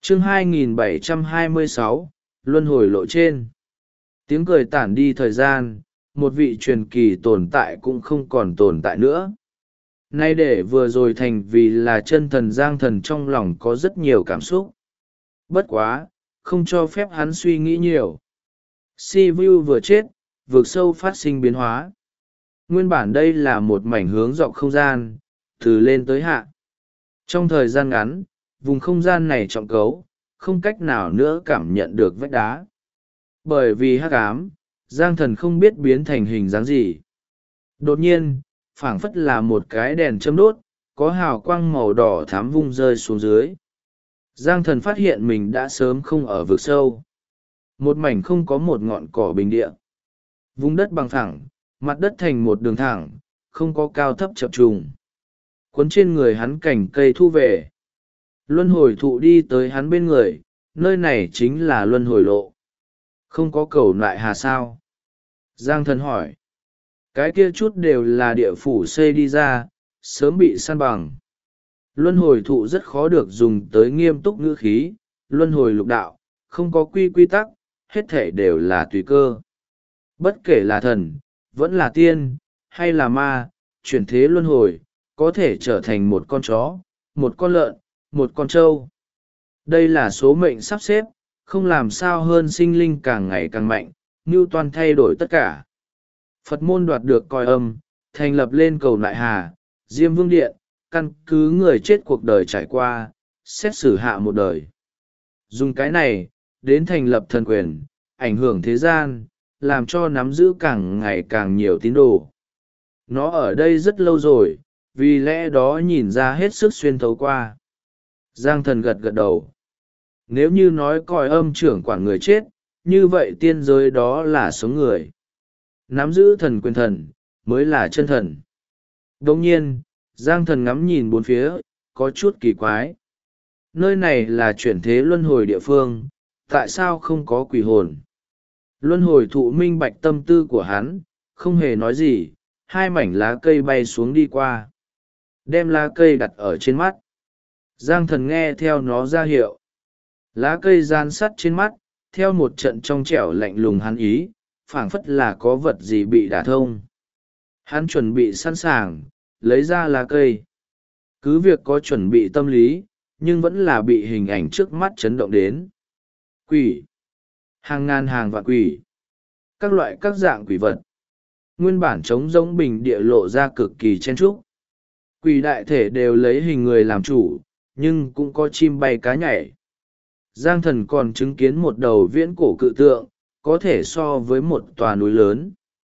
chương 2726, luân hồi lộ trên. Tiếng cười tản đi thời gian, một vị truyền kỳ tồn tại cũng không còn tồn tại nữa. Nay để vừa rồi thành vì là chân thần Giang Thần trong lòng có rất nhiều cảm xúc. Bất quá, không cho phép hắn suy nghĩ nhiều. Si Vu vừa chết, vực sâu phát sinh biến hóa. Nguyên bản đây là một mảnh hướng dọc không gian, từ lên tới hạ. Trong thời gian ngắn, vùng không gian này trọng cấu, không cách nào nữa cảm nhận được vách đá. Bởi vì hắc ám, Giang Thần không biết biến thành hình dáng gì. Đột nhiên, phảng phất là một cái đèn châm đốt, có hào quang màu đỏ thám vung rơi xuống dưới. Giang Thần phát hiện mình đã sớm không ở vực sâu. Một mảnh không có một ngọn cỏ bình địa. Vùng đất bằng phẳng, mặt đất thành một đường thẳng, không có cao thấp chập trùng. Cuốn trên người hắn cành cây thu về. Luân hồi thụ đi tới hắn bên người, nơi này chính là luân hồi lộ. Không có cầu lại hà sao? Giang Thần hỏi. Cái kia chút đều là địa phủ xây đi ra, sớm bị san bằng. Luân hồi thụ rất khó được dùng tới nghiêm túc ngữ khí, luân hồi lục đạo, không có quy tắc, hết thể đều là tùy cơ. Bất kể là thần, vẫn là tiên, hay là ma, chuyển thế luân hồi, có thể trở thành một con chó, một con lợn, một con trâu. Đây là số mệnh sắp xếp, không làm sao hơn sinh linh càng ngày càng mạnh, Newton thay đổi tất cả. Phật môn đoạt được coi âm, thành lập lên cầu Nại Hà, Diêm Vương Điện, căn cứ người chết cuộc đời trải qua, xét xử hạ một đời. Dùng cái này, đến thành lập thần quyền, ảnh hưởng thế gian, làm cho nắm giữ càng ngày càng nhiều tín đồ. Nó ở đây rất lâu rồi, vì lẽ đó nhìn ra hết sức xuyên thấu qua. Giang Thần gật gật đầu. Nếu như nói coi âm trưởng quản người chết, như vậy tiên giới đó là sống người. Nắm giữ thần quyền thần, mới là chân thần. Đồng nhiên, Giang Thần ngắm nhìn bốn phía, có chút kỳ quái. Nơi này là chuyển thế luân hồi địa phương, tại sao không có quỷ hồn? Luân hồi thụ minh bạch tâm tư của hắn, không hề nói gì, hai mảnh lá cây bay xuống đi qua. Đem lá cây đặt ở trên mắt. Giang Thần nghe theo nó ra hiệu. Lá cây gian sắt trên mắt, theo một trận trong trẻo lạnh lùng hắn ý, phảng phất là có vật gì bị đả thông. Hắn chuẩn bị sẵn sàng, lấy ra lá cây. Cứ việc có chuẩn bị tâm lý, nhưng vẫn là bị hình ảnh trước mắt chấn động đến. Quỷ. Hàng ngàn hàng vạn quỷ. Các loại các dạng quỷ vật. Nguyên bản trống rỗng bình địa lộ ra cực kỳ chen trúc. Quỷ đại thể đều lấy hình người làm chủ, nhưng cũng có chim bay cá nhảy. Giang Thần còn chứng kiến một đầu viễn cổ cự tượng, có thể so với một tòa núi lớn.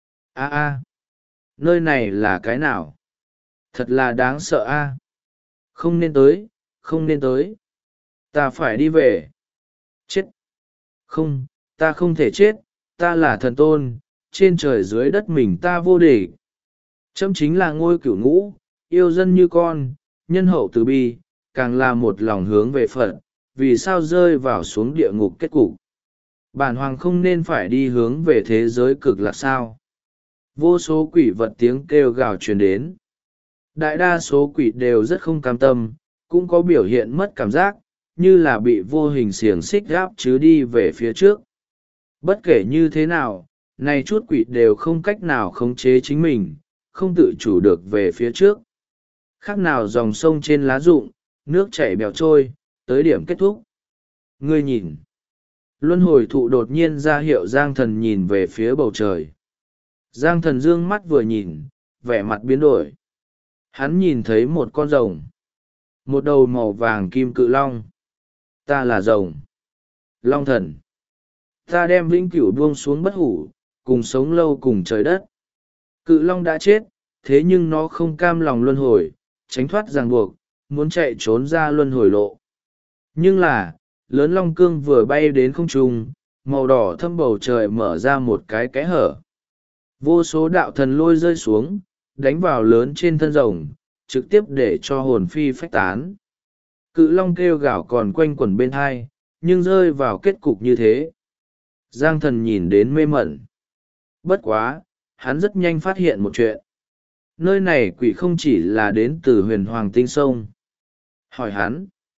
Nơi này là cái nào? Thật là đáng sợ a. Không nên tới, không nên tới. Ta phải đi về. Chết. Không, ta không thể chết, ta là thần tôn, trên trời dưới đất mình ta vô địch. Chấm chính là ngôi cửu ngũ, yêu dân như con, nhân hậu từ bi, càng là một lòng hướng về Phật, vì sao rơi vào xuống địa ngục kết cục. Bản hoàng không nên phải đi hướng về thế giới cực lạc sao? Vô số quỷ vật tiếng kêu gào truyền đến. Đại đa số quỷ đều rất không cam tâm, cũng có biểu hiện mất cảm giác, như là bị vô hình xiềng xích gáp chứ đi về phía trước. Bất kể như thế nào, này chút quỷ đều không cách nào khống chế chính mình, không tự chủ được về phía trước. Khác nào dòng sông trên lá rụng, nước chảy bèo trôi, tới điểm kết thúc. Ngươi nhìn. Luân hồi thụ đột nhiên ra hiệu Giang Thần nhìn về phía bầu trời. Giang Thần dương mắt vừa nhìn, vẻ mặt biến đổi. Hắn nhìn thấy một con rồng. Một đầu màu vàng kim cự long. Ta là rồng. Long thần. Ta đem vĩnh cửu buông xuống bất hủ, cùng sống lâu cùng trời đất. Cự long đã chết, thế nhưng nó không cam lòng luân hồi, tránh thoát ràng buộc, muốn chạy trốn ra luân hồi lộ. Nhưng là, lớn long cương vừa bay đến không trung, màu đỏ thâm bầu trời mở ra một cái kẽ hở. Vô số đạo thần lôi rơi xuống, đánh vào lớn trên thân rồng, trực tiếp để cho hồn phi phách tán. Cự long kêu gào còn quanh quẩn bên hai, nhưng rơi vào kết cục như thế. Giang Thần nhìn đến mê mẩn. Bất quá, hắn rất nhanh phát hiện một chuyện. Nơi này quỷ không chỉ là đến từ huyền hoàng tinh sông. Hỏi hắn.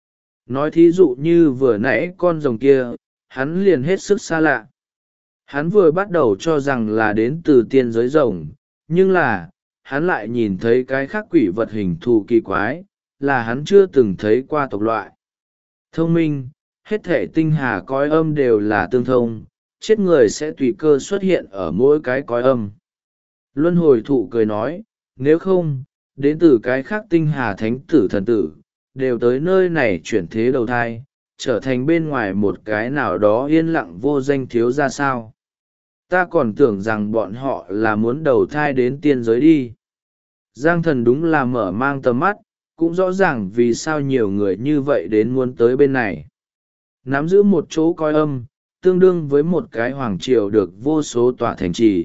nói thí dụ như vừa nãy con rồng kia, hắn liền hết sức xa lạ. Hắn vừa bắt đầu cho rằng là đến từ tiên giới rồng, nhưng là hắn lại nhìn thấy cái khác quỷ vật hình thù kỳ quái, là hắn chưa từng thấy qua tộc loại. Thông minh, hết thể tinh hà cõi âm đều là tương thông, chết người sẽ tùy cơ xuất hiện ở mỗi cái cõi âm. Luân hồi thụ cười nói, nếu không, đến từ cái khác tinh hà thánh tử thần tử, đều tới nơi này chuyển thế đầu thai, trở thành bên ngoài một cái nào đó yên lặng vô danh thiếu ra sao. Ta còn tưởng rằng bọn họ là muốn đầu thai đến tiên giới đi. Giang thần đúng là mở mang tầm mắt, cũng rõ ràng vì sao nhiều người như vậy đến muốn tới bên này. Nắm giữ một chỗ coi âm, tương đương với một cái hoàng triều được vô số tòa thành trì.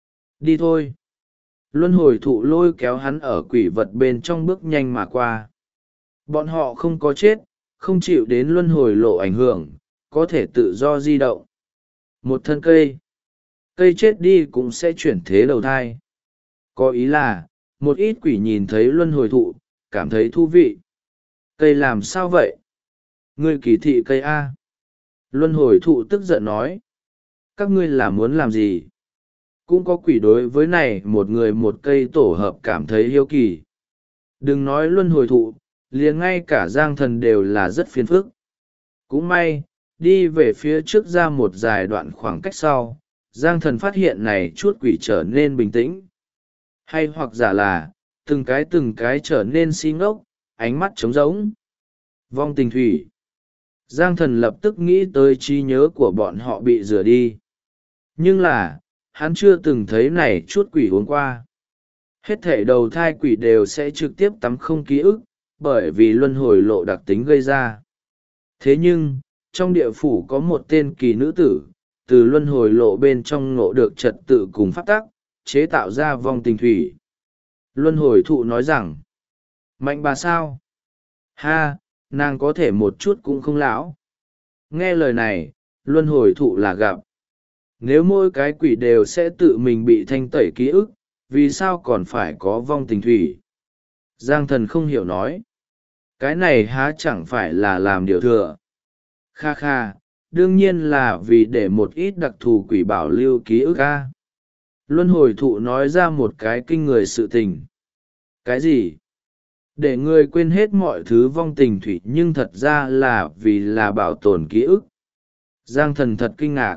Đi thôi. Luân hồi thụ lôi kéo hắn ở quỷ vật bên trong bước nhanh mà qua. Bọn họ không có chết, không chịu đến luân hồi lộ ảnh hưởng, có thể tự do di động. Một thân cây. Cây chết đi cũng sẽ chuyển thế đầu thai. Có ý là, một ít quỷ nhìn thấy luân hồi thụ, cảm thấy thú vị. Cây làm sao vậy? Ngươi kỳ thị cây A. Luân hồi thụ tức giận nói. Các ngươi là muốn làm gì? Cũng có quỷ đối với này một người một cây tổ hợp cảm thấy hiếu kỳ. Đừng nói luân hồi thụ, liền ngay cả Giang thần đều là rất phiền phức. Cũng may, đi về phía trước ra một dài đoạn khoảng cách sau, Giang thần phát hiện này chút quỷ trở nên bình tĩnh. Hay hoặc giả là, từng cái trở nên si ngốc, ánh mắt trống rỗng. Vong tình thủy. Giang thần lập tức nghĩ tới trí nhớ của bọn họ bị rửa đi. Nhưng là, hắn chưa từng thấy này chút quỷ uống qua. Hết thể đầu thai quỷ đều sẽ trực tiếp tắm không ký ức, bởi vì luân hồi lộ đặc tính gây ra. Thế nhưng, trong địa phủ có một tên kỳ nữ tử, từ luân hồi lộ bên trong ngộ được trật tự cùng pháp tắc, chế tạo ra vong tình thủy. Luân hồi thụ nói rằng, mạnh bà sao? Ha, nàng có thể một chút cũng không lão. Nghe lời này, luân hồi thụ là gặp. Nếu mỗi cái quỷ đều sẽ tự mình bị thanh tẩy ký ức, vì sao còn phải có vong tình thủy? Giang thần không hiểu nói. Cái này há chẳng phải là làm điều thừa. Kha kha, đương nhiên là vì để một ít đặc thù quỷ bảo lưu ký ức a. Luân hồi thụ nói ra một cái kinh người sự tình. Cái gì? Để người quên hết mọi thứ vong tình thủy nhưng thật ra là vì là bảo tồn ký ức. Giang thần thật kinh ngạc.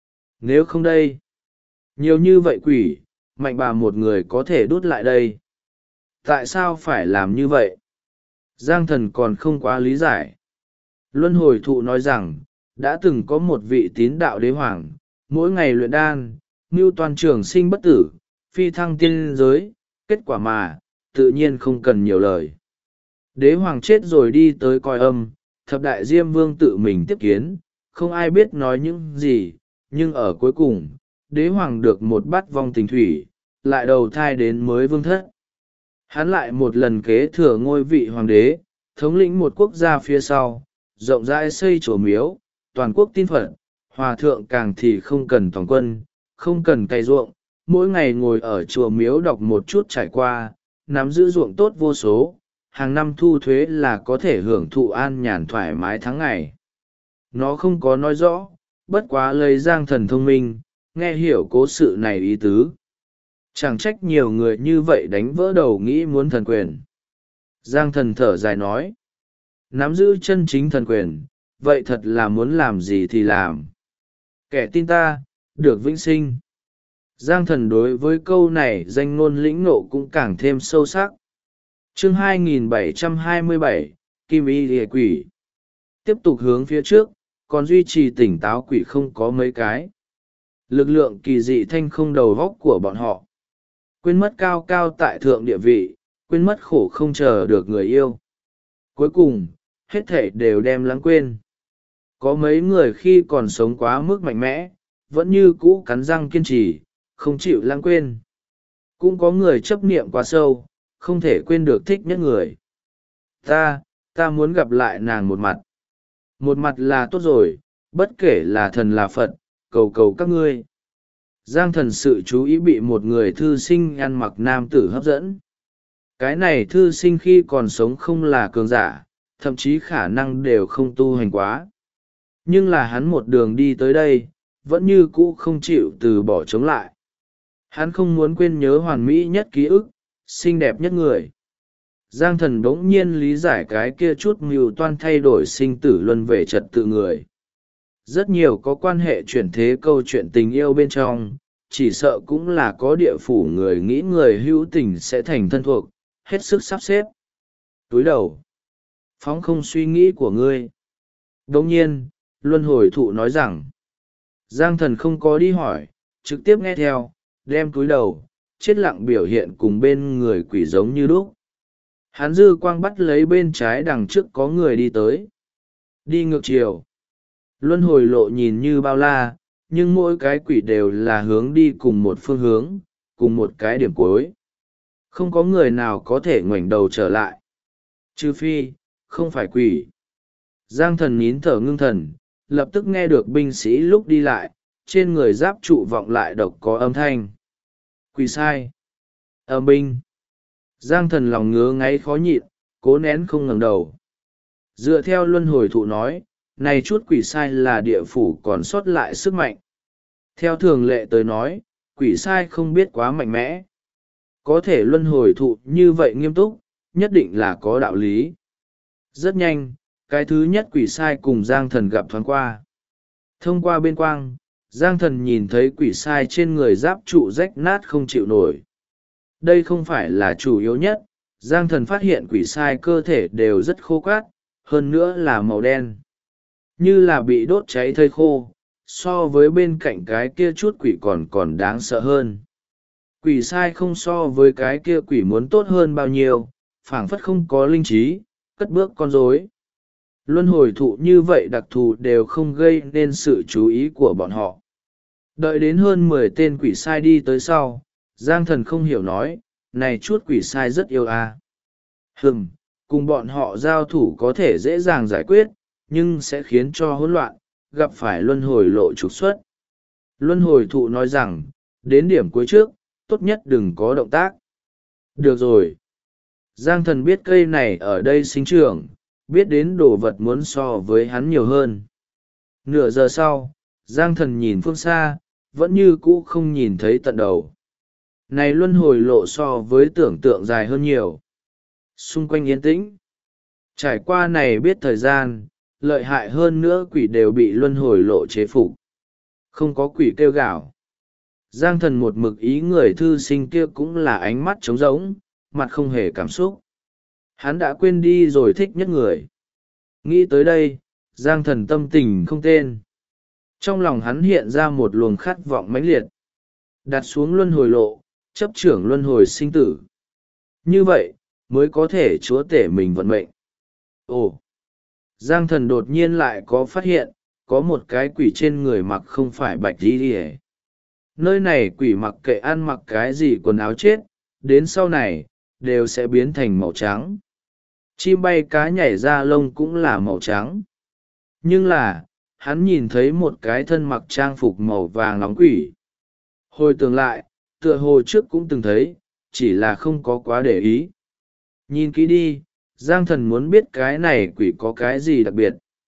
Nếu không đây, nhiều như vậy quỷ, mạnh bà một người có thể đút lại đây. Tại sao phải làm như vậy? Giang thần còn không quá lý giải. Luân hồi thụ nói rằng, đã từng có một vị tín đạo đế hoàng, mỗi ngày luyện đan, mưu toàn trường sinh bất tử, phi thăng tiên giới, kết quả mà, tự nhiên không cần nhiều lời. Đế hoàng chết rồi đi tới coi âm, thập đại diêm vương tự mình tiếp kiến, không ai biết nói những gì, nhưng ở cuối cùng, đế hoàng được một bát vong tình thủy, lại đầu thai đến mới vương thất. Hắn lại một lần kế thừa ngôi vị hoàng đế, thống lĩnh một quốc gia phía sau, rộng rãi xây chùa miếu, toàn quốc tin Phật, hòa thượng càng thì không cần toàn quân, không cần cày ruộng, mỗi ngày ngồi ở chùa miếu đọc một chút trải qua, nắm giữ ruộng tốt vô số, hàng năm thu thuế là có thể hưởng thụ an nhàn thoải mái tháng ngày. Nó không có nói rõ, bất quá lấy Giang thần thông minh, nghe hiểu cố sự này ý tứ. Chẳng trách nhiều người như vậy đánh vỡ đầu nghĩ muốn thần quyền. Giang thần thở dài nói, nắm giữ chân chính thần quyền, vậy thật là muốn làm gì thì làm. Kẻ tin ta, được vĩnh sinh. Giang thần đối với câu này danh ngôn lĩnh ngộ cũng càng thêm sâu sắc. Chương 2727, Kim Y Lìa Quỷ. Tiếp tục hướng phía trước, còn duy trì tỉnh táo quỷ không có mấy cái. Lực lượng kỳ dị thanh không đầu góc của bọn họ. Quên mất cao cao tại thượng địa vị, quên mất khổ không chờ được người yêu. Cuối cùng, hết thể đều đem lãng quên. Có mấy người khi còn sống quá mức mạnh mẽ, vẫn như cũ cắn răng kiên trì, không chịu lãng quên. Cũng có người chấp niệm quá sâu, không thể quên được thích nhất người. Ta muốn gặp lại nàng một mặt. Một mặt là tốt rồi, bất kể là thần là Phật, cầu cầu các ngươi. Giang thần sự chú ý bị một người thư sinh ăn mặc nam tử hấp dẫn. Cái này thư sinh khi còn sống không là cường giả, thậm chí khả năng đều không tu hành quá. Nhưng là hắn một đường đi tới đây, vẫn như cũ không chịu từ bỏ chống lại. Hắn không muốn quên nhớ hoàn mỹ nhất ký ức, xinh đẹp nhất người. Giang thần bỗng nhiên lý giải cái kia chút mưu toan thay đổi sinh tử luân về trật tự người. Rất nhiều có quan hệ chuyển thế câu chuyện tình yêu bên trong, chỉ sợ cũng là có địa phủ người nghĩ người hữu tình sẽ thành thân thuộc, hết sức sắp xếp. Túi đầu, phóng không suy nghĩ của ngươi. Đồng nhiên, luân hồi thụ nói rằng, Giang thần không có đi hỏi, trực tiếp nghe theo, đem túi đầu, chết lặng biểu hiện cùng bên người quỷ giống như đúc. Hắn dư quang bắt lấy bên trái đằng trước có người đi tới. Đi ngược chiều. Luân hồi lộ nhìn như bao la, nhưng mỗi cái quỷ đều là hướng đi cùng một phương hướng, cùng một cái điểm cuối. Không có người nào có thể ngoảnh đầu trở lại. Trừ phi, không phải quỷ. Giang thần nín thở ngưng thần, lập tức nghe được binh sĩ lúc đi lại, trên người giáp trụ vọng lại độc có âm thanh. Quỷ sai. Âm binh. Giang thần lòng ngứa ngáy khó nhịn, cố nén không ngẩng đầu. Dựa theo luân hồi thụ nói, này chút quỷ sai là địa phủ còn sót lại sức mạnh. Theo thường lệ tới nói, quỷ sai không biết quá mạnh mẽ. Có thể luân hồi thụ như vậy nghiêm túc, nhất định là có đạo lý. Rất nhanh, cái thứ nhất quỷ sai cùng Giang thần gặp thoáng qua. Thông qua bên quang, Giang thần nhìn thấy quỷ sai trên người giáp trụ rách nát không chịu nổi. Đây không phải là chủ yếu nhất, Giang thần phát hiện quỷ sai cơ thể đều rất khô cát, hơn nữa là màu đen. Như là bị đốt cháy thây khô, so với bên cạnh cái kia chút quỷ còn đáng sợ hơn. Quỷ sai không so với cái kia quỷ muốn tốt hơn bao nhiêu, phảng phất không có linh trí, cất bước con rối. Luân hồi thụ như vậy đặc thù đều không gây nên sự chú ý của bọn họ. Đợi đến hơn 10 tên quỷ sai đi tới sau, Giang thần không hiểu nói, này chút quỷ sai rất yêu à. Cùng bọn họ giao thủ có thể dễ dàng giải quyết, nhưng sẽ khiến cho hỗn loạn, gặp phải luân hồi lộ trục xuất. Luân hồi thụ nói rằng, đến điểm cuối trước, tốt nhất đừng có động tác. Được rồi. Giang thần biết cây này ở đây sinh trưởng, biết đến đồ vật muốn so với hắn nhiều hơn. Nửa giờ sau, Giang thần nhìn phương xa, vẫn như cũ không nhìn thấy tận đầu. Này luân hồi lộ so với tưởng tượng dài hơn nhiều. Xung quanh yên tĩnh. Trải qua này biết thời gian, lợi hại hơn nữa quỷ đều bị luân hồi lộ chế phục. Không có quỷ kêu gào. Giang thần một mực ý người thư sinh kia cũng là ánh mắt trống rỗng, mặt không hề cảm xúc. Hắn đã quên đi rồi thích nhất người. Nghĩ tới đây, Giang thần tâm tình không tên. Trong lòng hắn hiện ra một luồng khát vọng mãnh liệt. Đặt xuống luân hồi lộ, chấp trưởng luân hồi sinh tử. Như vậy, mới có thể chúa tể mình vận mệnh. Ồ! Giang thần đột nhiên lại có phát hiện, có một cái quỷ trên người mặc không phải bạch đi đi. Nơi này quỷ mặc kệ ăn mặc cái gì quần áo chết, đến sau này, đều sẽ biến thành màu trắng. Chim bay cá nhảy ra lông cũng là màu trắng. Nhưng là, hắn nhìn thấy một cái thân mặc trang phục màu vàng nóng quỷ. Hồi tưởng lại, tựa hồ trước cũng từng thấy, chỉ là không có quá để ý. Nhìn kỹ đi, Giang thần muốn biết cái này quỷ có cái gì đặc biệt.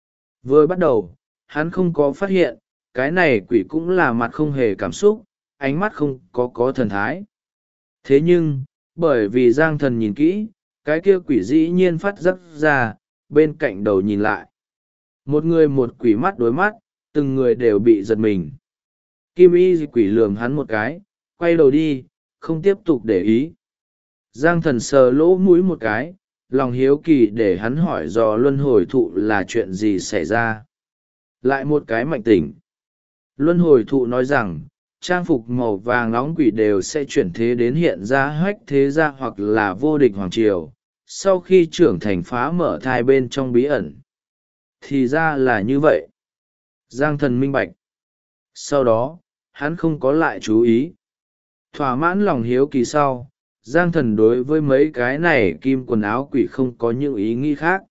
Vừa bắt đầu, hắn không có phát hiện, cái này quỷ cũng là mặt không hề cảm xúc, ánh mắt không có thần thái. Thế nhưng, bởi vì Giang thần nhìn kỹ, cái kia quỷ dĩ nhiên phát giác ra, bên cạnh đầu nhìn lại. Một người một quỷ mắt đối mắt, từng người đều bị giật mình. Kim y quỷ lườm hắn một cái, quay đầu đi, không tiếp tục để ý. Giang thần sờ lỗ mũi một cái, lòng hiếu kỳ để hắn hỏi dò luân hồi thụ là chuyện gì xảy ra. Lại một cái mạnh tỉnh. Luân hồi thụ nói rằng, trang phục màu vàng nóng quỷ đều sẽ chuyển thế đến hiện ra hách thế gia hoặc là vô địch hoàng triều, sau khi trưởng thành phá mở thai bên trong bí ẩn. Thì ra là như vậy. Giang thần minh bạch. Sau đó, hắn không có lại chú ý. Thỏa mãn lòng hiếu kỳ sau, Giang thần đối với mấy cái này kim quần áo quỷ không có những ý nghĩ khác.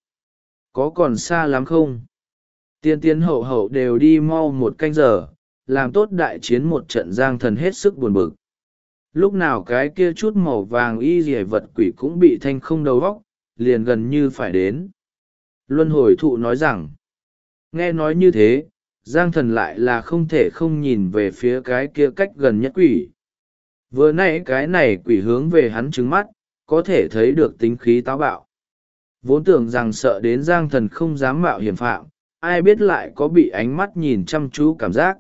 Có còn xa lắm không? Tiên tiến hậu hậu đều đi mau 1 canh giờ, làm tốt đại chiến một trận. Giang thần hết sức buồn bực. Lúc nào cái kia chút màu vàng y dì vật quỷ cũng bị thanh không đầu vóc, liền gần như phải đến. Luân hồi thụ nói rằng. Nghe nói như thế, Giang Thần lại là không thể không nhìn về phía cái kia cách gần nhất quỷ. Vừa nãy cái này quỷ hướng về hắn trứng mắt, có thể thấy được tính khí táo bạo. Vốn tưởng rằng sợ đến Giang Thần không dám mạo hiểm phạm, ai biết lại có bị ánh mắt nhìn chăm chú cảm giác.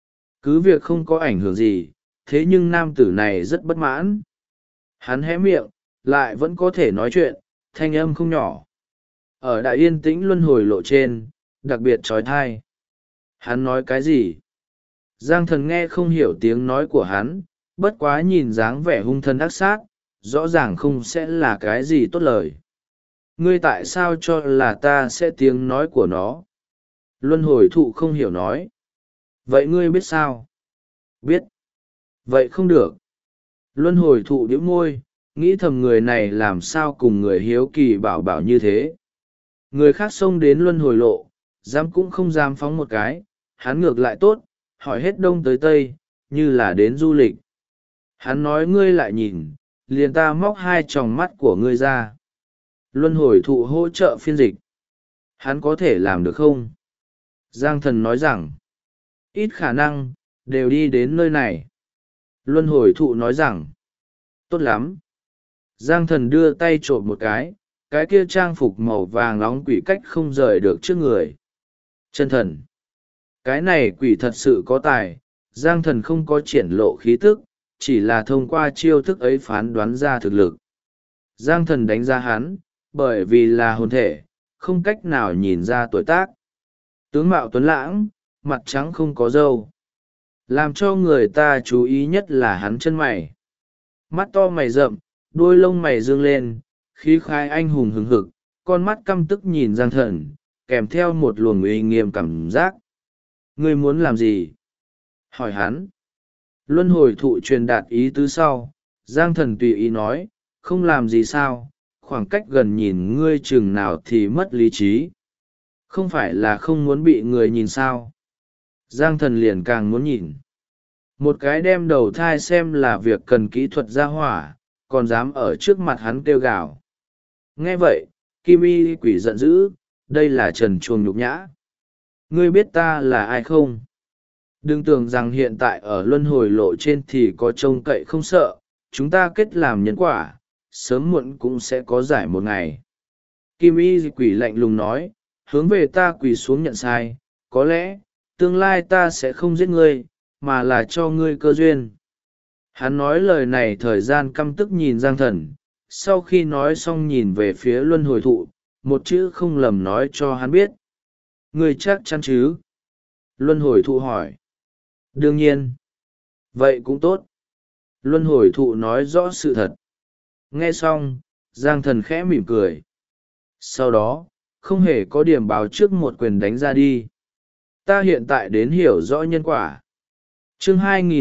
Cứ việc không có ảnh hưởng gì, thế nhưng nam tử này rất bất mãn. Hắn hé miệng, lại vẫn có thể nói chuyện, thanh âm không nhỏ. Ở đại yên tĩnh luân hồi lộ trên, đặc biệt trói thai. Hắn nói cái gì? Giang Thần nghe không hiểu tiếng nói của hắn, bất quá nhìn dáng vẻ hung thân ác sát, rõ ràng không sẽ là cái gì tốt lời. Ngươi tại sao cho là ta sẽ tiếng nói của nó? Luân hồi thụ không hiểu nói. Vậy ngươi biết sao? Biết. Vậy không được. Luân hồi thụ điếu môi, nghĩ thầm người này làm sao cùng người hiếu kỳ bảo bảo như thế. Người khác xông đến luân hồi lộ, dám cũng không dám phóng một cái, hắn ngược lại tốt, hỏi hết đông tới tây, như là đến du lịch. Hắn nói ngươi lại nhìn, liền ta móc hai tròng mắt của ngươi ra. Luân hồi thụ hỗ trợ phiên dịch. Hắn có thể làm được không? Giang Thần nói rằng, ít khả năng, đều đi đến nơi này. Luân hồi thụ nói rằng, tốt lắm. Giang Thần đưa tay trộm một cái kia trang phục màu vàng nóng quỷ cách không rời được trước người. Chân thần. Cái này quỷ thật sự có tài, Giang Thần không có triển lộ khí tức, chỉ là thông qua chiêu thức ấy phán đoán ra thực lực. Giang Thần đánh giá hắn, bởi vì là hồn thể, không cách nào nhìn ra tuổi tác. Tướng mạo tuấn lãng, mặt trắng không có râu. Làm cho người ta chú ý nhất là hắn chân mày. Mắt to mày rậm, đuôi lông mày dương lên, khí khái anh hùng hừng hực, con mắt căm tức nhìn Giang Thần, kèm theo một luồng uy nghiêm cảm giác. Ngươi muốn làm gì? Hỏi hắn. Luân hồi thụ truyền đạt ý tứ sau, Giang Thần tùy ý nói, không làm gì sao, khoảng cách gần nhìn ngươi chừng nào thì mất lý trí. Không phải là không muốn bị người nhìn sao. Giang Thần liền càng muốn nhìn. Một cái đem đầu thai xem là việc cần kỹ thuật ra hỏa, còn dám ở trước mặt hắn kêu gào. Nghe vậy, Kim Y quỷ giận dữ, đây là trần chuồng nhục nhã. Ngươi biết ta là ai không? Đừng tưởng rằng hiện tại ở luân hồi lộ trên thì có trông cậy không sợ, chúng ta kết làm nhân quả, sớm muộn cũng sẽ có giải một ngày. Kim Y quỷ lạnh lùng nói, hướng về ta quỳ xuống nhận sai, có lẽ, tương lai ta sẽ không giết ngươi, mà là cho ngươi cơ duyên. Hắn nói lời này thời gian căm tức nhìn Giang Thần, sau khi nói xong nhìn về phía luân hồi thụ, một chữ không lầm nói cho hắn biết. Ngươi chắc chắn chứ? Luân hồi thụ hỏi. Đương nhiên. Vậy cũng tốt. Luân hồi thụ nói rõ sự thật. Nghe xong, Giang Thần khẽ mỉm cười. Sau đó, không hề có điểm báo trước một quyền đánh ra đi. Ta hiện tại đến hiểu rõ nhân quả. Chương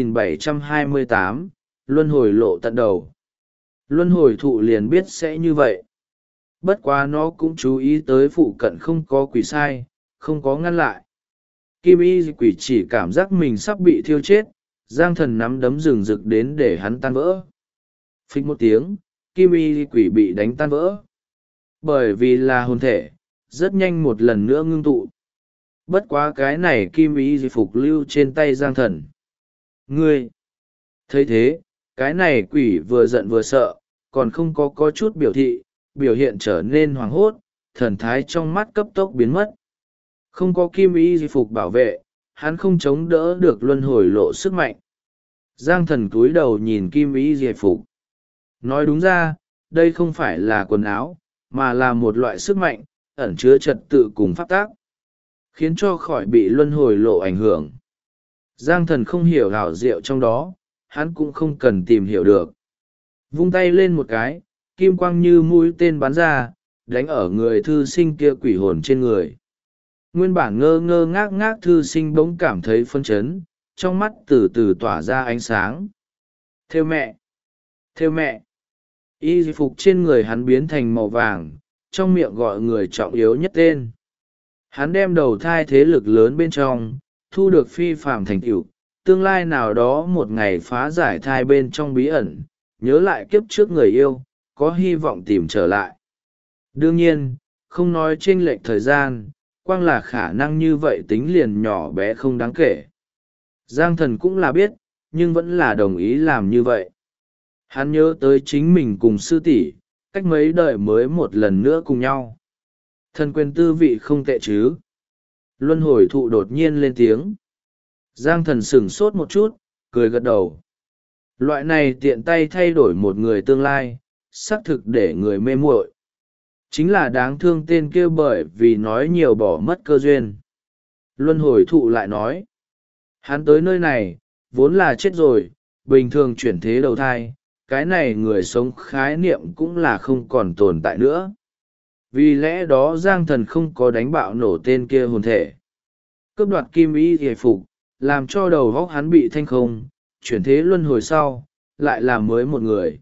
2728, Luân hồi lộ tận đầu. Luân hồi thụ liền biết sẽ như vậy. Bất quá nó cũng chú ý tới phụ cận không có quỷ sai, không có ngăn lại. Kim Y quỷ chỉ cảm giác mình sắp bị thiêu chết, Giang Thần nắm đấm rừng rực đến để hắn tan vỡ. Phích một tiếng, Kim Y quỷ bị đánh tan vỡ. Bởi vì là hồn thể, rất nhanh một lần nữa ngưng tụ. Bất quá cái này Kim Y phục lưu trên tay Giang Thần. Ngươi! Thấy thế, cái này quỷ vừa giận vừa sợ, còn không có chút biểu thị, biểu hiện trở nên hoảng hốt, thần thái trong mắt cấp tốc biến mất. Không có Kim Y phục bảo vệ, hắn không chống đỡ được luân hồi lộ sức mạnh. Giang Thần cúi đầu nhìn Kim Y phục. Nói đúng ra, đây không phải là quần áo, mà là một loại sức mạnh, ẩn chứa trật tự cùng pháp tác, khiến cho khỏi bị luân hồi lộ ảnh hưởng. Giang Thần không hiểu hảo diệu trong đó, hắn cũng không cần tìm hiểu được. Vung tay lên một cái, kim quang như mũi tên bắn ra, đánh ở người thư sinh kia quỷ hồn trên người. Nguyên bản ngơ ngơ ngác ngác thư sinh bỗng cảm thấy phân chấn, trong mắt từ từ tỏa ra ánh sáng. Thêu mẹ! Thêu mẹ! Y phục trên người hắn biến thành màu vàng, trong miệng gọi người trọng yếu nhất tên. Hắn đem đầu thai thế lực lớn bên trong, thu được phi phàm thành tựu, tương lai nào đó một ngày phá giải thai bên trong bí ẩn, nhớ lại kiếp trước người yêu, có hy vọng tìm trở lại. Đương nhiên, không nói chênh lệch thời gian, quang là khả năng như vậy tính liền nhỏ bé không đáng kể. Giang Thần cũng là biết, nhưng vẫn là đồng ý làm như vậy. Hắn nhớ tới chính mình cùng sư tỷ, cách mấy đời mới một lần nữa cùng nhau. Thần quyền tư vị không tệ chứ. Luân hồi thụ đột nhiên lên tiếng. Giang Thần sửng sốt một chút, cười gật đầu. Loại này tiện tay thay đổi một người tương lai, xác thực để người mê muội. Chính là đáng thương tên kia bởi vì nói nhiều bỏ mất cơ duyên. Luân hồi thụ lại nói. Hắn tới nơi này, vốn là chết rồi, bình thường chuyển thế đầu thai, cái này người sống khái niệm cũng là không còn tồn tại nữa. Vì lẽ đó Giang Thần không có đánh bạo nổ tên kia hồn thể. Cướp đoạt kim y hề phục, làm cho đầu góc hắn bị thanh không, chuyển thế luân hồi sau, lại làm mới một người.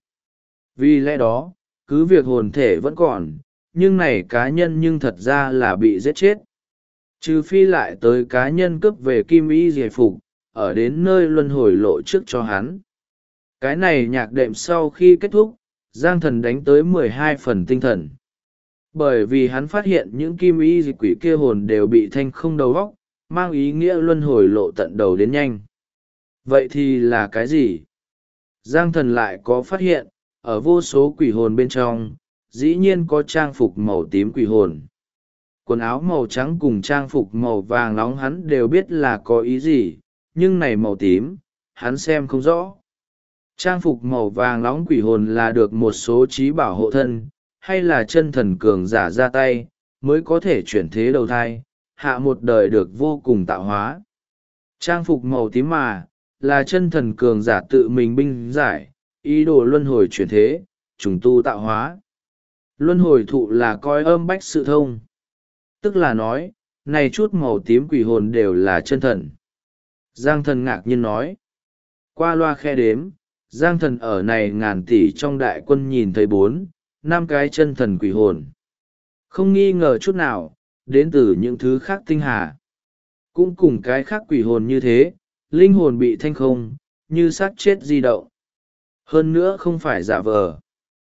Vì lẽ đó, cứ việc hồn thể vẫn còn, nhưng này cá nhân nhưng thật ra là bị giết chết. Trừ phi lại tới cá nhân cướp về kim y hề phục, ở đến nơi luân hồi lộ trước cho hắn. Cái này nhạc đệm sau khi kết thúc, Giang Thần đánh tới 12 phần tinh thần. Bởi vì hắn phát hiện những kim y dị quỷ kia hồn đều bị thanh không đầu óc, mang ý nghĩa luân hồi lộ tận đầu đến nhanh. Vậy thì là cái gì? Giang Thần lại có phát hiện, ở vô số quỷ hồn bên trong, dĩ nhiên có trang phục màu tím quỷ hồn. Quần áo màu trắng cùng trang phục màu vàng nóng hắn đều biết là có ý gì, nhưng này màu tím, hắn xem không rõ. Trang phục màu vàng nóng quỷ hồn là được một số trí bảo hộ thân, hay là chân thần cường giả ra tay, mới có thể chuyển thế đầu thai, hạ một đời được vô cùng tạo hóa. Trang phục màu tím mà, là chân thần cường giả tự mình binh giải, ý đồ luân hồi chuyển thế, trùng tu tạo hóa. Luân hồi thụ là coi âm bách sự thông. Tức là nói, này chút màu tím quỷ hồn đều là chân thần. Giang Thần ngạc nhiên nói. Qua loa khe đếm, Giang Thần ở này ngàn tỷ trong đại quân nhìn thấy 4, 5 cái chân thần quỷ hồn. Không nghi ngờ chút nào, đến từ những thứ khác tinh hà. Cũng cùng cái khác quỷ hồn như thế, linh hồn bị thanh không, như xác chết di động. Hơn nữa không phải giả vờ.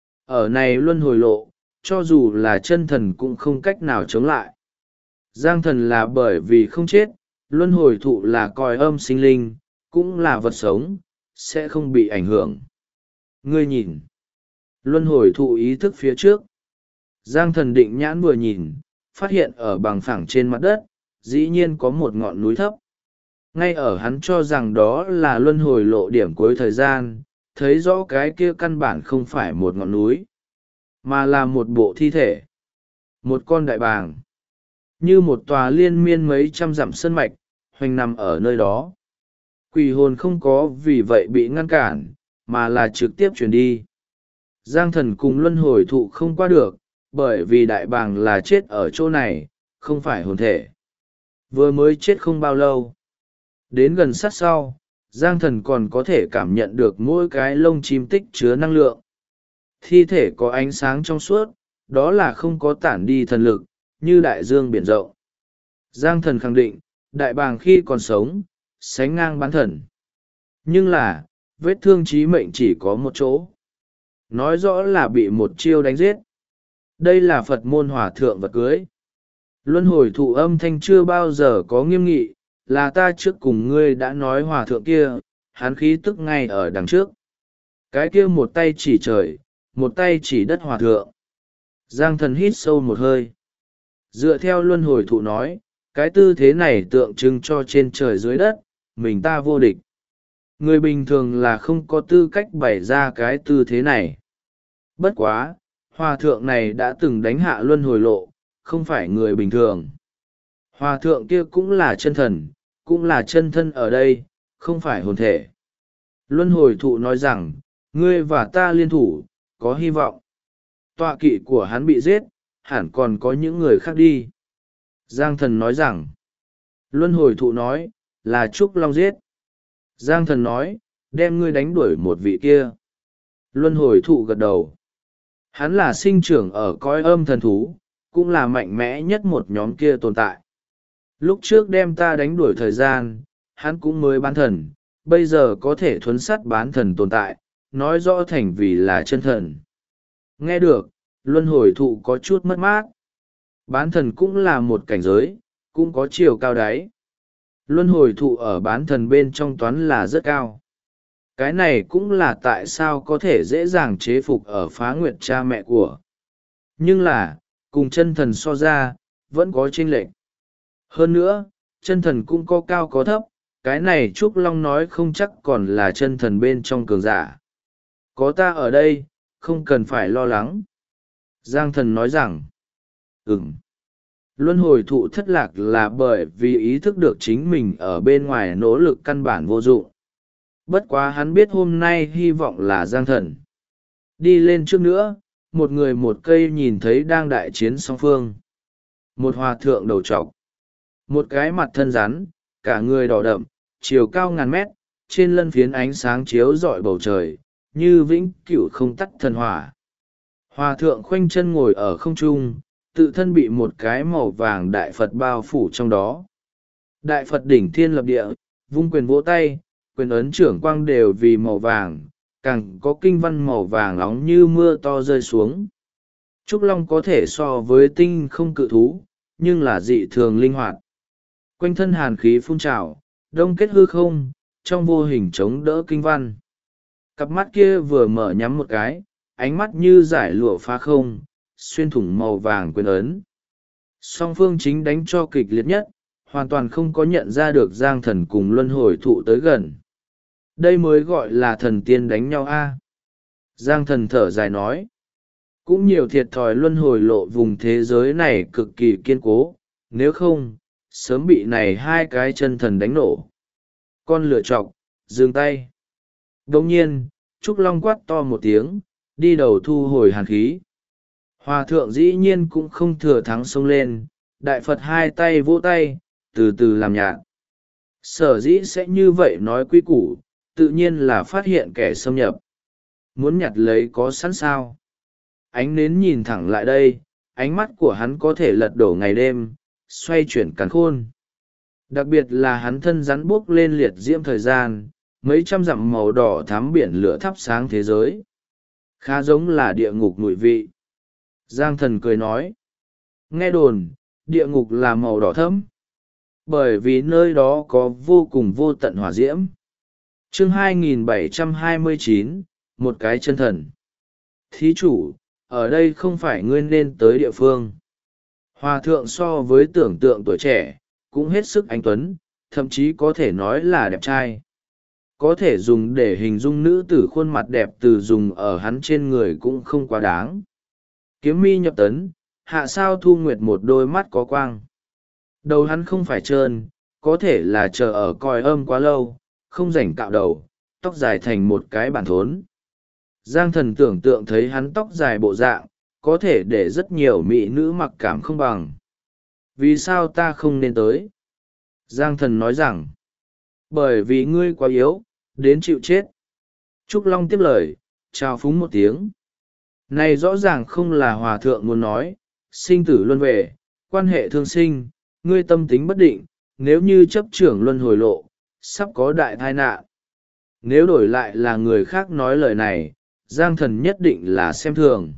Ở này luân hồi lộ, cho dù là chân thần cũng không cách nào chống lại. Giang Thần là bởi vì không chết, luân hồi thụ là coi âm sinh linh, cũng là vật sống, sẽ không bị ảnh hưởng. Ngươi nhìn. Luân hồi thụ ý thức phía trước. Giang Thần định nhãn vừa nhìn, phát hiện ở bằng phẳng trên mặt đất, dĩ nhiên có một ngọn núi thấp. Ngay ở hắn cho rằng đó là luân hồi lộ điểm cuối thời gian, thấy rõ cái kia căn bản không phải một ngọn núi, mà là một bộ thi thể. Một con đại bàng. Như một tòa liên miên mấy trăm dặm sơn mạch, hoành nằm ở nơi đó. Quỷ hồn không có vì vậy bị ngăn cản, mà là trực tiếp chuyển đi. Giang Thần cùng luân hồi thụ không qua được, bởi vì đại bàng là chết ở chỗ này, không phải hồn thể. Vừa mới chết không bao lâu. Đến gần sát sau, Giang Thần còn có thể cảm nhận được mỗi cái lông chim tích chứa năng lượng. Thi thể có ánh sáng trong suốt, đó là không có tản đi thần lực, như đại dương biển rộng. Giang Thần khẳng định, đại bàng khi còn sống, sánh ngang bán thần. Nhưng là, vết thương chí mệnh chỉ có một chỗ. Nói rõ là bị một chiêu đánh giết. Đây là Phật môn hòa thượng vật cưới. Luân hồi thụ âm thanh chưa bao giờ có nghiêm nghị, là ta trước cùng ngươi đã nói hòa thượng kia, hắn khí tức ngay ở đằng trước. Cái kia một tay chỉ trời, một tay chỉ đất hòa thượng. Giang Thần hít sâu một hơi. Dựa theo luân hồi thụ nói, cái tư thế này tượng trưng cho trên trời dưới đất, mình ta vô địch. Người bình thường là không có tư cách bày ra cái tư thế này. Bất quá, hòa thượng này đã từng đánh hạ luân hồi lộ, không phải người bình thường. Hòa thượng kia cũng là chân thần, cũng là chân thân ở đây, không phải hồn thể. Luân hồi thụ nói rằng, ngươi và ta liên thủ, có hy vọng. Tọa kỵ của hắn bị giết, hẳn còn có những người khác đi. Giang Thần nói rằng, luân hồi thụ nói, là Trúc Long giết. Giang Thần nói, đem ngươi đánh đuổi một vị kia. Luân hồi thụ gật đầu. Hắn là sinh trưởng ở cõi âm thần thú, cũng là mạnh mẽ nhất một nhóm kia tồn tại. Lúc trước đem ta đánh đuổi thời gian, hắn cũng mới bán thần, bây giờ có thể thuấn sắt bán thần tồn tại, nói rõ thành vì là chân thần. Nghe được, luân hồi thụ có chút mất mát. Bán thần cũng là một cảnh giới, cũng có chiều cao đáy. Luân hồi thụ ở bán thần bên trong toán là rất cao. Cái này cũng là tại sao có thể dễ dàng chế phục ở Phá Nguyệt cha mẹ của. Nhưng là, cùng chân thần so ra, vẫn có chênh lệch. Hơn nữa, chân thần cũng có cao có thấp, cái này Trúc Long nói không chắc còn là chân thần bên trong cường giả. Có ta ở đây, không cần phải lo lắng. Giang thần nói rằng, luân hồi thụ thất lạc là bởi vì ý thức được chính mình ở bên ngoài nỗ lực căn bản vô dụng. Bất quá hắn biết hôm nay hy vọng là Giang thần. Đi lên trước nữa, một người một cây nhìn thấy đang đại chiến song phương. Một hòa thượng đầu trọc, một cái mặt thân rắn, cả người đỏ đậm, chiều cao ngàn mét, trên lân phiến ánh sáng chiếu rọi bầu trời, như vĩnh cửu không tắt thần hỏa. Hòa thượng khoanh chân ngồi ở không trung, tự thân bị một cái màu vàng đại Phật bao phủ trong đó. Đại Phật đỉnh thiên lập địa, vung quyền vỗ tay, quyền ấn trưởng quang đều vì màu vàng, càng có kinh văn màu vàng nóng như mưa to rơi xuống. Trúc Long có thể so với tinh không cự thú, nhưng là dị thường linh hoạt. Quanh thân hàn khí phun trào, đông kết hư không, trong vô hình chống đỡ kinh văn. Cặp mắt kia vừa mở nhắm một cái, ánh mắt như giải lụa phá không, xuyên thủng màu vàng quyền ấn. Song phương chính đánh cho kịch liệt nhất, hoàn toàn không có nhận ra được Giang thần cùng luân hồi thụ tới gần. Đây mới gọi là thần tiên đánh nhau a. Giang thần thở dài nói. Cũng nhiều thiệt thòi luân hồi lộ vùng thế giới này cực kỳ kiên cố, nếu không, sớm bị này hai cái chân thần đánh nổ. Con lửa chọc, dừng tay. Đồng nhiên, Trúc Long quát to một tiếng, đi đầu thu hồi hàn khí. Hòa thượng dĩ nhiên cũng không thừa thắng xông lên, đại Phật hai tay vỗ tay, từ từ làm nhạt. Sở dĩ sẽ như vậy nói quy củ, tự nhiên là phát hiện kẻ xâm nhập. Muốn nhặt lấy có sẵn sao. Ánh nến nhìn thẳng lại đây, ánh mắt của hắn có thể lật đổ ngày đêm, xoay chuyển càn khôn. Đặc biệt là hắn thân rắn buốc lên liệt diễm thời gian, mấy trăm dặm màu đỏ thắm biển lửa thắp sáng thế giới. Khá giống là địa ngục mùi vị. Giang thần cười nói. Nghe đồn, địa ngục là màu đỏ thẫm. Bởi vì nơi đó có vô cùng vô tận hỏa diễm. Chương 2729, một cái chân thần. Thí chủ, ở đây không phải ngươi nên tới địa phương. Hòa thượng so với tưởng tượng tuổi trẻ, cũng hết sức anh tuấn, thậm chí có thể nói là đẹp trai. Có thể dùng để hình dung nữ tử khuôn mặt đẹp từ dùng ở hắn trên người cũng không quá đáng. Kiếm mi nhập tấn, hạ sao thu nguyệt một đôi mắt có quang. Đầu hắn không phải trơn, có thể là chờ ở coi âm quá lâu, không rảnh cạo đầu, tóc dài thành một cái bản thốn. Giang thần tưởng tượng thấy hắn tóc dài bộ dạng, có thể để rất nhiều mỹ nữ mặc cảm không bằng. Vì sao ta không nên tới? Giang thần nói rằng, bởi vì ngươi quá yếu, đến chịu chết. Trúc Long tiếp lời, chào phúng một tiếng. Này rõ ràng không là hòa thượng muốn nói, sinh tử luân về, quan hệ thương sinh, ngươi tâm tính bất định, nếu như chấp trưởng luân hồi lộ, sắp có đại tai nạn. Nếu đổi lại là người khác nói lời này, Giang thần nhất định là xem thường.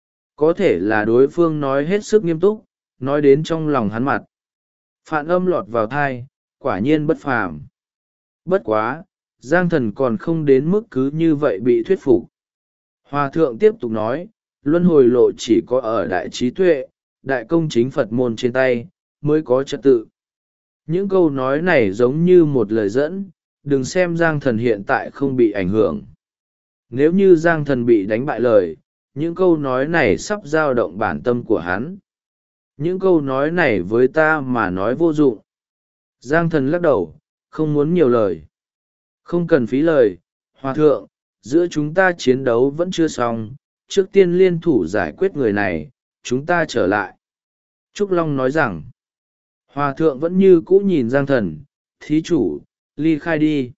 Có thể là đối phương nói hết sức nghiêm túc, nói đến trong lòng hắn mặt. Phạn âm lọt vào thai, quả nhiên bất phàm. Bất quá, Giang thần còn không đến mức cứ như vậy bị thuyết phục. Hòa thượng tiếp tục nói, luân hồi lộ chỉ có ở đại trí tuệ, đại công chính Phật môn trên tay, mới có trật tự. Những câu nói này giống như một lời dẫn, đừng xem Giang thần hiện tại không bị ảnh hưởng. Nếu như Giang thần bị đánh bại lời, những câu nói này sắp dao động bản tâm của hắn. Những câu nói này với ta mà nói vô dụng. Giang thần lắc đầu, không muốn nhiều lời. Không cần phí lời, hòa thượng, giữa chúng ta chiến đấu vẫn chưa xong, trước tiên liên thủ giải quyết người này, chúng ta trở lại. Trúc Long nói rằng, hòa thượng vẫn như cũ nhìn Giang thần, thí chủ, ly khai đi.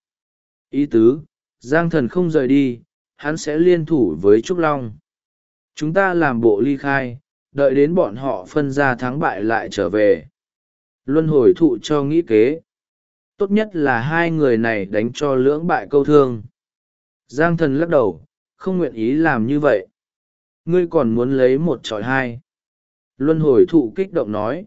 Ý tứ, Giang thần không rời đi, hắn sẽ liên thủ với Trúc Long. Chúng ta làm bộ ly khai, đợi đến bọn họ phân ra thắng bại lại trở về. Luân hồi thụ cho nghĩ kế. Tốt nhất là hai người này đánh cho lưỡng bại câu thương. Giang thần lắc đầu, không nguyện ý làm như vậy. Ngươi còn muốn lấy một trọi hai. Luân hồi thụ kích động nói.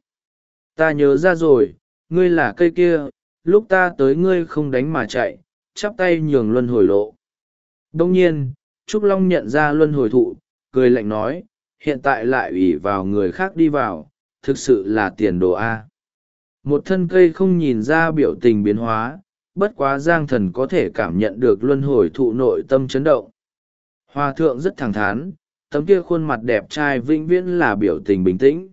Ta nhớ ra rồi, ngươi là cây kia, lúc ta tới ngươi không đánh mà chạy, chắp tay nhường luân hồi lộ. Đông nhiên, Trúc Long nhận ra luân hồi thụ, cười lạnh nói, hiện tại lại ủy vào người khác đi vào, thực sự là tiền đồ A. Một thân cây không nhìn ra biểu tình biến hóa, bất quá Giang Thần có thể cảm nhận được luân hồi thụ nội tâm chấn động. Hòa thượng rất thẳng thắn, tấm kia khuôn mặt đẹp trai vĩnh viễn là biểu tình bình tĩnh.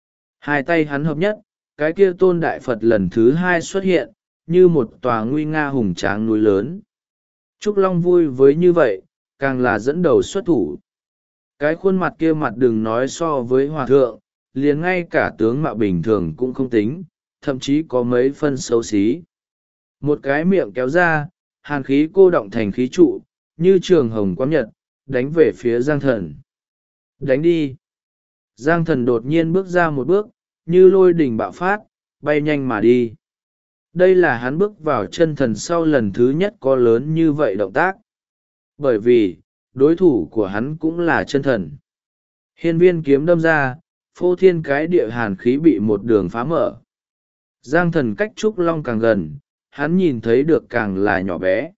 Hai tay hắn hợp nhất, cái kia tôn đại Phật lần thứ hai xuất hiện, như một tòa nguy nga hùng tráng núi lớn. Trúc Long vui với như vậy, càng là dẫn đầu xuất thủ. Cái khuôn mặt kia mặt đừng nói so với hòa thượng, liền ngay cả tướng mạo bình thường cũng không tính, thậm chí có mấy phân xấu xí. Một cái miệng kéo ra, hàn khí cô động thành khí trụ, như trường hồng quang nhật, đánh về phía Giang Thần. Đánh đi! Giang Thần đột nhiên bước ra một bước, như lôi đỉnh bạo phát, bay nhanh mà đi. Đây là hắn bước vào chân thần sau lần thứ nhất có lớn như vậy động tác. Bởi vì, đối thủ của hắn cũng là chân thần. Hiên viên kiếm đâm ra, phô thiên cái địa hàn khí bị một đường phá mở. Giang Thần cách Trúc Long càng gần, hắn nhìn thấy được càng là nhỏ bé.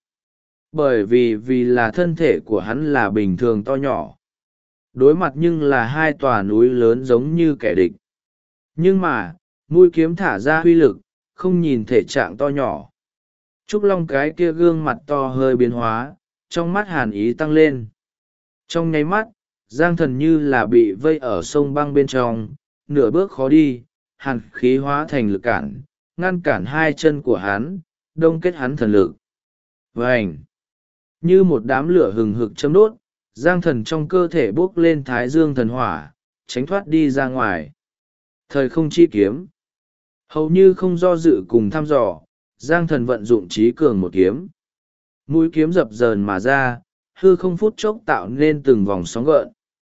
Bởi vì là thân thể của hắn là bình thường to nhỏ. Đối mặt nhưng là hai tòa núi lớn giống như kẻ địch. Nhưng mà, mũi kiếm thả ra huy lực, không nhìn thể trạng to nhỏ. Trúc Long cái kia gương mặt to hơi biến hóa, trong mắt hàn ý tăng lên. Trong nháy mắt, Giang Thần như là bị vây ở sông băng bên trong, nửa bước khó đi, hàn khí hóa thành lực cản, ngăn cản hai chân của hắn, đông kết hắn thần lực. Vành! Như một đám lửa hừng hực châm đốt, Giang Thần trong cơ thể bốc lên thái dương thần hỏa, tránh thoát đi ra ngoài. Thời không chi kiếm. Hầu như không do dự cùng thăm dò, Giang Thần vận dụng trí cường một kiếm. Mũi kiếm dập dờn mà ra, hư không phút chốc tạo nên từng vòng sóng gợn.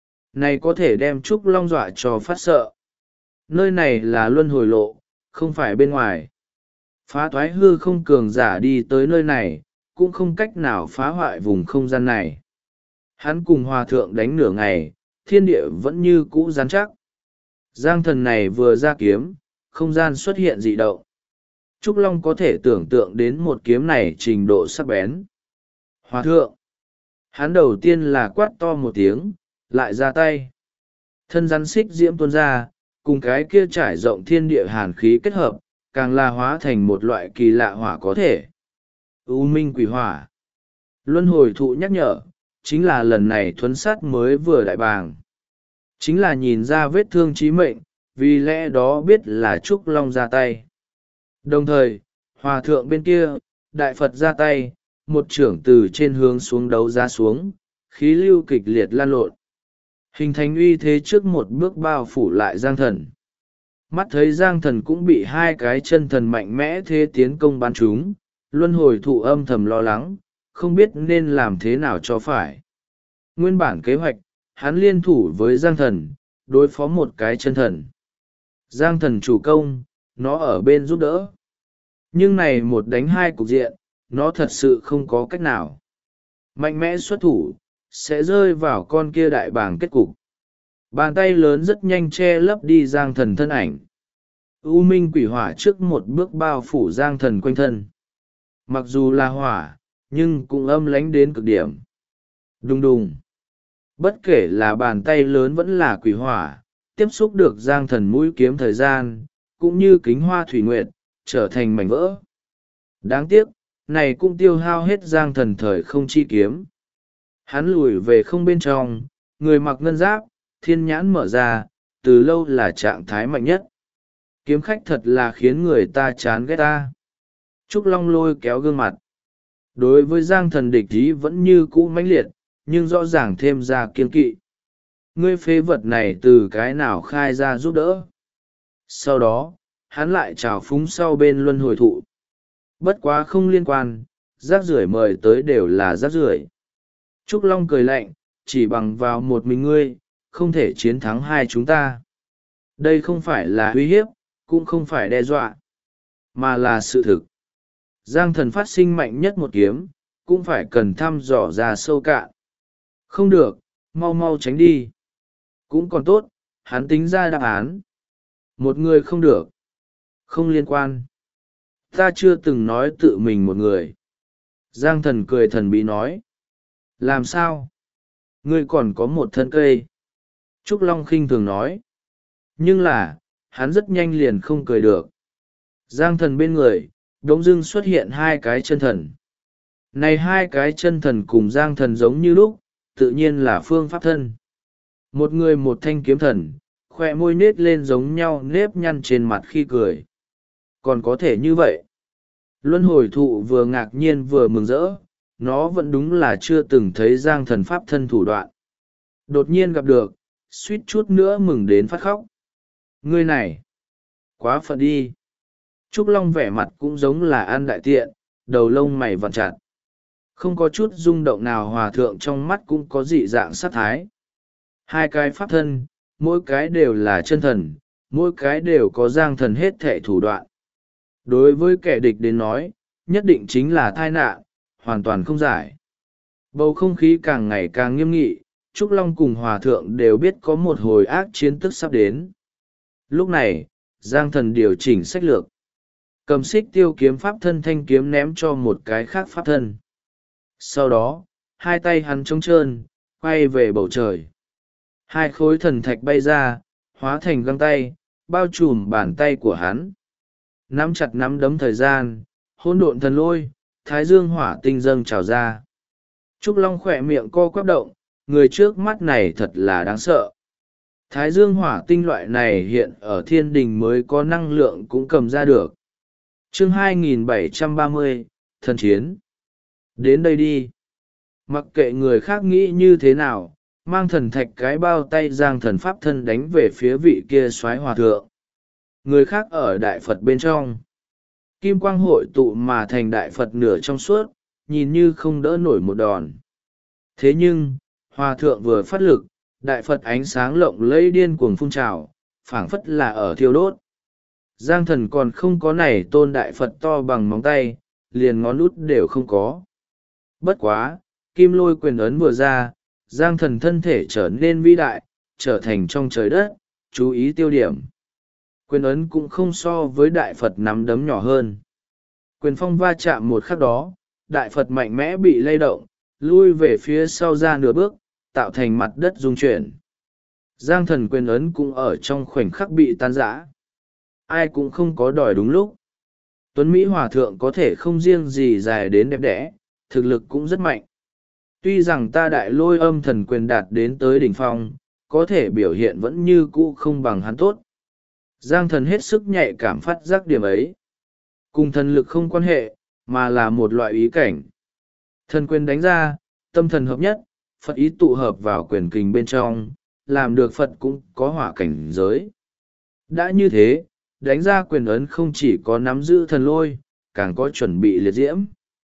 Này có thể đem Trúc Long dọa cho phát sợ. Nơi này là luân hồi lộ, không phải bên ngoài. Phá thoái hư không cường giả đi tới nơi này, cũng không cách nào phá hoại vùng không gian này. Hắn cùng hòa thượng đánh nửa ngày, thiên địa vẫn như cũ rắn chắc. Giang Thần này vừa ra kiếm, không gian xuất hiện dị động. Trúc Long có thể tưởng tượng đến một kiếm này trình độ sắc bén. Hòa thượng! Hắn đầu tiên là quát to một tiếng, lại ra tay. Thân rắn xích diễm tuôn ra, cùng cái kia trải rộng thiên địa hàn khí kết hợp, càng là hóa thành một loại kỳ lạ hỏa có thể. U minh quỷ hỏa. Luân hồi thụ nhắc nhở, chính là lần này thuấn sát mới vừa đại bàng. Chính là nhìn ra vết thương chí mệnh, vì lẽ đó biết là Trúc Long ra tay. Đồng thời, hòa thượng bên kia, đại Phật ra tay, một trưởng từ trên hướng xuống đấu ra xuống, khí lưu kịch liệt lan lộn. Hình thành uy thế trước một bước bao phủ lại Giang Thần. Mắt thấy Giang Thần cũng bị hai cái chân thần mạnh mẽ thế tiến công bắn chúng, luân hồi thụ âm thầm lo lắng, không biết nên làm thế nào cho phải. Nguyên bản kế hoạch, hắn liên thủ với Giang Thần, đối phó một cái chân thần. Giang Thần chủ công, nó ở bên giúp đỡ. Nhưng này một đánh hai cục diện, nó thật sự không có cách nào. Mạnh mẽ xuất thủ, sẽ rơi vào con kia đại bàng kết cục. Bàn tay lớn rất nhanh che lấp đi Giang Thần thân ảnh. U minh quỷ hỏa trước một bước bao phủ Giang Thần quanh thân. Mặc dù là hỏa, nhưng cũng âm lánh đến cực điểm. Đùng đùng. Bất kể là bàn tay lớn vẫn là quỷ hỏa, tiếp xúc được Giang Thần mũi kiếm thời gian, cũng như kính hoa thủy nguyệt, trở thành mảnh vỡ. Đáng tiếc, này cũng tiêu hao hết Giang Thần thời không chi kiếm. Hắn lùi về không bên trong, người mặc ngân giáp, thiên nhãn mở ra, từ lâu là trạng thái mạnh nhất. Kiếm khách thật là khiến người ta chán ghét ta. Trúc Long lôi kéo gương mặt. Đối với Giang Thần địch ý vẫn như cũ mãnh liệt, nhưng rõ ràng thêm ra kiên kỵ. Ngươi phế vật này từ cái nào khai ra giúp đỡ. Sau đó, hắn lại trào phúng sau bên luân hồi thụ. Bất quá không liên quan, rác rưởi mời tới đều là rác rưởi. Trúc Long cười lạnh, chỉ bằng vào một mình ngươi, không thể chiến thắng hai chúng ta. Đây không phải là uy hiếp, cũng không phải đe dọa, mà là sự thực. Giang Thần phát sinh mạnh nhất một kiếm, cũng phải cần thăm dò ra sâu cạn. Không được, mau mau tránh đi. Cũng còn tốt, hắn tính ra đáp án. Một người không được. Không liên quan. Ta chưa từng nói tự mình một người. Giang Thần cười thần bí nói. Làm sao? Ngươi còn có một thân cây. Trúc Long khinh thường nói. Nhưng là, hắn rất nhanh liền không cười được. Giang Thần bên người, đống dưng xuất hiện hai cái chân thần. Này hai cái chân thần cùng Giang Thần giống như lúc, tự nhiên là phương pháp thân. Một người một thanh kiếm thần, khoe môi nết lên giống nhau nếp nhăn trên mặt khi cười. Còn có thể như vậy. Luân hồi thụ vừa ngạc nhiên vừa mừng rỡ, nó vẫn đúng là chưa từng thấy Giang Thần pháp thân thủ đoạn. Đột nhiên gặp được, suýt chút nữa mừng đến phát khóc. Ngươi này, quá phận đi. Trúc Long vẻ mặt cũng giống là ăn đại tiện, đầu lông mày vặn chặt. Không có chút rung động nào, hòa thượng trong mắt cũng có dị dạng sát thái. Hai cái pháp thân, mỗi cái đều là chân thần, mỗi cái đều có Giang Thần hết thệ thủ đoạn. Đối với kẻ địch đến nói, nhất định chính là tai nạn, hoàn toàn không giải. Bầu không khí càng ngày càng nghiêm nghị, Trúc Long cùng hòa thượng đều biết có một hồi ác chiến tức sắp đến. Lúc này, Giang Thần điều chỉnh sách lược. Cầm xích tiêu kiếm pháp thân thanh kiếm ném cho một cái khác pháp thân. Sau đó, hai tay hắn trống trơn, quay về bầu trời. Hai khối thần thạch bay ra, hóa thành găng tay, bao trùm bàn tay của hắn. Nắm chặt nắm đấm thời gian, hỗn độn thần lôi, thái dương hỏa tinh dâng trào ra. Trúc Long khỏe miệng co quắp động, người trước mắt này thật là đáng sợ. Thái dương hỏa tinh loại này hiện ở thiên đình mới có năng lượng cũng cầm ra được. Chương 2730, thần chiến. Đến đây đi. Mặc kệ người khác nghĩ như thế nào, mang thần thạch cái bao tay Giang Thần pháp thân đánh về phía vị kia soái hòa thượng. Người khác ở đại Phật bên trong. Kim quang hội tụ mà thành đại Phật nửa trong suốt, nhìn như không đỡ nổi một đòn. Thế nhưng, hòa thượng vừa phát lực, đại Phật ánh sáng lộng lẫy điên cuồng phun trào, phảng phất là ở thiêu đốt. Giang Thần còn không có này tôn đại Phật to bằng móng tay, liền ngón út đều không có. Bất quá, kim lôi quyền ấn vừa ra, Giang Thần thân thể trở nên vĩ đại, trở thành trong trời đất, chú ý tiêu điểm. Quyền ấn cũng không so với đại Phật nắm đấm nhỏ hơn. Quyền phong va chạm một khắc đó, đại Phật mạnh mẽ bị lay động, lui về phía sau ra nửa bước, tạo thành mặt đất rung chuyển. Giang Thần quyền ấn cũng ở trong khoảnh khắc bị tan rã. Ai cũng không có đòi đúng lúc. Tuấn Mỹ Hòa Thượng có thể không riêng gì dài đến đẹp đẽ, thực lực cũng rất mạnh. Tuy rằng ta đại lôi âm thần quyền đạt đến tới đỉnh phong, có thể biểu hiện vẫn như cũ không bằng hắn tốt. Giang Thần hết sức nhạy cảm phát giác điểm ấy. Cùng thần lực không quan hệ, mà là một loại ý cảnh. Thần quyền đánh ra, tâm thần hợp nhất, Phật ý tụ hợp vào quyền kình bên trong, làm được Phật cũng có hỏa cảnh giới. Đã như thế, đánh ra quyền ấn không chỉ có nắm giữ thần lôi, càng có chuẩn bị liệt diễm.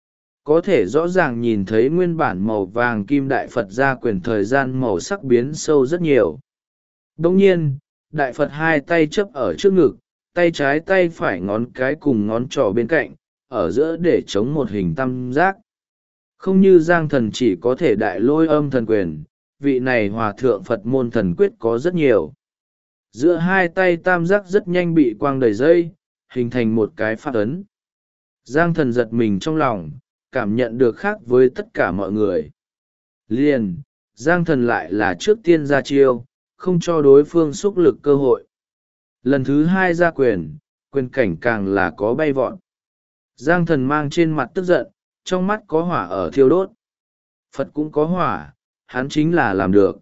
Có thể rõ ràng nhìn thấy nguyên bản màu vàng kim đại Phật ra quyền thời gian màu sắc biến sâu rất nhiều. Đồng nhiên, đại Phật hai tay chấp ở trước ngực, tay trái tay phải ngón cái cùng ngón trỏ bên cạnh, ở giữa để chống một hình tam giác. Không như Giang Thần chỉ có thể đại lôi âm thần quyền, vị này hòa thượng Phật môn thần quyết có rất nhiều. Giữa hai tay tam giác rất nhanh bị quang đầy dây, hình thành một cái pháp ấn. Giang Thần giật mình trong lòng, cảm nhận được khác với tất cả mọi người. Liền, Giang Thần lại là trước tiên ra chiêu, không cho đối phương xúc lực cơ hội. Lần thứ hai ra quyền, quyền cảnh càng là có bay vọt. Giang Thần mang trên mặt tức giận, trong mắt có hỏa ở thiêu đốt. Phật cũng có hỏa, hắn chính là làm được.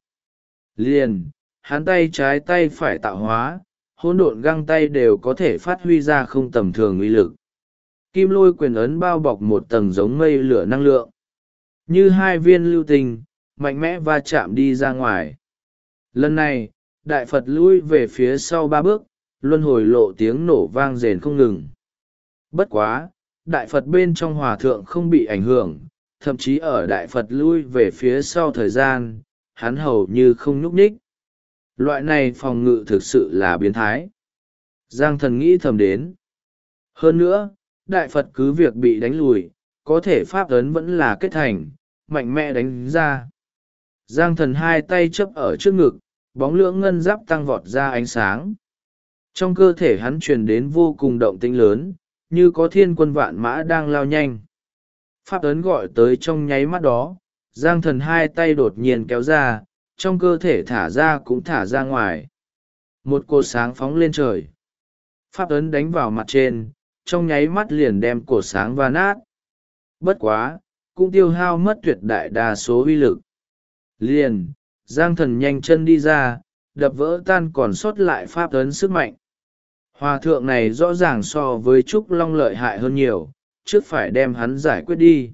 Liền, hắn tay trái tay phải tạo hóa, hỗn độn găng tay đều có thể phát huy ra không tầm thường uy lực. Kim lôi quyền ấn bao bọc một tầng giống mây lửa năng lượng. Như hai viên lưu tinh, mạnh mẽ va chạm đi ra ngoài. Lần này, đại Phật lui về phía sau ba bước, luân hồi lộ tiếng nổ vang rền không ngừng. Bất quá, đại Phật bên trong hòa thượng không bị ảnh hưởng, thậm chí ở đại Phật lui về phía sau thời gian, hắn hầu như không nhúc nhích. Loại này phòng ngự thực sự là biến thái. Giang Thần nghĩ thầm đến. Hơn nữa, đại Phật cứ việc bị đánh lùi, có thể pháp ấn vẫn là kết thành, mạnh mẽ đánh ra. Giang Thần hai tay chấp ở trước ngực, bóng lưỡng ngân giáp tăng vọt ra ánh sáng. Trong cơ thể hắn truyền đến vô cùng động tĩnh lớn, như có thiên quân vạn mã đang lao nhanh. Pháp ấn gọi tới trong nháy mắt đó, Giang Thần hai tay đột nhiên kéo ra, trong cơ thể thả ra cũng thả ra ngoài. Một cột sáng phóng lên trời. Pháp ấn đánh vào mặt trên, trong nháy mắt liền đem cột sáng va nát. Bất quá, cũng tiêu hao mất tuyệt đại đa số uy lực. Liền, Giang Thần nhanh chân đi ra, đập vỡ tan còn sót lại pháp ấn sức mạnh. Hòa thượng này rõ ràng so với Trúc Long lợi hại hơn nhiều, trước phải đem hắn giải quyết đi.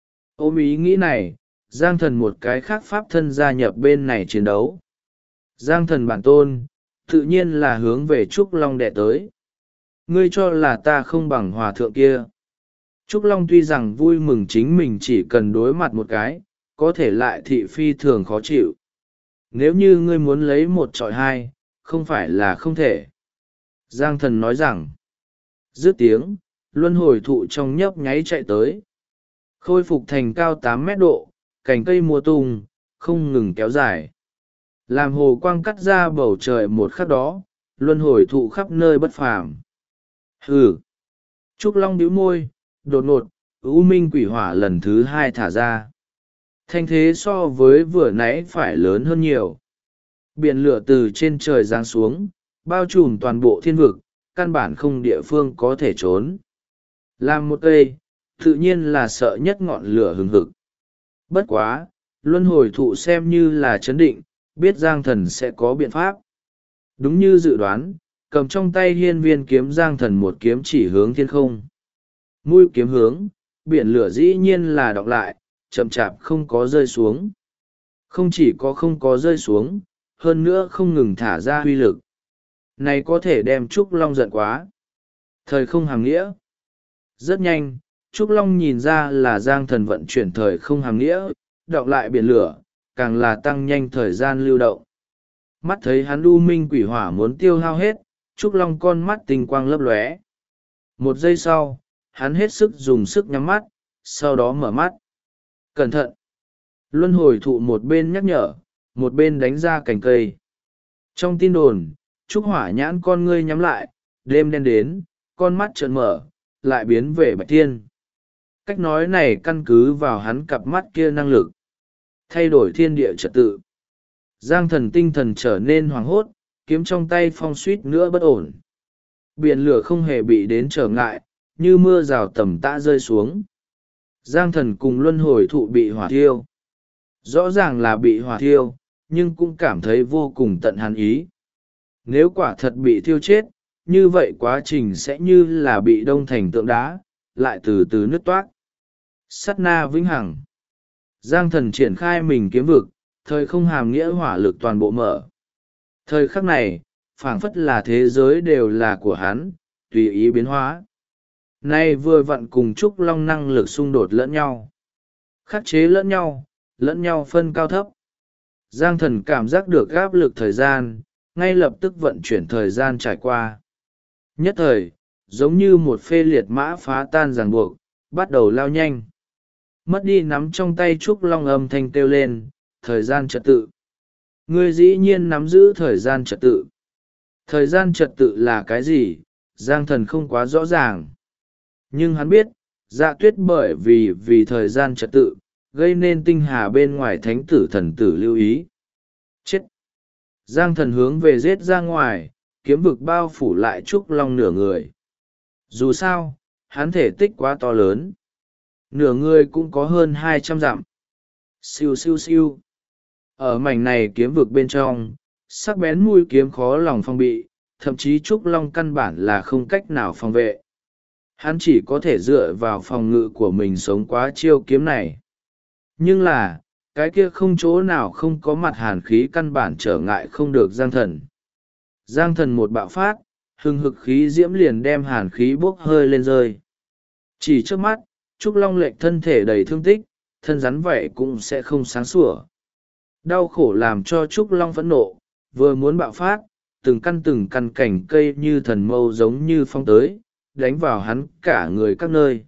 Ôm ý nghĩ này, Giang Thần một cái khác pháp thân gia nhập bên này chiến đấu. Giang Thần bản tôn, tự nhiên là hướng về Trúc Long đệ tới. Ngươi cho là ta không bằng hòa thượng kia. Trúc Long tuy rằng vui mừng chính mình chỉ cần đối mặt một cái, có thể lại thị phi thường khó chịu. Nếu như ngươi muốn lấy một trọi hai, không phải là không thể. Giang Thần nói rằng, dứt tiếng, luân hồi thụ trong nhấp nháy chạy tới. Khôi phục thành cao 8 mét độ, cành cây mùa tung, không ngừng kéo dài. Làm hồ quang cắt ra bầu trời một khắc đó, luân hồi thụ khắp nơi bất phàm. Hừ! Trúc Long bĩu môi, đột ngột, U Minh quỷ hỏa lần thứ hai thả ra. Thanh thế so với vừa nãy phải lớn hơn nhiều. Biển lửa từ trên trời giáng xuống, bao trùm toàn bộ thiên vực, căn bản không địa phương có thể trốn. Làm một cây, tự nhiên là sợ nhất ngọn lửa hừng hực. Bất quá, luân hồi thụ xem như là chấn định, biết Giang Thần sẽ có biện pháp. Đúng như dự đoán, cầm trong tay hiên viên kiếm Giang Thần một kiếm chỉ hướng thiên không. Mũi kiếm hướng, biển lửa dĩ nhiên là đọc lại, chậm chạp không có rơi xuống. Không chỉ có không có rơi xuống, hơn nữa không ngừng thả ra huy lực. Này có thể đem Trúc Long giận quá. Thời không hàm nghĩa. Rất nhanh, Trúc Long nhìn ra là Giang Thần vận chuyển thời không hàm nghĩa, đọc lại biển lửa, càng là tăng nhanh thời gian lưu động. Mắt thấy hắn U Minh quỷ hỏa muốn tiêu hao hết, Trúc Long con mắt tinh quang lấp lóe. Một giây sau, hắn hết sức dùng sức nhắm mắt, sau đó mở mắt. Cẩn thận! Luân hồi thụ một bên nhắc nhở, một bên đánh ra cành cây. Trong tin đồn, Trúc Hỏa nhãn con ngươi nhắm lại, đêm đen đến, con mắt trợn mở, lại biến về bạch thiên. Cách nói này căn cứ vào hắn cặp mắt kia năng lực. Thay đổi thiên địa trật tự. Giang Thần tinh thần trở nên hoảng hốt, kiếm trong tay phong suýt nữa bất ổn. Biển lửa không hề bị đến trở ngại, như mưa rào tầm tã rơi xuống. Giang Thần cùng luân hồi thụ bị hỏa thiêu. Rõ ràng là bị hỏa thiêu, nhưng cũng cảm thấy vô cùng tận hàn ý. Nếu quả thật bị thiêu chết, như vậy quá trình sẽ như là bị đông thành tượng đá, lại từ từ nứt toác. Sát na vĩnh hằng. Giang Thần triển khai mình kiếm vực, thời không hàm nghĩa hỏa lực toàn bộ mở. Thời khắc này, phảng phất là thế giới đều là của hắn, tùy ý biến hóa. Nay vừa vặn cùng Trúc Long năng lực xung đột lẫn nhau. Khắc chế lẫn nhau phân cao thấp. Giang Thần cảm giác được áp lực thời gian, ngay lập tức vận chuyển thời gian trải qua. Nhất thời, giống như một phê liệt mã phá tan ràng buộc, bắt đầu lao nhanh. Mất đi nắm trong tay Trúc Long âm thanh kêu lên, thời gian trật tự. Ngươi dĩ nhiên nắm giữ thời gian trật tự. Thời gian trật tự là cái gì, Giang Thần không quá rõ ràng. Nhưng hắn biết, Dạ Tuyết bởi vì thời gian trật tự, gây nên tinh hà bên ngoài thánh tử thần tử lưu ý. Chết! Giang Thần hướng về giết ra ngoài, kiếm vực bao phủ lại Trúc Long nửa người. Dù sao, hắn thể tích quá to lớn. Nửa người cũng có hơn 200 dặm. Siêu siêu siêu. Ở mảnh này kiếm vực bên trong, sắc bén mũi kiếm khó lòng phòng bị, thậm chí Trúc Long căn bản là không cách nào phòng vệ. Hắn chỉ có thể dựa vào phòng ngự của mình sống quá chiêu kiếm này. Nhưng là, cái kia không chỗ nào không có mặt hàn khí căn bản trở ngại không được Giang Thần. Giang Thần một bạo phát, hừng hực khí diễm liền đem hàn khí bốc hơi lên rơi. Chỉ trước mắt, Trúc Long lệch thân thể đầy thương tích, thân rắn vậy cũng sẽ không sáng sủa. Đau khổ làm cho Trúc Long phẫn nộ, vừa muốn bạo phát, từng căn cảnh cây như thần mâu giống như phong tới, đánh vào hắn cả người các nơi.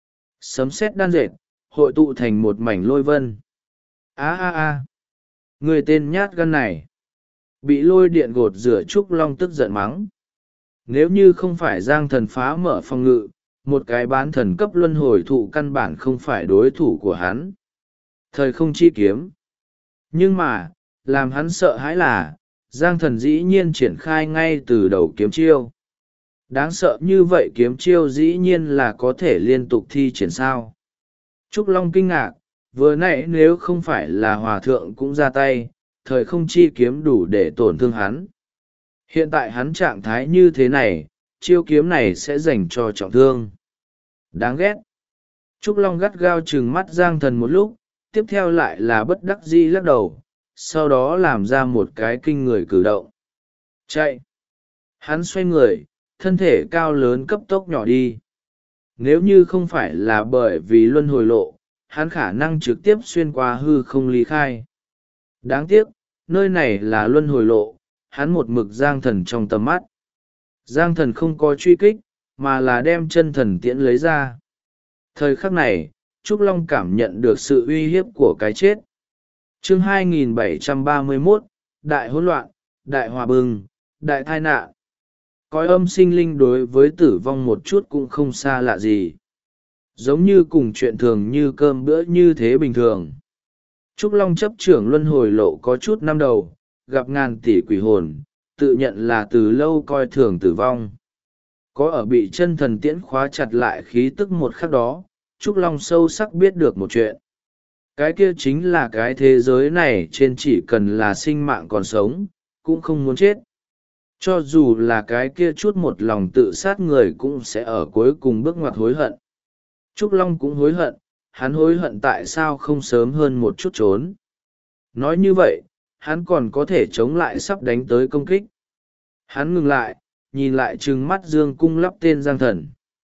Sấm sét đan dệt, hội tụ thành một mảnh lôi vân. Người tên nhát gan này. Bị lôi điện gột rửa, Trúc Long tức giận mắng. Nếu như không phải Giang Thần phá mở phòng ngự, một cái bán thần cấp luân hồi thụ căn bản không phải đối thủ của hắn. Thời không chi kiếm. Nhưng mà, làm hắn sợ hãi là, Giang Thần dĩ nhiên triển khai ngay từ đầu kiếm chiêu. Đáng sợ như vậy kiếm chiêu dĩ nhiên là có thể liên tục thi triển sao. Trúc Long kinh ngạc, vừa nãy nếu không phải là hòa thượng cũng ra tay, thời không chi kiếm đủ để tổn thương hắn. Hiện tại hắn trạng thái như thế này, chiêu kiếm này sẽ dành cho trọng thương. Đáng ghét. Trúc Long gắt gao trừng mắt Giang Thần một lúc, tiếp theo lại là bất đắc dĩ lắc đầu, sau đó làm ra một cái kinh người cử động. Chạy. Hắn xoay người, thân thể cao lớn cấp tốc nhỏ đi. Nếu như không phải là bởi vì luân hồi lộ, hắn khả năng trực tiếp xuyên qua hư không ly khai. Đáng tiếc, nơi này là luân hồi lộ, hắn một mực Giang Thần trong tầm mắt. Giang Thần không có truy kích, mà là đem chân thần tiễn lấy ra. Thời khắc này, Trúc Long cảm nhận được sự uy hiếp của cái chết. Chương 2731, Đại hỗn loạn, Đại hòa bừng, Đại tai nạn. Cõi âm sinh linh đối với tử vong một chút cũng không xa lạ gì. Giống như cùng chuyện thường như cơm bữa như thế bình thường. Trúc Long chấp trưởng luân hồi lộ có chút năm đầu, gặp ngàn tỷ quỷ hồn, tự nhận là từ lâu coi thường tử vong. Có ở bị chân thần tiễn khóa chặt lại khí tức một khắc đó, Trúc Long sâu sắc biết được một chuyện. Cái kia chính là cái thế giới này trên chỉ cần là sinh mạng còn sống, cũng không muốn chết. Cho dù là cái kia chút một lòng tự sát người cũng sẽ ở cuối cùng bước ngoặt hối hận. Trúc Long cũng hối hận, hắn hối hận tại sao không sớm hơn một chút trốn. Nói như vậy, hắn còn có thể chống lại sắp đánh tới công kích. Hắn ngừng lại, nhìn lại trừng mắt dương cung lắp tên Giang Thần.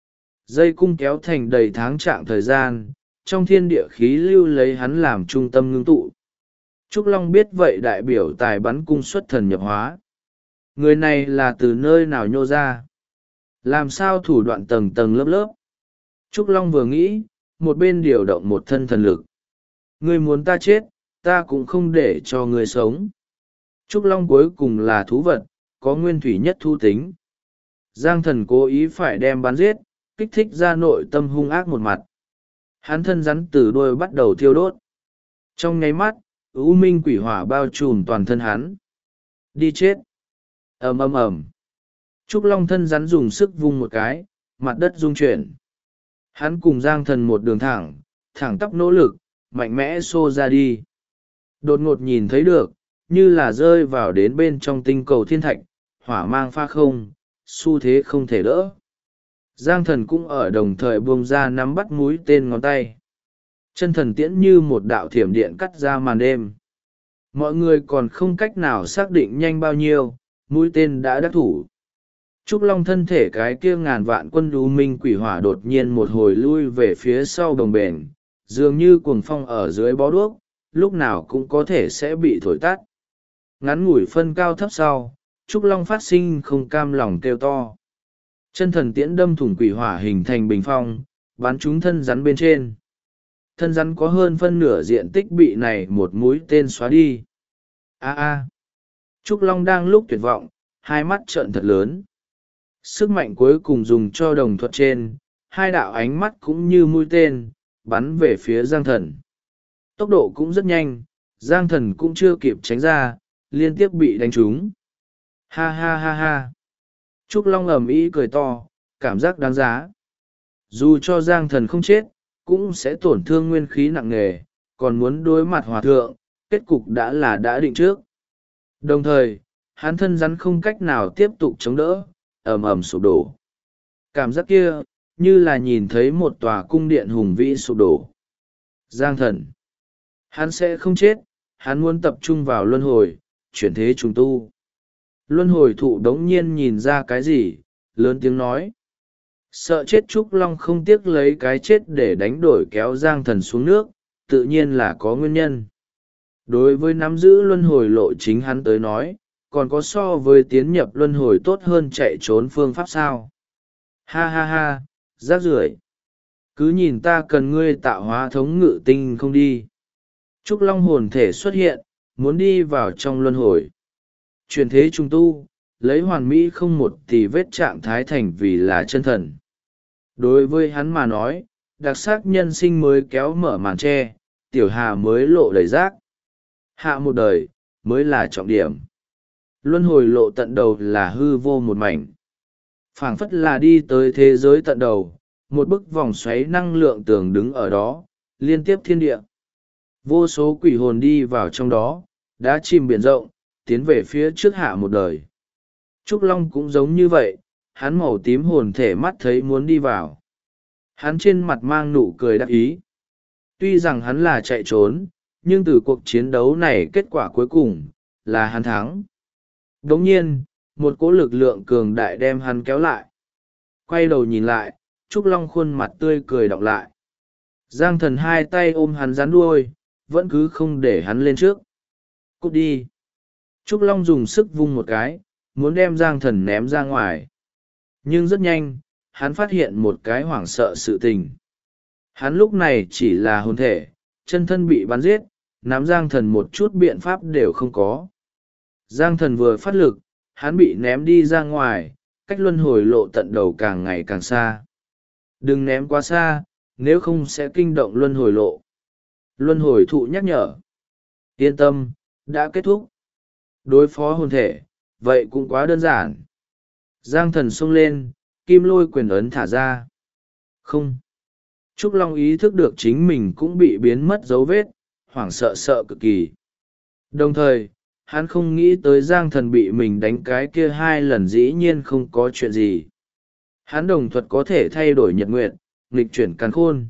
Dây cung kéo thành đầy tháng trạng thời gian, trong thiên địa khí lưu lấy hắn làm trung tâm ngưng tụ. Trúc Long biết vậy đại biểu tài bắn cung xuất thần nhập hóa. Người này là từ nơi nào nhô ra? Làm sao thủ đoạn tầng tầng lớp lớp? Trúc Long vừa nghĩ, một bên điều động một thân thần lực. Ngươi muốn ta chết, ta cũng không để cho ngươi sống. Trúc Long cuối cùng là thú vật, có nguyên thủy nhất thu tính. Giang Thần cố ý phải đem bắn giết, kích thích ra nội tâm hung ác một mặt. Hắn thân rắn từ đuôi bắt đầu thiêu đốt. Trong nháy mắt, u minh quỷ hỏa bao trùm toàn thân hắn. Đi chết. Ầm ầm ầm. Trúc Long thân rắn dùng sức vung một cái, mặt đất rung chuyển. Hắn cùng Giang Thần một đường thẳng, thẳng tắp nỗ lực, mạnh mẽ xô ra đi. Đột ngột nhìn thấy được, như là rơi vào đến bên trong tinh cầu thiên thạch, hỏa mang pha không, xu thế không thể đỡ. Giang Thần cũng ở đồng thời buông ra nắm bắt mũi tên ngón tay. Chân thần tiễn như một đạo thiểm điện cắt ra màn đêm. Mọi người còn không cách nào xác định nhanh bao nhiêu, mũi tên đã đắc thủ. Trúc Long thân thể cái kia ngàn vạn quân u minh quỷ hỏa đột nhiên một hồi lui về phía sau đồng bền, dường như cuồng phong ở dưới bó đuốc, lúc nào cũng có thể sẽ bị thổi tắt. Ngắn ngủi phân cao thấp sau, Trúc Long phát sinh không cam lòng kêu to. Chân thần tiễn đâm thủng quỷ hỏa hình thành bình phong, bắn trúng thân rắn bên trên. Thân rắn có hơn phân nửa diện tích bị này một mũi tên xóa đi. A. Trúc Long đang lúc tuyệt vọng, hai mắt trợn thật lớn. Sức mạnh cuối cùng dùng cho đồng thuật trên, hai đạo ánh mắt cũng như mũi tên, bắn về phía Giang Thần. Tốc độ cũng rất nhanh, Giang Thần cũng chưa kịp tránh ra, liên tiếp bị đánh trúng. Ha ha ha ha. Trúc Long ầm ĩ cười to, cảm giác đáng giá. Dù cho Giang Thần không chết, cũng sẽ tổn thương nguyên khí nặng nề, còn muốn đối mặt hòa thượng, kết cục đã định trước. Đồng thời, hắn thân rắn không cách nào tiếp tục chống đỡ, ầm ầm sụp đổ. Cảm giác kia, như là nhìn thấy một tòa cung điện hùng vĩ sụp đổ. Giang Thần. Hắn sẽ không chết, hắn muốn tập trung vào luân hồi, chuyển thế trùng tu. Luân hồi thụ đống nhiên nhìn ra cái gì, lớn tiếng nói. Sợ chết Trúc Long không tiếc lấy cái chết để đánh đổi kéo Giang Thần xuống nước, tự nhiên là có nguyên nhân. Đối với nắm giữ luân hồi lộ chính hắn tới nói, còn có so với tiến nhập luân hồi tốt hơn chạy trốn phương pháp sao? Ha ha ha, rác rưởi. Cứ nhìn ta cần ngươi tạo hóa thống ngự tinh không đi. Trúc Long hồn thể xuất hiện, muốn đi vào trong luân hồi. Chuyển thế trung tu, lấy hoàn mỹ không một tì vết trạng thái thành vì là chân thần. Đối với hắn mà nói, đặc sắc nhân sinh mới kéo mở màn tre, tiểu hà mới lộ đầy rác. Hạ một đời, mới là trọng điểm. Luân hồi lộ tận đầu là hư vô một mảnh. Phảng phất là đi tới thế giới tận đầu, một bức vòng xoáy năng lượng tường đứng ở đó, liên tiếp thiên địa. Vô số quỷ hồn đi vào trong đó, đã chìm biển rộng, tiến về phía trước hạ một đời. Trúc Long cũng giống như vậy, hắn màu tím hồn thể mắt thấy muốn đi vào. Hắn trên mặt mang nụ cười đắc ý. Tuy rằng hắn là chạy trốn, nhưng từ cuộc chiến đấu này kết quả cuối cùng, là hắn thắng. Đồng nhiên, một cỗ lực lượng cường đại đem hắn kéo lại. Quay đầu nhìn lại, Trúc Long khuôn mặt tươi cười đọng lại. Giang Thần hai tay ôm hắn rắn đuôi, vẫn cứ không để hắn lên trước. Cút đi. Trúc Long dùng sức vung một cái, muốn đem Giang Thần ném ra ngoài. Nhưng rất nhanh, hắn phát hiện một cái hoảng sợ sự tình. Hắn lúc này chỉ là hồn thể, chân thân bị bắn giết, nắm Giang Thần một chút biện pháp đều không có. Giang Thần vừa phát lực, hắn bị ném đi ra ngoài, cách luân hồi lộ tận đầu càng ngày càng xa. Đừng ném quá xa, nếu không sẽ kinh động luân hồi lộ. Luân hồi thụ nhắc nhở. Yên tâm, đã kết thúc. Đối phó hồn thể, vậy cũng quá đơn giản. Giang Thần xông lên, kim lôi quyền ấn thả ra. Không. Trúc Long ý thức được chính mình cũng bị biến mất dấu vết, hoảng sợ sợ cực kỳ. Đồng thời, hắn không nghĩ tới Giang Thần bị mình đánh cái kia 2 lần dĩ nhiên không có chuyện gì. Hắn đồng thuật có thể thay đổi nhật nguyện, nghịch chuyển càn khôn.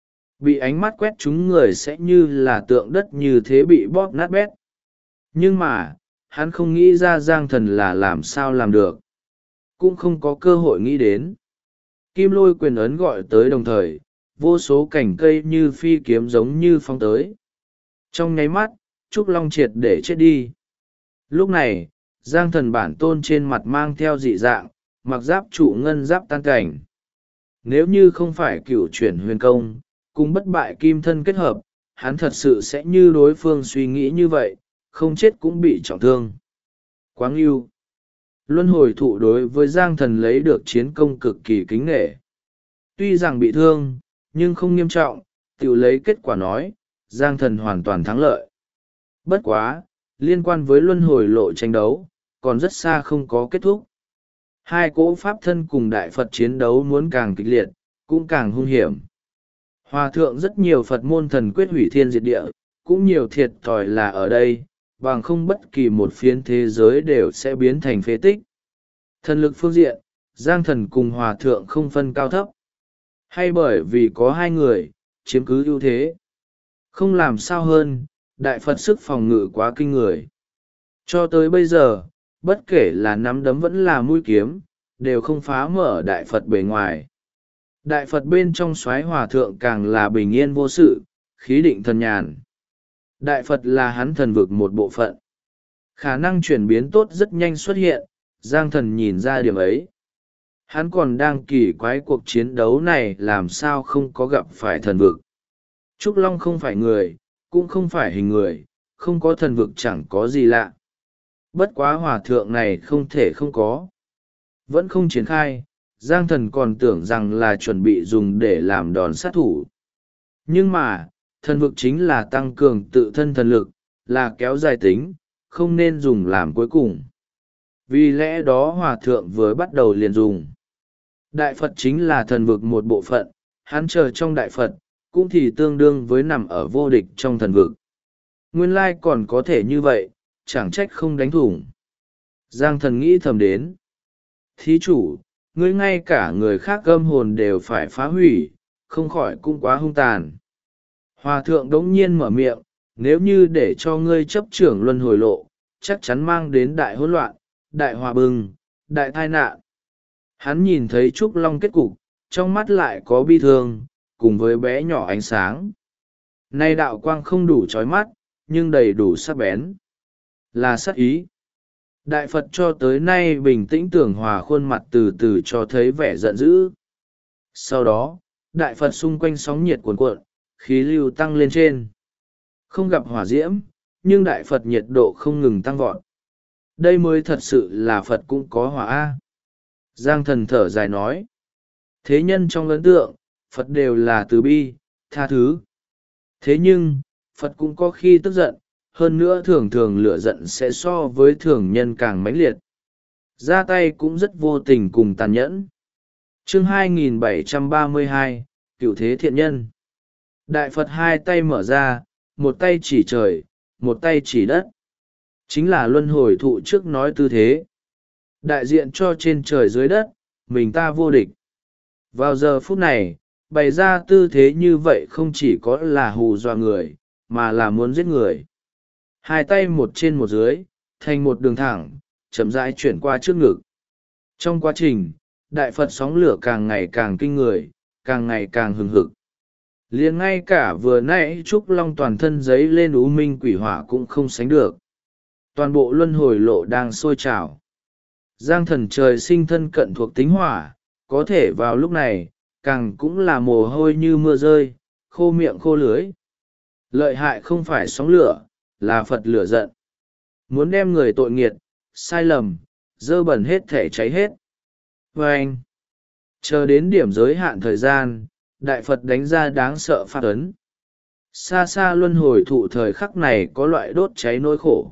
Bị ánh mắt quét chúng người sẽ như là tượng đất như thế bị bóp nát bét. Nhưng mà, hắn không nghĩ ra Giang Thần là làm sao làm được. Cũng không có cơ hội nghĩ đến. Kim lôi quyền ấn gọi tới đồng thời, vô số cành cây như phi kiếm giống như phong tới. Trong nháy mắt, Trúc Long triệt để chết đi. Lúc này, Giang Thần bản tôn trên mặt mang theo dị dạng, mặc giáp trụ ngân giáp tan cảnh. Nếu như không phải cửu chuyển huyền công, cùng bất bại kim thân kết hợp, hắn thật sự sẽ như đối phương suy nghĩ như vậy, không chết cũng bị trọng thương. Quá ngưu. Luân hồi thụ đối với Giang Thần lấy được chiến công cực kỳ kính nghệ. Tuy rằng bị thương, nhưng không nghiêm trọng, tự lấy kết quả nói, Giang Thần hoàn toàn thắng lợi. Bất quá, liên quan với luân hồi lộ tranh đấu, còn rất xa không có kết thúc. Hai cỗ pháp thân cùng Đại Phật chiến đấu muốn càng kịch liệt, cũng càng hung hiểm. Hòa thượng rất nhiều Phật môn thần quyết hủy thiên diệt địa, cũng nhiều thiệt thòi là ở đây, bằng không bất kỳ một phiến thế giới đều sẽ biến thành phế tích. Thần lực phương diện, Giang Thần cùng Hòa thượng không phân cao thấp. Hay bởi vì có 2 người, chiếm cứ ưu thế. Không làm sao hơn, Đại Phật sức phòng ngự quá kinh người. Cho tới bây giờ, bất kể là nắm đấm vẫn là mũi kiếm, đều không phá mở Đại Phật bề ngoài. Đại Phật bên trong soái Hòa thượng càng là bình yên vô sự, khí định thần nhàn. Đại Phật là hắn thần vực một bộ phận. Khả năng chuyển biến tốt rất nhanh xuất hiện, Giang Thần nhìn ra điểm ấy. Hắn còn đang kỳ quái cuộc chiến đấu này làm sao không có gặp phải thần vực. Trúc Long không phải người, cũng không phải hình người, không có thần vực chẳng có gì lạ. Bất quá Hòa thượng này không thể không có. Vẫn không triển khai, Giang Thần còn tưởng rằng là chuẩn bị dùng để làm đòn sát thủ. Nhưng mà, thần vực chính là tăng cường tự thân thần lực, là kéo dài tính, không nên dùng làm cuối cùng. Vì lẽ đó Hòa thượng vừa bắt đầu liền dùng. Đại Phật chính là thần vực một bộ phận, hắn chờ trong Đại Phật, cũng thì tương đương với nằm ở vô địch trong thần vực. Nguyên lai còn có thể như vậy, chẳng trách không đánh thủng. Giang Thần nghĩ thầm đến. Thí chủ, ngươi ngay cả người khác âm hồn đều phải phá hủy, không khỏi cũng quá hung tàn. Hòa thượng đống nhiên mở miệng, nếu như để cho ngươi chấp trưởng luân hồi lộ, chắc chắn mang đến đại hỗn loạn, đại hòa bừng, đại tai nạn. Hắn nhìn thấy Trúc Long kết cục, trong mắt lại có bi thương, cùng với bé nhỏ ánh sáng. Nay đạo quang không đủ chói mắt, nhưng đầy đủ sắc bén. Là sát ý. Đại Phật cho tới nay bình tĩnh tưởng hòa khuôn mặt từ từ cho thấy vẻ giận dữ. Sau đó, Đại Phật xung quanh sóng nhiệt cuồn cuộn, khí lưu tăng lên trên. Không gặp hỏa diễm, nhưng Đại Phật nhiệt độ không ngừng tăng vọt. đây mới thật sự là Phật cũng có hỏa a. Giang thần thở dài nói. Thế nhân trong ấn tượng, Phật đều là từ bi, tha thứ. Thế nhưng, Phật cũng có khi tức giận, hơn nữa thường thường lửa giận sẽ so với thường nhân càng mãnh liệt. Ra tay cũng rất vô tình cùng tàn nhẫn. Chương 2732, Cựu Thế Thiện Nhân. Đại Phật hai tay mở ra, một tay chỉ trời, một tay chỉ đất. Chính là luân hồi thụ trước nói tư thế. Đại diện cho trên trời dưới đất, mình ta vô địch. Vào giờ phút này, bày ra tư thế như vậy không chỉ có là hù dọa người, mà là muốn giết người. Hai tay một trên một dưới, thành một đường thẳng, chậm rãi chuyển qua trước ngực. Trong quá trình, Đại Phật sóng lửa càng ngày càng kinh người, càng ngày càng hừng hực. Liền ngay cả vừa nãy Trúc Long toàn thân giấy lên u minh quỷ hỏa cũng không sánh được. Toàn bộ luân hồi lộ đang sôi trào. Giang thần trời sinh thân cận thuộc tính hỏa, có thể vào lúc này, càng cũng là mồ hôi như mưa rơi, khô miệng khô lưới. Lợi hại không phải sóng lửa, là Phật lửa giận. Muốn đem người tội nghiệt, sai lầm, dơ bẩn hết thể cháy hết. Và anh, chờ đến điểm giới hạn thời gian, Đại Phật đánh ra đáng sợ pháp ấn. Xa xa luân hồi thụ thời khắc này có loại đốt cháy nỗi khổ.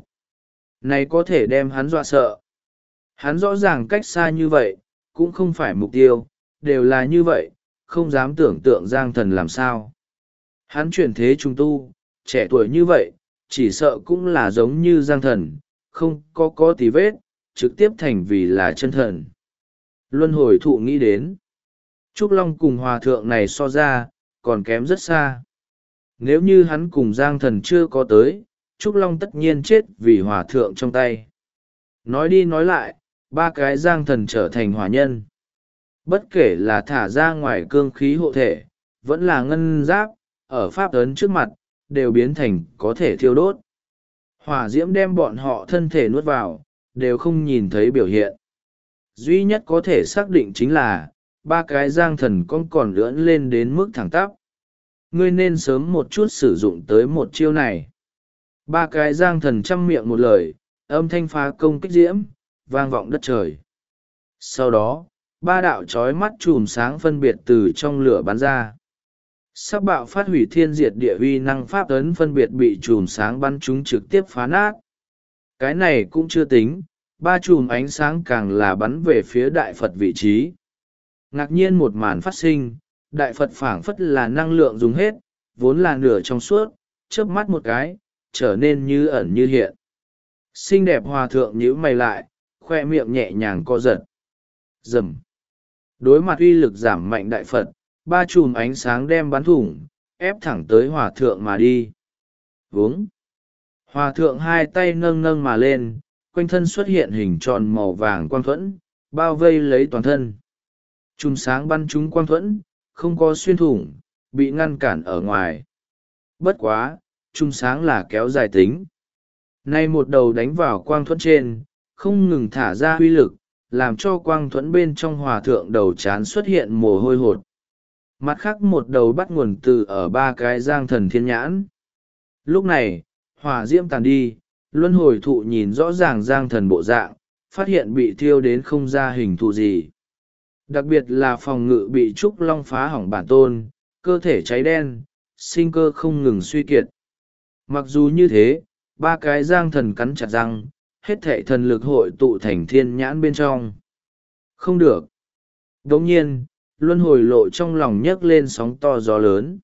Này có thể đem hắn dọa sợ. Hắn rõ ràng cách xa như vậy, cũng không phải mục tiêu, đều là như vậy, không dám tưởng tượng Giang thần làm sao. Hắn chuyển thế trung tu, trẻ tuổi như vậy, chỉ sợ cũng là giống như Giang thần, không có tí vết, trực tiếp thành vì là chân thần. Luân hồi thụ nghĩ đến, Trúc Long cùng hòa thượng này so ra, còn kém rất xa. Nếu như hắn cùng Giang thần chưa có tới, Trúc Long tất nhiên chết vì hòa thượng trong tay. Nói đi nói lại, ba cái Giang thần trở thành hỏa nhân. Bất kể là thả ra ngoài cương khí hộ thể, vẫn là ngân giáp, ở pháp ấn trước mặt, đều biến thành có thể thiêu đốt. Hỏa diễm đem bọn họ thân thể nuốt vào, đều không nhìn thấy biểu hiện. Duy nhất có thể xác định chính là, ba cái Giang thần con còn lưỡn lên đến mức thẳng tắp. Ngươi nên sớm một chút sử dụng tới một chiêu này. Ba cái Giang thần chăm miệng một lời, âm thanh phá công kích diễm, vang vọng đất trời. Sau đó, ba đạo chói mắt chùm sáng phân biệt từ trong lửa bắn ra. Sắc bạo phát hủy thiên diệt địa uy năng pháp ấn phân biệt bị chùm sáng bắn chúng trực tiếp phá nát. Cái này cũng chưa tính, ba chùm ánh sáng càng là bắn về phía Đại Phật vị trí. Ngạc nhiên một màn phát sinh, Đại Phật phảng phất là năng lượng dùng hết, vốn là nửa trong suốt, chớp mắt một cái, trở nên như ẩn như hiện. Xinh đẹp hòa thượng nhíu mày lại, khoe miệng nhẹ nhàng co giật. Rầm. Đối mặt uy lực giảm mạnh Đại Phật, ba chùm ánh sáng đem bắn thủng, ép thẳng tới hòa thượng mà đi. Vúng. Hòa thượng hai tay nâng nâng mà lên, quanh thân xuất hiện hình tròn màu vàng quang thuẫn, bao vây lấy toàn thân. Chùm sáng bắn trúng quang thuẫn, không có xuyên thủng, bị ngăn cản ở ngoài. Bất quá, chùm sáng là kéo dài tính. Nay một đầu đánh vào quang thuẫn trên, không ngừng thả ra uy lực, làm cho quang thuẫn bên trong hòa thượng đầu chán xuất hiện mồ hôi hột. Mặt khác một đầu bắt nguồn từ ở ba cái Giang thần thiên nhãn. Lúc này, hỏa diễm tàn đi, luân hồi thụ nhìn rõ ràng Giang thần bộ dạng, phát hiện bị thiêu đến không ra hình thù gì. Đặc biệt là phòng ngự bị Trúc Long phá hỏng bản tôn, cơ thể cháy đen, sinh cơ không ngừng suy kiệt. Mặc dù như thế, ba cái Giang thần cắn chặt răng, hết thệ thần lực hội tụ thành thiên nhãn bên trong. Không được. Đồng nhiên, luân hồi lộ trong lòng nhấc lên sóng to gió lớn.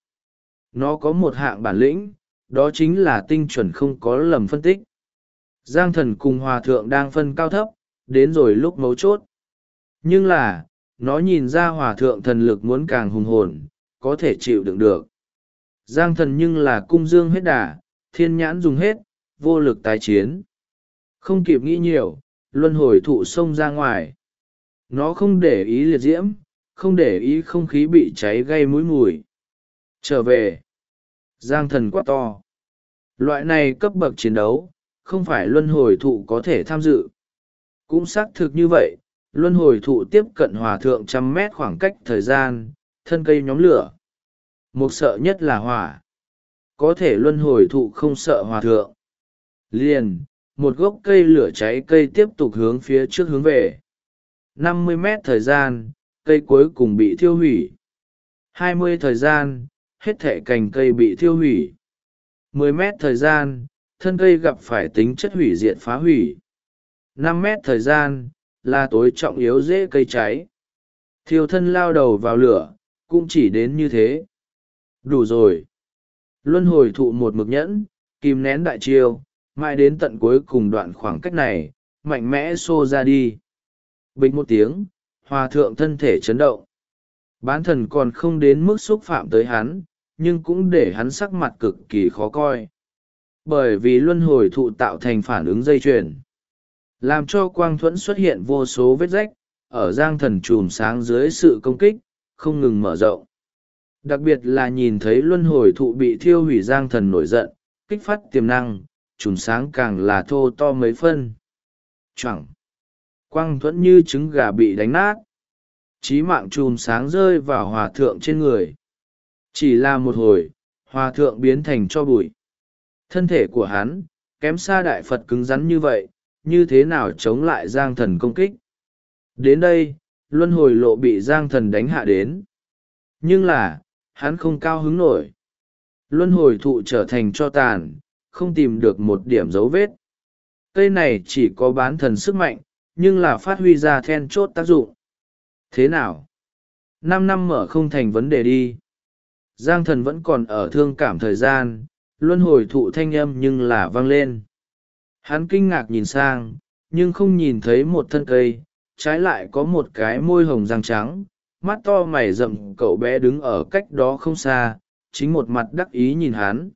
Nó có một hạng bản lĩnh, đó chính là tinh chuẩn không có lầm phân tích. Giang thần cùng hòa thượng đang phân cao thấp, đến rồi lúc mấu chốt. Nhưng là, nó nhìn ra hòa thượng thần lực muốn càng hùng hồn, có thể chịu đựng được. Giang thần nhưng là cung dương hết đà, thiên nhãn dùng hết, vô lực tái chiến. Không kịp nghĩ nhiều, luân hồi thụ xông ra ngoài. Nó không để ý liệt diễm, không để ý không khí bị cháy gây mũi mùi. Trở về. Giang thần quát to. Loại này cấp bậc chiến đấu, không phải luân hồi thụ có thể tham dự. Cũng xác thực như vậy, luân hồi thụ tiếp cận hòa thượng 100 mét khoảng cách thời gian, thân cây nhóm lửa. Một sợ nhất là hỏa. Có thể luân hồi thụ không sợ hòa thượng. Liền, một gốc cây lửa cháy cây tiếp tục hướng phía trước hướng về. 50 mét thời gian, cây cuối cùng bị thiêu hủy. 20 thời gian, hết thảy cành cây bị thiêu hủy. 10 mét thời gian, thân cây gặp phải tính chất hủy diệt phá hủy. 5 mét thời gian, là tối trọng yếu rễ cây cháy. Thiêu thân lao đầu vào lửa, cũng chỉ đến như thế. Đủ rồi. Luân hồi thụ một mực nhẫn, kìm nén đại chiêu, mãi đến tận cuối cùng đoạn khoảng cách này, mạnh mẽ xô ra đi. Bình một tiếng, hòa thượng thân thể chấn động. Bán thần còn không đến mức xúc phạm tới hắn, nhưng cũng để hắn sắc mặt cực kỳ khó coi. Bởi vì luân hồi thụ tạo thành phản ứng dây chuyền, làm cho quang thuẫn xuất hiện vô số vết rách, ở giang thần chùm sáng dưới sự công kích, không ngừng mở rộng. Đặc biệt là nhìn thấy luân hồi thụ bị thiêu hủy, giang thần nổi giận, kích phát tiềm năng, chùm sáng càng là thô to mấy phân. Chẳng! Quang thuẫn như trứng gà bị đánh nát. Chí mạng chùm sáng rơi vào hòa thượng trên người. Chỉ là một hồi, hòa thượng biến thành tro bụi. Thân thể của hắn, kém xa đại Phật cứng rắn như vậy, như thế nào chống lại giang thần công kích. Đến đây, luân hồi lộ bị giang thần đánh hạ đến. Nhưng là, hắn không cao hứng nổi. Luân hồi thụ trở thành tro tàn, không tìm được một điểm dấu vết. Cây này chỉ có bán thần sức mạnh, nhưng là phát huy ra then chốt tác dụng. Thế nào? 5 năm mở không thành vấn đề đi. Giang thần vẫn còn ở thương cảm thời gian, luân hồi thụ thanh âm nhưng là vang lên. Hắn kinh ngạc nhìn sang, nhưng không nhìn thấy một thân cây, trái lại có một cái môi hồng răng trắng, mắt to mày rậm cậu bé đứng ở cách đó không xa, chính một mặt đắc ý nhìn hắn.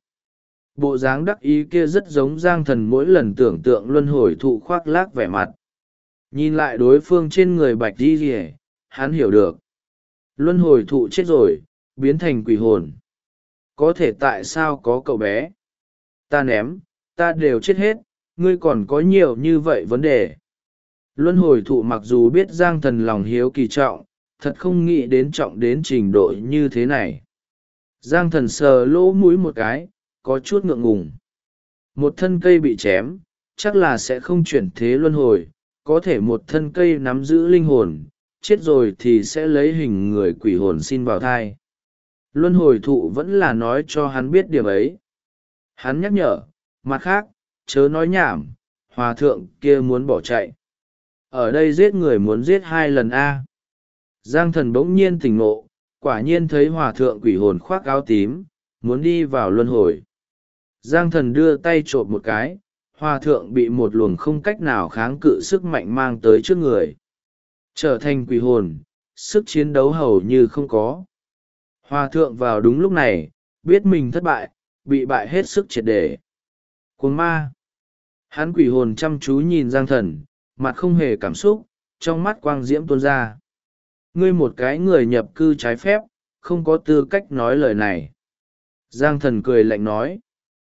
Bộ dáng đắc ý kia rất giống giang thần mỗi lần tưởng tượng luân hồi thụ khoác lác vẻ mặt. Nhìn lại đối phương trên người bạch đi rìa, hắn hiểu được. Luân hồi thụ chết rồi, biến thành quỷ hồn. Có thể tại sao có cậu bé? Ta ném, ta đều chết hết, ngươi còn có nhiều như vậy vấn đề. Luân hồi thụ mặc dù biết giang thần lòng hiếu kỳ trọng, thật không nghĩ đến trọng đến trình độ như thế này. Giang thần sờ lỗ mũi một cái, có chút ngượng ngùng. Một thân cây bị chém, chắc là sẽ không chuyển thế luân hồi, có thể một thân cây nắm giữ linh hồn, chết rồi thì sẽ lấy hình người quỷ hồn xin vào thai. Luân hồi thụ vẫn là nói cho hắn biết điểm ấy. Hắn nhắc nhở, mặt khác, chớ nói nhảm, hòa thượng kia muốn bỏ chạy. Ở đây giết người muốn giết 2 lần A. Giang thần bỗng nhiên tỉnh ngộ, quả nhiên thấy hòa thượng quỷ hồn khoác áo tím, muốn đi vào luân hồi. Giang thần đưa tay trộm một cái, hòa thượng bị một luồng không cách nào kháng cự sức mạnh mang tới trước người. Trở thành quỷ hồn, sức chiến đấu hầu như không có. Hòa thượng vào đúng lúc này, biết mình thất bại, bị bại hết sức triệt để. Cuồng ma! Hắn quỷ hồn chăm chú nhìn giang thần, mặt không hề cảm xúc, trong mắt quang diễm tuôn ra. Ngươi một cái người nhập cư trái phép, không có tư cách nói lời này. Giang thần cười lạnh nói.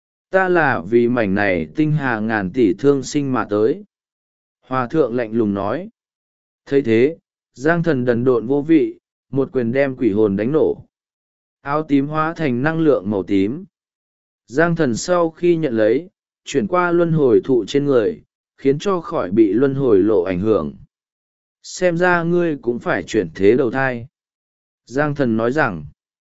Ta là vì mảnh này tinh hà ngàn tỷ thương sinh mà tới. Hòa thượng lạnh lùng nói. Thấy thế, giang thần đần độn vô vị, một quyền đem quỷ hồn đánh nổ. Áo tím hóa thành năng lượng màu tím. Giang thần sau khi nhận lấy, chuyển qua luân hồi thụ trên người, khiến cho khỏi bị luân hồi lộ ảnh hưởng. Xem ra ngươi cũng phải chuyển thế đầu thai. Giang thần nói rằng,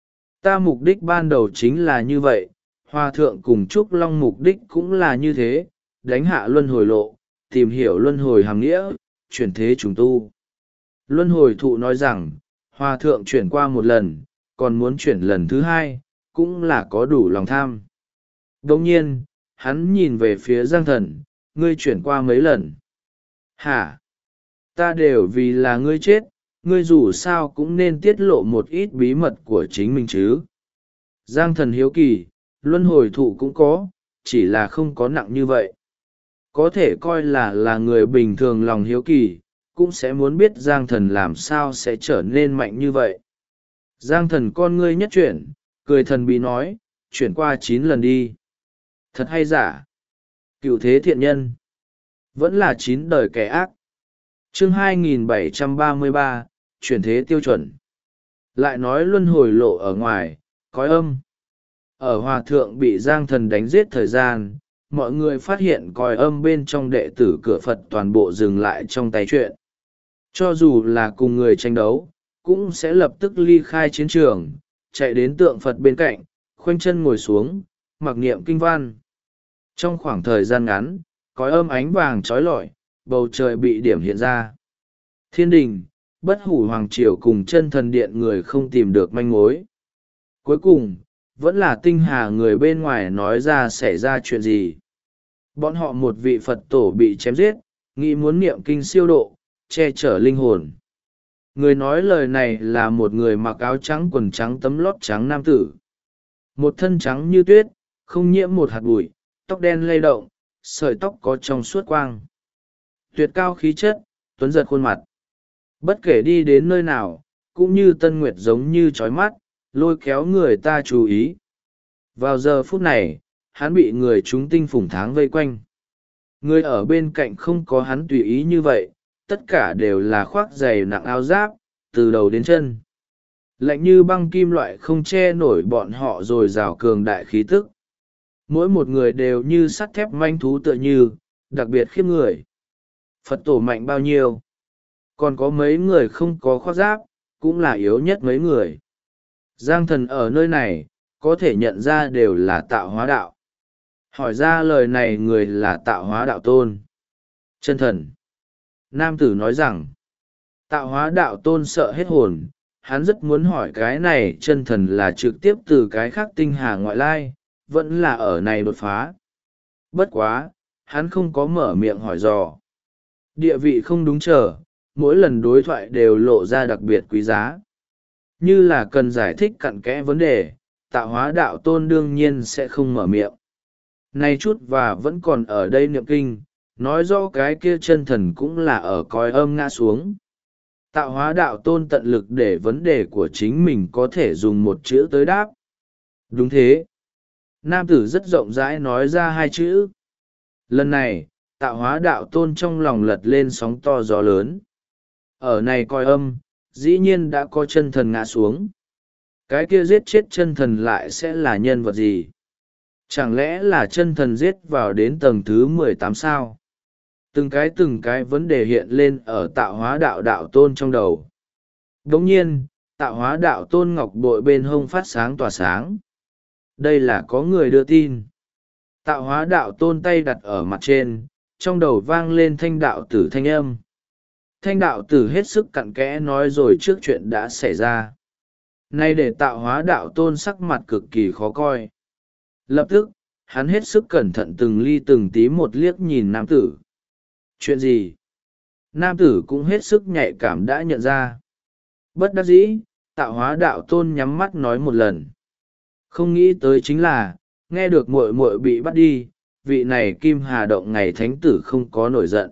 ta mục đích ban đầu chính là như vậy, hòa thượng cùng Trúc Long mục đích cũng là như thế, đánh hạ luân hồi lộ, tìm hiểu luân hồi hàm nghĩa, chuyển thế trùng tu. Luân hồi thụ nói rằng, hòa thượng chuyển qua một lần, còn muốn chuyển lần thứ 2, cũng là có đủ lòng tham. Đồng nhiên, hắn nhìn về phía Giang thần, ngươi chuyển qua mấy lần? Hả? Ta đều vì là ngươi chết, ngươi dù sao cũng nên tiết lộ một ít bí mật của chính mình chứ. Giang thần hiếu kỳ, luân hồi thụ cũng có, chỉ là không có nặng như vậy. Có thể coi là người bình thường lòng hiếu kỳ, cũng sẽ muốn biết Giang thần làm sao sẽ trở nên mạnh như vậy. Giang thần con ngươi nhất chuyển, cười thần bí nói, chuyển qua 9 lần đi. Thật hay giả? Cựu thế thiện nhân. Vẫn là 9 đời kẻ ác. Chương 2733, chuyển thế tiêu chuẩn. Lại nói luân hồi lộ ở ngoài, cõi âm. Ở hòa thượng bị giang thần đánh giết thời gian, mọi người phát hiện còi âm bên trong đệ tử cửa Phật toàn bộ dừng lại trong tay chuyện. Cho dù là cùng người tranh đấu, cũng sẽ lập tức ly khai chiến trường, chạy đến tượng Phật bên cạnh, khoanh chân ngồi xuống, mặc niệm kinh văn. Trong khoảng thời gian ngắn, còi âm ánh vàng trói lọi, bầu trời bị điểm hiện ra. Thiên đình, Bất Hủ Hoàng Triều cùng Chân Thần Điện người không tìm được manh mối. Cuối cùng, vẫn là Tinh Hà người bên ngoài nói ra xảy ra chuyện gì. Bọn họ một vị Phật tổ bị chém giết, nghĩ muốn niệm kinh siêu độ, che chở linh hồn. Người nói lời này là một người mặc áo trắng quần trắng tấm lót trắng nam tử. Một thân trắng như tuyết, không nhiễm một hạt bụi, tóc đen lay động, sợi tóc có trong suốt quang. Tuyệt cao khí chất, tuấn giật khuôn mặt. Bất kể đi đến nơi nào, cũng như tân nguyệt giống như trói mắt, lôi kéo người ta chú ý. Vào giờ phút này, hắn bị người chúng tinh phủng tháng vây quanh. Người ở bên cạnh không có hắn tùy ý như vậy, tất cả đều là khoác giày nặng áo giáp, từ đầu đến chân. Lạnh như băng kim loại không che nổi bọn họ rồi rào cường đại khí tức. Mỗi một người đều như sắt thép manh thú tựa như, đặc biệt khiếp người. Phật tổ mạnh bao nhiêu? Còn có mấy người không có khoác giáp, cũng là yếu nhất mấy người. Giang thần ở nơi này, có thể nhận ra đều là tạo hóa đạo. Hỏi ra lời này người là tạo hóa đạo tôn. Chân thần. Nam tử nói rằng, tạo hóa đạo tôn sợ hết hồn, hắn rất muốn hỏi cái này chân thần là trực tiếp từ cái khác tinh hà ngoại lai, vẫn là ở này đột phá. Bất quá, hắn không có mở miệng hỏi dò. Địa vị không đúng chờ, mỗi lần đối thoại đều lộ ra đặc biệt quý giá. Như là cần giải thích cặn kẽ vấn đề, tạo hóa đạo tôn đương nhiên sẽ không mở miệng. Nay chút và vẫn còn ở đây niệm kinh, nói rõ cái kia chân thần cũng là ở cõi âm ngã xuống. Tạo hóa đạo tôn tận lực để vấn đề của chính mình có thể dùng một chữ tới đáp. Đúng thế. Nam tử rất rộng rãi nói ra hai chữ. Lần này, tạo hóa đạo tôn trong lòng lật lên sóng to gió lớn. Ở này cõi âm, dĩ nhiên đã có chân thần ngã xuống. Cái kia giết chết chân thần lại sẽ là nhân vật gì? Chẳng lẽ là chân thần giết vào đến tầng thứ 18 sao? Từng cái vấn đề hiện lên ở tạo hóa đạo đạo tôn trong đầu. Đồng nhiên, tạo hóa đạo tôn ngọc bội bên hông phát sáng tỏa sáng. Đây là có người đưa tin. Tạo hóa đạo tôn tay đặt ở mặt trên, trong đầu vang lên thanh đạo tử thanh âm. Thanh đạo tử hết sức cặn kẽ nói rồi trước chuyện đã xảy ra. Nay để tạo hóa đạo tôn sắc mặt cực kỳ khó coi. Lập tức, hắn hết sức cẩn thận từng ly từng tí một liếc nhìn nam tử. Chuyện gì? Nam tử cũng hết sức nhạy cảm đã nhận ra. Bất đắc dĩ, tạo hóa đạo tôn nhắm mắt nói một lần. Không nghĩ tới chính là, nghe được muội muội bị bắt đi, vị này Kim Hà Động ngày thánh tử không có nổi giận.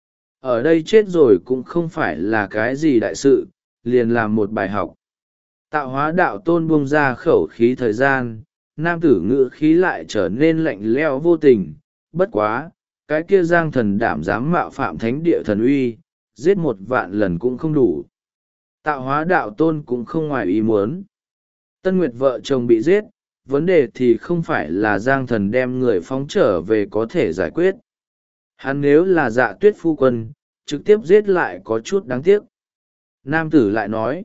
Ở đây chết rồi cũng không phải là cái gì đại sự, liền làm một bài học. Tạo hóa đạo tôn buông ra khẩu khí thời gian, nam tử ngữ khí lại trở nên lạnh lẽo vô tình. Bất quá, cái kia giang thần đảm dám mạo phạm thánh địa thần uy, giết 1.000 lần cũng không đủ. Tạo hóa đạo tôn cũng không ngoài ý muốn. Tân Nguyệt vợ chồng bị giết, vấn đề thì không phải là giang thần đem người phóng trở về có thể giải quyết. Hắn nếu là Dạ Tuyết phu quân, trực tiếp giết lại có chút đáng tiếc. Nam tử lại nói.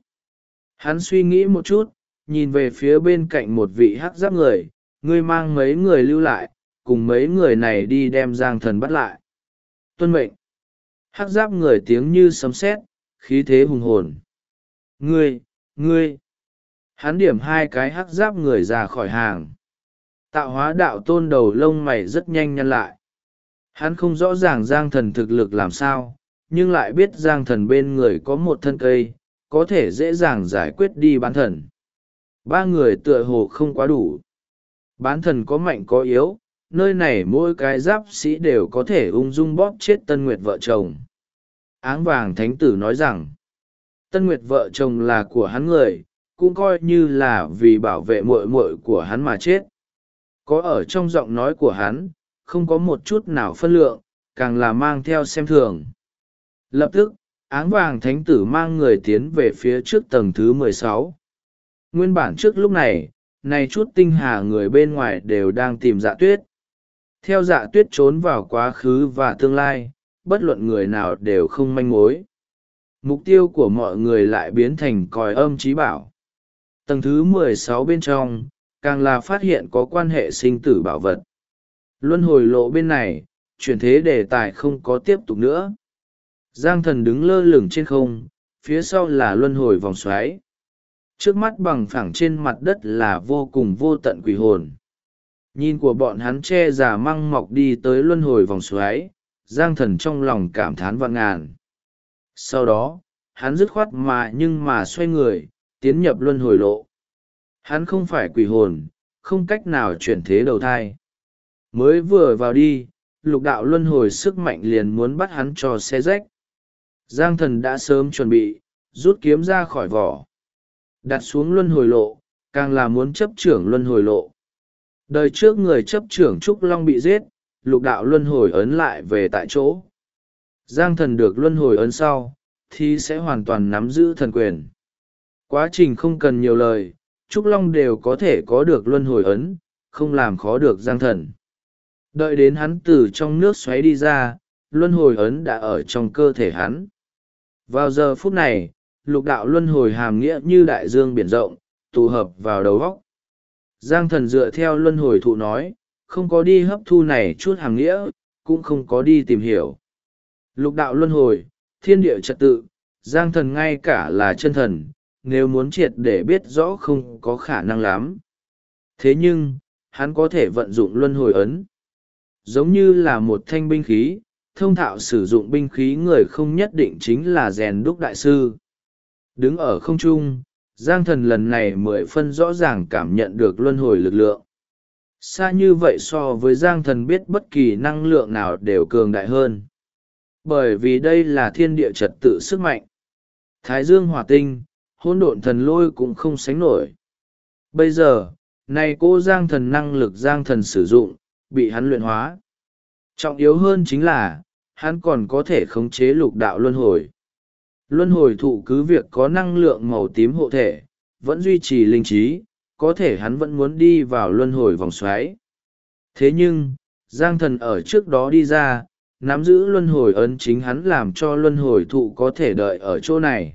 Hắn suy nghĩ một chút, nhìn về phía bên cạnh một vị hắc giáp người, ngươi mang mấy người lưu lại, cùng mấy người này đi đem giang thần bắt lại. Tuân mệnh. Hắc giáp người tiếng như sấm sét, khí thế hùng hồn. Ngươi. Hắn điểm 2 cái hắc giáp người ra khỏi hàng. Tạo hóa đạo tôn đầu lông mày rất nhanh nhăn lại. Hắn không rõ ràng giang thần thực lực làm sao, nhưng lại biết giang thần bên người có một thân cây, có thể dễ dàng giải quyết đi bán thần. 3 người tựa hồ không quá đủ. Bán thần có mạnh có yếu, nơi này mỗi cái giáp sĩ đều có thể ung dung bóp chết Tân Nguyệt vợ chồng. Áng vàng thánh tử nói rằng, Tân Nguyệt vợ chồng là của hắn người, cũng coi như là vì bảo vệ muội muội của hắn mà chết. Có ở trong giọng nói của hắn, không có một chút nào phân lượng, càng là mang theo xem thường. Lập tức, áng vàng thánh tử mang người tiến về phía trước tầng thứ 16. Nguyên bản trước lúc này, này chút tinh hà người bên ngoài đều đang tìm Dạ Tuyết. Theo Dạ Tuyết trốn vào quá khứ và tương lai, bất luận người nào đều không manh mối. Mục tiêu của mọi người lại biến thành còi âm trí bảo. Tầng thứ 16 bên trong, càng là phát hiện có quan hệ sinh tử bảo vật. Luân hồi lộ bên này, chuyển thế đề tài không có tiếp tục nữa. Giang Thần đứng lơ lửng trên không, phía sau là luân hồi vòng xoáy. Trước mắt bằng phẳng trên mặt đất là vô cùng vô tận quỷ hồn. Nhìn của bọn hắn che giả măng mọc đi tới luân hồi vòng xoáy, Giang Thần trong lòng cảm thán vạn ngàn. Sau đó, hắn dứt khoát mà xoay người, tiến nhập luân hồi lộ. Hắn không phải quỷ hồn, không cách nào chuyển thế đầu thai. Mới vừa vào đi, lục đạo luân hồi sức mạnh liền muốn bắt hắn cho xé rách. Giang Thần đã sớm chuẩn bị, rút kiếm ra khỏi vỏ. Đặt xuống luân hồi lộ, càng là muốn chấp trưởng luân hồi lộ. Đời trước người chấp trưởng Trúc Long bị giết, lục đạo luân hồi ấn lại về tại chỗ. Giang Thần được luân hồi ấn sau, thì sẽ hoàn toàn nắm giữ thần quyền. Quá trình không cần nhiều lời, Trúc Long đều có thể có được luân hồi ấn, không làm khó được Giang Thần. Đợi đến hắn từ trong nước xoáy đi ra, luân hồi ấn đã ở trong cơ thể hắn. Vào giờ phút này, lục đạo luân hồi hàm nghĩa như đại dương biển rộng, tụ hợp vào đầu óc. Giang Thần dựa theo luân hồi thụ nói, không có đi hấp thu này chút hàm nghĩa, cũng không có đi tìm hiểu. Lục đạo luân hồi, thiên địa trật tự, Giang Thần ngay cả là chân thần, nếu muốn triệt để biết rõ không có khả năng lắm. Thế nhưng, hắn có thể vận dụng luân hồi ấn. Giống như là một thanh binh khí, thông thạo sử dụng binh khí người không nhất định chính là rèn đúc đại sư. Đứng ở không trung, Giang Thần lần này 10 phân rõ ràng cảm nhận được luân hồi lực lượng. Xa như vậy so với Giang Thần biết bất kỳ năng lượng nào đều cường đại hơn. Bởi vì đây là thiên địa trật tự sức mạnh. Thái dương hỏa tinh, hỗn độn thần lôi cũng không sánh nổi. Bây giờ, này cô Giang Thần năng lực Giang Thần sử dụng, bị hắn luyện hóa. Trọng yếu hơn chính là, hắn còn có thể khống chế lục đạo luân hồi. Luân hồi thụ cứ việc có năng lượng màu tím hộ thể, vẫn duy trì linh trí, có thể hắn vẫn muốn đi vào luân hồi vòng xoáy. Thế nhưng, Giang Thần ở trước đó đi ra, nắm giữ luân hồi ấn chính hắn làm cho luân hồi thụ có thể đợi ở chỗ này.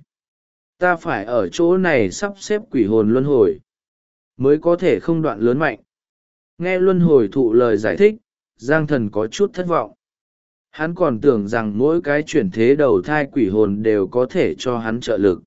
Ta phải ở chỗ này sắp xếp quỷ hồn luân hồi, mới có thể không đoạn lớn mạnh. Nghe luân hồi thụ lời giải thích, Giang Thần có chút thất vọng. Hắn còn tưởng rằng mỗi cái chuyển thế đầu thai quỷ hồn đều có thể cho hắn trợ lực.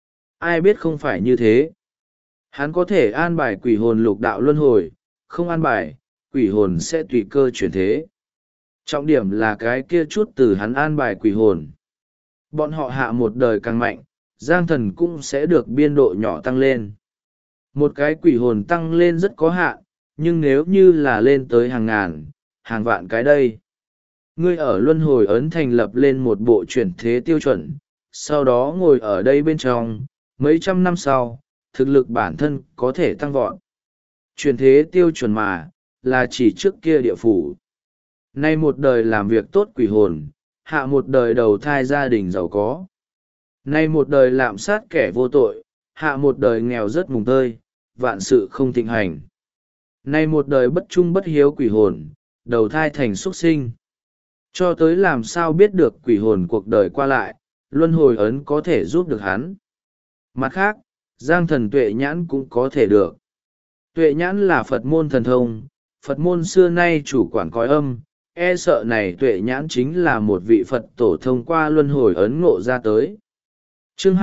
Ai biết không phải như thế. Hắn có thể an bài quỷ hồn lục đạo luân hồi, không an bài, quỷ hồn sẽ tùy cơ chuyển thế. Trọng điểm là cái kia chút từ hắn an bài quỷ hồn. Bọn họ hạ một đời càng mạnh, Giang Thần cũng sẽ được biên độ nhỏ tăng lên. Một cái quỷ hồn tăng lên rất có hạn, nhưng nếu như là lên tới hàng ngàn, hàng vạn cái đây. Ngươi ở luân hồi ấn thành lập lên một bộ chuyển thế tiêu chuẩn, sau đó ngồi ở đây bên trong, mấy trăm năm sau, thực lực bản thân có thể tăng vọt. Chuyển thế tiêu chuẩn mà, là chỉ trước kia địa phủ. Nay một đời làm việc tốt quỷ hồn, hạ một đời đầu thai gia đình giàu có. Nay một đời lạm sát kẻ vô tội, hạ một đời nghèo rất mùng tơi, vạn sự không thịnh hành. Nay một đời bất trung bất hiếu quỷ hồn, đầu thai thành xuất sinh. Cho tới làm sao biết được quỷ hồn cuộc đời qua lại, luân hồi ấn có thể giúp được hắn. Mặt khác, Giang Thần tuệ nhãn cũng có thể được. Tuệ nhãn là Phật môn thần thông, Phật môn xưa nay chủ quản cõi âm, e sợ này tuệ nhãn chính là một vị Phật tổ thông qua luân hồi ấn ngộ ra tới. Chương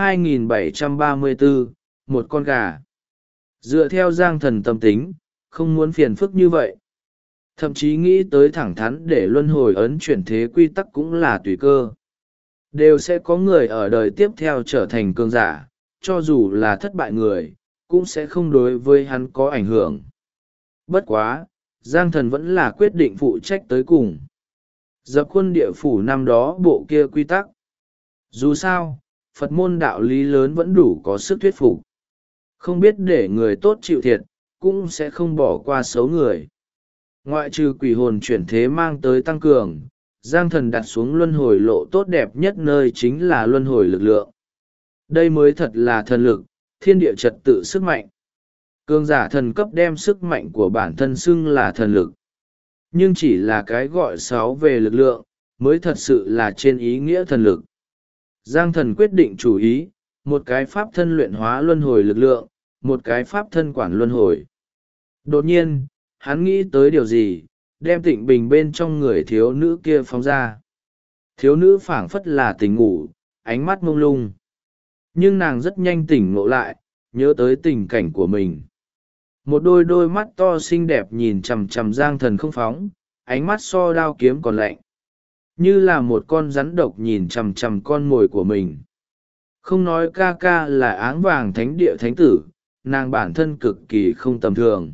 2734, một con gà. Dựa theo Giang Thần tâm tính, không muốn phiền phức như vậy. Thậm chí nghĩ tới thẳng thắn để luân hồi ấn chuyển thế quy tắc cũng là tùy cơ. Đều sẽ có người ở đời tiếp theo trở thành cường giả, cho dù là thất bại người, cũng sẽ không đối với hắn có ảnh hưởng. Bất quá, Giang Thần vẫn là quyết định phụ trách tới cùng. Dập khuôn địa phủ năm đó bộ kia quy tắc. Dù sao, Phật môn đạo lý lớn vẫn đủ có sức thuyết phục. Không biết để người tốt chịu thiệt, cũng sẽ không bỏ qua xấu người. Ngoại trừ quỷ hồn chuyển thế mang tới tăng cường, Giang Thần đặt xuống luân hồi lộ tốt đẹp nhất nơi chính là luân hồi lực lượng. Đây mới thật là thần lực, thiên địa trật tự sức mạnh. Cường giả thần cấp đem sức mạnh của bản thân xưng là thần lực. nhưng chỉ là cái gọi sáu về lực lượng mới thật sự là trên ý nghĩa thần lực. Giang thần quyết định chủ ý, một cái pháp thân luyện hóa luân hồi lực lượng, một cái pháp thân quản luân hồi. Đột nhiên, hắn nghĩ tới điều gì, đem Tịnh Bình bên trong người thiếu nữ kia phóng ra. Thiếu nữ phảng phất là tỉnh ngủ, ánh mắt mông lung. Nhưng nàng rất nhanh tỉnh ngộ lại, nhớ tới tình cảnh của mình. Một đôi mắt to xinh đẹp nhìn chằm chằm Giang thần không phóng, ánh mắt so đao kiếm còn lạnh. Như là một con rắn độc nhìn chằm chằm con mồi của mình. Không nói ca ca là áng vàng thánh địa thánh tử, nàng bản thân cực kỳ không tầm thường.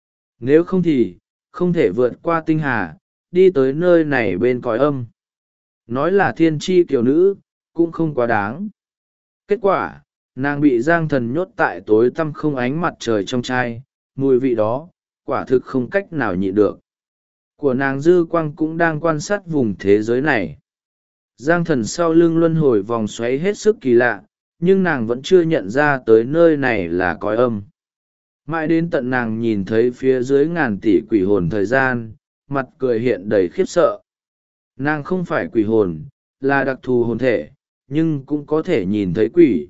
Nếu không thì, không thể vượt qua tinh hà, đi tới nơi này bên cõi âm. Nói là thiên tri kiều nữ, cũng không quá đáng. Kết quả, nàng bị Giang thần nhốt tại tối tăm không ánh mặt trời trong chai, mùi vị đó, quả thực không cách nào nhịn được. Của nàng dư quang cũng đang quan sát vùng thế giới này. Giang thần sau lưng luân hồi vòng xoáy hết sức kỳ lạ, nhưng nàng vẫn chưa nhận ra tới nơi này là cõi âm. Mãi đến tận nàng nhìn thấy phía dưới ngàn tỷ quỷ hồn thời gian, mặt cười hiện đầy khiếp sợ. Nàng không phải quỷ hồn, là đặc thù hồn thể, nhưng cũng có thể nhìn thấy quỷ.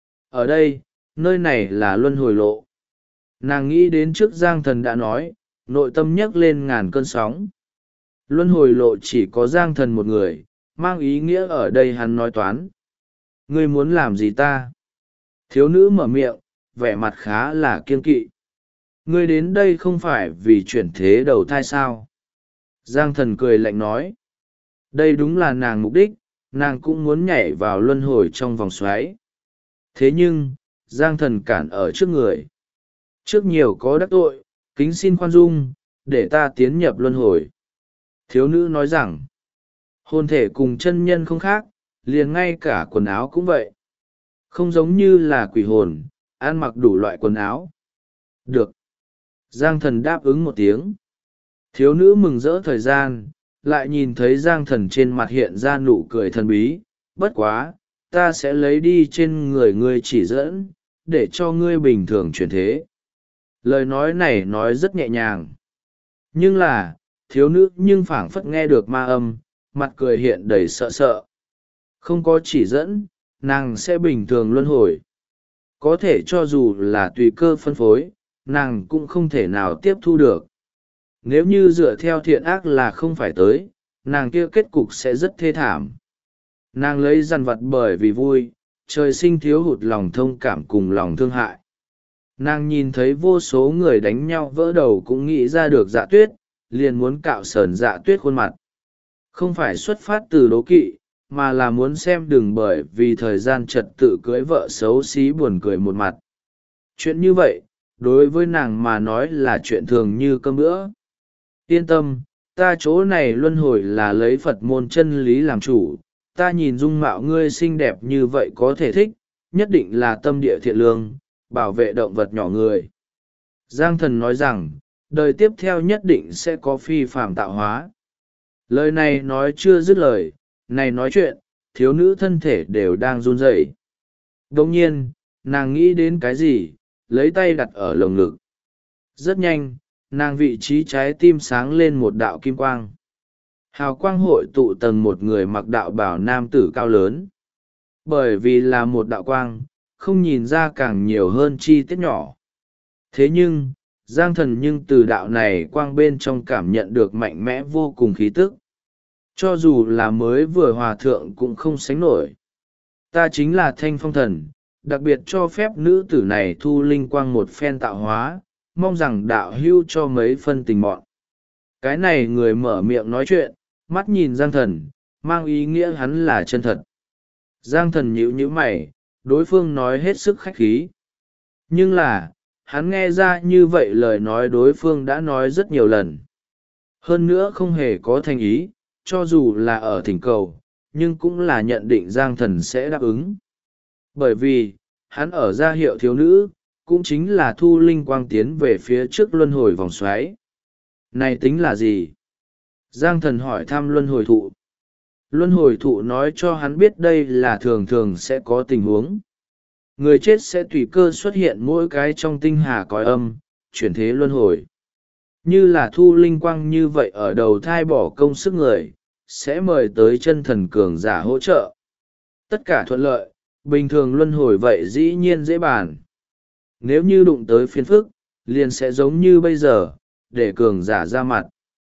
Ở đây, nơi này là luân hồi lộ. Nàng nghĩ đến trước Giang thần đã nói, nội tâm nhấc lên ngàn cơn sóng. Luân hồi lộ chỉ có Giang thần một người, mang ý nghĩa ở đây hắn nói toán. Ngươi muốn làm gì ta? Thiếu nữ mở miệng, vẻ mặt khá là kiêng kỵ. Ngươi đến đây không phải vì chuyển thế đầu thai sao? Giang thần cười lạnh nói. Đây đúng là nàng mục đích, nàng cũng muốn nhảy vào luân hồi trong vòng xoáy. Thế nhưng, Giang thần cản ở trước người. Trước nhiều có đắc tội, kính xin khoan dung, để ta tiến nhập luân hồi. Thiếu nữ nói rằng, hồn thể cùng chân nhân không khác, liền ngay cả quần áo cũng vậy. Không giống như là quỷ hồn, ăn mặc đủ loại quần áo. Được. Giang thần đáp ứng một tiếng. Thiếu nữ mừng rỡ thời gian, lại nhìn thấy Giang thần trên mặt hiện ra nụ cười thần bí. Bất quá, ta sẽ lấy đi trên người ngươi chỉ dẫn, để cho ngươi bình thường chuyển thế. Lời nói này nói rất nhẹ nhàng. Nhưng là, thiếu nữ nhưng phảng phất nghe được ma âm, mặt cười hiện đầy sợ sợ. Không có chỉ dẫn, nàng sẽ bình thường luân hồi. Có thể cho dù là tùy cơ phân phối, nàng cũng không thể nào tiếp thu được. Nếu như dựa theo thiện ác là không phải tới, nàng kia kết cục sẽ rất thê thảm. Nàng lấy dằn vặt bởi vì vui, trời sinh thiếu hụt lòng thông cảm cùng lòng thương hại. Nàng nhìn thấy vô số người đánh nhau vỡ đầu cũng nghĩ ra được Dạ Tuyết, liền muốn cạo sờn Dạ Tuyết khuôn mặt. Không phải xuất phát từ đố kỵ, mà là muốn xem đừng bởi vì thời gian trật tự cưới vợ xấu xí buồn cười một mặt. Chuyện như vậy, đối với nàng mà nói là chuyện thường như cơm bữa. Yên tâm, ta chỗ này luân hồi là lấy Phật môn chân lý làm chủ, ta nhìn dung mạo ngươi xinh đẹp như vậy có thể thích, nhất định là tâm địa thiện lương, bảo vệ động vật nhỏ người. Giang thần nói rằng, đời tiếp theo nhất định sẽ có phi phàm tạo hóa. Lời này nói chưa dứt lời, này nói chuyện, thiếu nữ thân thể đều đang run rẩy. Đồng nhiên, nàng nghĩ đến cái gì, lấy tay đặt ở lồng ngực. Rất nhanh, nàng vị trí trái tim sáng lên một đạo kim quang. Hào quang hội tụ tầng một người mặc đạo bào nam tử cao lớn. Bởi vì là một đạo quang, không nhìn ra càng nhiều hơn chi tiết nhỏ. Thế nhưng, Giang thần nhưng từ đạo này quang bên trong cảm nhận được mạnh mẽ vô cùng khí tức. Cho dù là mới vừa hòa thượng cũng không sánh nổi. Ta chính là Thanh Phong Thần, đặc biệt cho phép nữ tử này thu linh quang một phen tạo hóa, mong rằng đạo hưu cho mấy phân tình mọn. Cái này người mở miệng nói chuyện, mắt nhìn Giang thần, mang ý nghĩa hắn là chân thật. Giang thần nhíu nhíu mày, đối phương nói hết sức khách khí. Nhưng là, hắn nghe ra như vậy lời nói đối phương đã nói rất nhiều lần. Hơn nữa không hề có thành ý, cho dù là ở thỉnh cầu, nhưng cũng là nhận định Giang thần sẽ đáp ứng. Bởi vì, hắn ở gia hiệu thiếu nữ, cũng chính là thu linh quang tiến về phía trước luân hồi vòng xoáy. Này tính là gì? Giang thần hỏi thăm luân hồi thụ. Luân hồi thụ nói cho hắn biết đây là thường thường sẽ có tình huống. Người chết sẽ tùy cơ xuất hiện mỗi cái trong tinh hà cõi âm, chuyển thế luân hồi. như là thu linh quang như vậy ở đầu thai bỏ công sức người, sẽ mời tới chân thần cường giả hỗ trợ. Tất cả thuận lợi, bình thường luân hồi vậy dĩ nhiên dễ bàn. Nếu như đụng tới phiền phức, liền sẽ giống như bây giờ, để cường giả ra mặt.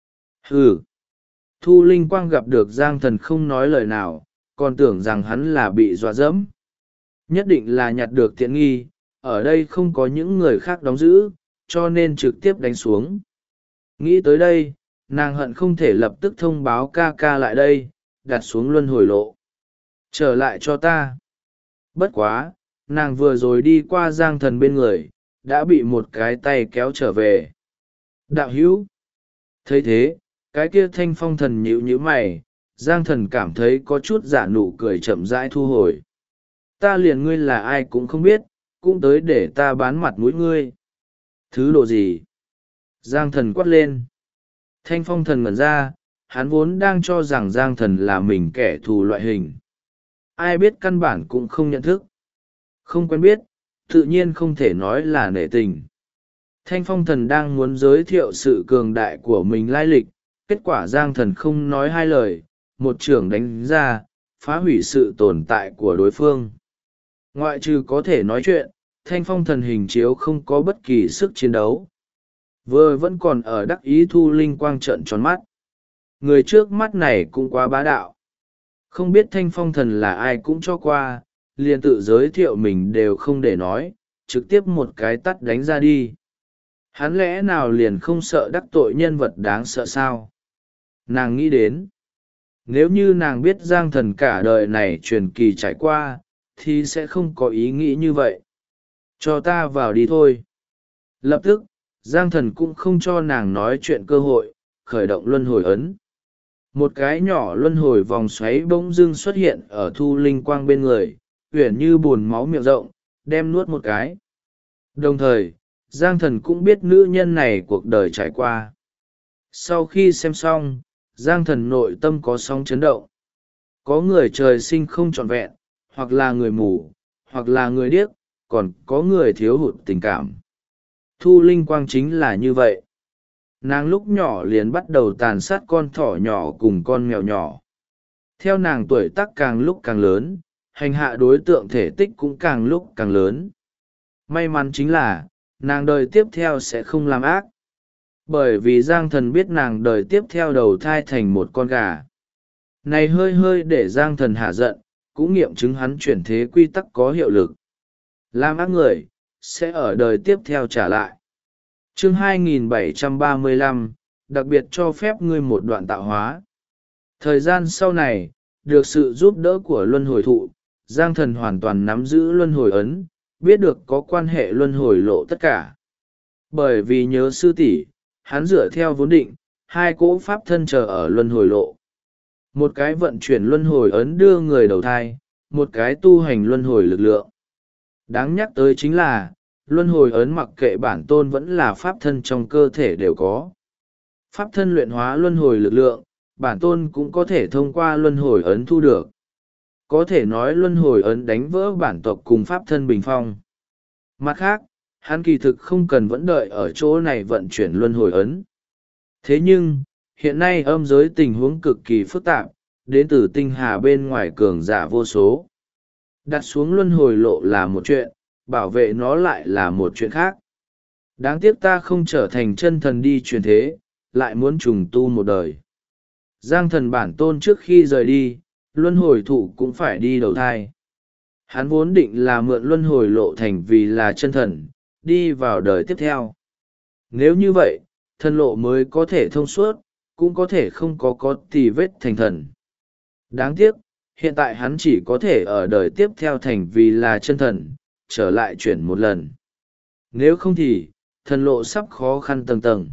Thu linh quang gặp được Giang Thần không nói lời nào, còn tưởng rằng hắn là bị dọa dẫm. Nhất định là nhặt được tiện nghi, ở đây không có những người khác đóng giữ, cho nên trực tiếp đánh xuống. Nghĩ tới đây, nàng hận không thể lập tức thông báo ca ca lại đây, đặt xuống luân hồi lộ. Trở lại cho ta. Bất quá, nàng vừa rồi đi qua Giang Thần bên người, đã bị một cái tay kéo trở về. Đạo hữu. Thấy thế, cái kia Thanh Phong Thần nhíu nhíu mày, Giang Thần cảm thấy có chút giả nụ cười chậm rãi thu hồi. Ta liền ngươi là ai cũng không biết, cũng tới để ta bán mặt mũi ngươi. Thứ độ gì? Giang Thần quát lên. Thanh Phong Thần ngẩn ra, hắn vốn đang cho rằng Giang Thần là mình kẻ thù loại hình. Ai biết căn bản cũng không nhận thức. Không quen biết, tự nhiên không thể nói là nể tình. Thanh Phong Thần đang muốn giới thiệu sự cường đại của mình lai lịch, kết quả Giang Thần không nói hai lời, một chưởng đánh ra, phá hủy sự tồn tại của đối phương. Ngoại trừ có thể nói chuyện, Thanh Phong Thần hình chiếu không có bất kỳ sức chiến đấu. Vừa vẫn còn ở đắc ý thu linh quang trợn tròn mắt. Người trước mắt này cũng quá bá đạo. Không biết Thanh Phong Thần là ai cũng cho qua, liền tự giới thiệu mình đều không để nói, trực tiếp một cái tắt đánh ra đi. Hắn lẽ nào liền không sợ đắc tội nhân vật đáng sợ sao? Nàng nghĩ đến, nếu như nàng biết Giang Thần cả đời này truyền kỳ trải qua, thì sẽ không có ý nghĩ như vậy. Cho ta vào đi thôi. Lập tức, Giang Thần cũng không cho nàng nói chuyện cơ hội, khởi động luân hồi ấn. Một cái nhỏ luân hồi vòng xoáy bỗng dưng xuất hiện ở thu linh quang bên người, uyển như bùn máu miệng rộng, đem nuốt một cái. Đồng thời, Giang Thần cũng biết nữ nhân này cuộc đời trải qua. Sau khi xem xong, Giang Thần nội tâm có sóng chấn động. Có người trời sinh không trọn vẹn, hoặc là người mù, hoặc là người điếc, còn có người thiếu hụt tình cảm. Thu linh quang chính là như vậy. Nàng lúc nhỏ liền bắt đầu tàn sát con thỏ nhỏ cùng con mèo nhỏ. Theo nàng tuổi tác càng lúc càng lớn, hành hạ đối tượng thể tích cũng càng lúc càng lớn. May mắn chính là, nàng đời tiếp theo sẽ không làm ác. Bởi vì Giang Thần biết nàng đời tiếp theo đầu thai thành một con gà. Này hơi hơi để Giang Thần hả giận, cũng nghiệm chứng hắn chuyển thế quy tắc có hiệu lực. Làm ác người, sẽ ở đời tiếp theo trả lại. Chương 2735, đặc biệt cho phép ngươi một đoạn tạo hóa. Thời gian sau này, được sự giúp đỡ của luân hồi thụ, Giang Thần hoàn toàn nắm giữ luân hồi ấn, biết được có quan hệ luân hồi lộ tất cả. Bởi vì nhớ sư tỷ, hắn dựa theo vốn định, hai cỗ pháp thân chờ ở luân hồi lộ. Một cái vận chuyển luân hồi ấn đưa người đầu thai, một cái tu hành luân hồi lực lượng. Đáng nhắc tới chính là, luân hồi ấn mặc kệ bản tôn vẫn là pháp thân trong cơ thể đều có. Pháp thân luyện hóa luân hồi lực lượng, bản tôn cũng có thể thông qua luân hồi ấn thu được. Có thể nói luân hồi ấn đánh vỡ bản tộc cùng pháp thân bình phong. Mặt khác, hắn kỳ thực không cần vẫn đợi ở chỗ này vận chuyển luân hồi ấn. Thế nhưng, hiện nay âm giới tình huống cực kỳ phức tạp, đến từ tinh hà bên ngoài cường giả vô số. Đặt xuống luân hồi lộ là một chuyện, bảo vệ nó lại là một chuyện khác. Đáng tiếc ta không trở thành chân thần đi truyền thế, lại muốn trùng tu một đời. Giang Thần bản tôn trước khi rời đi, luân hồi thụ cũng phải đi đầu thai. Hắn vốn định là mượn luân hồi lộ thành vì là chân thần, đi vào đời tiếp theo. Nếu như vậy, thần lộ mới có thể thông suốt, cũng có thể không có tì vết thành thần. Đáng tiếc, hiện tại hắn chỉ có thể ở đời tiếp theo thành vì là chân thần, trở lại chuyển một lần. Nếu không thì, thần lộ sắp khó khăn tầng tầng.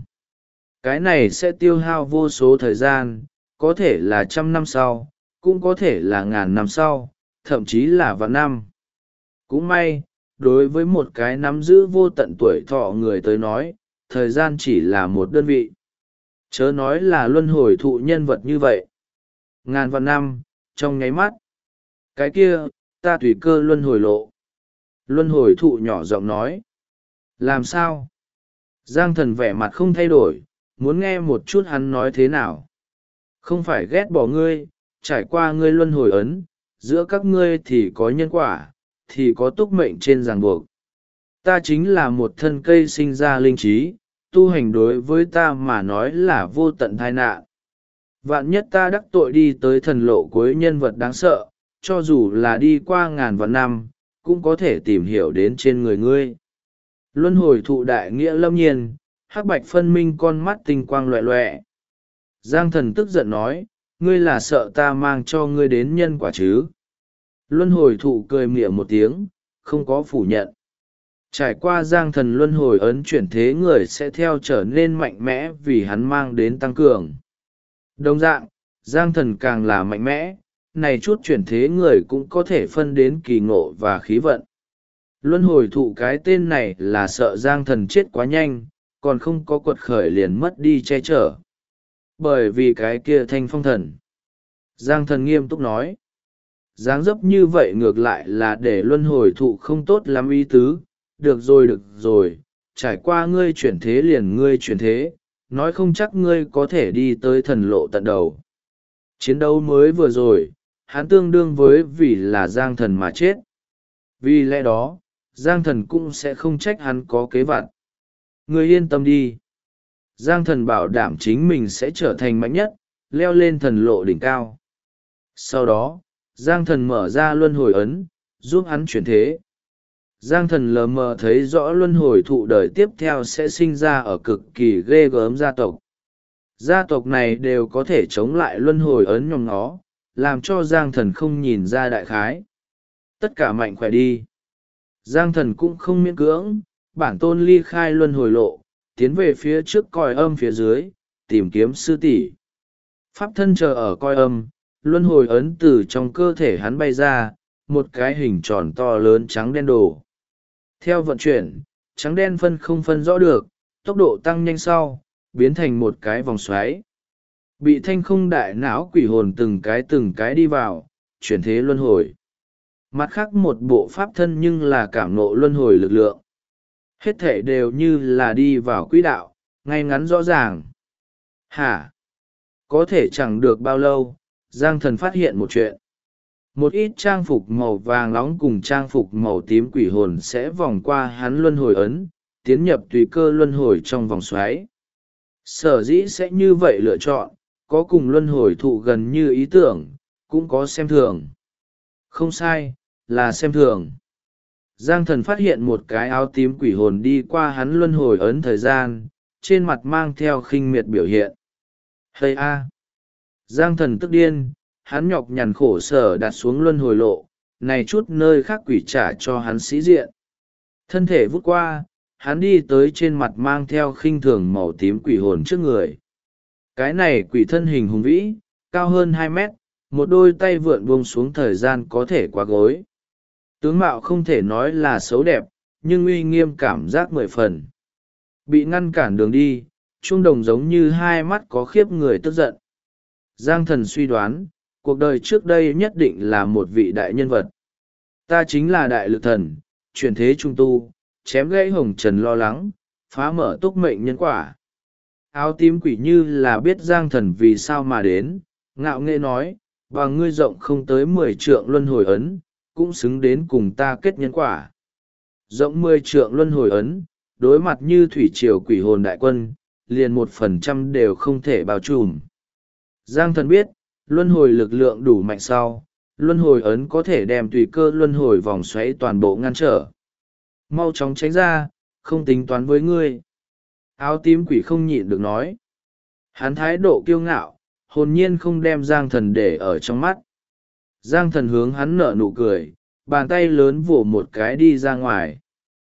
Cái này sẽ tiêu hao vô số thời gian, có thể là 100 năm sau, cũng có thể là 1000 năm sau, thậm chí là vạn năm. Cũng may, đối với một cái nắm giữ vô tận tuổi thọ người tới nói, thời gian chỉ là một đơn vị. Chớ nói là luân hồi thụ nhân vật như vậy. 1000 vạn năm, trong nháy mắt. Cái kia, ta tùy cơ luân hồi lộ. Luân hồi thụ nhỏ giọng nói. Làm sao? Giang Thần vẻ mặt không thay đổi, muốn nghe một chút hắn nói thế nào. Không phải ghét bỏ ngươi, trải qua ngươi luân hồi ấn, giữa các ngươi thì có nhân quả, thì có túc mệnh trên ràng buộc. Ta chính là một thân cây sinh ra linh trí, tu hành đối với ta mà nói là vô tận tai nạn. Vạn nhất ta đắc tội đi tới thần lộ cuối nhân vật đáng sợ, cho dù là đi qua ngàn vạn năm, cũng có thể tìm hiểu đến trên người ngươi. Luân hồi thụ đại nghĩa lâm nhiên, hắc bạch phân minh, con mắt tinh quang loẹ loẹ. Giang thần tức giận nói, ngươi là sợ ta mang cho ngươi đến nhân quả chứ? Luân hồi thụ cười mỉa một tiếng, không có phủ nhận. Trải qua giang thần luân hồi ấn chuyển thế, người sẽ theo trở nên mạnh mẽ vì hắn mang đến tăng cường. Đồng dạng, giang thần càng là mạnh mẽ, này chút chuyển thế người cũng có thể phân đến kỳ ngộ và khí vận. Luân hồi thụ cái tên này là sợ giang thần chết quá nhanh, còn không có quật khởi liền mất đi che chở. Bởi vì cái kia thanh phong thần. Giang thần nghiêm túc nói. Dáng dấp như vậy ngược lại là để luân hồi thụ không tốt lắm ý tứ. Được rồi, trải qua ngươi chuyển thế liền ngươi chuyển thế, nói không chắc ngươi có thể đi tới thần lộ tận đầu. Chiến đấu mới vừa rồi, hắn tương đương với vì là giang thần mà chết. Vì lẽ đó, giang thần cũng sẽ không trách hắn có kế vặt. Ngươi yên tâm đi. Giang thần bảo đảm chính mình sẽ trở thành mạnh nhất, leo lên thần lộ đỉnh cao. Sau đó, giang thần mở ra luân hồi ấn, giúp hắn chuyển thế. Giang thần lờ mờ thấy rõ luân hồi thụ đời tiếp theo sẽ sinh ra ở cực kỳ ghê gớm gia tộc. Gia tộc này đều có thể chống lại luân hồi ấn nhòm ngó, làm cho giang thần không nhìn ra đại khái. Tất cả mạnh khỏe đi. Giang thần cũng không miễn cưỡng, bản tôn ly khai luân hồi lộ, tiến về phía trước coi âm phía dưới, tìm kiếm sư tỷ. Pháp thân chờ ở coi âm, luân hồi ấn từ trong cơ thể hắn bay ra, một cái hình tròn to lớn trắng đen đồ. Theo vận chuyển, trắng đen không phân rõ được, tốc độ tăng nhanh sau, biến thành một cái vòng xoáy. Bị thanh không đại não quỷ hồn từng cái đi vào, chuyển thế luân hồi. Mặt khác một bộ pháp thân nhưng là cảm ngộ luân hồi lực lượng. Hết thể đều như là đi vào quỹ đạo, ngay ngắn rõ ràng. Hả? Có thể chẳng được bao lâu, Giang thần phát hiện một chuyện. Một ít trang phục màu vàng nóng cùng trang phục màu tím quỷ hồn sẽ vòng qua hắn luân hồi ấn, tiến nhập tùy cơ luân hồi trong vòng xoáy. Sở dĩ sẽ như vậy lựa chọn, có cùng luân hồi thụ gần như ý tưởng, cũng có xem thường. Không sai, là xem thường. Giang thần phát hiện một cái áo tím quỷ hồn đi qua hắn luân hồi ấn thời gian, trên mặt mang theo khinh miệt biểu hiện. Hây a! Giang thần tức điên, hắn nhọc nhằn khổ sở đặt xuống luân hồi lộ, này chút nơi khác quỷ trả cho hắn sĩ diện. Thân thể vút qua, hắn đi tới trên mặt mang theo khinh thường màu tím quỷ hồn trước người. Cái này quỷ thân hình hùng vĩ, cao hơn 2 mét, một đôi tay vượn buông xuống thời gian có thể qua gối. Tướng mạo không thể nói là xấu đẹp, nhưng uy nghiêm cảm giác 10 phần. Bị ngăn cản đường đi, chuông đồng giống như hai mắt có khiếp người tức giận. Giang thần suy đoán, cuộc đời trước đây nhất định là một vị đại nhân vật. Ta chính là đại lực thần, chuyển thế trung tu, chém gãy hồng trần lo lắng, phá mở túc mệnh nhân quả. Áo tím quỷ như là biết giang thần vì sao mà đến, ngạo nghễ nói, và ngươi rộng không tới 10 trượng luân hồi ấn, cũng xứng đến cùng ta kết nhân quả. Rộng 10 trượng luân hồi ấn, đối mặt như thủy triều quỷ hồn đại quân, liền 1% đều không thể bao trùm. Giang thần biết, luân hồi lực lượng đủ mạnh sau, luân hồi ấn có thể đem tùy cơ luân hồi vòng xoáy toàn bộ ngăn trở. Mau chóng tránh ra, không tính toán với ngươi. Áo tím quỷ không nhịn được nói. Hắn thái độ kiêu ngạo, hồn nhiên không đem giang thần để ở trong mắt. Giang thần hướng hắn nở nụ cười, bàn tay lớn vỗ một cái đi ra ngoài.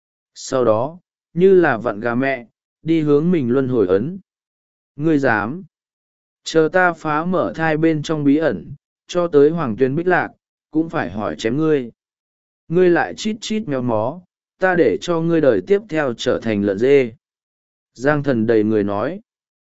Sau đó, như là vặn gà mẹ, đi hướng mình luân hồi ấn. Ngươi dám? Chờ ta phá mở thai bên trong bí ẩn, cho tới hoàng tuyên bích lạc, cũng phải hỏi chém ngươi. Ngươi lại chít chít méo mó, ta để cho ngươi đời tiếp theo trở thành lợn dê. Giang thần đầy người nói.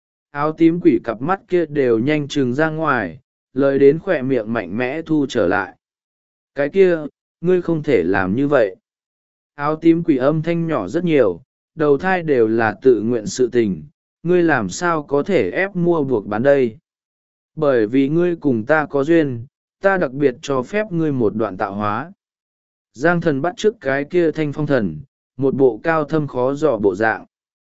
Áo tím quỷ cặp mắt kia đều nhanh chừng ra ngoài, lời đến khỏe miệng mạnh mẽ thu trở lại. Cái kia, ngươi không thể làm như vậy. Áo tím quỷ âm thanh nhỏ rất nhiều, đầu thai đều là tự nguyện sự tình, ngươi làm sao có thể ép mua buộc bán đây? Bởi vì ngươi cùng ta có duyên, ta đặc biệt cho phép ngươi một đoạn tạo hóa. Giang thần bắt chước cái kia thanh phong thần, một bộ cao thâm khó dò bộ dạng.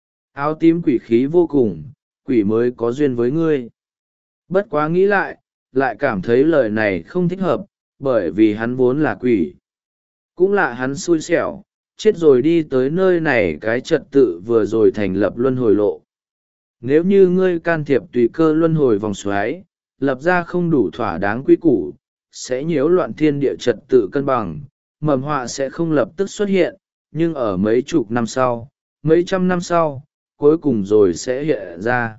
Áo tím quỷ khí vô cùng, quỷ mới có duyên với ngươi. Bất quá nghĩ lại cảm thấy lời này không thích hợp, bởi vì hắn vốn là quỷ. Cũng là hắn xui xẻo, chết rồi đi tới nơi này cái trật tự vừa rồi thành lập luân hồi lộ. Nếu như ngươi can thiệp tùy cơ luân hồi vòng xoáy, lập ra không đủ thỏa đáng quy củ, sẽ nhiễu loạn thiên địa trật tự cân bằng, mầm họa sẽ không lập tức xuất hiện, nhưng ở mấy chục năm sau, mấy trăm năm sau, cuối cùng rồi sẽ hiện ra.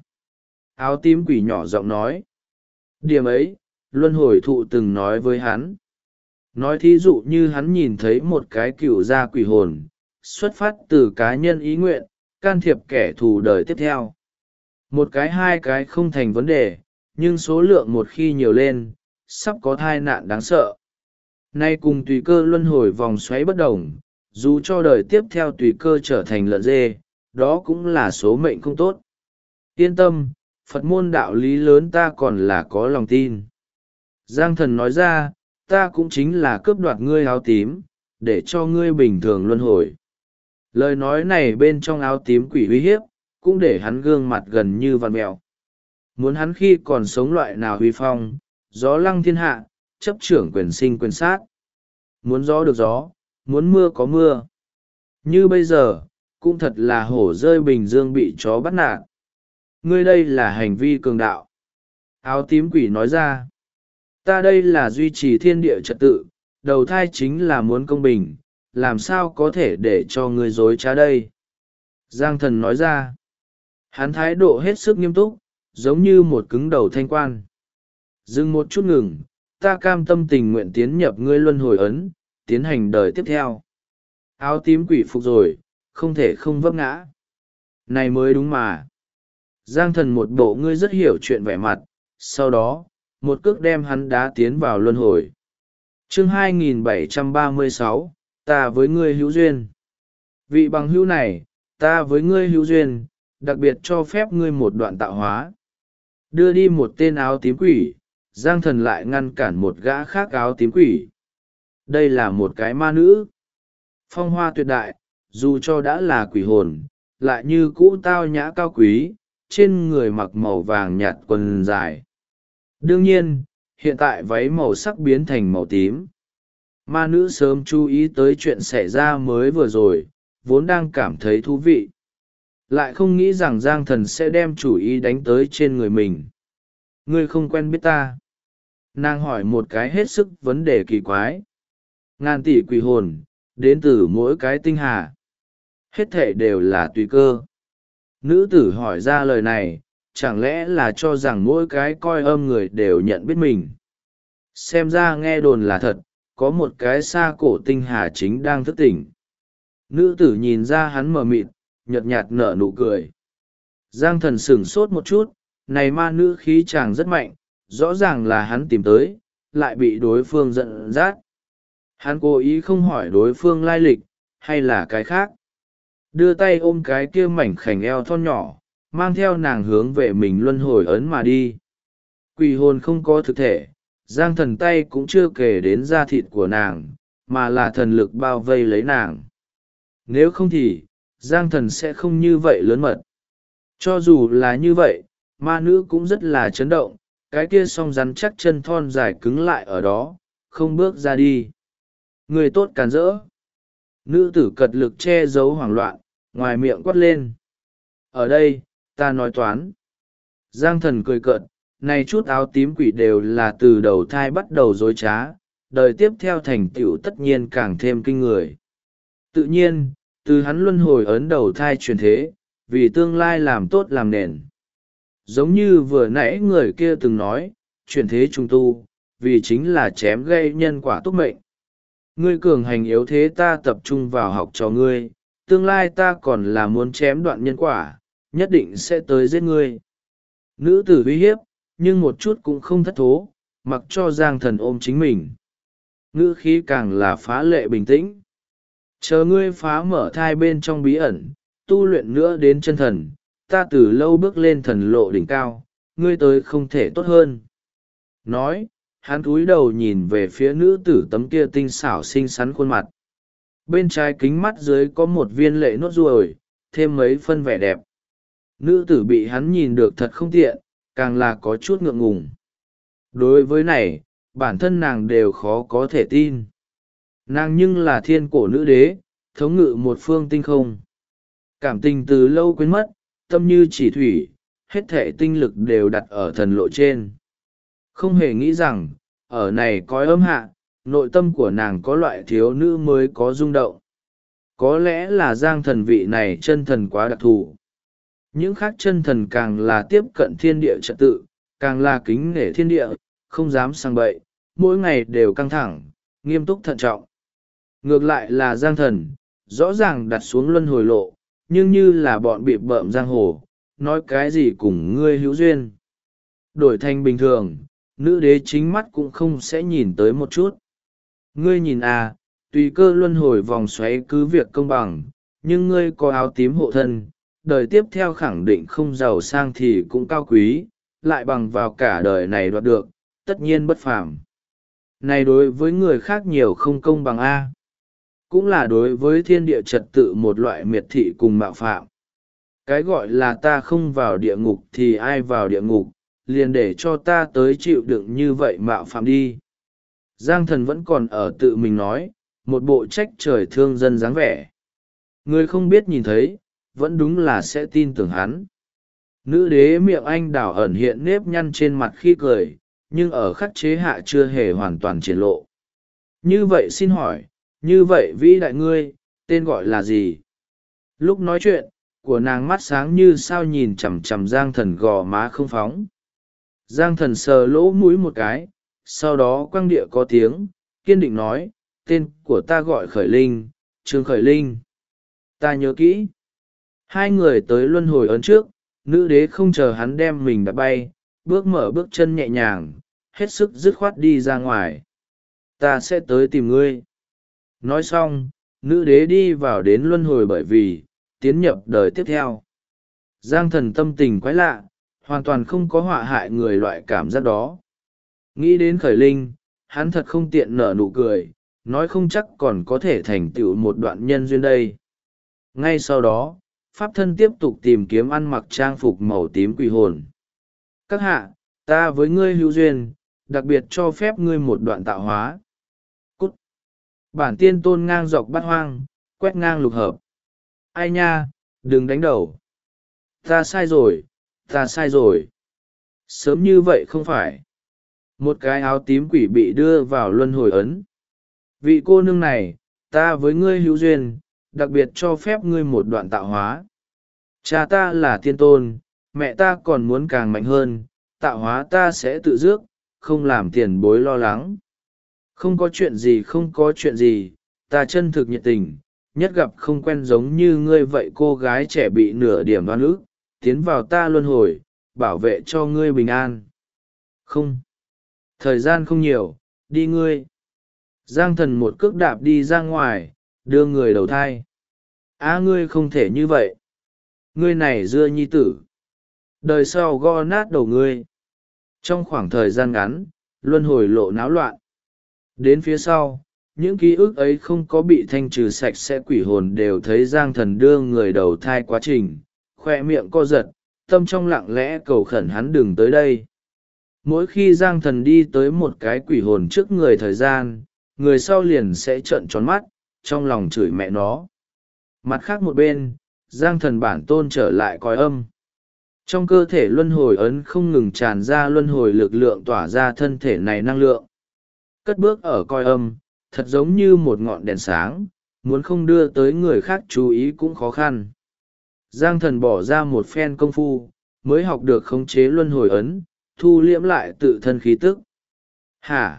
Áo tím quỷ nhỏ giọng nói. Điểm ấy, luân hồi thụ từng nói với hắn. Nói thí dụ như hắn nhìn thấy một cái cựu gia quỷ hồn, xuất phát từ cá nhân ý nguyện, can thiệp kẻ thù đời tiếp theo. Một cái hai cái không thành vấn đề, nhưng số lượng một khi nhiều lên, sắp có tai nạn đáng sợ. Nay cùng tùy cơ luân hồi vòng xoáy bất đồng, dù cho đời tiếp theo tùy cơ trở thành lợn dê, đó cũng là số mệnh không tốt. Yên tâm, Phật môn đạo lý lớn ta còn là có lòng tin. Giang thần nói ra, ta cũng chính là cướp đoạt ngươi áo tím, để cho ngươi bình thường luân hồi. Lời nói này bên trong áo tím quỷ uy hiếp, cũng để hắn gương mặt gần như vằn mẹo. Muốn hắn khi còn sống loại nào huy phong, gió lăng thiên hạ, chấp trưởng quyền sinh quyền sát. Muốn gió được gió, muốn mưa có mưa. Như bây giờ, cũng thật là hổ rơi bình dương bị chó bắt nạt. Ngươi đây là hành vi cường đạo. Áo tím quỷ nói ra. Ta đây là duy trì thiên địa trật tự, đầu thai chính là muốn công bình, làm sao có thể để cho ngươi dối trá đây? Giang thần nói ra. Hắn thái độ hết sức nghiêm túc, giống như một cứng đầu thanh quan. Dừng một chút ngừng, ta cam tâm tình nguyện tiến nhập ngươi luân hồi ấn, tiến hành đời tiếp theo. Áo tím quỷ phục rồi, không thể không vấp ngã. Này mới đúng mà. Giang thần một bộ ngươi rất hiểu chuyện vẻ mặt, sau đó, một cước đem hắn đá tiến vào luân hồi. Chương 2736, ta với ngươi hữu duyên. Vị bằng hữu này, ta với ngươi hữu duyên, đặc biệt cho phép ngươi một đoạn tạo hóa. Đưa đi một tên áo tím quỷ, Giang thần lại ngăn cản một gã khác áo tím quỷ. Đây là một cái ma nữ. Phong hoa tuyệt đại, dù cho đã là quỷ hồn, lại như cũ tao nhã cao quý, trên người mặc màu vàng nhạt quần dài. Đương nhiên, hiện tại váy màu sắc biến thành màu tím. Ma nữ sớm chú ý tới chuyện xảy ra mới vừa rồi, vốn đang cảm thấy thú vị. Lại không nghĩ rằng Giang thần sẽ đem chủ ý đánh tới trên người mình. Ngươi không quen biết ta. Nàng hỏi một cái hết sức vấn đề kỳ quái. Ngàn tỷ quỷ hồn, đến từ mỗi cái tinh hà. Hết thể đều là tùy cơ. Nữ tử hỏi ra lời này, chẳng lẽ là cho rằng mỗi cái coi âm người đều nhận biết mình. Xem ra nghe đồn là thật, có một cái xa cổ tinh hà chính đang thức tỉnh. Nữ tử nhìn ra hắn mờ mịt, nhợt nhạt nở nụ cười. Giang thần sửng sốt một chút, này ma nữ khí chàng rất mạnh, rõ ràng là hắn tìm tới, lại bị đối phương giận dắt. Hắn cố ý không hỏi đối phương lai lịch, hay là cái khác. Đưa tay ôm cái kia mảnh khảnh eo thon nhỏ, mang theo nàng hướng về mình luân hồi ấn mà đi. Quỷ hồn không có thực thể, Giang thần tay cũng chưa kể đến da thịt của nàng, mà là thần lực bao vây lấy nàng. Nếu không thì, Giang thần sẽ không như vậy lớn mật. Cho dù là như vậy, ma nữ cũng rất là chấn động, cái kia song rắn chắc chân thon dài cứng lại ở đó, không bước ra đi. Người tốt cản rỡ. Nữ tử cật lực che giấu hoảng loạn, ngoài miệng quát lên. Ở đây, ta nói toán. Giang thần cười cợt, này chút áo tím quỷ đều là từ đầu thai bắt đầu dối trá, đời tiếp theo thành tựu tất nhiên càng thêm kinh người. Tự nhiên, từ hắn luân hồi ấn đầu thai truyền thế, vì tương lai làm tốt làm nền. Giống như vừa nãy người kia từng nói, truyền thế trung tu, vì chính là chém gây nhân quả túc mệnh. Ngươi cường hành yếu thế ta tập trung vào học cho ngươi, tương lai ta còn là muốn chém đoạn nhân quả, nhất định sẽ tới giết ngươi. Nữ tử uy hiếp, nhưng một chút cũng không thất thố, mặc cho Giang thần ôm chính mình. Ngữ khí càng là phá lệ bình tĩnh. Chờ ngươi phá mở thai bên trong bí ẩn, tu luyện nữa đến chân thần, ta từ lâu bước lên thần lộ đỉnh cao, ngươi tới không thể tốt hơn. Nói, hắn cúi đầu nhìn về phía nữ tử tấm kia tinh xảo xinh xắn khuôn mặt. Bên trái kính mắt dưới có một viên lệ nốt ruồi, thêm mấy phân vẻ đẹp. Nữ tử bị hắn nhìn được thật không tiện, càng là có chút ngượng ngùng. Đối với này, bản thân nàng đều khó có thể tin. Nàng nhưng là thiên cổ nữ đế, thống ngự một phương tinh không. Cảm tình từ lâu quên mất, tâm như chỉ thủy, hết thệ tinh lực đều đặt ở thần lộ trên. Không hề nghĩ rằng, ở này cõi âm hạ, nội tâm của nàng có loại thiếu nữ mới có rung động. Có lẽ là giang thần vị này chân thần quá đặc thù. Những khác chân thần càng là tiếp cận thiên địa trật tự, càng là kính nể thiên địa, không dám sang bậy, mỗi ngày đều căng thẳng, nghiêm túc thận trọng. Ngược lại là giang thần, rõ ràng đặt xuống luân hồi lộ, nhưng như là bọn bịp bợm giang hồ, nói cái gì cùng ngươi hữu duyên. Đổi thành bình thường, nữ đế chính mắt cũng không sẽ nhìn tới một chút. Ngươi nhìn à, tùy cơ luân hồi vòng xoáy cứ việc công bằng, nhưng ngươi có áo tím hộ thân, đời tiếp theo khẳng định không giàu sang thì cũng cao quý, lại bằng vào cả đời này đoạt được, tất nhiên bất phàm. Này đối với người khác nhiều không công bằng A. Cũng là đối với thiên địa trật tự một loại miệt thị cùng mạo phạm. Cái gọi là ta không vào địa ngục thì ai vào địa ngục, liền để cho ta tới chịu đựng như vậy mạo phạm đi. Giang thần vẫn còn ở tự mình nói, một bộ trách trời thương dân dáng vẻ. Người không biết nhìn thấy, vẫn đúng là sẽ tin tưởng hắn. Nữ đế miệng anh đảo ẩn hiện nếp nhăn trên mặt khi cười, nhưng ở khắc chế hạ chưa hề hoàn toàn triển lộ. Như vậy xin hỏi, như vậy vĩ đại ngươi, tên gọi là gì? Lúc nói chuyện, của nàng mắt sáng như sao nhìn chằm chằm giang thần gò má không phóng. Giang thần sờ lỗ mũi một cái, sau đó quang địa có tiếng, kiên định nói, tên của ta gọi Khởi Linh, Trương Khởi Linh. Ta nhớ kỹ. Hai người tới luân hồi ấn trước, nữ đế không chờ hắn đem mình đã bay, bước mở bước chân nhẹ nhàng, hết sức dứt khoát đi ra ngoài. Ta sẽ tới tìm ngươi. Nói xong, nữ đế đi vào đến luân hồi bởi vì, tiến nhập đời tiếp theo. Giang thần tâm tình quái lạ, hoàn toàn không có họa hại người loại cảm giác đó. Nghĩ đến Khởi Linh, hắn thật không tiện nở nụ cười, nói không chắc còn có thể thành tựu một đoạn nhân duyên đây. Ngay sau đó, pháp thân tiếp tục tìm kiếm ăn mặc trang phục màu tím quỷ hồn. Các hạ, ta với ngươi hữu duyên, đặc biệt cho phép ngươi một đoạn tạo hóa. Cút! Bản tiên tôn ngang dọc bát hoang, quét ngang lục hợp. Ai nha, đừng đánh đầu. Ta sai rồi, ta sai rồi. Sớm như vậy không phải. Một cái áo tím quỷ bị đưa vào luân hồi ấn. Vị cô nương này, ta với ngươi hữu duyên, đặc biệt cho phép ngươi một đoạn tạo hóa. Cha ta là tiên tôn, mẹ ta còn muốn càng mạnh hơn, tạo hóa ta sẽ tự dước, không làm tiền bối lo lắng. Không có chuyện gì, không có chuyện gì, ta chân thực nhiệt tình, nhất gặp không quen giống như ngươi vậy cô gái trẻ bị nửa điểm đoan ức, tiến vào ta luân hồi, bảo vệ cho ngươi bình an. Không. Thời gian không nhiều, đi ngươi. Giang thần một cước đạp đi ra ngoài, đưa người đầu thai. Ngươi không thể như vậy. Ngươi này dưa nhi tử. Đời sau gõ nát đầu ngươi. Trong khoảng thời gian ngắn, luân hồi lộ náo loạn. Đến phía sau, những ký ức ấy không có bị thanh trừ sạch sẽ, quỷ hồn đều thấy giang thần đưa người đầu thai quá trình, khoe miệng co giật, tâm trong lặng lẽ cầu khẩn hắn đừng tới đây. Mỗi khi giang thần đi tới một cái quỷ hồn trước người thời gian, người sau liền sẽ trợn tròn mắt, trong lòng chửi mẹ nó. Mặt khác một bên, giang thần bản tôn trở lại cõi âm. Trong cơ thể luân hồi ấn không ngừng tràn ra luân hồi lực lượng tỏa ra thân thể này năng lượng. Cất bước ở cõi âm, thật giống như một ngọn đèn sáng, muốn không đưa tới người khác chú ý cũng khó khăn. Giang thần bỏ ra một phen công phu, mới học được khống chế luân hồi ấn, thu liễm lại tự thân khí tức. Hả?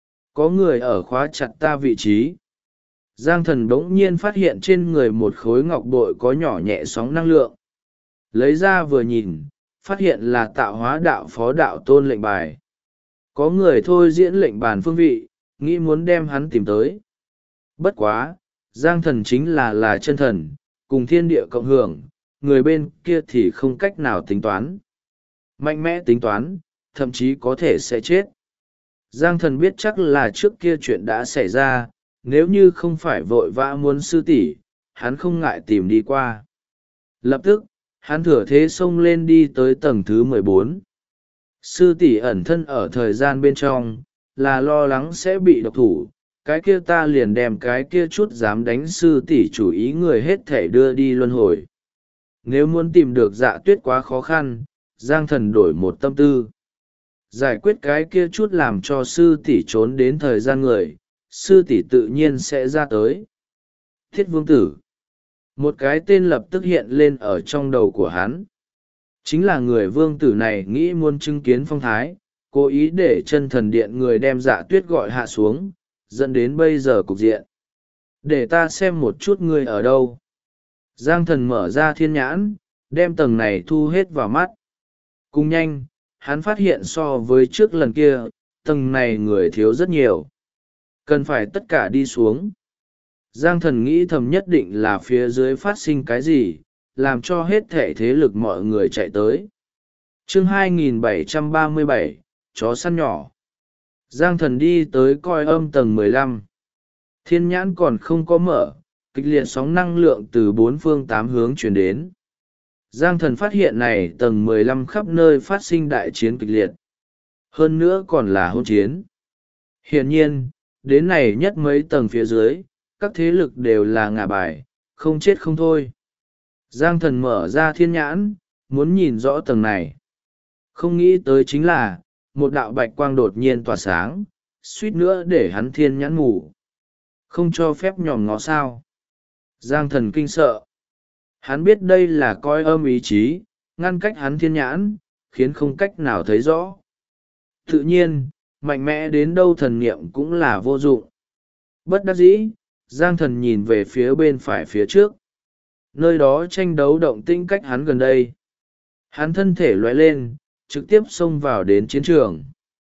Có người ở khóa chặt ta vị trí. Giang thần bỗng nhiên phát hiện trên người một khối ngọc bội có nhỏ nhẹ sóng năng lượng. Lấy ra vừa nhìn, phát hiện là tạo hóa đạo phó đạo tôn lệnh bài. Có người thôi diễn lệnh bàn phương vị, nghĩ muốn đem hắn tìm tới. Bất quá, giang thần chính là chân thần, cùng thiên địa cộng hưởng, người bên kia thì không cách nào tính toán. Mạnh mẽ tính toán, thậm chí có thể sẽ chết. Giang Thần biết chắc là trước kia chuyện đã xảy ra, nếu như không phải vội vã muốn sư tỷ, hắn không ngại tìm đi qua. Lập tức, hắn thừa thế xông lên đi tới tầng thứ 14. Sư tỷ ẩn thân ở thời gian bên trong, là lo lắng sẽ bị độc thủ, cái kia ta liền đem cái kia chút dám đánh sư tỷ chủ ý người hết thể đưa đi luân hồi. Nếu muốn tìm được Dạ Tuyết quá khó khăn, Giang Thần đổi một tâm tư. Giải quyết cái kia chút làm cho sư tỷ trốn đến thời gian người, sư tỷ tự nhiên sẽ ra tới. Thiết Vương Tử. Một cái tên lập tức hiện lên ở trong đầu của hắn. Chính là người vương tử này nghĩ muốn chứng kiến phong thái, cố ý để chân thần điện người đem Dạ Tuyết gọi hạ xuống, dẫn đến bây giờ cục diện. Để ta xem một chút ngươi ở đâu. Giang Thần mở ra thiên nhãn, đem tầng này thu hết vào mắt. Cùng nhanh, hắn phát hiện so với trước lần kia, tầng này người thiếu rất nhiều. Cần phải tất cả đi xuống. Giang Thần nghĩ thầm nhất định là phía dưới phát sinh cái gì, làm cho hết thể thế lực mọi người chạy tới. Chương 2737, chó săn nhỏ. Giang Thần đi tới coi âm tầng 15. Thiên nhãn còn không có mở, kịch liệt sóng năng lượng từ bốn phương tám hướng truyền đến. Giang Thần phát hiện này tầng 15 khắp nơi phát sinh đại chiến kịch liệt. Hơn nữa còn là hôn chiến. Hiển nhiên, đến này nhất mấy tầng phía dưới, các thế lực đều là ngả bài, không chết không thôi. Giang Thần mở ra thiên nhãn, muốn nhìn rõ tầng này. Không nghĩ tới chính là, một đạo bạch quang đột nhiên tỏa sáng, suýt nữa để hắn thiên nhãn ngủ. Không cho phép nhòm ngó sao. Giang Thần kinh sợ. Hắn biết đây là coi âm ý chí, ngăn cách hắn thiên nhãn, khiến không cách nào thấy rõ. Tự nhiên, mạnh mẽ đến đâu thần niệm cũng là vô dụng. Bất đắc dĩ, Giang Thần nhìn về phía bên phải phía trước. Nơi đó tranh đấu động tĩnh cách hắn gần đây. Hắn thân thể lóe lên, trực tiếp xông vào đến chiến trường.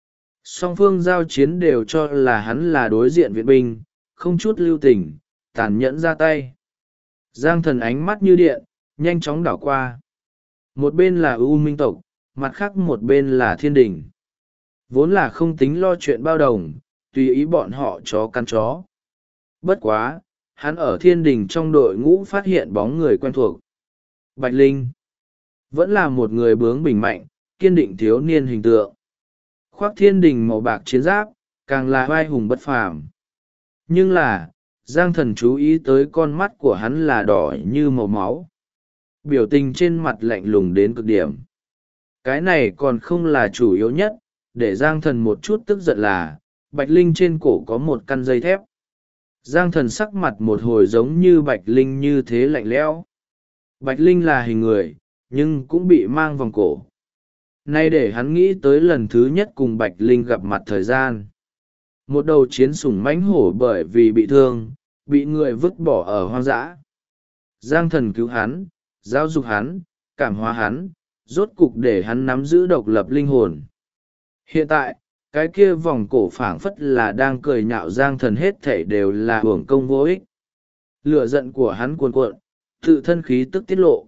Song phương giao chiến đều cho là hắn là đối diện viện binh, không chút lưu tình, tàn nhẫn ra tay. Giang Thần ánh mắt như điện, nhanh chóng đảo qua. Một bên là U Minh tộc, mặt khác một bên là Thiên Đình. Vốn là không tính lo chuyện bao đồng, tùy ý bọn họ chó căn chó. Bất quá, hắn ở Thiên Đình trong đội ngũ phát hiện bóng người quen thuộc. Bạch Linh. Vẫn là một người bướng bỉnh mạnh, kiên định thiếu niên hình tượng. Khoác Thiên Đình màu bạc chiến giáp, càng là vai hùng bất phàm. Nhưng là, Giang Thần chú ý tới con mắt của hắn là đỏ như màu máu. Biểu tình trên mặt lạnh lùng đến cực điểm. Cái này còn không là chủ yếu nhất, để Giang Thần một chút tức giận là, Bạch Linh trên cổ có một căn dây thép. Giang Thần sắc mặt một hồi giống như Bạch Linh như thế lạnh lẽo. Bạch Linh là hình người, nhưng cũng bị mang vòng cổ. Nay để hắn nghĩ tới lần thứ nhất cùng Bạch Linh gặp mặt thời gian. Một đầu chiến sủng mãnh hổ bởi vì bị thương, bị người vứt bỏ ở hoang dã. Giang Thần cứu hắn, giáo dục hắn, cảm hóa hắn, rốt cục để hắn nắm giữ độc lập linh hồn. Hiện tại, cái kia vòng cổ phảng phất là đang cười nhạo Giang Thần hết thảy đều là hưởng công vô ích. Lửa giận của hắn cuồn cuộn, tự thân khí tức tiết lộ.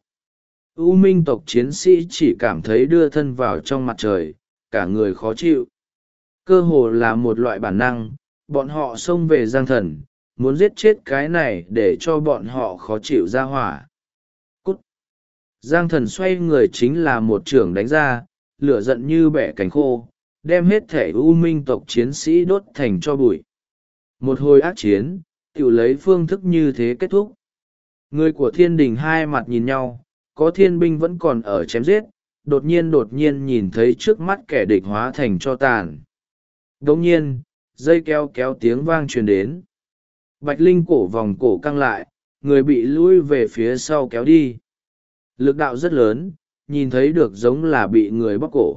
U Minh tộc chiến sĩ chỉ cảm thấy đưa thân vào trong mặt trời, cả người khó chịu. Cơ hồ là một loại bản năng, bọn họ xông về Giang Thần, muốn giết chết cái này để cho bọn họ khó chịu ra hỏa. Cút! Giang Thần xoay người chính là một chưởng đánh ra, lửa giận như bẻ cánh khô, đem hết thể U Minh tộc chiến sĩ đốt thành cho bụi. Một hồi ác chiến, tự lấy phương thức như thế kết thúc. Người của Thiên Đình hai mặt nhìn nhau, có thiên binh vẫn còn ở chém giết, đột nhiên nhìn thấy trước mắt kẻ địch hóa thành cho tàn. Đồng nhiên, dây kéo kéo tiếng vang truyền đến. Bạch Linh cổ vòng cổ căng lại, người bị lui về phía sau kéo đi. Lực đạo rất lớn, nhìn thấy được giống là bị người bóp cổ.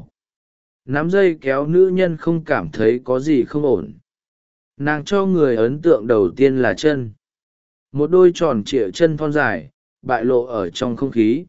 Nắm dây kéo nữ nhân không cảm thấy có gì không ổn. Nàng cho người ấn tượng đầu tiên là chân. Một đôi tròn trịa chân thon dài, bại lộ ở trong không khí.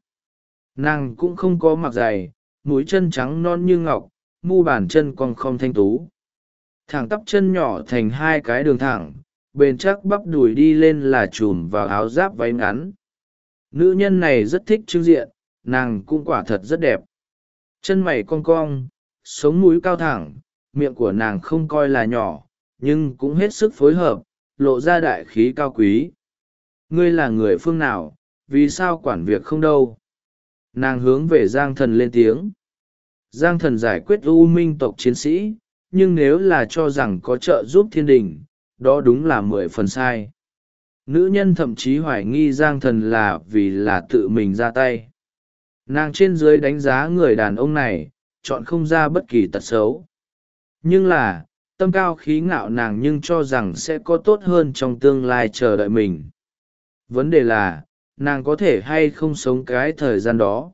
Nàng cũng không có mặc giày, mũi chân trắng non như ngọc, mu bàn chân cong không thanh tú. Thẳng tắp chân nhỏ thành hai cái đường thẳng, bền chắc bắp đùi đi lên là chùm vào áo giáp váy ngắn. Nữ nhân này rất thích trưng diện, nàng cũng quả thật rất đẹp. Chân mày cong cong, sống mũi cao thẳng, miệng của nàng không coi là nhỏ, nhưng cũng hết sức phối hợp, lộ ra đại khí cao quý. Ngươi là người phương nào, vì sao quản việc không đâu? Nàng hướng về Giang Thần lên tiếng. Giang Thần giải quyết u minh tộc chiến sĩ, nhưng nếu là cho rằng có trợ giúp thiên đình, đó đúng là 10 phần sai. Nữ nhân thậm chí hoài nghi Giang Thần là vì là tự mình ra tay. Nàng trên dưới đánh giá người đàn ông này, chọn không ra bất kỳ tật xấu. Nhưng là, tâm cao khí ngạo nàng nhưng cho rằng sẽ có tốt hơn trong tương lai chờ đợi mình. Vấn đề là, nàng có thể hay không sống cái thời gian đó.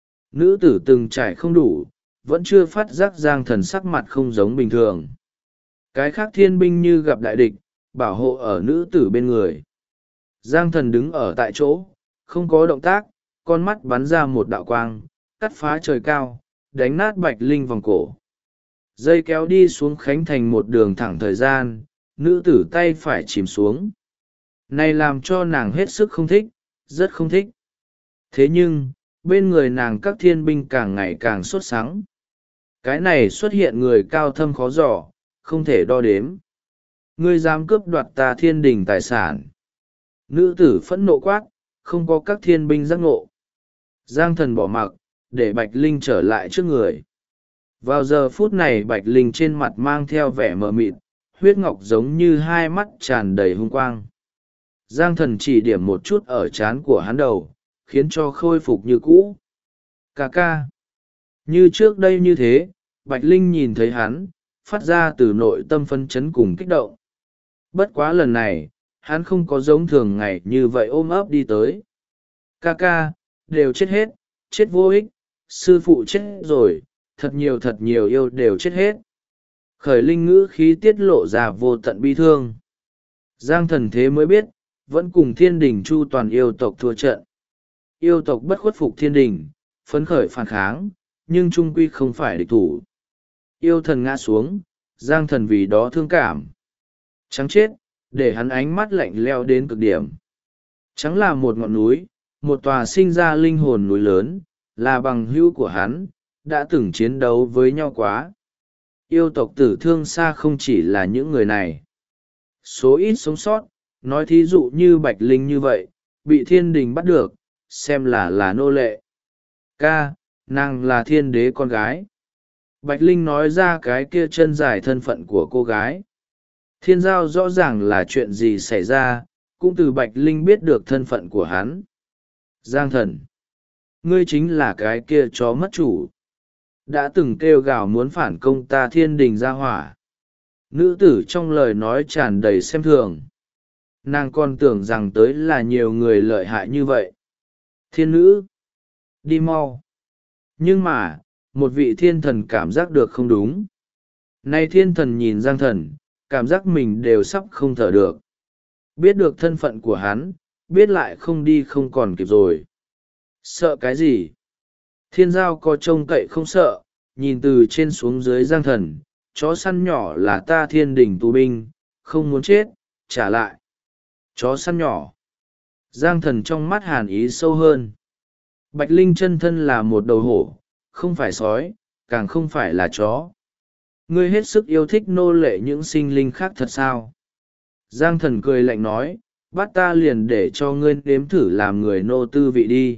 Nữ tử từng trải không đủ, vẫn chưa phát giác Giang Thần sắc mặt không giống bình thường. Cái khác thiên binh như gặp đại địch, bảo hộ ở nữ tử bên người. Giang Thần đứng ở tại chỗ, không có động tác, con mắt bắn ra một đạo quang, cắt phá trời cao, đánh nát Bạch Linh vòng cổ. Dây kéo đi xuống khánh thành một đường thẳng thời gian, nữ tử tay phải chìm xuống. Này làm cho nàng hết sức không thích, rất không thích. Thế nhưng, bên người nàng các thiên binh càng ngày càng sốt sắng. Cái này xuất hiện người cao thâm khó giỏ, không thể đo đếm. Ngươi dám cướp đoạt ta thiên đình tài sản. Nữ tử phẫn nộ quát, không có các thiên binh giác ngộ. Giang Thần bỏ mặc, để Bạch Linh trở lại trước người. Vào giờ phút này Bạch Linh trên mặt mang theo vẻ mờ mịt, huyết ngọc giống như hai mắt tràn đầy hung quang. Giang Thần chỉ điểm một chút ở trán của hắn đầu, khiến cho khôi phục như cũ. Ca ca. Như trước đây như thế, Bạch Linh nhìn thấy hắn, phát ra từ nội tâm phấn chấn cùng kích động. Bất quá lần này, hắn không có giống thường ngày như vậy ôm ấp đi tới. Ca ca, đều chết hết, chết vô ích, sư phụ chết rồi, thật nhiều yêu đều chết hết. Khởi Linh ngữ khí tiết lộ ra vô tận bi thương. Giang Thần thế mới biết, vẫn cùng thiên đình chu toàn yêu tộc thua trận. Yêu tộc bất khuất phục thiên đình, phấn khởi phản kháng, nhưng trung quy không phải địch thủ. Yêu thần ngã xuống, Giang Thần vì đó thương cảm. Trắng chết, để hắn ánh mắt lạnh leo đến cực điểm. Trắng là một ngọn núi, một tòa sinh ra linh hồn núi lớn, là bằng hữu của hắn, đã từng chiến đấu với nhau quá. Yêu tộc tử thương xa không chỉ là những người này. Số ít sống sót, nói thí dụ như Bạch Linh như vậy, bị thiên đình bắt được, xem là nô lệ. Ca, nàng là thiên đế con gái. Bạch Linh nói ra cái kia chân dài thân phận của cô gái. Thiên giao rõ ràng là chuyện gì xảy ra, cũng từ Bạch Linh biết được thân phận của hắn. Giang Thần, ngươi chính là cái kia chó mất chủ. Đã từng kêu gào muốn phản công ta thiên đình ra hỏa. Nữ tử trong lời nói tràn đầy xem thường. Nàng còn tưởng rằng tới là nhiều người lợi hại như vậy. Thiên nữ, đi mau. Nhưng mà, một vị thiên thần cảm giác được không đúng. Nay thiên thần nhìn Giang Thần, cảm giác mình đều sắp không thở được. Biết được thân phận của hắn, biết lại không đi không còn kịp rồi. Sợ cái gì? Thiên giao có trông cậy không sợ, nhìn từ trên xuống dưới Giang Thần, chó săn nhỏ là ta thiên đình tù binh, không muốn chết, trả lại. Chó săn nhỏ. Giang Thần trong mắt hàn ý sâu hơn. Bạch Linh chân thân là một đầu hổ, không phải sói, càng không phải là chó. Ngươi hết sức yêu thích nô lệ những sinh linh khác thật sao? Giang Thần cười lạnh nói, bắt ta liền để cho ngươi nếm thử làm người nô tư vị đi.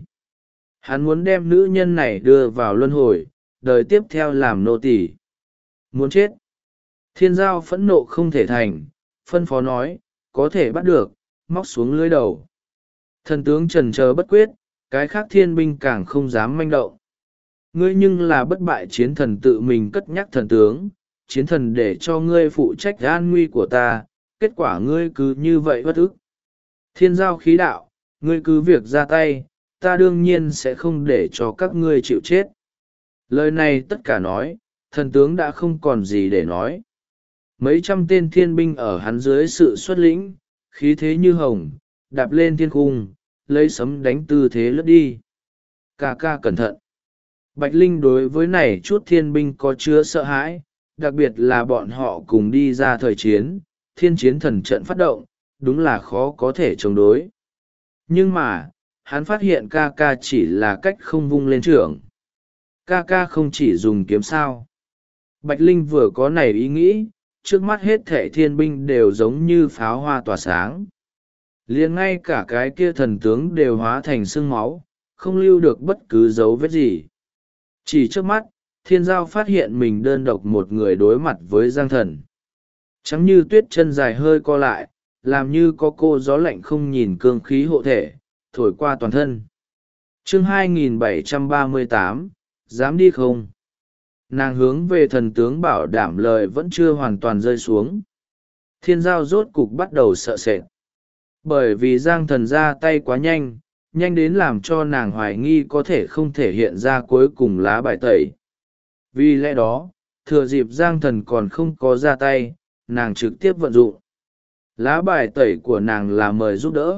Hắn muốn đem nữ nhân này đưa vào luân hồi, đời tiếp theo làm nô tỳ. Muốn chết. Thiên giao phẫn nộ không thể thành, phân phó nói, có thể bắt được, móc xuống lưới đầu. Thần tướng trần chờ bất quyết, cái khác thiên binh càng không dám manh động. Ngươi nhưng là bất bại chiến thần tự mình cất nhắc thần tướng, chiến thần để cho ngươi phụ trách an nguy của ta, kết quả ngươi cứ như vậy bất ức. Thiên giao khí đạo, ngươi cứ việc ra tay, ta đương nhiên sẽ không để cho các ngươi chịu chết. Lời này tất cả nói, thần tướng đã không còn gì để nói. Mấy trăm tên thiên binh ở hắn dưới sự xuất lĩnh, khí thế như hồng, đạp lên thiên cung, lấy sấm đánh tư thế lướt đi. Ca ca cẩn thận. Bạch Linh đối với này chút thiên binh có chứa sợ hãi, đặc biệt là bọn họ cùng đi ra thời chiến, thiên chiến thần trận phát động, đúng là khó có thể chống đối. Nhưng mà, hắn phát hiện ca ca chỉ là cách không vung lên chưởng. Ca ca không chỉ dùng kiếm sao. Bạch Linh vừa có nảy ý nghĩ, trước mắt hết thệ thiên binh đều giống như pháo hoa tỏa sáng. Liền ngay cả cái kia thần tướng đều hóa thành sương máu, không lưu được bất cứ dấu vết gì. Chỉ trước mắt, thiên giao phát hiện mình đơn độc một người đối mặt với Giang Thần. Trắng như tuyết chân dài hơi co lại, làm như có cô gió lạnh không nhìn cương khí hộ thể, thổi qua toàn thân. Chương 2738, dám đi không? Nàng hướng về thần tướng bảo đảm lời vẫn chưa hoàn toàn rơi xuống. Thiên giao rốt cục bắt đầu sợ sệt. Bởi vì Giang Thần ra tay quá nhanh, nhanh đến làm cho nàng hoài nghi có thể không thể hiện ra cuối cùng lá bài tẩy. Vì lẽ đó, thừa dịp Giang Thần còn không có ra tay, nàng trực tiếp vận dụng. Lá bài tẩy của nàng là mời giúp đỡ.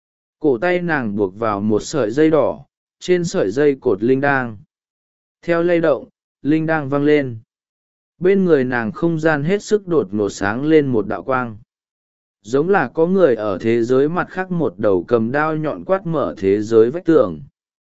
Cổ tay nàng buộc vào một sợi dây đỏ, trên sợi dây cột linh đang. Theo lay động, linh đang văng lên. Bên người nàng không gian hết sức đột ngột sáng lên một đạo quang. Giống là có người ở thế giới mặt khác một đầu cầm đao nhọn quát mở thế giới vách tường.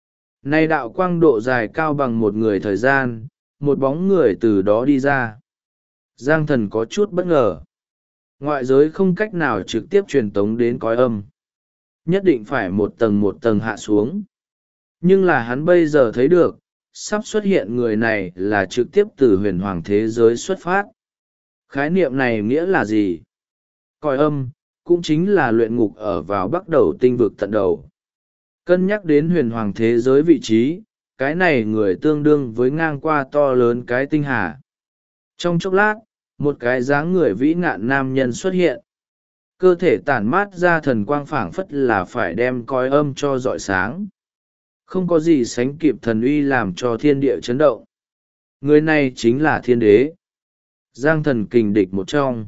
Nay đạo quang độ dài cao bằng một người thời gian, một bóng người từ đó đi ra. Giang Thần có chút bất ngờ. Ngoại giới không cách nào trực tiếp truyền tống đến cõi âm. Nhất định phải một tầng hạ xuống. Nhưng là hắn bây giờ thấy được, sắp xuất hiện người này là trực tiếp từ huyền hoàng thế giới xuất phát. Khái niệm này nghĩa là gì? Cõi âm, cũng chính là luyện ngục ở vào bắc đầu tinh vực tận đầu. Cân nhắc đến huyền hoàng thế giới vị trí, cái này người tương đương với ngang qua to lớn cái tinh hà. Trong chốc lát, một cái dáng người vĩ ngạn nam nhân xuất hiện. Cơ thể tản mát ra thần quang phảng phất là phải đem cõi âm cho rọi sáng. Không có gì sánh kịp thần uy làm cho thiên địa chấn động. Người này chính là thiên đế. Giang Thần kình địch một trong.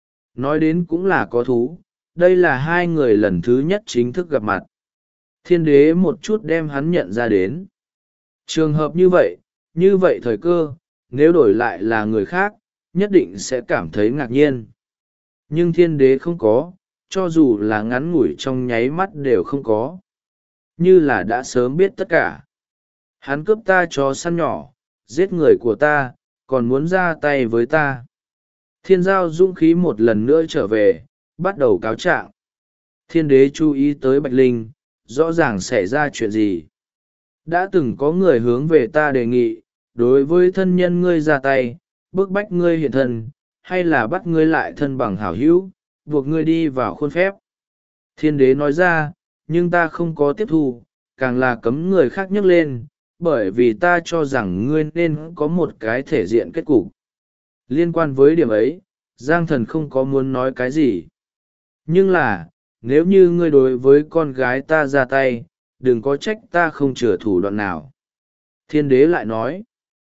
Nói đến cũng là có thú, đây là hai người lần thứ nhất chính thức gặp mặt. Thiên đế một chút đem hắn nhận ra đến. Trường hợp như vậy thời cơ, nếu đổi lại là người khác, nhất định sẽ cảm thấy ngạc nhiên. Nhưng thiên đế không có, cho dù là ngắn ngủi trong nháy mắt đều không có. Như là đã sớm biết tất cả. Hắn cướp ta chó săn nhỏ, giết người của ta, còn muốn ra tay với ta. Thiên giao dũng khí một lần nữa trở về, bắt đầu cáo trạng. Thiên đế chú ý tới Bạch Linh, rõ ràng xảy ra chuyện gì. Đã từng có người hướng về ta đề nghị, đối với thân nhân ngươi ra tay, bức bách ngươi hiện thân, hay là bắt ngươi lại thân bằng hảo hữu, buộc ngươi đi vào khuôn phép. Thiên đế nói ra, nhưng ta không có tiếp thu, càng là cấm người khác nhắc lên, bởi vì ta cho rằng ngươi nên có một cái thể diện kết cục. Liên quan với điểm ấy, Giang Thần không có muốn nói cái gì. Nhưng là, nếu như ngươi đối với con gái ta ra tay, đừng có trách ta không chừa thủ đoạn nào. Thiên đế lại nói,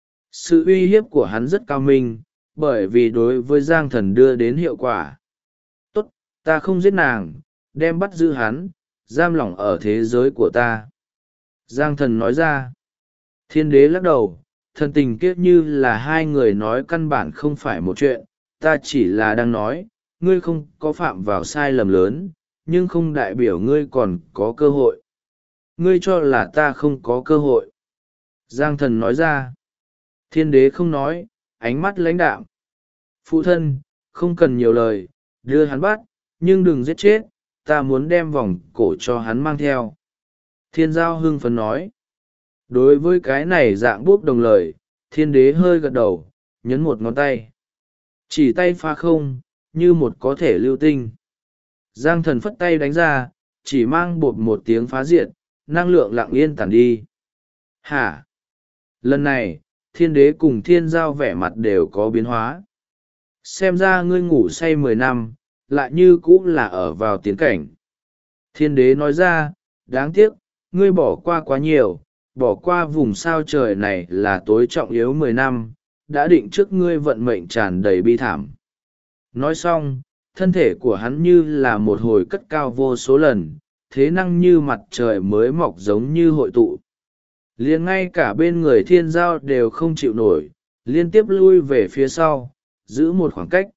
sự uy hiếp của hắn rất cao minh, bởi vì đối với Giang Thần đưa đến hiệu quả. Tốt, ta không giết nàng, đem bắt giữ hắn, giam lỏng ở thế giới của ta. Giang Thần nói ra, thiên đế lắc đầu, thần tình kiếp như là hai người nói căn bản không phải một chuyện, ta chỉ là đang nói, ngươi không có phạm vào sai lầm lớn, nhưng không đại biểu ngươi còn có cơ hội. Ngươi cho là ta không có cơ hội. Giang Thần nói ra, thiên đế không nói, ánh mắt lãnh đạm. Phụ thân, không cần nhiều lời, đưa hắn bắt, nhưng đừng giết chết, ta muốn đem vòng cổ cho hắn mang theo. Thiên giao hưng phấn nói. Đối với cái này dạng bốp đồng lời, thiên đế hơi gật đầu, nhấn một ngón tay. Chỉ tay pha không, như một có thể lưu tinh. Giang Thần phất tay đánh ra, chỉ mang bột một tiếng phá diện, năng lượng lặng yên tản đi. Hả? Lần này, thiên đế cùng thiên giao vẻ mặt đều có biến hóa. Xem ra ngươi ngủ say 10 năm, lại như cũng là ở vào tiến cảnh. Thiên đế nói ra, đáng tiếc, ngươi bỏ qua quá nhiều, bỏ qua vùng sao trời này là tối trọng yếu 10 năm, đã định trước ngươi vận mệnh tràn đầy bi thảm. Nói xong, thân thể của hắn như là một hồi cất cao vô số lần, thế năng như mặt trời mới mọc giống như hội tụ. Liền ngay cả bên người thiên giao đều không chịu nổi, liên tiếp lui về phía sau, giữ một khoảng cách.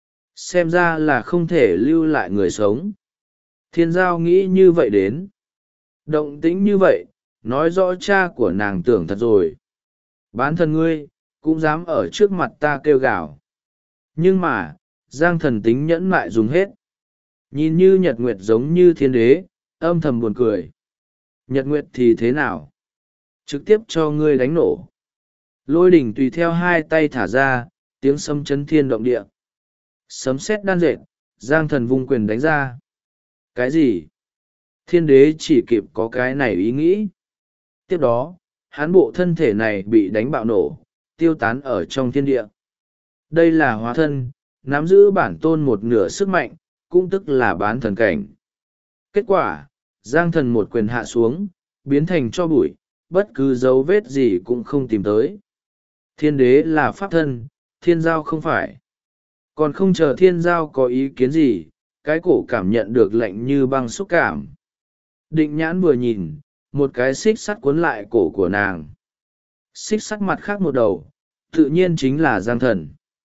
Xem ra là không thể lưu lại người sống. Thiên giao nghĩ như vậy đến. Động tĩnh như vậy nói rõ cha của nàng tưởng thật rồi. Bán thần ngươi cũng dám ở trước mặt ta kêu gào. Nhưng mà Giang Thần tính nhẫn mại dùng hết. Nhìn như nhật nguyệt giống như thiên đế, âm thầm buồn cười. Nhật nguyệt thì thế nào? Trực tiếp cho ngươi đánh nổ. Lôi đỉnh tùy theo hai tay thả ra, tiếng sấm chấn thiên động địa. Sấm sét đan dệt, Giang Thần vung quyền đánh ra. Cái gì? Thiên đế chỉ kịp có cái này ý nghĩ. Tiếp đó, hắn bộ thân thể này bị đánh bạo nổ, tiêu tán ở trong thiên địa. Đây là hóa thân, nắm giữ bản tôn một nửa sức mạnh, cũng tức là bán thần cảnh. Kết quả, Giang Thần một quyền hạ xuống, biến thành tro bụi, bất cứ dấu vết gì cũng không tìm tới. Thiên đế là pháp thân, thiên giao không phải. Còn không chờ thiên giao có ý kiến gì, cái cổ cảm nhận được lạnh như băng xúc cảm. Định nhãn vừa nhìn, một cái xích sắt cuốn lại cổ của nàng. Xích sắt mặt khác một đầu, tự nhiên chính là Giang Thần.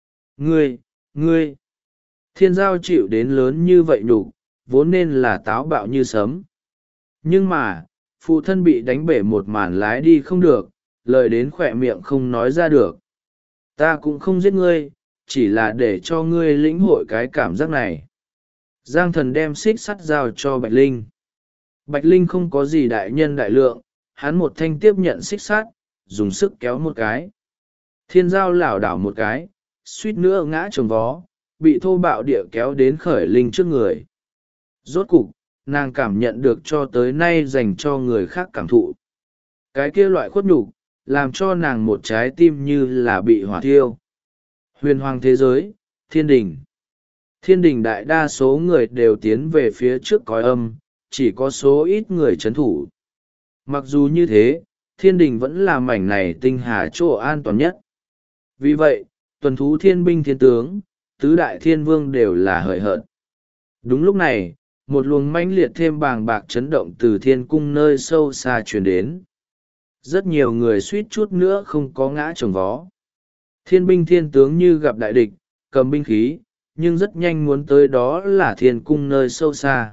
Ngươi! Thiên giao chịu đến lớn như vậy nhục, vốn nên là táo bạo như sấm. Nhưng mà, phụ thân bị đánh bể một màn lái đi không được, lời đến khỏe miệng không nói ra được. Ta cũng không giết ngươi, chỉ là để cho ngươi lĩnh hội cái cảm giác này. Giang Thần đem xích sắt giao cho Bạch Linh. Bạch Linh không có gì đại nhân đại lượng, hắn một thanh tiếp nhận xích sắt, dùng sức kéo một cái. Thiên giao lảo đảo một cái, suýt nữa ngã trồng vó, bị thô bạo địa kéo đến Khởi Linh trước người. Rốt cục, nàng cảm nhận được cho tới nay dành cho người khác cảm thụ. Cái kia loại khuất nhục, làm cho nàng một trái tim như là bị hỏa thiêu. Huyền hoàng thế giới, thiên đình. Thiên đình đại đa số người đều tiến về phía trước cõi âm, chỉ có số ít người trấn thủ. Mặc dù như thế, thiên đình vẫn là mảnh này tinh hà chỗ an toàn nhất. Vì vậy, tuần thú thiên binh thiên tướng, tứ đại thiên vương đều là hời hợt. Đúng lúc này, một luồng mãnh liệt thêm bàng bạc chấn động từ thiên cung nơi sâu xa truyền đến. Rất nhiều người suýt chút nữa không có ngã chồng vó. Thiên binh thiên tướng như gặp đại địch, cầm binh khí, nhưng rất nhanh muốn tới đó là thiên cung nơi sâu xa.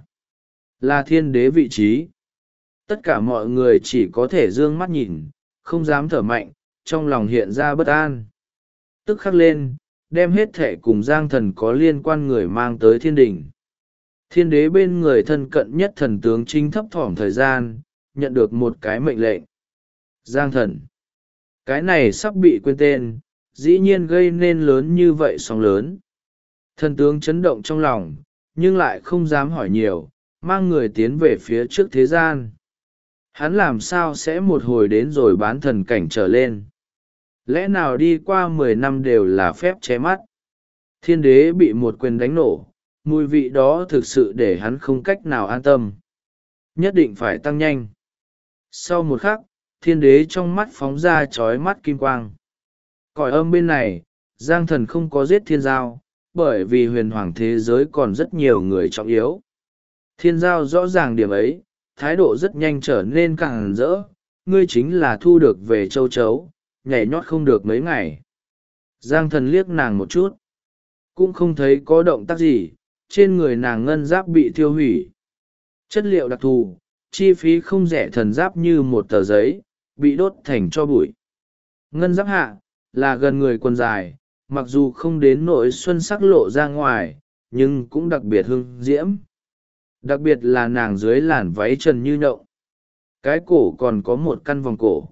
Là thiên đế vị trí. Tất cả mọi người chỉ có thể dương mắt nhìn, không dám thở mạnh, trong lòng hiện ra bất an. Tức khắc lên, đem hết thể cùng Giang Thần có liên quan người mang tới thiên đình. Thiên đế bên người thân cận nhất thần tướng chính thấp thỏm thời gian, nhận được một cái mệnh lệnh. Giang Thần. Cái này sắp bị quên tên, dĩ nhiên gây nên lớn như vậy sóng lớn. Thần tướng chấn động trong lòng, nhưng lại không dám hỏi nhiều, mang người tiến về phía trước thế gian. Hắn làm sao sẽ một hồi đến rồi bán thần cảnh trở lên? Lẽ nào đi qua 10 năm đều là phép che mắt? Thiên đế bị một quyền đánh nổ, mùi vị đó thực sự để hắn không cách nào an tâm. Nhất định phải tăng nhanh. Sau một khắc, thiên đế trong mắt phóng ra chói mắt kim quang. Cõi âm bên này, Giang Thần không có giết thiên giao, bởi vì huyền hoàng thế giới còn rất nhiều người trọng yếu. Thiên giao rõ ràng điểm ấy, thái độ rất nhanh trở nên càng rỡ, ngươi chính là thu được về châu chấu, nhảy nhót không được mấy ngày. Giang Thần liếc nàng một chút, cũng không thấy có động tác gì, trên người nàng ngân giáp bị thiêu hủy. Chất liệu đặc thù, chi phí không rẻ, thần giáp như một tờ giấy, bị đốt thành tro bụi. Ngân giáp hạ, là gần người quần dài, mặc dù không đến nỗi xuân sắc lộ ra ngoài, nhưng cũng đặc biệt hương diễm. Đặc biệt là nàng dưới làn váy trần như nhộng. Cái cổ còn có một căn vòng cổ.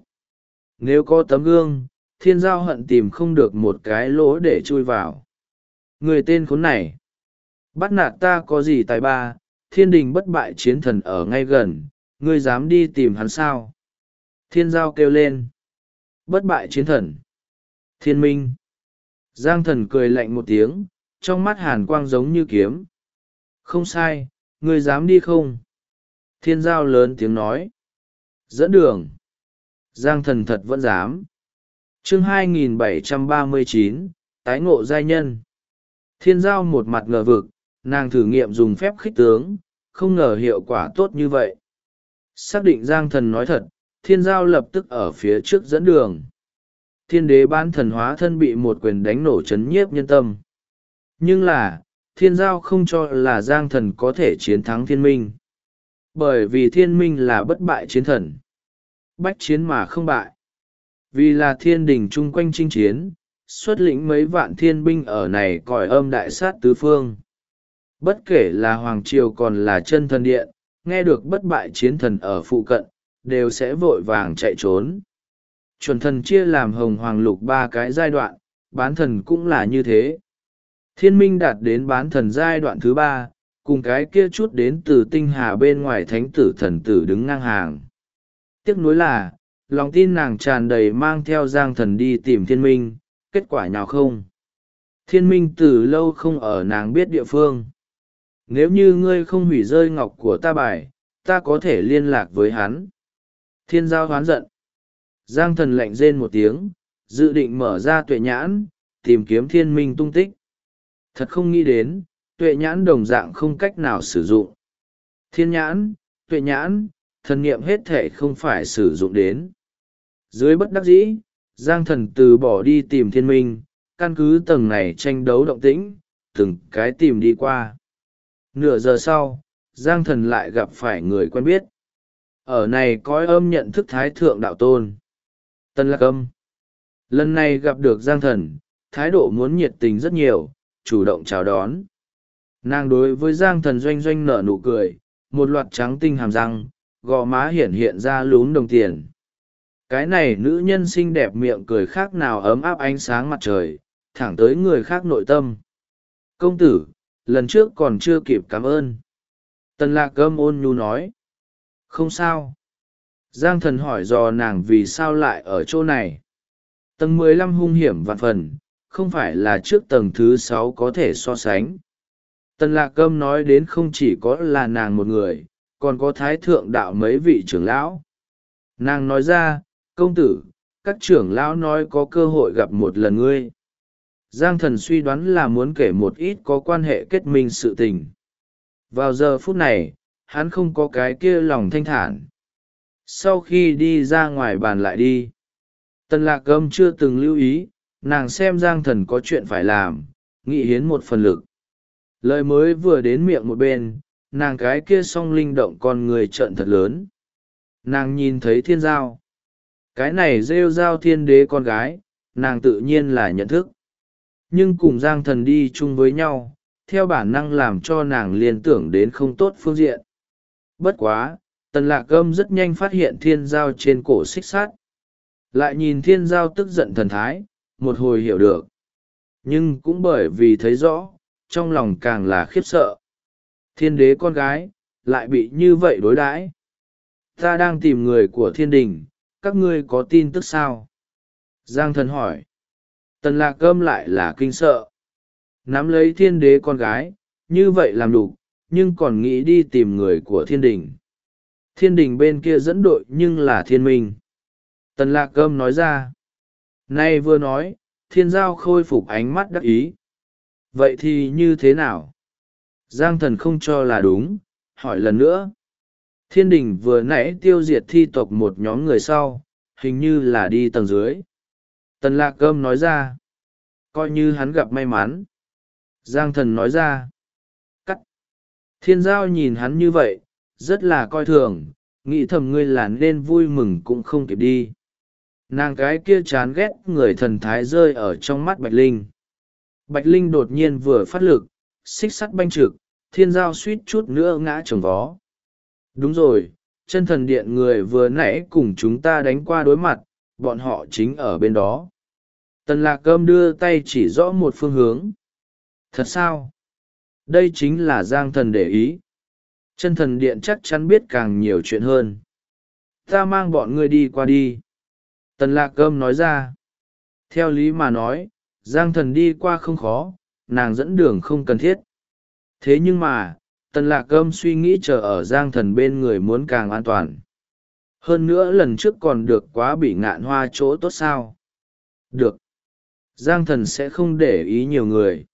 Nếu có tấm gương, thiên giao hận tìm không được một cái lỗ để chui vào. Người tên khốn này. Bắt nạt ta có gì tài ba, thiên đình bất bại chiến thần ở ngay gần, ngươi dám đi tìm hắn sao? Thiên giao kêu lên. Bất bại chiến thần. Thiên minh. Giang Thần cười lạnh một tiếng, trong mắt hàn quang giống như kiếm. Không sai, ngươi dám đi không? Thiên giao lớn tiếng nói. Dẫn đường. Giang Thần thật vẫn dám. Chương 2739, tái ngộ giai nhân. Thiên giao một mặt ngờ vực, nàng thử nghiệm dùng phép khích tướng, không ngờ hiệu quả tốt như vậy. Xác định Giang Thần nói thật, thiên giao lập tức ở phía trước dẫn đường. Thiên đế ban thần hóa thân bị một quyền đánh nổ chấn nhiếp nhân tâm. Nhưng là, thiên giao không cho là Giang Thần có thể chiến thắng thiên minh. Bởi vì thiên minh là bất bại chiến thần, bách chiến mà không bại. Vì là thiên đình chung quanh chinh chiến, xuất lĩnh mấy vạn thiên binh ở này cõi âm đại sát tứ phương. Bất kể là hoàng triều còn là chân thần điện, nghe được bất bại chiến thần ở phụ cận, đều sẽ vội vàng chạy trốn. Chuẩn thần chia làm hồng hoàng lục ba cái giai đoạn, bán thần cũng là như thế. Thiên minh đạt đến bán thần giai đoạn thứ ba, cùng cái kia chút đến từ tinh hà bên ngoài thánh tử thần tử đứng ngang hàng. Tiếc nuối là, lòng tin nàng tràn đầy mang theo giang thần đi tìm thiên minh, kết quả nhào không. Thiên minh từ lâu không ở nàng biết địa phương. Nếu như ngươi không hủy rơi ngọc của ta bài, ta có thể liên lạc với hắn. Thiên giao hoán giận. Giang thần lạnh rên một tiếng, dự định mở ra tuệ nhãn, tìm kiếm thiên minh tung tích. Thật không nghĩ đến, tuệ nhãn đồng dạng không cách nào sử dụng. Thiên nhãn, tuệ nhãn, thần niệm hết thể không phải sử dụng đến. Dưới bất đắc dĩ, Giang thần từ bỏ đi tìm thiên minh, căn cứ tầng này tranh đấu động tĩnh, từng cái tìm đi qua. Nửa giờ sau, Giang thần lại gặp phải người quen biết. Ở này cõi âm nhận thức thái thượng đạo tôn. Tân Lạc Âm. Lần này gặp được Giang thần, thái độ muốn nhiệt tình rất nhiều, chủ động chào đón. Nàng đối với Giang thần doanh doanh nở nụ cười, một loạt trắng tinh hàm răng, gò má hiển hiện ra lún đồng tiền. Cái này nữ nhân xinh đẹp miệng cười khác nào ấm áp ánh sáng mặt trời, thẳng tới người khác nội tâm. Công tử, lần trước còn chưa kịp cảm ơn. Tần Lạc Âm ôn nhu nói. Không sao. Giang thần hỏi dò nàng vì sao lại ở chỗ này. Tầng 15 hung hiểm vạn phần, không phải là trước tầng thứ 6 có thể so sánh. Tần Lạc Âm nói đến không chỉ có là nàng một người, còn có thái thượng đạo mấy vị trưởng lão. Nàng nói ra, công tử, các trưởng lão nói có cơ hội gặp một lần ngươi. Giang thần suy đoán là muốn kể một ít có quan hệ kết minh sự tình. Vào giờ phút này, hắn không có cái kia lòng thanh thản. Sau khi đi ra ngoài bàn lại đi. Tần Lạc Âm chưa từng lưu ý, nàng xem Giang thần có chuyện phải làm, nghĩ hiến một phần lực. Lời mới vừa đến miệng một bên, nàng cái kia song linh động con người trợn thật lớn. Nàng nhìn thấy thiên giao. Cái này rêu giao thiên đế con gái, nàng tự nhiên là nhận thức. Nhưng cùng Giang thần đi chung với nhau, theo bản năng làm cho nàng liên tưởng đến không tốt phương diện. Bất quá, Tần Lạc Âm rất nhanh phát hiện thiên giao trên cổ xích sắt. Lại nhìn thiên giao tức giận thần thái, một hồi hiểu được. Nhưng cũng bởi vì thấy rõ, trong lòng càng là khiếp sợ. Thiên đế con gái, lại bị như vậy đối đãi. Ta đang tìm người của thiên đình, các ngươi có tin tức sao? Giang thần hỏi. Tần Lạc Âm lại là kinh sợ. Nắm lấy thiên đế con gái, như vậy làm đủ, nhưng còn nghĩ đi tìm người của thiên đình. Thiên đình bên kia dẫn đội nhưng là thiên minh. Tần Lạc Âm nói ra. Nay vừa nói, thiên giao khôi phục ánh mắt đắc ý. Vậy thì như thế nào? Giang thần không cho là đúng, hỏi lần nữa. Thiên đình vừa nãy tiêu diệt thi tộc một nhóm người sau, hình như là đi tầng dưới. Tần Lạc Âm nói ra. Coi như hắn gặp may mắn. Giang thần nói ra. Cắt. Thiên giao nhìn hắn như vậy, rất là coi thường, nghĩ thầm ngươi là nên vui mừng cũng không kịp đi. Nàng cái kia chán ghét người thần thái rơi ở trong mắt Bạch Linh. Bạch Linh đột nhiên vừa phát lực, xích sắt banh trực, thiên giao suýt chút nữa ngã chồng vó. Đúng rồi, chân thần điện người vừa nãy cùng chúng ta đánh qua đối mặt, bọn họ chính ở bên đó. Tần Lạc Âm đưa tay chỉ rõ một phương hướng. Thật sao? Đây chính là Giang thần để ý. Chân thần điện chắc chắn biết càng nhiều chuyện hơn. Ta mang bọn ngươi đi qua đi. Tần Lạc Âm nói ra. Theo lý mà nói, Giang thần đi qua không khó, nàng dẫn đường không cần thiết. Thế nhưng mà, Tần Lạc Âm suy nghĩ chờ ở Giang thần bên người muốn càng an toàn. Hơn nữa lần trước còn được quá bị ngạn hoa chỗ tốt sao. Được. Giang thần sẽ không để ý nhiều người.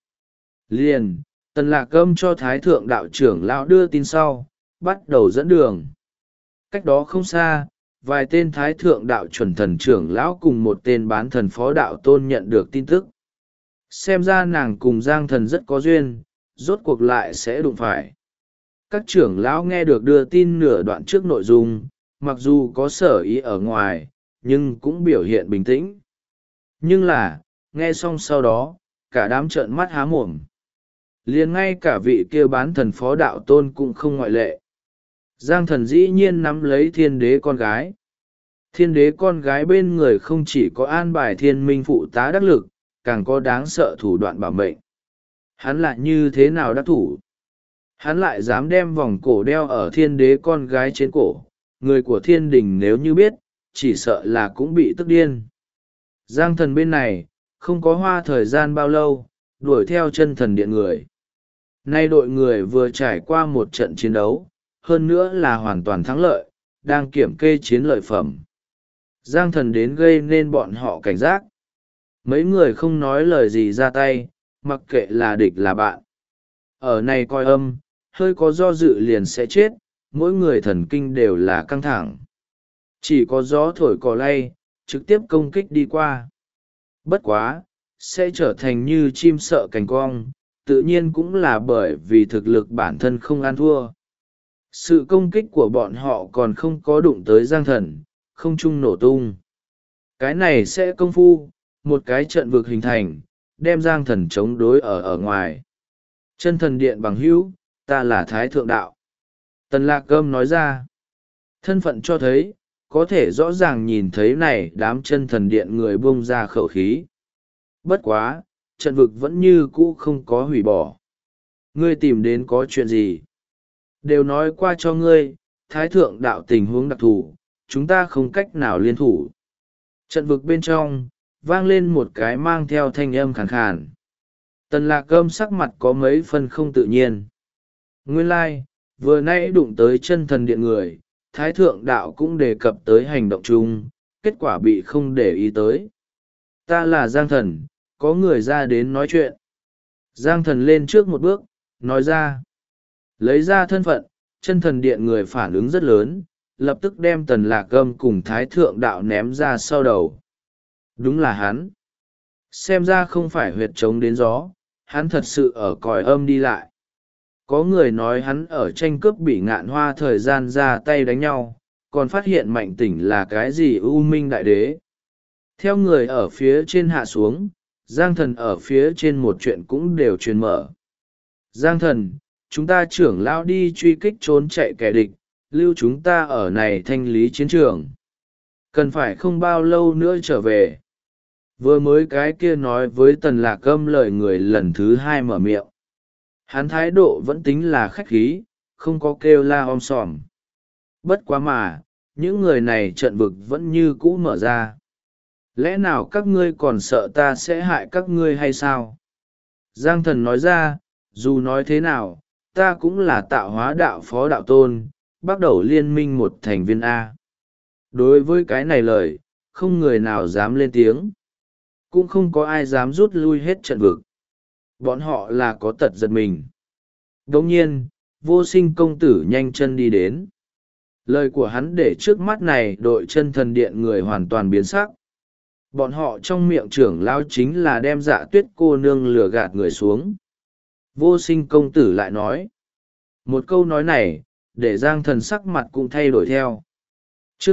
Liền, Tần Lạc Âm cho Thái Thượng đạo trưởng lão đưa tin sau, bắt đầu dẫn đường. Cách đó không xa, vài tên Thái Thượng đạo chuẩn thần trưởng lão cùng một tên bán thần phó đạo tôn nhận được tin tức. Xem ra nàng cùng Giang thần rất có duyên, rốt cuộc lại sẽ đụng phải. các trưởng lão nghe được đưa tin nửa đoạn trước nội dung, mặc dù có sở ý ở ngoài nhưng cũng biểu hiện bình tĩnh. Nhưng là nghe xong sau đó cả đám trợn mắt há mồm, liền ngay cả vị kia bán thần phó đạo tôn cũng không ngoại lệ. Giang thần dĩ nhiên nắm lấy thiên đế con gái. Thiên đế con gái bên người không chỉ có an bài thiên minh phụ tá đắc lực, càng có đáng sợ thủ đoạn bảo mệnh. Hắn lại như thế nào đắc thủ? Hắn lại dám đem vòng cổ đeo ở thiên đế con gái trên cổ. Người của thiên đình nếu như biết, chỉ sợ là cũng bị tức điên. Giang thần bên này, không có hoa thời gian bao lâu, đuổi theo chân thần điện người. Nay đội người vừa trải qua một trận chiến đấu, hơn nữa là hoàn toàn thắng lợi, đang kiểm kê chiến lợi phẩm. Giang thần đến gây nên bọn họ cảnh giác. Mấy người không nói lời gì ra tay, mặc kệ là địch là bạn. Ở này coi âm, hơi có do dự liền sẽ chết, mỗi người thần kinh đều là căng thẳng. Chỉ có gió thổi cỏ lay, trực tiếp công kích đi qua. Bất quá, sẽ trở thành như chim sợ cành cong, tự nhiên cũng là bởi vì thực lực bản thân không ăn thua. Sự công kích của bọn họ còn không có đụng tới Giang thần, không trung nổ tung. Cái này sẽ công phu, một cái trận vực hình thành, đem Giang thần chống đối ở ngoài. Chân thần điện bằng hữu, ta là Thái Thượng Đạo. Tần Lạc Âm nói ra. Thân phận cho thấy, có thể rõ ràng nhìn thấy này đám chân thần điện người buông ra khẩu khí. Bất quá, trận vực vẫn như cũ không có hủy bỏ. Ngươi tìm đến có chuyện gì? Đều nói qua cho ngươi, Thái Thượng Đạo tình huống đặc thù, chúng ta không cách nào liên thủ. Trận vực bên trong, vang lên một cái mang theo thanh âm khàn khàn. Tần Lạc Âm sắc mặt có mấy phần không tự nhiên. Nguyên lai, vừa nãy đụng tới chân thần điện người, Thái Thượng Đạo cũng đề cập tới hành động chung, kết quả bị không để ý tới. Ta là Giang thần, có người ra đến nói chuyện. Giang thần lên trước một bước, nói ra. Lấy ra thân phận, chân thần điện người phản ứng rất lớn, lập tức đem Tần Lạc Âm cùng Thái Thượng Đạo ném ra sau đầu. Đúng là hắn. Xem ra không phải huyệt trống đến gió, hắn thật sự ở còi âm đi lại. Có người nói hắn ở tranh cướp Bỉ Ngạn Hoa thời gian ra tay đánh nhau, còn phát hiện Mạnh Tỉnh là cái gì U Minh Đại Đế. Theo người ở phía trên hạ xuống, Giang thần ở phía trên một chuyện cũng đều truyền mở. Giang thần, chúng ta trưởng lão đi truy kích trốn chạy kẻ địch, lưu chúng ta ở này thanh lý chiến trường. Cần phải không bao lâu nữa trở về. Vừa mới cái kia nói với Tần Lạc Âm lời người lần thứ hai mở miệng. Hắn thái độ vẫn tính là khách khí, không có kêu la om sòm. Bất quá mà, những người này trận vực vẫn như cũ mở ra. Lẽ nào các ngươi còn sợ ta sẽ hại các ngươi hay sao? Giang thần nói ra, dù nói thế nào, ta cũng là tạo hóa đạo phó đạo tôn, bắt đầu liên minh một thành viên A. Đối với cái này lời, không người nào dám lên tiếng. Cũng không có ai dám rút lui hết trận vực. Bọn họ là có tật giật mình. Đồng nhiên, vô sinh công tử nhanh chân đi đến. Lời của hắn để trước mắt này đội chân thần điện người hoàn toàn biến sắc. Bọn họ trong miệng trưởng lao chính là đem Dạ Tuyết cô nương lừa gạt người xuống. Vô sinh công tử lại nói. Một câu nói này, để Giang thần sắc mặt cũng thay đổi theo. Chương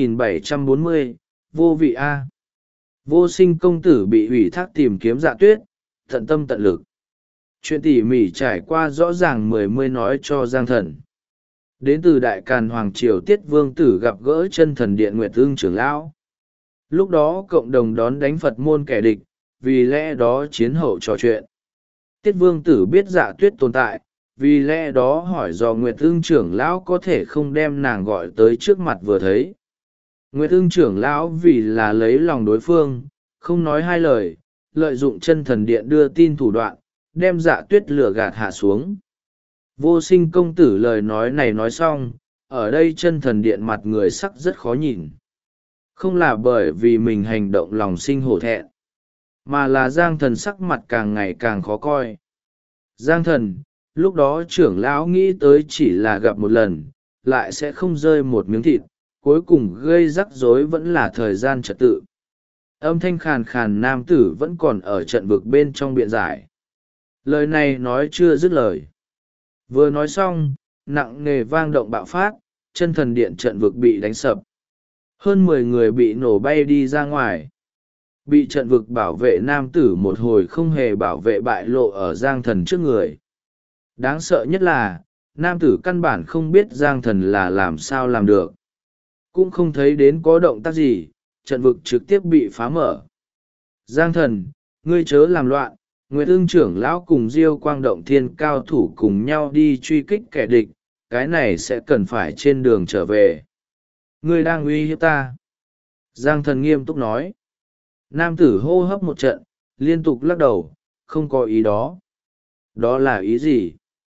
2740, vô vị A. Vô sinh công tử bị ủy thác tìm kiếm Dạ Tuyết, tận tâm tận lực. Chuyện tỉ mỉ trải qua rõ ràng mươi nói cho Giang thần. Đến từ Đại Càn Hoàng Triều Tiết Vương Tử gặp gỡ chân thần điện Nguyệt Ưng trưởng lão. Lúc đó cộng đồng đón đánh Phật môn kẻ địch, vì lẽ đó chiến hậu trò chuyện. Tiết Vương Tử biết Dạ Tuyết tồn tại, vì lẽ đó hỏi do Nguyệt Ưng trưởng lão có thể không đem nàng gọi tới trước mặt vừa thấy. Nguyệt Ưng trưởng lão vì là lấy lòng đối phương, không nói hai lời, lợi dụng chân thần điện đưa tin thủ đoạn, đem Dạ Tuyết lừa gạt hạ xuống. Vô sinh công tử lời nói này nói xong, ở đây chân thần điện mặt người sắc rất khó nhìn. Không là bởi vì mình hành động lòng sinh hổ thẹn, mà là Giang thần sắc mặt càng ngày càng khó coi. Giang thần, lúc đó trưởng lão nghĩ tới chỉ là gặp một lần, lại sẽ không rơi một miếng thịt, cuối cùng gây rắc rối vẫn là thời gian trật tự. Âm thanh khàn khàn nam tử vẫn còn ở trận vực bên trong biện giải. Lời này nói chưa dứt lời. Vừa nói xong, nặng nề vang động bạo phát, chân thần điện trận vực bị đánh sập. Hơn 10 người bị nổ bay đi ra ngoài. Bị trận vực bảo vệ nam tử một hồi không hề bảo vệ bại lộ ở Giang Thần trước người. Đáng sợ nhất là, nam tử căn bản không biết Giang Thần là làm sao làm được. Cũng không thấy đến có động tác gì, trận vực trực tiếp bị phá mở. Giang Thần, ngươi chớ làm loạn, Nguyệt Ưng trưởng lão cùng Diêu Quang Động Thiên cao thủ cùng nhau đi truy kích kẻ địch, cái này sẽ cần phải trên đường trở về. Ngươi đang uy hiếp ta. Giang Thần nghiêm túc nói. Nam tử hô hấp một trận, liên tục lắc đầu, không có ý đó. Đó là ý gì?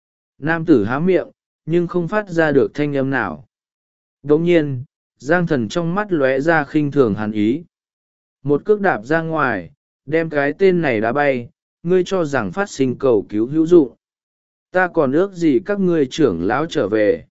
Nam tử há miệng, nhưng không phát ra được thanh âm nào. Đồng nhiên, Giang Thần trong mắt lóe ra khinh thường hàn ý. Một cước đạp ra ngoài, đem cái tên này đá bay, ngươi cho rằng phát sinh cầu cứu hữu dụng. Ta còn ước gì các ngươi trưởng lão trở về.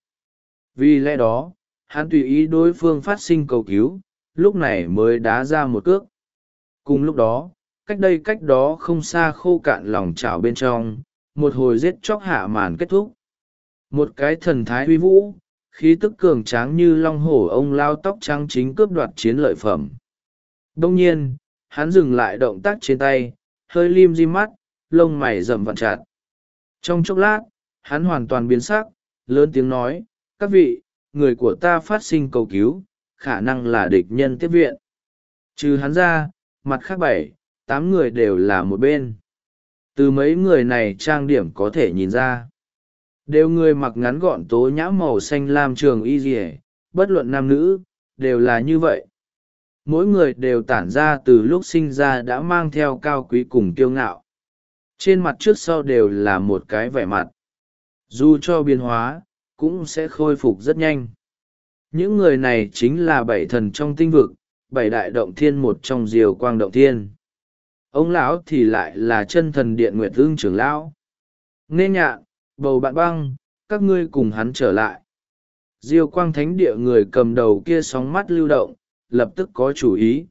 Vì lẽ đó, hắn tùy ý đối phương phát sinh cầu cứu, lúc này mới đá ra một cước. Cùng lúc đó, cách đó không xa khô cạn lòng chảo bên trong, một hồi giết chóc hạ màn kết thúc. Một cái thần thái huy vũ, khí tức cường tráng như long hổ ông lao tóc trắng chính cướp đoạt chiến lợi phẩm. Đông nhiên, hắn dừng lại động tác trên tay, hơi lim di mắt, lông mày rậm vặn chặt. Trong chốc lát, hắn hoàn toàn biến sắc, lớn tiếng nói, các vị, người của ta phát sinh cầu cứu, khả năng là địch nhân tiếp viện. Trừ hắn ra, mặt khác 7, 8 người đều là một bên. Từ mấy người này trang điểm có thể nhìn ra. Đều người mặc ngắn gọn tố nhã màu xanh lam trường y dì, bất luận nam nữ, đều là như vậy. Mỗi người đều tản ra từ lúc sinh ra đã mang theo cao quý cùng kiêu ngạo. Trên mặt trước sau đều là một cái vẻ mặt. Dù cho biến hóa, cũng sẽ khôi phục rất nhanh. Những người này chính là 7 thần trong tinh vực, 7 đại động thiên một trong Diều Quang Động Thiên. Ông lão thì lại là chân thần điện Nguyệt Ưng trưởng lão. Nghe nhạn, bầu bạn băng, các ngươi cùng hắn trở lại. Diêu Quang Thánh địa người cầm đầu kia sóng mắt lưu động, lập tức có chủ ý.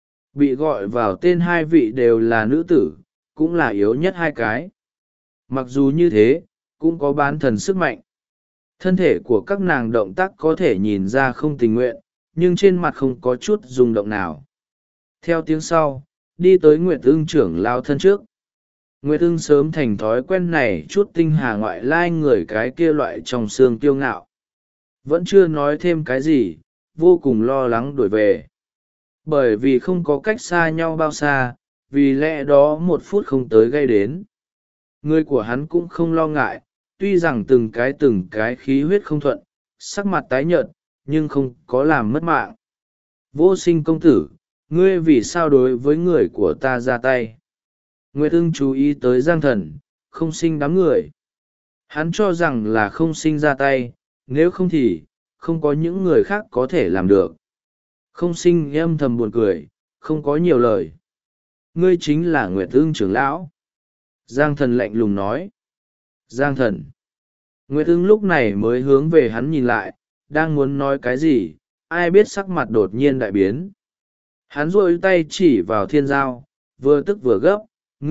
Bị gọi vào tên 2 vị đều là nữ tử, cũng là yếu nhất 2 cái. Mặc dù như thế, cũng có bán thần sức mạnh. Thân thể của các nàng động tác có thể nhìn ra không tình nguyện, nhưng trên mặt không có chút rung động nào. Theo tiếng sau, đi tới Nguyệt Ưng trưởng lao thân trước. Nguyệt Ưng sớm thành thói quen này chút tinh hà ngoại lai người cái kia loại trong xương kiêu ngạo. Vẫn chưa nói thêm cái gì, vô cùng lo lắng đuổi về. Bởi vì không có cách xa nhau bao xa, vì lẽ đó 1 phút không tới gây đến. Người của hắn cũng không lo ngại, tuy rằng từng cái khí huyết không thuận, sắc mặt tái nhợt, nhưng không có làm mất mạng. Vô Sinh công tử, ngươi vì sao đối với người của ta ra tay? Nguyệt Ưng chú ý tới Giang Thần, Không Sinh đám người. Hắn cho rằng là Không Sinh ra tay, nếu không thì, không có những người khác có thể làm được. Không Sinh âm thầm buồn cười, không có nhiều lời. Ngươi chính là Nguyệt Ưng trưởng lão. Giang Thần lạnh lùng nói. Giang Thần. Nguyệt Ưng lúc này mới hướng về hắn nhìn lại, đang muốn nói cái gì, ai biết sắc mặt đột nhiên đại biến. Hắn rôi tay chỉ vào Thiên Giao, vừa tức vừa gấp,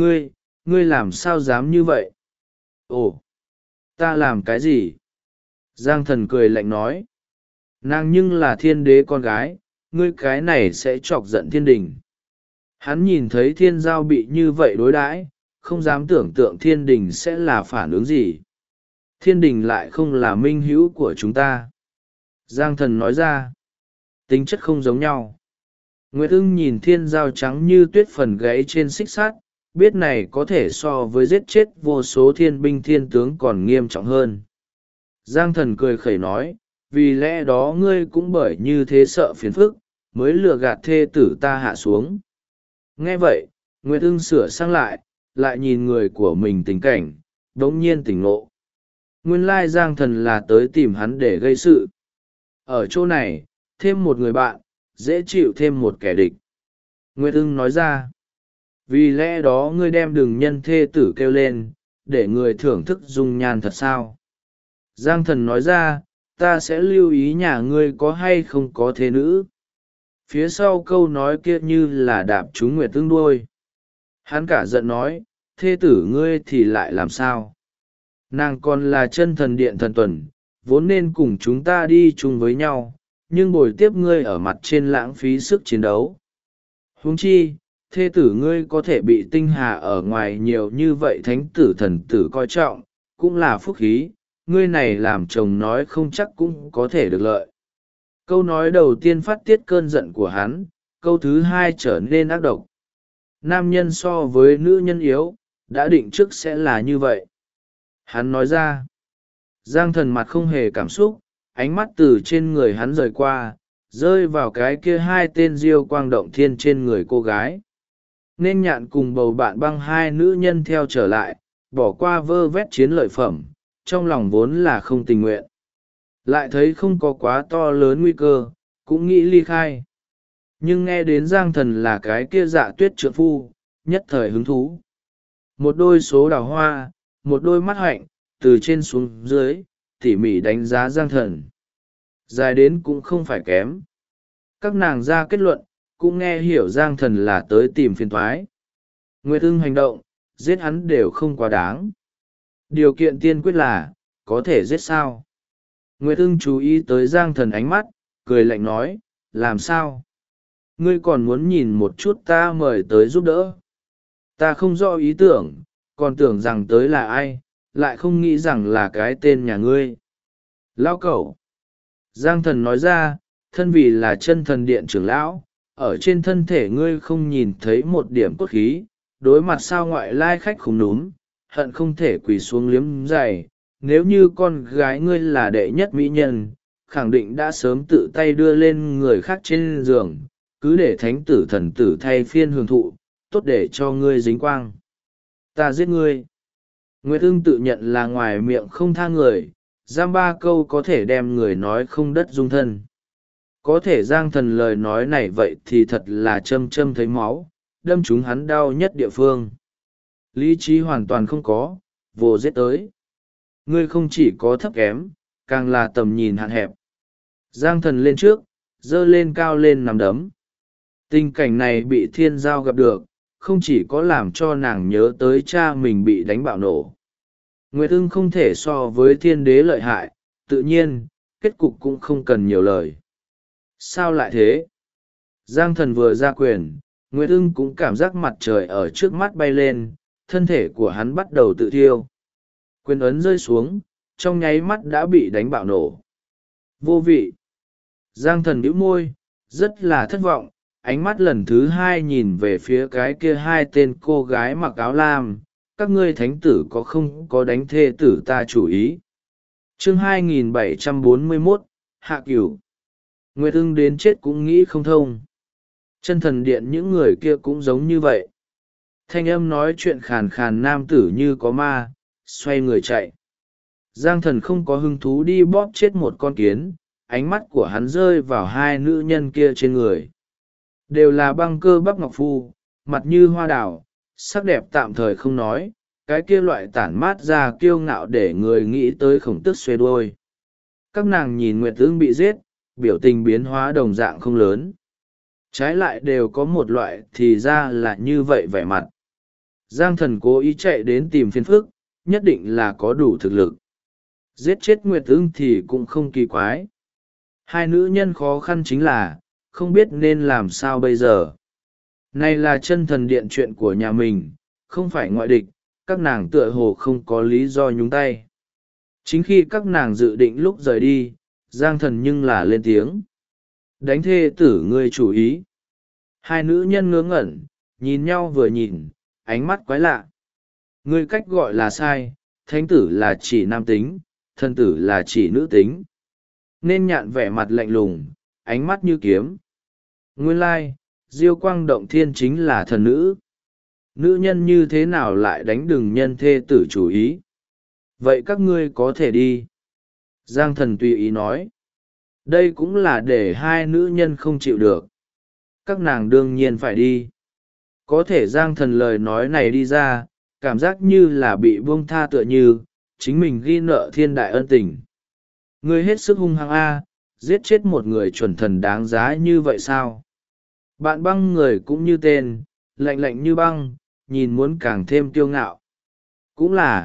ngươi làm sao dám như vậy? Ồ, ta làm cái gì? Giang Thần cười lạnh nói. Nàng nhưng là thiên đế con gái, ngươi cái này sẽ chọc giận thiên đình. Hắn nhìn thấy Thiên Giao bị như vậy đối đãi, không dám tưởng tượng thiên đình sẽ là phản ứng gì. Thiên đình lại không là minh hữu của chúng ta. Giang Thần nói ra, tính chất không giống nhau. Nguyệt Ưng nhìn Thiên Giao trắng như tuyết phần gáy trên xích sắt, biết này có thể so với giết chết vô số thiên binh thiên tướng còn nghiêm trọng hơn. Giang Thần cười khẩy nói, vì lẽ đó ngươi cũng bởi như thế sợ phiền phức, mới lừa gạt thê tử ta hạ xuống. Nghe vậy, Nguyệt Ưng sửa sang lại nhìn người của mình tình cảnh, đống nhiên tỉnh ngộ. Nguyên lai Giang Thần là tới tìm hắn để gây sự. Ở chỗ này, thêm một người bạn, dễ chịu thêm một kẻ địch. Nguyệt Ưng nói ra, vì lẽ đó ngươi đem đường nhân thê tử kêu lên, để người thưởng thức dung nhan thật sao? Giang Thần nói ra, ta sẽ lưu ý nhà ngươi có hay không có thế nữ. Phía sau câu nói kia như là đạp trúng Nguyệt Ưng đuôi. Hắn cả giận nói, thê tử ngươi thì lại làm sao? Nàng còn là chân thần điện thần tuần, vốn nên cùng chúng ta đi chung với nhau, nhưng bồi tiếp ngươi ở mặt trên lãng phí sức chiến đấu. Huống chi, thê tử ngươi có thể bị tinh hà ở ngoài nhiều như vậy thánh tử thần tử coi trọng, cũng là phúc khí, ngươi này làm chồng nói không chắc cũng có thể được lợi. Câu nói đầu tiên phát tiết cơn giận của hắn, câu thứ hai trở nên ác độc. Nam nhân so với nữ nhân yếu, đã định trước sẽ là như vậy. Hắn nói ra. Giang Thần mặt không hề cảm xúc, ánh mắt từ trên người hắn rời qua, rơi vào cái kia hai tên diêu quang động thiên trên người cô gái. Nên nhạn cùng bầu bạn băng hai nữ nhân theo trở lại, bỏ qua vơ vét chiến lợi phẩm, trong lòng vốn là không tình nguyện. Lại thấy không có quá to lớn nguy cơ, cũng nghĩ ly khai. Nhưng nghe đến Giang Thần là cái kia Dạ Tuyết trượng phu, nhất thời hứng thú. Một đôi số đào hoa, một đôi mắt hạnh, từ trên xuống dưới, tỉ mỉ đánh giá Giang Thần. Dài đến cũng không phải kém. Các nàng ra kết luận, cũng nghe hiểu Giang Thần là tới tìm phiền thoái. Nguyệt Ưng hành động, giết hắn đều không quá đáng. Điều kiện tiên quyết là, có thể giết sao. Nguyệt Ưng chú ý tới Giang Thần ánh mắt, cười lạnh nói, làm sao? Ngươi còn muốn nhìn một chút ta mời tới giúp đỡ. Ta không rõ ý tưởng, còn tưởng rằng tới là ai, lại không nghĩ rằng là cái tên nhà ngươi. Lao cẩu. Giang Thần nói ra, thân vì là chân thần điện trưởng lão, ở trên thân thể ngươi không nhìn thấy một điểm cốt khí, đối mặt sao ngoại lai khách khủng núm, hận không thể quỳ xuống liếm giày. Nếu như con gái ngươi là đệ nhất mỹ nhân, khẳng định đã sớm tự tay đưa lên người khác trên giường, cứ để thánh tử thần tử thay phiên hưởng thụ, tốt để cho ngươi dính quang. Ta giết ngươi. Nguyệt Ưng tự nhận là ngoài miệng không tha người, giam ba câu có thể đem người nói không đất dung thân. Có thể Giang Thần lời nói này vậy thì thật là châm châm thấy máu, đâm chúng hắn đau nhất địa phương. Lý trí hoàn toàn không có, vô giết tới. Ngươi không chỉ có thấp kém, càng là tầm nhìn hạn hẹp. Giang Thần lên trước, dơ lên cao lên nằm đấm. Tình cảnh này bị thiên giao gặp được, không chỉ có làm cho nàng nhớ tới cha mình bị đánh bạo nổ. Nguyệt Ưng không thể so với thiên đế lợi hại, tự nhiên, kết cục cũng không cần nhiều lời. Sao lại thế? Giang Thần vừa ra quyền, Nguyệt Ưng cũng cảm giác mặt trời ở trước mắt bay lên, thân thể của hắn bắt đầu tự thiêu. Quyền ấn rơi xuống, trong nháy mắt đã bị đánh bạo nổ. Vô vị. Giang Thần bĩu môi, rất là thất vọng, ánh mắt lần thứ hai nhìn về phía cái kia hai tên cô gái mặc áo lam. Các ngươi thánh tử có không có đánh thê tử ta chủ ý. Chương 2741, Hạ Cửu. Nguyệt Ưng đến chết cũng nghĩ không thông. Chân thần điện những người kia cũng giống như vậy. Thanh âm nói chuyện khàn khàn nam tử như có ma, xoay người chạy. Giang Thần không có hứng thú đi bóp chết một con kiến, ánh mắt của hắn rơi vào hai nữ nhân kia trên người. Đều là băng cơ bắp ngọc phu, mặt như hoa đào, sắc đẹp tạm thời không nói, cái kia loại tản mát ra kiêu ngạo để người nghĩ tới khổng tức xuê đuôi. Các nàng nhìn Nguyệt Ưng bị giết, biểu tình biến hóa đồng dạng không lớn. Trái lại đều có một loại thì ra là như vậy vẻ mặt. Giang Thần cố ý chạy đến tìm phiền phức, nhất định là có đủ thực lực. Giết chết Nguyệt Ưng thì cũng không kỳ quái. Hai nữ nhân khó khăn chính là, không biết nên làm sao bây giờ. Này là chân thần điện chuyện của nhà mình, không phải ngoại địch, các nàng tựa hồ không có lý do nhúng tay. Chính khi các nàng dự định lúc rời đi, Giang Thần nhưng là lên tiếng. Đánh thê tử ngươi chủ ý. Hai nữ nhân ngớ ngẩn, nhìn nhau vừa nhìn, ánh mắt quái lạ. Ngươi cách gọi là sai, thánh tử là chỉ nam tính, thần tử là chỉ nữ tính. Nên nhạn vẻ mặt lạnh lùng, ánh mắt như kiếm. Nguyên lai, Diêu Quang Động Thiên chính là thần nữ. Nữ nhân như thế nào lại đánh đừng nhân thê tử chủ ý? Vậy các ngươi có thể đi. Giang Thần tùy ý nói. Đây cũng là để hai nữ nhân không chịu được. Các nàng đương nhiên phải đi. Có thể Giang Thần lời nói này đi ra, cảm giác như là bị buông tha tựa như, chính mình ghi nợ thiên đại ân tình. Ngươi hết sức hung hăng a, giết chết một người chuẩn thần đáng giá như vậy sao? Bạn băng người cũng như tên, lạnh lạnh như băng, nhìn muốn càng thêm kiêu ngạo. Cũng là,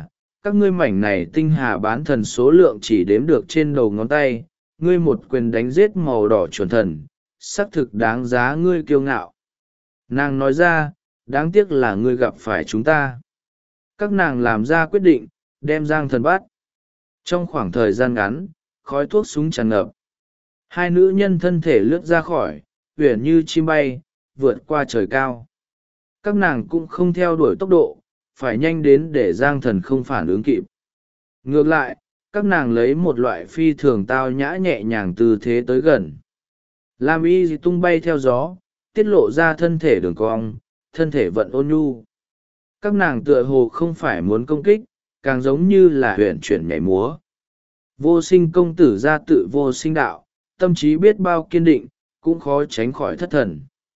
các ngươi mảnh này tinh hà bán thần số lượng chỉ đếm được trên đầu ngón tay, ngươi một quyền đánh giết màu đỏ chuẩn thần, xác thực đáng giá ngươi kiêu ngạo. Nàng nói ra, đáng tiếc là ngươi gặp phải chúng ta. Các nàng làm ra quyết định, đem Giang Thần bắt. Trong khoảng thời gian ngắn, khói thuốc súng tràn ngập. Hai nữ nhân thân thể lướt ra khỏi, uyển như chim bay, vượt qua trời cao. Các nàng cũng không theo đuổi tốc độ, phải nhanh đến để Giang Thần không phản ứng kịp. Ngược lại, các nàng lấy một loại phi thường tao nhã nhẹ nhàng tư thế tới gần. Lam y tung bay theo gió, tiết lộ ra thân thể đường cong, thân thể vận ôn nhu. Các nàng tựa hồ không phải muốn công kích, càng giống như là huyền chuyển nhảy múa. Vô sinh công tử ra tự vô sinh đạo, tâm trí biết bao kiên định, cũng khó tránh khỏi thất thần.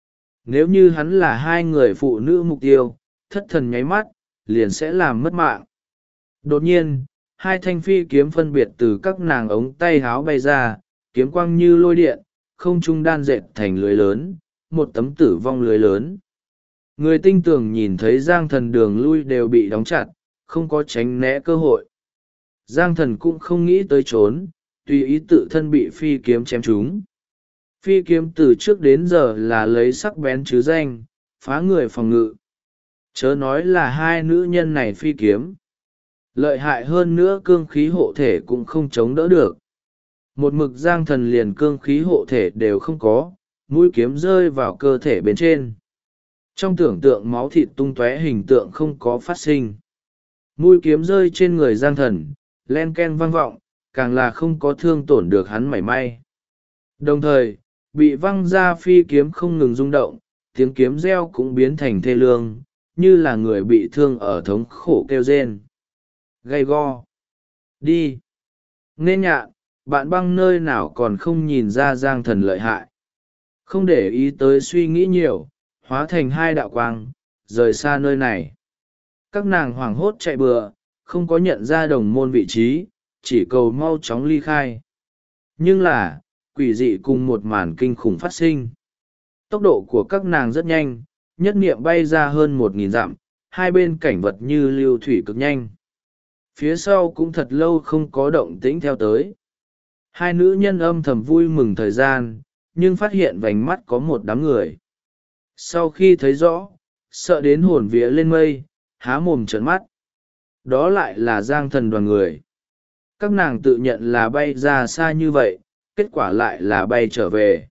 Nếu như hắn là hai người phụ nữ mục tiêu, thất thần nháy mắt, liền sẽ làm mất mạng. Đột nhiên, hai thanh phi kiếm phân biệt từ các nàng ống tay háo bay ra, kiếm quang như lôi điện, không trung đan dệt thành lưới lớn, một tấm tử vong lưới lớn. Người tinh tường nhìn thấy Giang Thần đường lui đều bị đóng chặt, không có tránh né cơ hội. Giang Thần cũng không nghĩ tới trốn, tùy ý tự thân bị phi kiếm chém trúng. Phi kiếm từ trước đến giờ là lấy sắc bén chứ danh, phá người phòng ngự. Chớ nói là hai nữ nhân này phi kiếm. Lợi hại hơn nữa cương khí hộ thể cũng không chống đỡ được. Một mực Giang Thần liền cương khí hộ thể đều không có, mũi kiếm rơi vào cơ thể bên trên. Trong tưởng tượng máu thịt tung tóe hình tượng không có phát sinh. Mũi kiếm rơi trên người Giang Thần, len ken vang vọng, càng là không có thương tổn được hắn mảy may. Đồng thời, bị văng ra phi kiếm không ngừng rung động, tiếng kiếm reo cũng biến thành thê lương, như là người bị thương ở thống khổ kêu rên. Gay go. Đi. Nên nhạn, bạn băng nơi nào còn không nhìn ra Giang Thần lợi hại. Không để ý tới suy nghĩ nhiều, hóa thành hai đạo quang, rời xa nơi này. Các nàng hoảng hốt chạy bừa, không có nhận ra đồng môn vị trí, chỉ cầu mau chóng ly khai. Nhưng là, quỷ dị cùng một màn kinh khủng phát sinh. Tốc độ của các nàng rất nhanh, nhất niệm bay ra hơn 1.000 dặm, hai bên cảnh vật như lưu thủy cực nhanh. Phía sau cũng thật lâu không có động tĩnh theo tới. Hai nữ nhân âm thầm vui mừng thời gian, nhưng phát hiện vành mắt có một đám người. Sau khi thấy rõ, sợ đến hồn vía lên mây, há mồm trợn mắt. Đó lại là Giang Thần đoàn người. Các nàng tự nhận là bay ra xa như vậy, kết quả lại là bay trở về.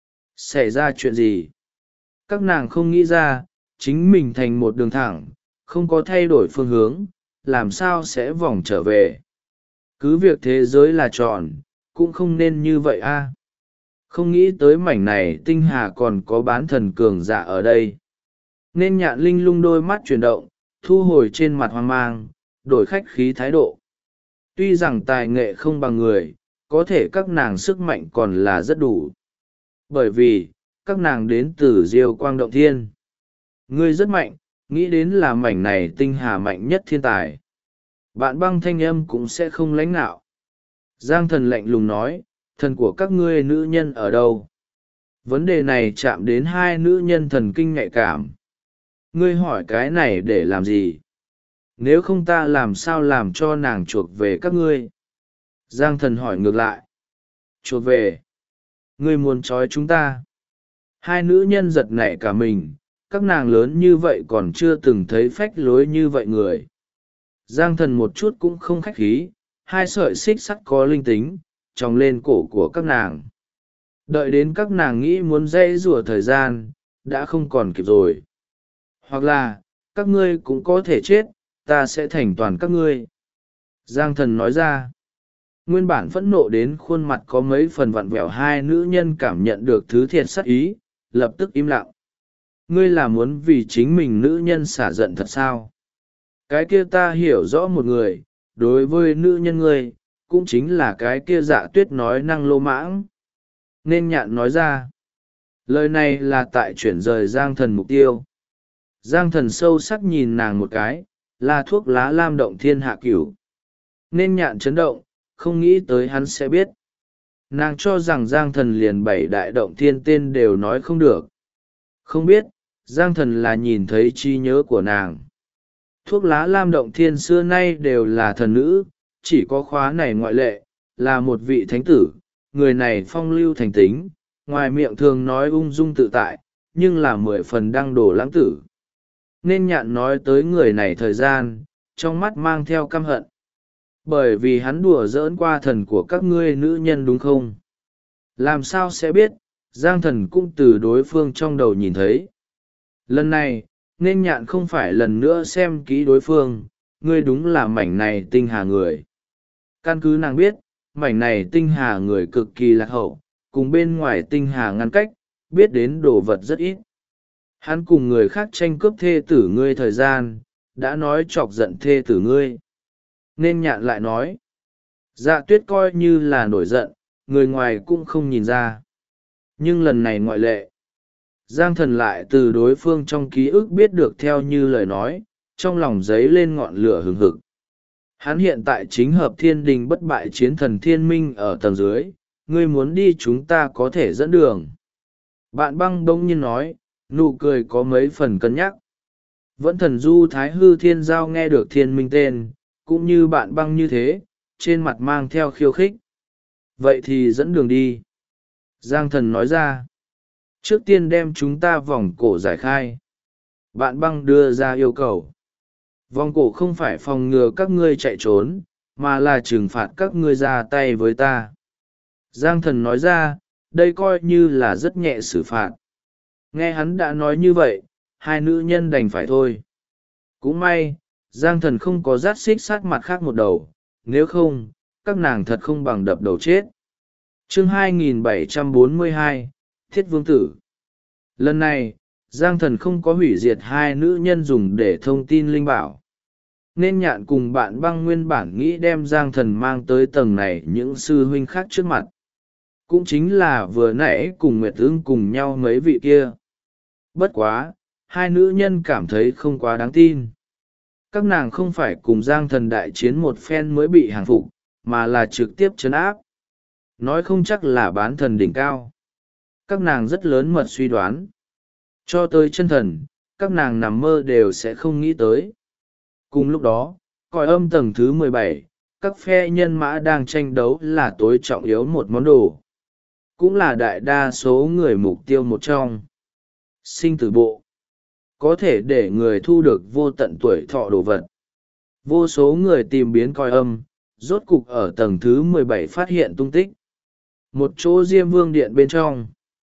Xảy ra chuyện gì? Các nàng không nghĩ ra, chính mình thành một đường thẳng, không có thay đổi phương hướng, làm sao sẽ vòng trở về. Cứ việc thế giới là tròn, cũng không nên như vậy a. Không nghĩ tới mảnh này tinh hà còn có bán thần cường giả ở đây. Nên nhạn linh lung đôi mắt chuyển động, thu hồi trên mặt hoang mang, đổi khách khí thái độ. Tuy rằng tài nghệ không bằng người, có thể các nàng sức mạnh còn là rất đủ. Bởi vì, các nàng đến từ Diêu Quang Động Thiên. Ngươi rất mạnh, nghĩ đến là mảnh này tinh hà mạnh nhất thiên tài. Bạn băng thanh âm cũng sẽ không lãnh nạo. Giang Thần lạnh lùng nói, thần của các ngươi nữ nhân ở đâu? Vấn đề này chạm đến hai nữ nhân thần kinh nhạy cảm. Ngươi hỏi cái này để làm gì? Nếu không ta làm sao làm cho nàng chuộc về các ngươi? Giang Thần hỏi ngược lại. Chuộc về? Ngươi muốn trói chúng ta? Hai nữ nhân giật nảy cả mình, các nàng lớn như vậy còn chưa từng thấy phách lối như vậy người. Giang Thần một chút cũng không khách khí, hai sợi xích sắt có linh tính, tròng lên cổ của các nàng. Đợi đến các nàng nghĩ muốn dãy rủa thời gian, đã không còn kịp rồi. Hoặc là, các ngươi cũng có thể chết, ta sẽ thành toàn các ngươi. Giang Thần nói ra. Nguyên bản phẫn nộ đến khuôn mặt có mấy phần vặn vẹo hai nữ nhân cảm nhận được thứ thiệt sắc ý, lập tức im lặng. Ngươi là muốn vì chính mình nữ nhân xả giận thật sao? Cái kia ta hiểu rõ một người, đối với nữ nhân ngươi, cũng chính là cái kia Dạ Tuyết nói năng lô mãng. Nên nhạn nói ra. Lời này là tại chuyển rời Giang Thần mục tiêu. Giang Thần sâu sắc nhìn nàng một cái, là thuốc lá lam động thiên hạ cửu. Nên nhạn chấn động, không nghĩ tới hắn sẽ biết. Nàng cho rằng Giang Thần liền 7 đại động thiên tên đều nói không được. Không biết, Giang Thần là nhìn thấy trí nhớ của nàng. Thuốc lá lam động thiên xưa nay đều là thần nữ, chỉ có khóa này ngoại lệ, là một vị thánh tử, người này phong lưu thành tính, ngoài miệng thường nói ung dung tự tại, nhưng là 10 phần đăng đổ lãng tử. Nên nhạn nói tới người này thời gian, trong mắt mang theo căm hận. Bởi vì hắn đùa giỡn qua thần của các ngươi nữ nhân đúng không? Làm sao sẽ biết, Giang Thần cũng từ đối phương trong đầu nhìn thấy. Lần này, nên nhạn không phải lần nữa xem kỹ đối phương, ngươi đúng là mảnh này tinh hà người. Căn cứ nàng biết, mảnh này tinh hà người cực kỳ lạc hậu, cùng bên ngoài tinh hà ngăn cách, biết đến đồ vật rất ít. Hắn cùng người khác tranh cướp thê tử ngươi thời gian, đã nói chọc giận thê tử ngươi. Nên nhạn lại nói, Dạ Tuyết coi như là nổi giận, người ngoài cũng không nhìn ra. Nhưng lần này ngoại lệ. Giang Thần lại từ đối phương trong ký ức biết được theo như lời nói, trong lòng dấy lên ngọn lửa hừng hực. Hắn hiện tại chính hợp thiên đình bất bại chiến thần thiên minh ở tầng dưới, ngươi muốn đi chúng ta có thể dẫn đường. Bạn băng bỗng nhiên nói, nụ cười có mấy phần cân nhắc. Vẫn thần du thái hư thiên giao nghe được thiên minh tên, cũng như bạn băng như thế, trên mặt mang theo khiêu khích. Vậy thì dẫn đường đi. Giang Thần nói ra. Trước tiên đem chúng ta vòng cổ giải khai. Bạn băng đưa ra yêu cầu. Vòng cổ không phải phòng ngừa các ngươi chạy trốn, mà là trừng phạt các ngươi ra tay với ta. Giang Thần nói ra, đây coi như là rất nhẹ xử phạt. Nghe hắn đã nói như vậy, hai nữ nhân đành phải thôi. Cũng may, Giang Thần không có rát xích sát mặt khác một đầu, nếu không, các nàng thật không bằng đập đầu chết. Chương 2742, Thiết Vương Tử. Lần này, Giang Thần không có hủy diệt hai nữ nhân dùng để thông tin linh bảo. Nên nhạn cùng bạn băng nguyên bản nghĩ đem Giang Thần mang tới tầng này những sư huynh khác trước mặt. Cũng chính là vừa nãy cùng Nguyệt Ưng cùng nhau mấy vị kia. Bất quá, hai nữ nhân cảm thấy không quá đáng tin. Các nàng không phải cùng Giang Thần đại chiến một phen mới bị hàng phục, mà là trực tiếp trấn áp. Nói không chắc là bán thần đỉnh cao. Các nàng rất lớn mật suy đoán. Cho tới chân thần, các nàng nằm mơ đều sẽ không nghĩ tới. Cùng lúc đó, cõi âm tầng thứ 17, các phe nhân mã đang tranh đấu là tối trọng yếu một món đồ. Cũng là đại đa số người mục tiêu một trong. Sinh tử bộ. Có thể để người thu được vô tận tuổi thọ đồ vật. Vô số người tìm biến cõi âm, rốt cục ở tầng thứ 17 phát hiện tung tích. Một chỗ Diêm Vương Điện bên trong.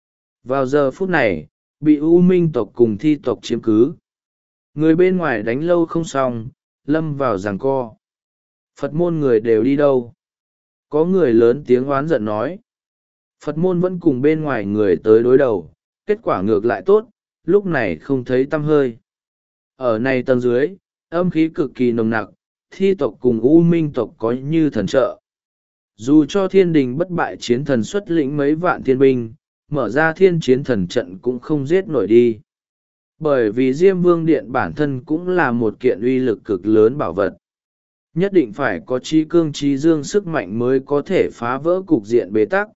Vào giờ phút này, bị U Minh tộc cùng Thi tộc chiếm cứ. Người bên ngoài đánh lâu không xong, lâm vào giằng co. Phật môn người đều đi đâu? Có người lớn tiếng oán giận nói. Phật môn vẫn cùng bên ngoài người tới đối đầu, kết quả ngược lại tốt, lúc này không thấy tăm hơi. Ở này tầng dưới, âm khí cực kỳ nồng nặc, Thi tộc cùng U Minh tộc có như thần trợ. Dù cho thiên đình bất bại chiến thần xuất lĩnh mấy vạn thiên binh, mở ra thiên chiến thần trận cũng không giết nổi đi. Bởi vì Diêm Vương Điện bản thân cũng là một kiện uy lực cực lớn bảo vật. Nhất định phải có trí cương trí dương sức mạnh mới có thể phá vỡ cục diện bế tắc.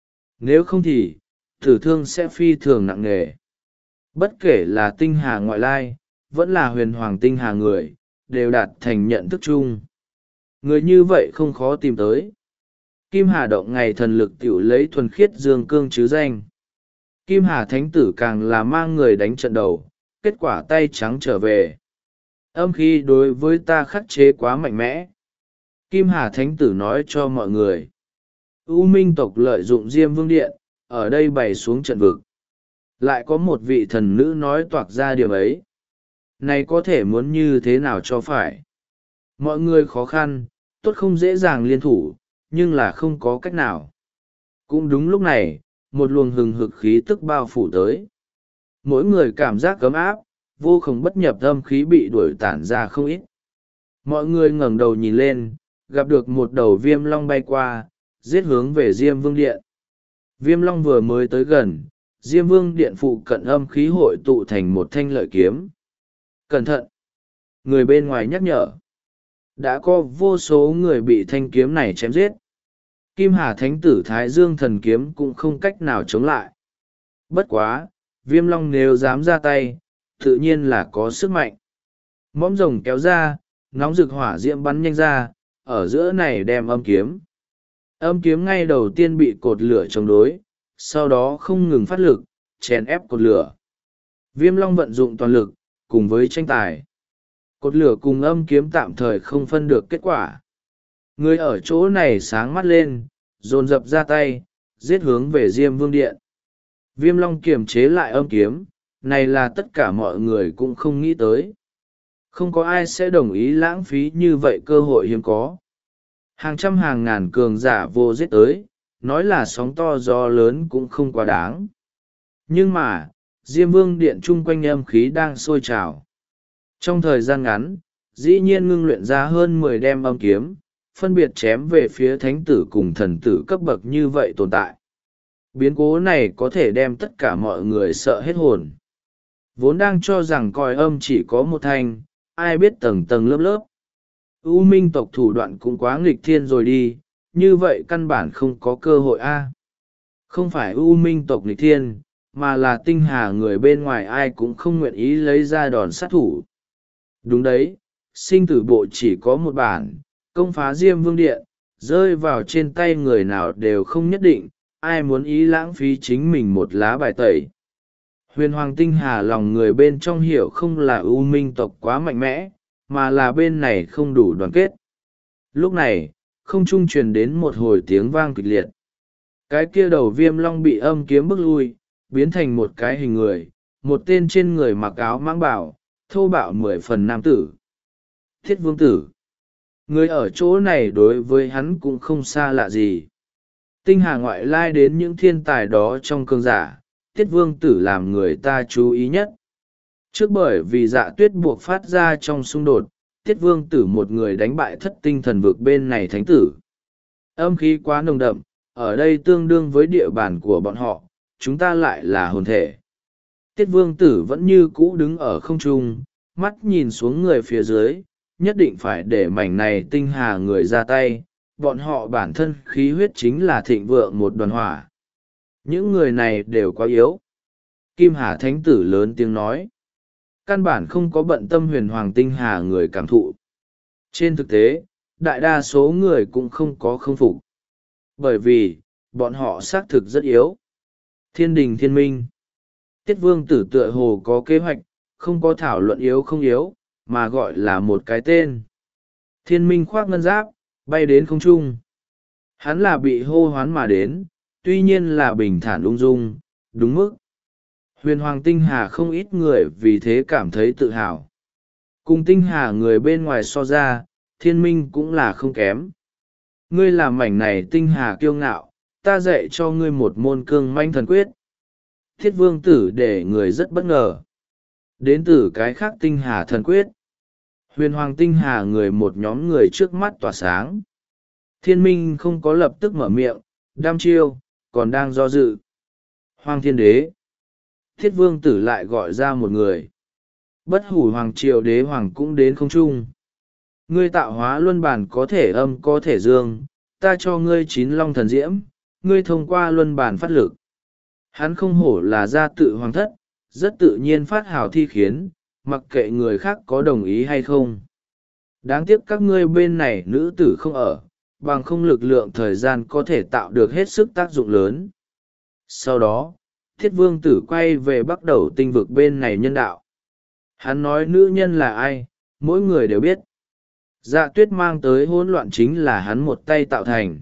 Nếu không thì, tử thương sẽ phi thường nặng nề. Bất kể là tinh hà ngoại lai, vẫn là huyền hoàng tinh hà người, đều đạt thành nhận thức chung. Người như vậy không khó tìm tới. Kim Hà động ngày thần lực tiểu lấy thuần khiết dương cương chứ danh. Kim Hà thánh tử càng là mang người đánh trận đầu, kết quả tay trắng trở về. Âm khí đối với ta khắc chế quá mạnh mẽ. Kim Hà thánh tử nói cho mọi người. U Minh tộc lợi dụng Diêm Vương Điện, ở đây bày xuống trận vực. Lại có một vị thần nữ nói toạc ra điều ấy. Này có thể muốn như thế nào cho phải. Mọi người khó khăn, tốt không dễ dàng liên thủ, nhưng là không có cách nào. Cũng đúng lúc này, một luồng hừng hực khí tức bao phủ tới. Mỗi người cảm giác cấm áp, vô cùng bất nhập âm khí bị đuổi tản ra không ít. Mọi người ngẩng đầu nhìn lên, gặp được một đầu viêm long bay qua, giết hướng về Diêm Vương Điện. Viêm long vừa mới tới gần, Diêm Vương Điện phụ cận âm khí hội tụ thành một thanh lợi kiếm. Cẩn thận! Người bên ngoài nhắc nhở. Đã có vô số người bị thanh kiếm này chém giết. Kim Hà Thánh tử Thái Dương thần kiếm cũng không cách nào chống lại. Bất quá, Viêm Long nếu dám ra tay, tự nhiên là có sức mạnh. mõm rồng kéo ra, nóng rực hỏa diễm bắn nhanh ra, ở giữa này đem âm kiếm. Âm kiếm ngay đầu tiên bị cột lửa chống đối, sau đó không ngừng phát lực, chèn ép cột lửa. Viêm long vận dụng toàn lực, cùng với tranh tài. Cột lửa cùng âm kiếm tạm thời không phân được kết quả. Người ở chỗ này sáng mắt lên, dồn dập ra tay, giết hướng về Diêm Vương Điện. Viêm long kiềm chế lại âm kiếm, này là tất cả mọi người cũng không nghĩ tới. Không có ai sẽ đồng ý lãng phí như vậy cơ hội hiếm có. Hàng trăm hàng ngàn cường giả vô giết tới, nói là sóng to gió lớn cũng không quá đáng. Nhưng mà, Diêm Vương Điện chung quanh âm khí đang sôi trào. Trong thời gian ngắn, dĩ nhiên ngưng luyện ra hơn 10 đem âm kiếm, phân biệt chém về phía thánh tử cùng thần tử cấp bậc như vậy tồn tại. Biến cố này có thể đem tất cả mọi người sợ hết hồn. Vốn đang cho rằng coi âm chỉ có một thanh, ai biết tầng tầng lớp lớp. U Minh tộc thủ đoạn cũng quá nghịch thiên rồi đi, như vậy căn bản không có cơ hội a. Không phải U Minh tộc nghịch thiên, mà là tinh hà người bên ngoài ai cũng không nguyện ý lấy ra đòn sát thủ. Đúng đấy, sinh tử bộ chỉ có một bản, công phá Diêm Vương Điện, rơi vào trên tay người nào đều không nhất định, ai muốn ý lãng phí chính mình một lá bài tẩy. Huyền Hoàng Tinh Hà lòng người bên trong hiểu không là U Minh tộc quá mạnh mẽ, mà là bên này không đủ đoàn kết. Lúc này, không trung truyền đến một hồi tiếng vang kịch liệt. Cái kia đầu Viêm long bị âm kiếm bức lui, biến thành một cái hình người, một tên trên người mặc áo mãng bảo, thô bạo 10 phần nam tử. Thiết Vương Tử. Người ở chỗ này đối với hắn cũng không xa lạ gì. Tinh hà ngoại lai đến những thiên tài đó trong cường giả, Tiết Vương Tử làm người ta chú ý nhất. Trước bởi vì Dạ Tuyết buộc phát ra trong xung đột, Tiết Vương Tử một người đánh bại Thất Tinh Thần Vực bên này thánh tử. Âm khí quá nồng đậm, ở đây tương đương với địa bàn của bọn họ, chúng ta lại là hồn thể. Tiết Vương Tử vẫn như cũ đứng ở không trung, mắt nhìn xuống người phía dưới, nhất định phải để mảnh này tinh hà người ra tay, bọn họ bản thân khí huyết chính là thịnh vượng một đoàn hỏa. Những người này đều quá yếu. Kim Hà Thánh Tử lớn tiếng nói. Căn bản không có bận tâm Huyền Hoàng Tinh Hà người cảm thụ. Trên thực tế, đại đa số người cũng không có không phục. Bởi vì, bọn họ xác thực rất yếu. Thiên đình thiên minh. Tiết Vương Tử tựa hồ có kế hoạch, không có thảo luận yếu không yếu, mà gọi là một cái tên. Thiên minh khoác ngân giáp, bay đến không trung. Hắn là bị hô hoán mà đến, tuy nhiên là bình thản ung dung, đúng mức. Huyền Hoàng Tinh Hà không ít người vì thế cảm thấy tự hào. Cùng Tinh Hà người bên ngoài so ra, thiên minh cũng là không kém. Ngươi làm mảnh này Tinh Hà kiêu ngạo, ta dạy cho ngươi một môn cương manh thần quyết. Thiết Vương Tử để người rất bất ngờ. Đến từ cái khác Tinh Hà thần quyết. Huyền Hoàng Tinh Hà người một nhóm người trước mắt tỏa sáng. Thiên minh không có lập tức mở miệng, đam chiêu, còn đang do dự. Hoàng Thiên Đế. Thiết Vương Tử lại gọi ra một người. Bất hủ Hoàng Triều Đế Hoàng cũng đến không trung. Ngươi tạo hóa luân bản có thể âm có thể dương, ta cho ngươi 9 long thần diễm, ngươi thông qua luân bản phát lực. Hắn không hổ là gia tự hoàng thất, rất tự nhiên phát hào thi khiến, mặc kệ người khác có đồng ý hay không. Đáng tiếc các ngươi bên này nữ tử không ở, bằng không lực lượng thời gian có thể tạo được hết sức tác dụng lớn. Sau đó, Thiết Vương Tử quay về bắt đầu tinh vực bên này nhân đạo. Hắn nói nữ nhân là ai, mỗi người đều biết. Dạ Tuyết mang tới hỗn loạn chính là hắn một tay tạo thành.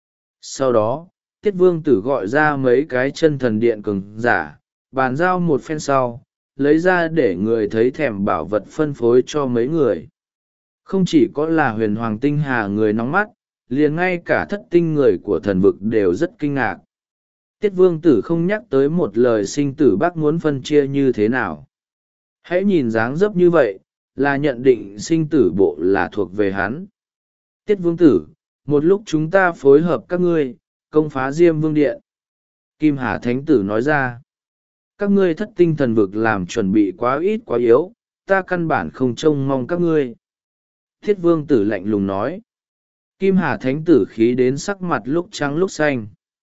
Sau đó, Thiết Vương Tử gọi ra mấy cái chân thần điện cường giả, bàn giao một phen sau, lấy ra để người thấy thèm bảo vật phân phối cho mấy người. Không chỉ có là Huyền Hoàng Tinh Hà người nóng mắt, liền ngay cả thất tinh người của thần vực đều rất kinh ngạc. Tiết Vương Tử không nhắc tới một lời sinh tử bác muốn phân chia như thế nào. Hãy nhìn dáng dấp như vậy, là nhận định sinh tử bộ là thuộc về hắn. Tiết Vương Tử, một lúc chúng ta phối hợp các ngươi, công phá Diêm Vương Điện. Kim Hà Thánh Tử nói ra. Các ngươi thất tinh thần vực làm chuẩn bị quá ít quá yếu, ta căn bản không trông mong các ngươi. Thiết Vương Tử lạnh lùng nói. Kim Hà Thánh Tử khí đến sắc mặt lúc trắng lúc xanh.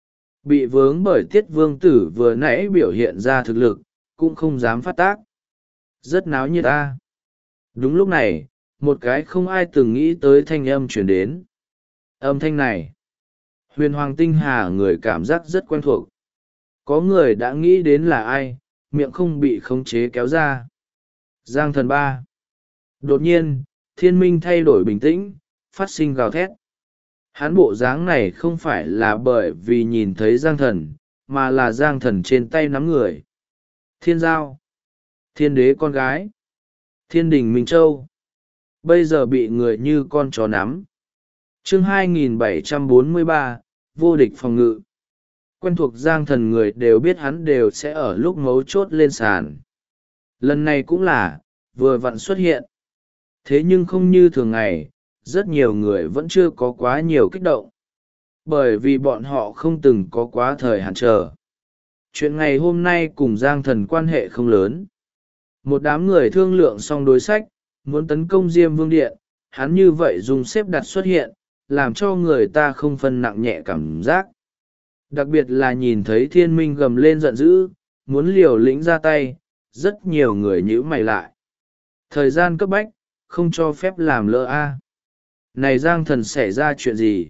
Bị vướng bởi Tiết Vương Tử vừa nãy biểu hiện ra thực lực, cũng không dám phát tác. Rất náo nhiệt ta. Đúng lúc này, một cái không ai từng nghĩ tới thanh âm chuyển đến. Âm thanh này, huyền hoàng tinh hà người cảm giác rất quen thuộc. Có người đã nghĩ đến là ai, miệng không bị khống chế kéo ra. Giang thần ba. Đột nhiên, thiên minh thay đổi bình tĩnh, phát sinh gào thét. Hắn bộ dáng này không phải là bởi vì nhìn thấy giang thần, mà là giang thần trên tay nắm người. Thiên giao, thiên đế con gái, thiên đình minh châu, bây giờ bị người như con chó nắm. Chương 2743, vô địch phòng ngự. Quen thuộc giang thần người đều biết hắn đều sẽ ở lúc mấu chốt lên sàn. Lần này cũng là, vừa vặn xuất hiện. Thế nhưng không như thường ngày, rất nhiều người vẫn chưa có quá nhiều kích động. Bởi vì bọn họ không từng có quá thời hạn chờ. Chuyện ngày hôm nay cùng giang thần quan hệ không lớn. Một đám người thương lượng xong đối sách, muốn tấn công Diêm Vương Điện, hắn như vậy dùng xếp đặt xuất hiện, làm cho người ta không phân nặng nhẹ cảm giác. Đặc biệt là nhìn thấy thiên minh gầm lên giận dữ, muốn liều lĩnh ra tay, rất nhiều người nhíu mày lại. Thời gian cấp bách, không cho phép làm lỡ a. Này giang thần xảy ra chuyện gì?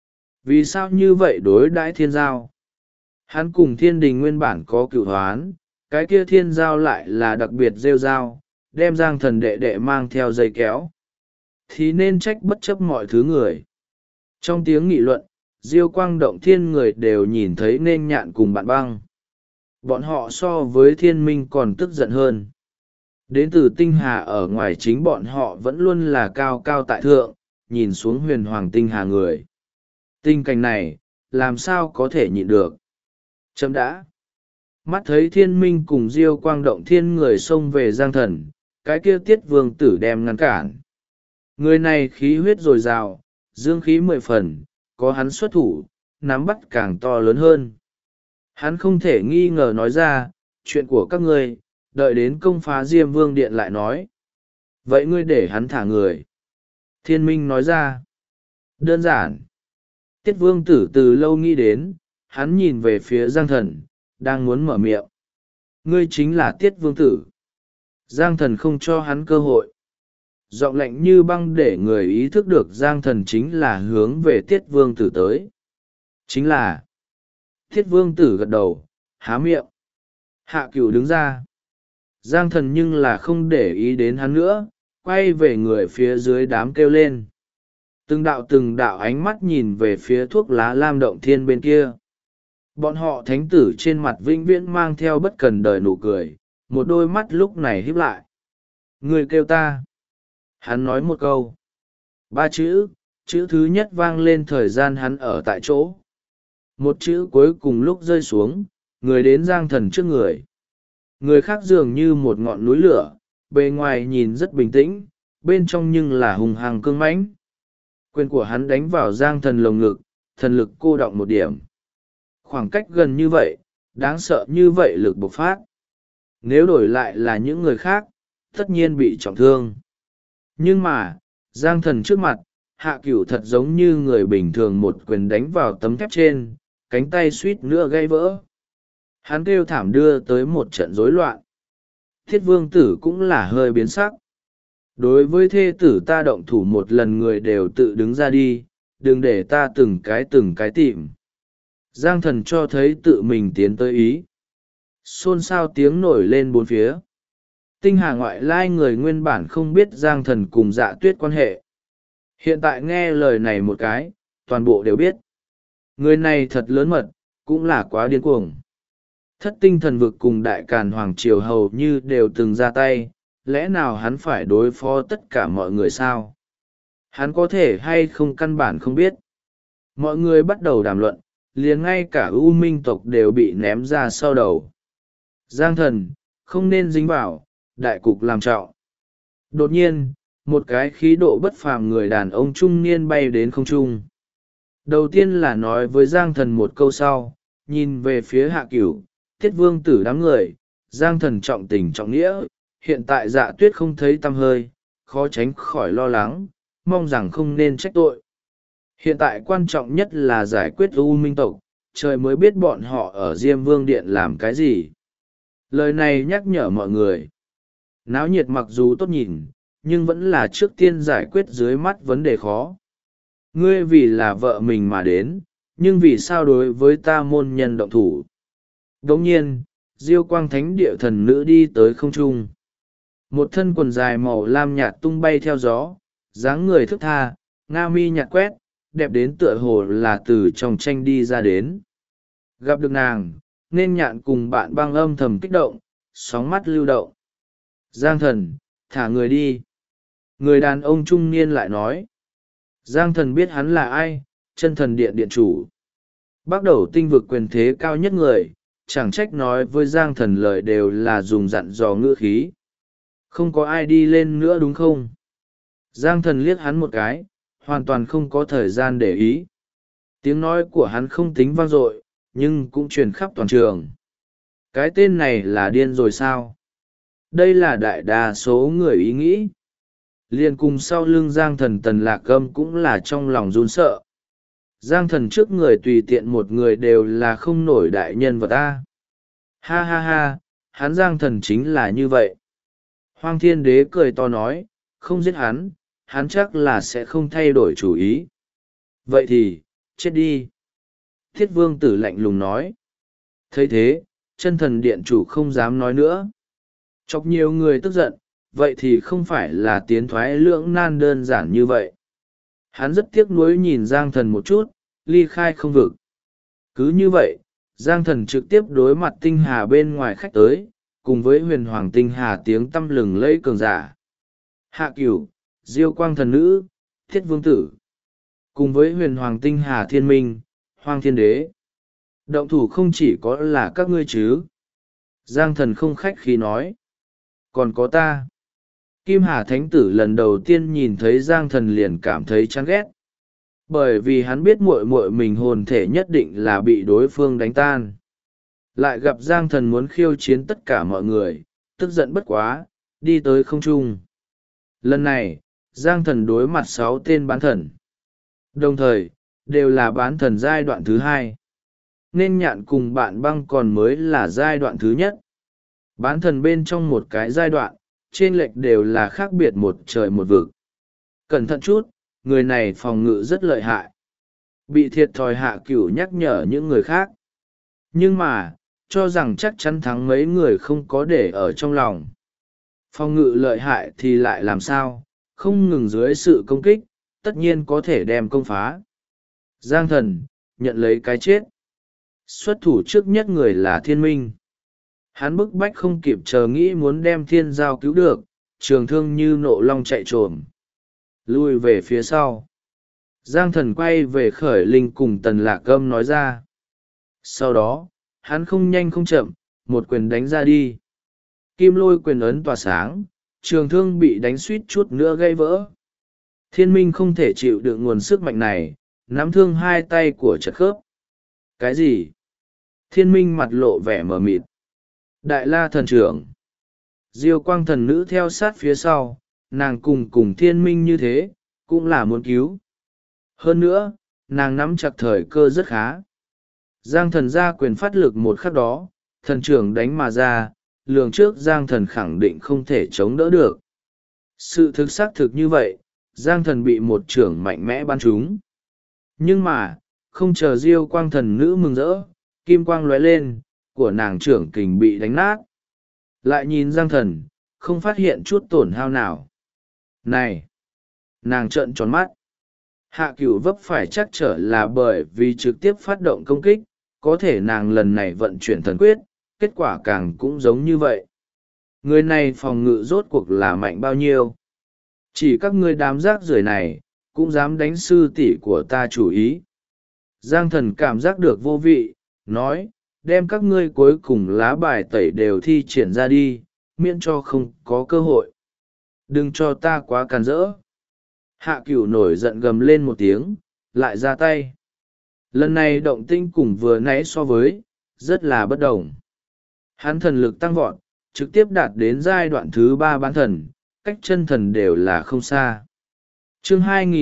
Vì sao như vậy đối đãi thiên giao? Hắn cùng thiên đình nguyên bản có cựu hoán, cái kia thiên giao lại là đặc biệt rêu giao, đem giang thần đệ đệ mang theo dây kéo. Thì nên trách bất chấp mọi thứ người. Trong tiếng nghị luận, diêu quang động thiên người đều nhìn thấy nên nhạn cùng bạn băng. Bọn họ so với thiên minh còn tức giận hơn. Đến từ tinh hà ở ngoài chính bọn họ vẫn luôn là cao cao tại thượng, nhìn xuống huyền hoàng tinh hà người. Tình cảnh này, làm sao có thể nhịn được? Chấm đã. Mắt thấy thiên minh cùng diêu quang động thiên người xông về giang thần, cái kia tiết vương tử đem ngăn cản. Người này khí huyết dồi dào, dương khí 10 phần, có hắn xuất thủ, nắm bắt càng to lớn hơn. Hắn không thể nghi ngờ nói ra, chuyện của các ngươi, đợi đến công phá Diêm Vương Điện lại nói. Vậy ngươi để hắn thả người. Thiên minh nói ra. Đơn giản. Tiết vương tử từ lâu nghĩ đến, hắn nhìn về phía giang thần, đang muốn mở miệng. Ngươi chính là tiết vương tử. Giang thần không cho hắn cơ hội. Giọng lạnh như băng để người ý thức được giang thần chính là hướng về tiết vương tử tới. Chính là. Tiết vương tử gật đầu, há miệng. Hạ cửu đứng ra. Giang thần nhưng là không để ý đến hắn nữa, quay về người phía dưới đám kêu lên. Từng đạo ánh mắt nhìn về phía thuốc lá lam động thiên bên kia. Bọn họ thánh tử trên mặt vĩnh viễn mang theo bất cần đời nụ cười, một đôi mắt lúc này híp lại. Người kêu ta. Hắn nói một câu. 3 chữ, chữ thứ nhất vang lên thời gian hắn ở tại chỗ. Một chữ cuối cùng lúc rơi xuống, người đến giang thần trước người. Người khác dường như một ngọn núi lửa, bề ngoài nhìn rất bình tĩnh, bên trong nhưng là hùng hăng cương mãnh. Quyền của hắn đánh vào giang thần lồng ngực, thần lực cô đọng một điểm. Khoảng cách gần như vậy, đáng sợ như vậy lực bộc phát. Nếu đổi lại là những người khác, tất nhiên bị trọng thương. Nhưng mà, giang thần trước mặt, hạ cửu thật giống như người bình thường một quyền đánh vào tấm thép trên, cánh tay suýt nữa gây vỡ. Hắn kêu thảm đưa tới một trận rối loạn. Thiết vương tử cũng là hơi biến sắc. Đối với thê tử ta động thủ một lần người đều tự đứng ra đi, đừng để ta từng cái tìm. Giang thần cho thấy tự mình tiến tới ý. Xôn xao tiếng nổi lên bốn phía. Tinh hà ngoại lai người nguyên bản không biết giang thần cùng dạ tuyết quan hệ. Hiện tại nghe lời này một cái, toàn bộ đều biết. Người này thật lớn mật, cũng là quá điên cuồng. Thất tinh thần vực cùng đại càn hoàng triều hầu như đều từng ra tay, lẽ nào hắn phải đối phó tất cả mọi người sao? Hắn có thể hay không căn bản không biết. Mọi người bắt đầu đàm luận, liền ngay cả U Minh tộc đều bị ném ra sau đầu. Giang thần, không nên dính vào, đại cục làm trọng. Đột nhiên, một cái khí độ bất phàm người đàn ông trung niên bay đến không trung. Đầu tiên là nói với Giang thần một câu sau, nhìn về phía hạ cửu, thiết vương tử đám người, Giang thần trọng tình trọng nghĩa, hiện tại dạ tuyết không thấy tăm hơi, khó tránh khỏi lo lắng, mong rằng không nên trách tội. Hiện tại quan trọng nhất là giải quyết U Minh tộc, trời mới biết bọn họ ở Diêm Vương Điện làm cái gì. Lời này nhắc nhở mọi người. Náo nhiệt mặc dù tốt nhìn, nhưng vẫn là trước tiên giải quyết dưới mắt vấn đề khó. Ngươi vì là vợ mình mà đến, nhưng vì sao đối với ta môn nhân động thủ? Đồng nhiên, Diêu Quang Thánh Địa thần nữ đi tới không trung. Một thân quần dài màu lam nhạt tung bay theo gió, dáng người thướt tha, nga mi nhạt quét, đẹp đến tựa hồ là từ trong tranh đi ra đến. Gặp được nàng, nên nhạn cùng bạn băng âm thầm kích động, sóng mắt lưu động. Giang thần, thả người đi. Người đàn ông trung niên lại nói. Giang thần biết hắn là ai, chân thần điện điện chủ. Bắt đầu tinh vực quyền thế cao nhất người, chẳng trách nói với Giang thần lời đều là dùng dặn dò ngữ khí. Không có ai đi lên nữa đúng không? Giang thần liếc hắn một cái, hoàn toàn không có thời gian để ý. Tiếng nói của hắn không tính vang dội, nhưng cũng truyền khắp toàn trường. Cái tên này là điên rồi sao? Đây là đại đa số người ý nghĩ. Liền cùng sau lưng Giang thần Tần Lạc Âm cũng là trong lòng run sợ. Giang thần trước người tùy tiện một người đều là không nổi đại nhân vật ta. Ha ha ha, hắn Giang thần chính là như vậy. Hoang Thiên Đế cười to nói, không giết hắn, hắn chắc là sẽ không thay đổi chủ ý. Vậy thì, chết đi. Thiết Vương Tử lạnh lùng nói. Thấy thế, chân thần điện chủ không dám nói nữa. Chọc nhiều người tức giận, vậy thì không phải là tiến thoái lưỡng nan đơn giản như vậy. Hắn rất tiếc nuối nhìn Giang thần một chút, ly khai không vực. Cứ như vậy, Giang thần trực tiếp đối mặt tinh hà bên ngoài khách tới, cùng với huyền hoàng tinh hà tiếng tăm lừng lẫy cường giả. Hạ Cửu, Diêu Quang thần nữ, Thiết Vương Tử. Cùng với huyền hoàng tinh hà thiên minh, Hoang Thiên Đế. Động thủ không chỉ có là các ngươi chứ. Giang thần không khách khí nói. Còn có ta. Kim Hà Thánh Tử lần đầu tiên nhìn thấy Giang thần liền cảm thấy chán ghét. Bởi vì hắn biết muội muội mình hồn thể nhất định là bị đối phương đánh tan. Lại gặp Giang thần muốn khiêu chiến tất cả mọi người, tức giận bất quá, đi tới không trung. Lần này, Giang thần đối mặt 6 tên bán thần. Đồng thời, đều là bán thần giai đoạn thứ 2. Nên nhạn cùng bạn băng còn mới là giai đoạn thứ nhất. Bán thần bên trong một cái giai đoạn, trên lệch đều là khác biệt một trời một vực. Cẩn thận chút, người này phòng ngự rất lợi hại. Bị thiệt thòi Hạ Cửu nhắc nhở những người khác. Nhưng mà, cho rằng chắc chắn thắng mấy người không có để ở trong lòng. Phòng ngự lợi hại thì lại làm sao, không ngừng dưới sự công kích, tất nhiên có thể đem công phá. Giang thần, nhận lấy cái chết. Xuất thủ trước nhất người là Thiên Minh. Hắn bức bách không kịp chờ nghĩ muốn đem thiên giao cứu được, trường thương như nộ long chạy trồm. Lui về phía sau. Giang thần quay về Khởi Linh cùng Tần Lạc Âm nói ra. Sau đó, hắn không nhanh không chậm, một quyền đánh ra đi. Kim lôi quyền ấn tỏa sáng, trường thương bị đánh suýt chút nữa gây vỡ. Thiên Minh không thể chịu được nguồn sức mạnh này, nắm thương hai tay của chật khớp. Cái gì? Thiên Minh mặt lộ vẻ mờ mịt. Đại La thần trưởng. Diêu Quang thần nữ theo sát phía sau, nàng cùng Thiên Minh như thế, cũng là muốn cứu. Hơn nữa, nàng nắm chặt thời cơ rất khá. Giang thần ra quyền phát lực một khắc đó, thần trưởng đánh mà ra, lường trước Giang thần khẳng định không thể chống đỡ được. Sự thực xác thực như vậy, Giang thần bị một trưởng mạnh mẽ bắn trúng. Nhưng mà, không chờ Diêu Quang thần nữ mừng rỡ, kim quang lóe lên, của nàng trưởng kình bị đánh nát. Lại nhìn Giang thần, không phát hiện chút tổn hao nào. Này! Nàng trợn tròn mắt. Hạ Cửu vấp phải chắc trở là bởi vì trực tiếp phát động công kích, có thể nàng lần này vận chuyển thần quyết, kết quả càng cũng giống như vậy. Người này phòng ngự rốt cuộc là mạnh bao nhiêu? Chỉ các ngươi đám rác rưởi này, cũng dám đánh sư tỷ của ta chủ ý. Giang thần cảm giác được vô vị, nói, đem các ngươi cuối cùng lá bài tẩy đều thi triển ra đi, miễn cho không có cơ hội. Đừng cho ta quá càn rỡ. Hạ Cửu nổi giận gầm lên một tiếng, lại ra tay. Lần này động tinh cùng vừa nãy so với, rất là bất đồng. Hắn thần lực tăng vọt, trực tiếp đạt đến giai đoạn thứ 3 bán thần, cách chân thần đều là không xa. Chương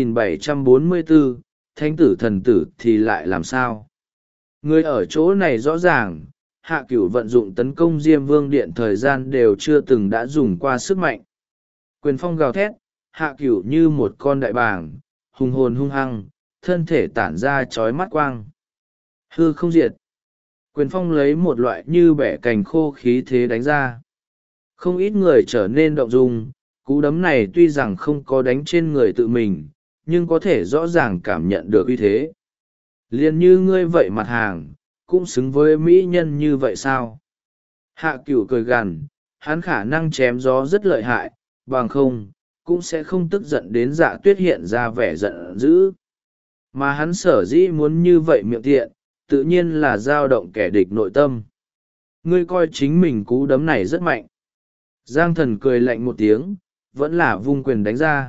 2744, Thánh tử thần tử thì lại làm sao? Người ở chỗ này rõ ràng, Hạ Cửu vận dụng tấn công Diêm Vương Điện thời gian đều chưa từng đã dùng qua sức mạnh. Quyền phong gào thét, hạ cửu như một con đại bàng, hùng hồn hung hăng, thân thể tản ra chói mắt quang. Hư không diệt. Quyền phong lấy một loại như bẻ cành khô khí thế đánh ra. Không ít người trở nên động dung, cú đấm này tuy rằng không có đánh trên người tự mình, nhưng có thể rõ ràng cảm nhận được uy thế. Liền như ngươi vậy mặt hàng, cũng xứng với mỹ nhân như vậy sao? Hạ cửu cười gằn, hắn khả năng chém gió rất lợi hại, bằng không, cũng sẽ không tức giận đến Dạ Tuyết hiện ra vẻ giận dữ. Mà hắn sở dĩ muốn như vậy miệng tiện, tự nhiên là dao động kẻ địch nội tâm. Ngươi coi chính mình cú đấm này rất mạnh. Giang Thần cười lạnh một tiếng, vẫn là vung quyền đánh ra.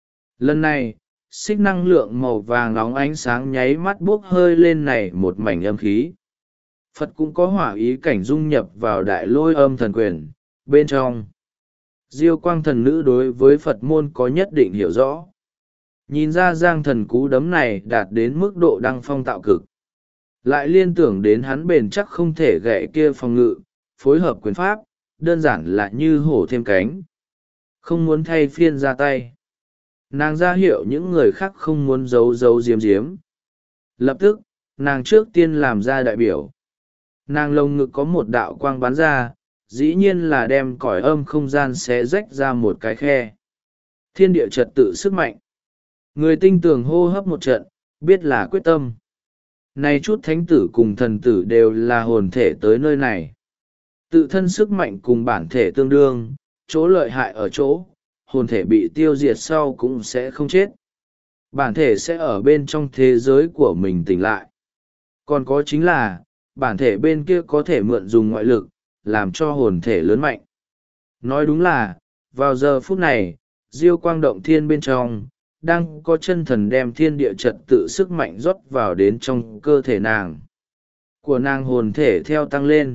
Lần này, xích năng lượng màu vàng nóng ánh sáng nháy mắt buốc hơi lên này một mảnh âm khí. Phật cũng có hỏa ý cảnh dung nhập vào đại lôi âm thần quyền, bên trong. Diêu quang thần nữ đối với Phật môn có nhất định hiểu rõ. Nhìn ra Giang Thần cú đấm này đạt đến mức độ đăng phong tạo cực. Lại liên tưởng đến hắn bền chắc không thể gãy kia phòng ngự, phối hợp quyền pháp, đơn giản là như hổ thêm cánh. Không muốn thay phiên ra tay. Nàng ra hiệu những người khác không muốn giấu giấu giếm giếm. Lập tức, nàng trước tiên làm ra đại biểu. Nàng lồng ngực có một đạo quang bắn ra, dĩ nhiên là đem cõi âm không gian xé rách ra một cái khe. Thiên địa trật tự sức mạnh. Người tinh tường hô hấp một trận, biết là quyết tâm. Này chút thánh tử cùng thần tử đều là hồn thể tới nơi này. Tự thân sức mạnh cùng bản thể tương đương, chỗ lợi hại ở chỗ, hồn thể bị tiêu diệt sau cũng sẽ không chết. Bản thể sẽ ở bên trong thế giới của mình tỉnh lại. Còn có chính là, bản thể bên kia có thể mượn dùng ngoại lực, làm cho hồn thể lớn mạnh. Nói đúng là, vào giờ phút này, Diêu quang động thiên bên trong, đang có chân thần đem thiên địa trật tự sức mạnh rót vào đến trong cơ thể nàng. Của nàng hồn thể theo tăng lên.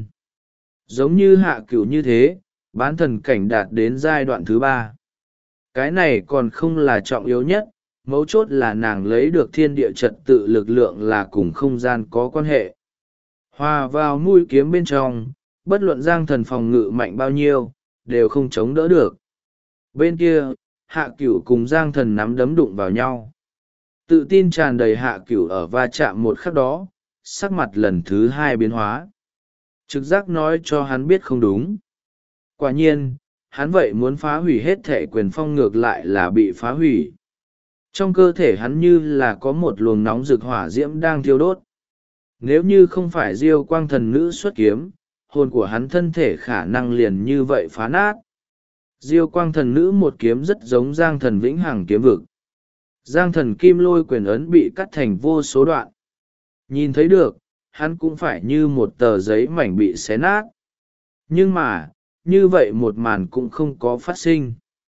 Giống như hạ cửu như thế, bán thần cảnh đạt đến giai đoạn thứ 3. Cái này còn không là trọng yếu nhất, mấu chốt là nàng lấy được thiên địa trật tự lực lượng là cùng không gian có quan hệ. Hòa vào mũi kiếm bên trong, bất luận Giang Thần phòng ngự mạnh bao nhiêu, đều không chống đỡ được. Bên kia, hạ cửu cùng Giang Thần nắm đấm đụng vào nhau. Tự tin tràn đầy hạ cửu ở va chạm một khắc đó, sắc mặt lần thứ 2 biến hóa. Trực giác nói cho hắn biết không đúng. Quả nhiên, hắn vậy muốn phá hủy hết thể quyền phong ngược lại là bị phá hủy. Trong cơ thể hắn như là có một luồng nóng rực hỏa diễm đang thiêu đốt. Nếu như không phải Diêu quang thần nữ xuất kiếm, hồn của hắn thân thể khả năng liền như vậy phá nát. Diêu quang thần nữ một kiếm rất giống Giang Thần vĩnh hằng kiếm vực. Giang Thần kim lôi quyền ấn bị cắt thành vô số đoạn. Nhìn thấy được, hắn cũng phải như một tờ giấy mảnh bị xé nát. Nhưng mà, như vậy một màn cũng không có phát sinh.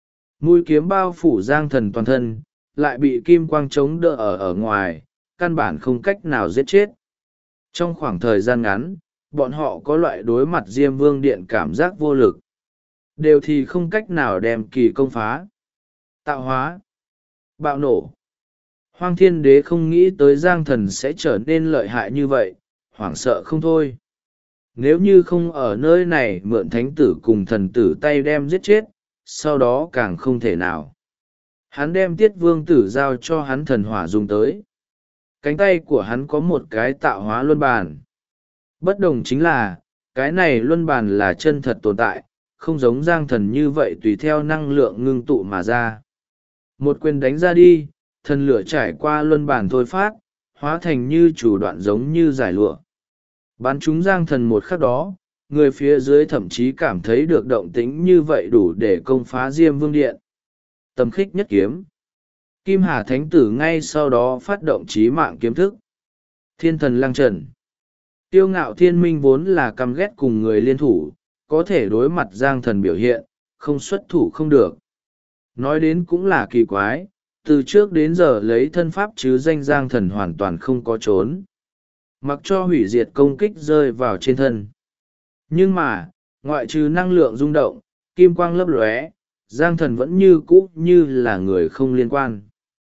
Mũi kiếm bao phủ Giang Thần toàn thân, lại bị kim quang chống đỡ ở ngoài, căn bản không cách nào giết chết. Trong khoảng thời gian ngắn, bọn họ có loại đối mặt Diêm Vương Điện cảm giác vô lực. Đều thì không cách nào đem kỳ công phá. Tạo hóa. Bạo nổ. Hoang Thiên Đế không nghĩ tới Giang Thần sẽ trở nên lợi hại như vậy, hoảng sợ không thôi. Nếu như không ở nơi này mượn thánh tử cùng thần tử tay đem giết chết, sau đó càng không thể nào. Hắn đem Tiết Vương tử giao cho hắn thần hỏa dùng tới. Cánh tay của hắn có một cái tạo hóa luân bàn. Bất đồng chính là, cái này luân bàn là chân thật tồn tại, không giống Giang Thần như vậy tùy theo năng lượng ngưng tụ mà ra. Một quyền đánh ra đi, thần lửa trải qua luân bàn thôi phát, hóa thành như chủ đoạn giống như giải lụa. Bắn chúng Giang Thần một khắc đó, người phía dưới thậm chí cảm thấy được động tĩnh như vậy đủ để công phá Diêm Vương Điện. Tầm khích nhất kiếm. Kim Hà Thánh Tử ngay sau đó phát động chí mạng kiếm thức. Thiên thần lăng trần. Tiêu ngạo thiên minh vốn là căm ghét cùng người liên thủ, có thể đối mặt Giang Thần biểu hiện, không xuất thủ không được. Nói đến cũng là kỳ quái, từ trước đến giờ lấy thân pháp chứ danh Giang Thần hoàn toàn không có trốn. Mặc cho hủy diệt công kích rơi vào trên thân. Nhưng mà, ngoại trừ năng lượng rung động, kim quang lấp lóe, Giang Thần vẫn như cũ như là người không liên quan.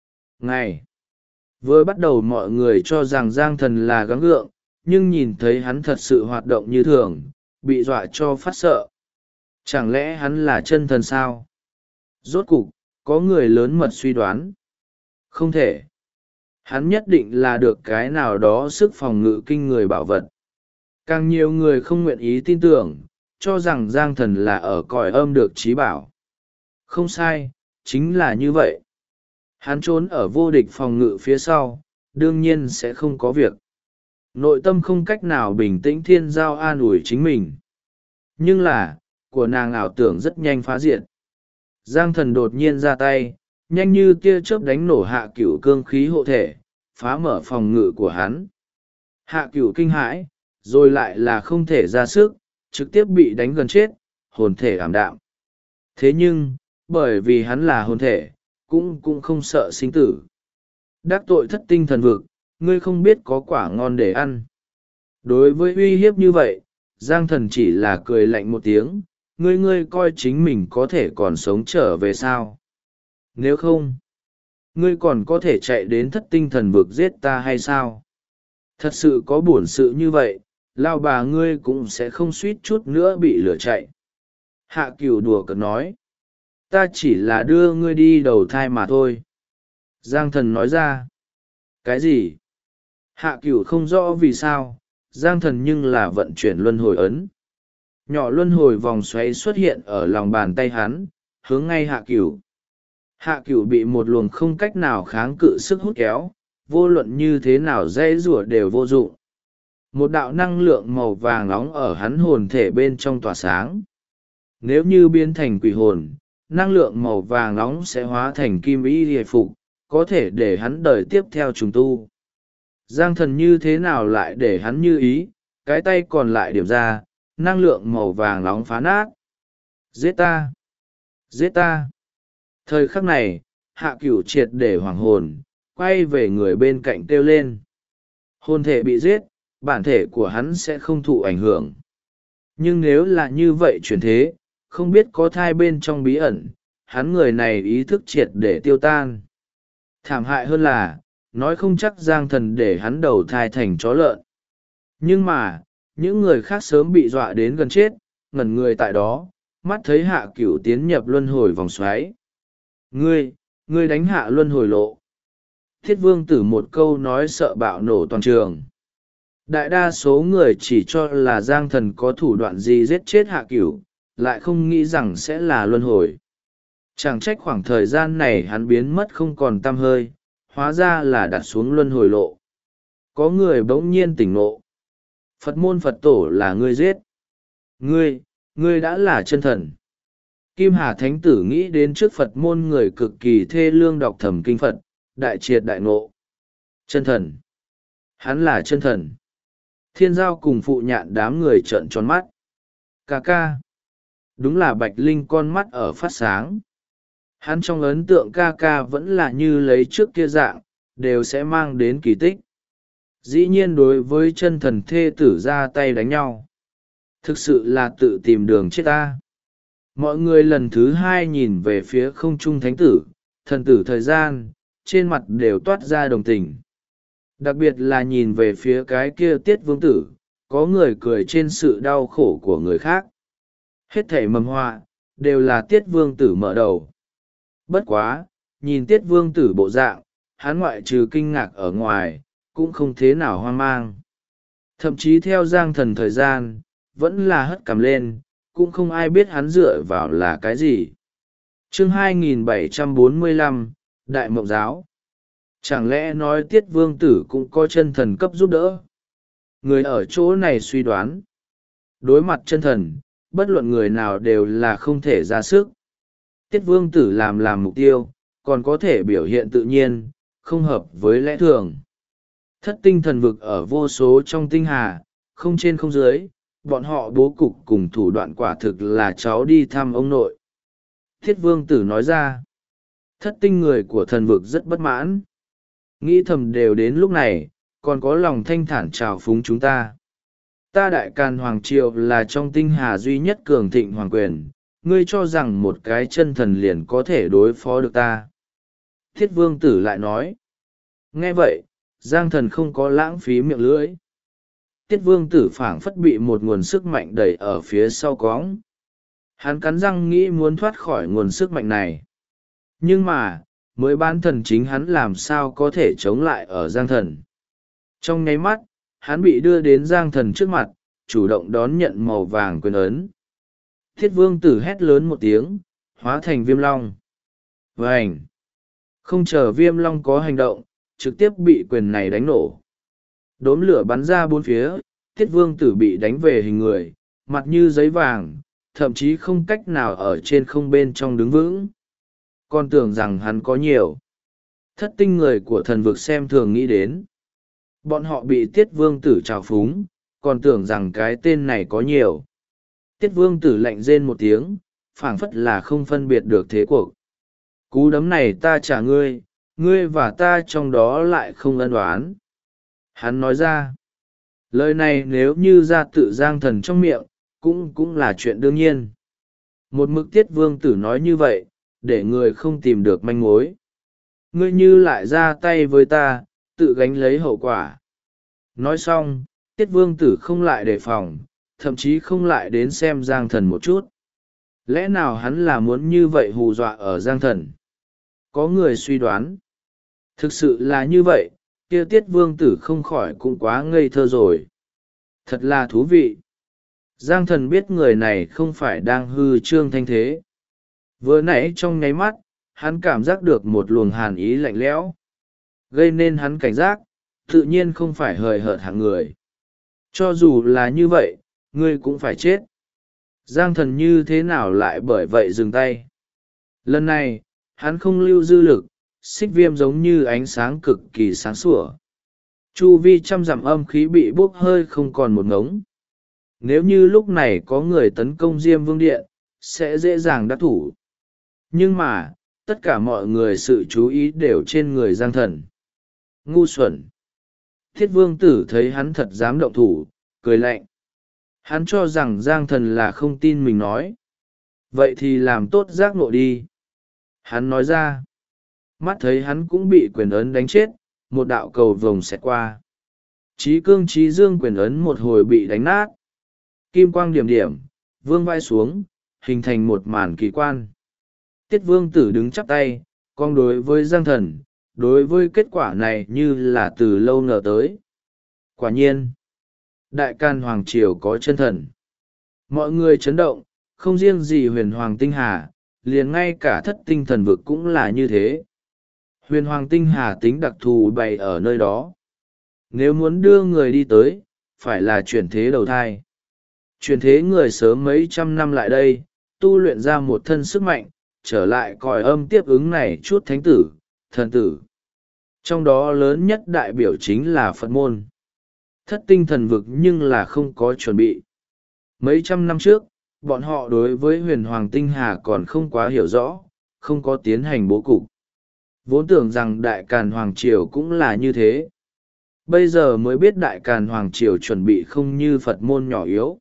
Ngày vừa bắt đầu mọi người cho rằng Giang Thần là gắng gượng, nhưng nhìn thấy hắn thật sự hoạt động như thường, bị dọa cho phát sợ. Chẳng lẽ hắn là chân thần sao? Rốt cục, có người lớn mật suy đoán. Không thể. Hắn nhất định là được cái nào đó sức phòng ngự kinh người bảo vật. Càng nhiều người không nguyện ý tin tưởng, cho rằng Giang Thần là ở cõi âm được trí bảo. Không sai, chính là như vậy. Hắn trốn ở vô địch phòng ngự phía sau, đương nhiên sẽ không có việc. Nội tâm không cách nào bình tĩnh Thiên Giao an ủi chính mình. Nhưng là, của nàng ảo tưởng rất nhanh phá diệt. Giang Thần đột nhiên ra tay, nhanh như tia chớp đánh nổ Hạ Cửu cương khí hộ thể, phá mở phòng ngự của hắn. Hạ Cửu kinh hãi, rồi lại là không thể ra sức, trực tiếp bị đánh gần chết, hồn thể ảm đạm. Thế nhưng, bởi vì hắn là hồn thể, cũng không sợ sinh tử. Đắc tội thất tinh thần vực, ngươi không biết có quả ngon để ăn. Đối với uy hiếp như vậy, Giang Thần chỉ là cười lạnh một tiếng, ngươi coi chính mình có thể còn sống trở về sao? Nếu không, ngươi còn có thể chạy đến thất tinh thần vực giết ta hay sao? Thật sự có bổn sự như vậy, lao bà ngươi cũng sẽ không suýt chút nữa bị lửa chạy. Hạ Cửu đùa cợt nói, ta chỉ là đưa ngươi đi đầu thai mà thôi. Giang Thần nói ra, cái gì? Hạ Cửu không rõ vì sao, Giang Thần nhưng là vận chuyển luân hồi ấn. Nhỏ luân hồi vòng xoáy xuất hiện ở lòng bàn tay hắn, hướng ngay Hạ Cửu. Hạ Cửu bị một luồng không cách nào kháng cự sức hút kéo, vô luận như thế nào dễ rủa đều vô dụng. Một đạo năng lượng màu vàng nóng ở hắn hồn thể bên trong tỏa sáng. Nếu như biến thành quỷ hồn, năng lượng màu vàng nóng sẽ hóa thành kim y hề phục, có thể để hắn đời tiếp theo trùng tu. Giang Thần như thế nào lại để hắn như ý, cái tay còn lại điểm ra, năng lượng màu vàng nóng phá nát. Giết ta! Giết ta! Thời khắc này, Hạ Cửu triệt để hoảng hồn, quay về người bên cạnh kêu lên. Hồn thể bị giết, bản thể của hắn sẽ không thụ ảnh hưởng. Nhưng nếu là như vậy chuyển thế, không biết có thai bên trong bí ẩn, hắn người này ý thức triệt để tiêu tan. Thảm hại hơn là, nói không chắc Giang Thần để hắn đầu thai thành chó lợn. Nhưng mà, những người khác sớm bị dọa đến gần chết, ngẩn người tại đó, mắt thấy Hạ Cửu tiến nhập luân hồi vòng xoáy. Ngươi đánh Hạ luân hồi lộ. Thiết Vương Tử một câu nói sợ bạo nổ toàn trường. Đại đa số người chỉ cho là Giang Thần có thủ đoạn gì giết chết Hạ Cửu, lại không nghĩ rằng sẽ là luân hồi. Chẳng trách khoảng thời gian này hắn biến mất không còn tăm hơi, hóa ra là đặt xuống luân hồi lộ. Có người bỗng nhiên tỉnh ngộ. Phật môn Phật tổ là ngươi giết. Ngươi đã là chân thần. Kim Hà Thánh Tử nghĩ đến trước Phật môn người cực kỳ thê lương đọc thầm kinh Phật, đại triệt đại ngộ. Chân thần. Hắn là chân thần. Thiên Giao cùng phụ nhạn đám người trợn tròn mắt. Ca ca. Đúng là Bạch Linh con mắt ở phát sáng. Hắn trong ấn tượng ca ca vẫn là như lấy trước kia dạng, đều sẽ mang đến kỳ tích. Dĩ nhiên đối với chân thần thê tử ra tay đánh nhau. Thực sự là tự tìm đường chết ta. Mọi người lần thứ hai nhìn về phía không trung thánh tử, thần tử thời gian, trên mặt đều toát ra đồng tình. Đặc biệt là nhìn về phía cái kia Tiết Vương Tử, có người cười trên sự đau khổ của người khác. Hết thảy mầm họa đều là Tiết Vương Tử mở đầu. Bất quá, nhìn Tiết Vương Tử bộ dạng, hắn ngoại trừ kinh ngạc ở ngoài, cũng không thế nào hoang mang. Thậm chí theo Giang Thần thời gian, vẫn là hất cằm lên, cũng không ai biết hắn dựa vào là cái gì. Chương 2745, Đại Mộng Giáo. Chẳng lẽ nói Tiết Vương Tử cũng có chân thần cấp giúp đỡ? Người ở chỗ này suy đoán. Đối mặt chân thần, bất luận người nào đều là không thể ra sức. Tiết Vương Tử làm mục tiêu, còn có thể biểu hiện tự nhiên, không hợp với lẽ thường. Thất tinh thần vực ở vô số trong tinh hà, không trên không dưới, bọn họ bố cục cùng thủ đoạn quả thực là cháu đi thăm ông nội. Thiết Vương Tử nói ra, thất tinh người của thần vực rất bất mãn. Nghĩ thầm đều đến lúc này, còn có lòng thanh thản trào phúng chúng ta. Ta Đại Càn Hoàng Triều là trong tinh hà duy nhất cường thịnh hoàng quyền, ngươi cho rằng một cái chân thần liền có thể đối phó được ta. Thiết Vương Tử lại nói. Nghe vậy, Giang Thần không có lãng phí miệng lưỡi. Tiết Vương Tử phảng phất bị một nguồn sức mạnh đẩy ở phía sau cóng. Hắn cắn răng nghĩ muốn thoát khỏi nguồn sức mạnh này. Nhưng mà mới bán thần chính hắn làm sao có thể chống lại ở Giang Thần. Trong nháy mắt hắn bị đưa đến Giang Thần trước mặt, chủ động đón nhận màu vàng quyền ấn. Thiết Vương Tử hét lớn một tiếng, hóa thành Viêm Long. Vành! Không chờ Viêm Long có hành động, trực tiếp bị quyền này đánh nổ. Đốm lửa bắn ra bốn phía, Thiết Vương Tử bị đánh về hình người, mặt như giấy vàng, thậm chí không cách nào ở trên không bên trong đứng vững. Còn tưởng rằng hắn có nhiều. Thất tinh người của thần vực xem thường nghĩ đến. Bọn họ bị Tiết Vương Tử trào phúng, còn tưởng rằng cái tên này có nhiều. Tiết Vương Tử lạnh rên một tiếng, phảng phất là không phân biệt được thế cuộc. Cú đấm này ta trả ngươi, ngươi và ta trong đó lại không ân oán. Hắn nói ra. Lời này nếu như ra tự Giang Thần trong miệng, cũng là chuyện đương nhiên. Một mực Tiết Vương Tử nói như vậy, để người không tìm được manh mối. Ngươi như lại ra tay với ta, tự gánh lấy hậu quả. Nói xong, Tiết Vương Tử không lại đề phòng, thậm chí không lại đến xem Giang Thần một chút. Lẽ nào hắn là muốn như vậy hù dọa ở Giang Thần? Có người suy đoán. Thực sự là như vậy, kia Tiết Vương Tử không khỏi cũng quá ngây thơ rồi. Thật là thú vị. Giang Thần biết người này không phải đang hư trương thanh thế. Vừa nãy trong nháy mắt, hắn cảm giác được một luồng hàn ý lạnh lẽo. Gây nên hắn cảnh giác, tự nhiên không phải hời hợt hạng người. Cho dù là như vậy, ngươi cũng phải chết. Giang Thần như thế nào lại bởi vậy dừng tay. Lần này, hắn không lưu dư lực, xích viêm giống như ánh sáng cực kỳ sáng sủa. Chu vi trăm dặm âm khí bị bốc hơi không còn một ngống. Nếu như lúc này có người tấn công Diêm Vương Điện, sẽ dễ dàng đắc thủ. Nhưng mà, tất cả mọi người sự chú ý đều trên người Giang Thần. Ngu xuẩn! Thiết Vương Tử thấy hắn thật dám động thủ, cười lạnh. Hắn cho rằng Giang Thần là không tin mình nói. Vậy thì làm tốt giác ngộ đi. Hắn nói ra. Mắt thấy hắn cũng bị quyền ấn đánh chết, một đạo cầu vồng xẹt qua. Chí cương chí dương quyền ấn một hồi bị đánh nát. Kim quang điểm điểm, vương vai xuống, hình thành một màn kỳ quan. Tiết Vương Tử đứng chắp tay, con đối với Giang Thần, đối với kết quả này như là từ lâu ngờ tới. Quả nhiên, Đại Can Hoàng Triều có chân thần. Mọi người chấn động, không riêng gì huyền hoàng tinh hà, liền ngay cả thất tinh thần vực cũng là như thế. Huyền hoàng tinh hà tính đặc thù bày ở nơi đó. Nếu muốn đưa người đi tới, phải là chuyển thế đầu thai. Chuyển thế người sớm mấy trăm năm lại đây, tu luyện ra một thân sức mạnh, trở lại cõi âm tiếp ứng này chút thánh tử, thần tử. Trong đó lớn nhất đại biểu chính là Phật môn. Thất tinh thần vực nhưng là không có chuẩn bị. Mấy trăm năm trước, bọn họ đối với huyền hoàng tinh hà còn không quá hiểu rõ, không có tiến hành bố cục. Vốn tưởng rằng Đại Càn Hoàng Triều cũng là như thế. Bây giờ mới biết Đại Càn Hoàng Triều chuẩn bị không như Phật môn nhỏ yếu.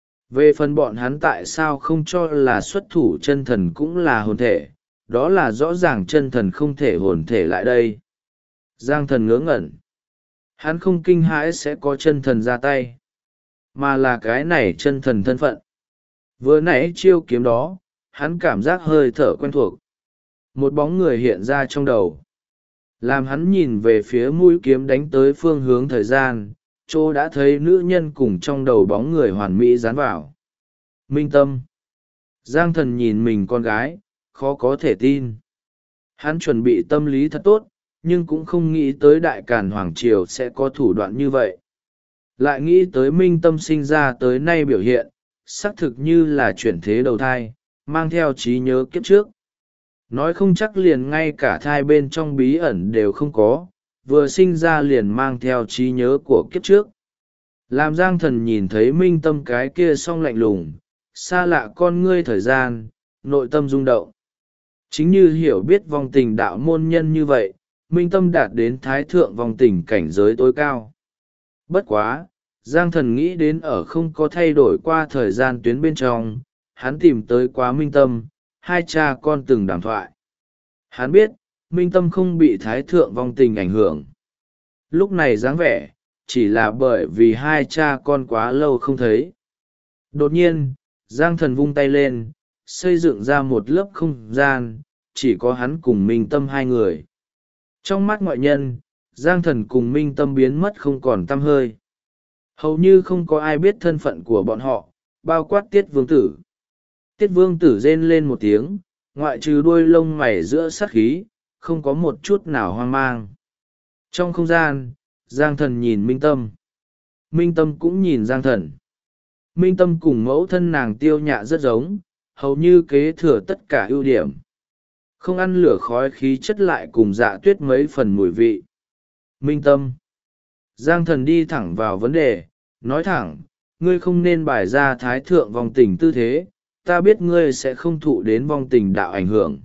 Về phần bọn hắn tại sao không cho là xuất thủ chân thần cũng là hồn thể, đó là rõ ràng chân thần không thể hồn thể lại đây. Giang Thần ngớ ngẩn. Hắn không kinh hãi sẽ có chân thần ra tay, mà là cái này chân thần thân phận. Vừa nãy chiêu kiếm đó, hắn cảm giác hơi thở quen thuộc. Một bóng người hiện ra trong đầu. Làm hắn nhìn về phía mũi kiếm đánh tới phương hướng thời gian, chỗ đã thấy nữ nhân cùng trong đầu bóng người hoàn mỹ dán vào. Minh Tâm. Giang Thần nhìn mình con gái, khó có thể tin. Hắn chuẩn bị tâm lý thật tốt, nhưng cũng không nghĩ tới Đại Càn Hoàng Triều sẽ có thủ đoạn như vậy. Lại nghĩ tới Minh Tâm sinh ra tới nay biểu hiện, xác thực như là chuyển thế đầu thai, mang theo trí nhớ kiếp trước. Nói không chắc liền ngay cả thai bên trong bí ẩn đều không có, vừa sinh ra liền mang theo trí nhớ của kiếp trước. Làm Giang Thần nhìn thấy Minh Tâm cái kia song lạnh lùng, xa lạ con ngươi thời gian, nội tâm rung động. Chính như hiểu biết vong tình đạo môn nhân như vậy, Minh Tâm đạt đến thái thượng vong tình cảnh giới tối cao. Bất quá, Giang Thần nghĩ đến ở không có thay đổi qua thời gian tuyến bên trong, hắn tìm tới quá Minh Tâm, hai cha con từng đàm thoại. Hắn biết, Minh Tâm không bị thái thượng vong tình ảnh hưởng. Lúc này dáng vẻ, chỉ là bởi vì hai cha con quá lâu không thấy. Đột nhiên, Giang Thần vung tay lên, xây dựng ra một lớp không gian, chỉ có hắn cùng Minh Tâm hai người. Trong mắt ngoại nhân, Giang Thần cùng Minh Tâm biến mất không còn tăm hơi. Hầu như không có ai biết thân phận của bọn họ, bao quát Tiết Vương Tử. Tiết Vương Tử rên lên một tiếng, ngoại trừ đuôi lông mày giữa sát khí, không có một chút nào hoang mang. Trong không gian, Giang Thần nhìn Minh Tâm. Minh Tâm cũng nhìn Giang Thần. Minh Tâm cùng mẫu thân nàng Tiêu Nhạ rất giống, hầu như kế thừa tất cả ưu điểm. Không ăn lửa khói khí chất lại cùng Dạ Tuyết mấy phần mùi vị. Minh Tâm. Giang Thần đi thẳng vào vấn đề, nói thẳng, ngươi không nên bày ra thái thượng vong tình tư thế, ta biết ngươi sẽ không thụ đến vong tình đạo ảnh hưởng.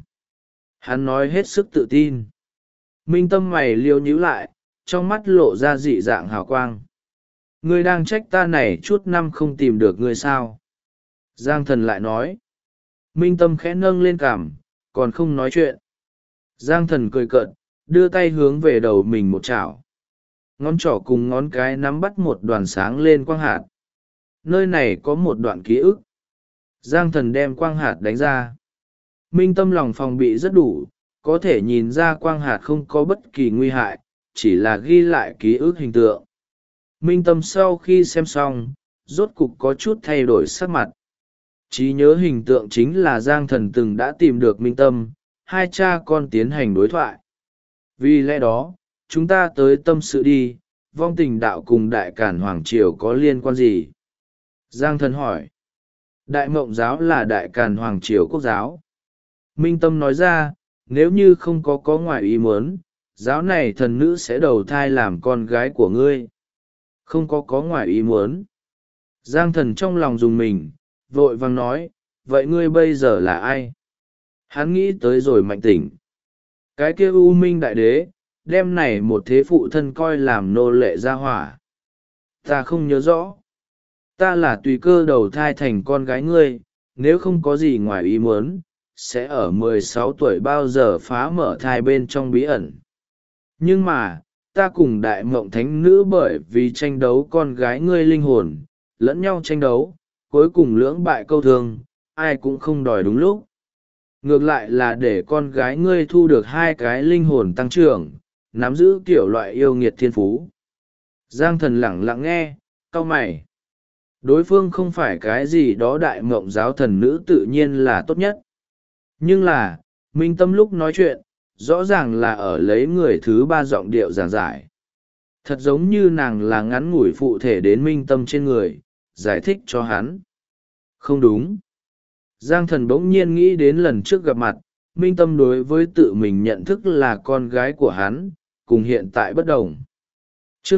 Hắn nói hết sức tự tin. Minh Tâm mày liêu nhíu lại, trong mắt lộ ra dị dạng hào quang. Ngươi đang trách ta này chút năm không tìm được ngươi sao? Giang Thần lại nói. Minh Tâm khẽ nâng lên cằm, còn không nói chuyện. Giang Thần cười cợt, đưa tay hướng về đầu mình một chảo. Ngón trỏ cùng ngón cái nắm bắt một đoàn sáng lên quang hạt. Nơi này có một đoạn ký ức. Giang Thần đem quang hạt đánh ra. Minh Tâm lòng phòng bị rất đủ, có thể nhìn ra quang hạt không có bất kỳ nguy hại, chỉ là ghi lại ký ức hình tượng. Minh Tâm sau khi xem xong, rốt cục có chút thay đổi sắc mặt. Trí nhớ hình tượng chính là Giang Thần từng đã tìm được Minh Tâm, hai cha con tiến hành đối thoại. Vì lẽ đó, chúng ta tới tâm sự đi, vong tình đạo cùng Đại Càn Hoàng Triều có liên quan gì? Giang Thần hỏi. Đại Mộng Giáo là Đại Càn Hoàng Triều quốc giáo. Minh Tâm nói ra, nếu như không có ngoại ý muốn, giáo này thần nữ sẽ đầu thai làm con gái của ngươi. Không có ngoại ý muốn. Giang Thần trong lòng dùng mình, vội vàng nói, vậy ngươi bây giờ là ai? Hắn nghĩ tới rồi Mạnh Tỉnh. Cái kia U Minh Đại Đế, đem này một thế phụ thân coi làm nô lệ gia hỏa. Ta không nhớ rõ. Ta là tùy cơ đầu thai thành con gái ngươi, nếu không có gì ngoài ý muốn, sẽ ở 16 tuổi bao giờ phá mở thai bên trong bí ẩn. Nhưng mà, ta cùng Đại Mộng Thánh Nữ bởi vì tranh đấu con gái ngươi linh hồn, lẫn nhau tranh đấu, cuối cùng lưỡng bại câu thương, ai cũng không đòi đúng lúc. Ngược lại là để con gái ngươi thu được hai cái linh hồn tăng trưởng, nắm giữ kiểu loại yêu nghiệt thiên phú. Giang Thần lẳng lặng nghe, cau mày. Đối phương không phải cái gì đó Đại Mộng Giáo thần nữ tự nhiên là tốt nhất. Nhưng là, Minh Tâm lúc nói chuyện, rõ ràng là ở lấy người thứ ba giọng điệu giảng giải. Thật giống như nàng là ngắn ngủi phụ thể đến Minh Tâm trên người, giải thích cho hắn. Không đúng. Giang Thần bỗng nhiên nghĩ đến lần trước gặp mặt, Minh Tâm đối với tự mình nhận thức là con gái của hắn, cùng hiện tại bất đồng. Chương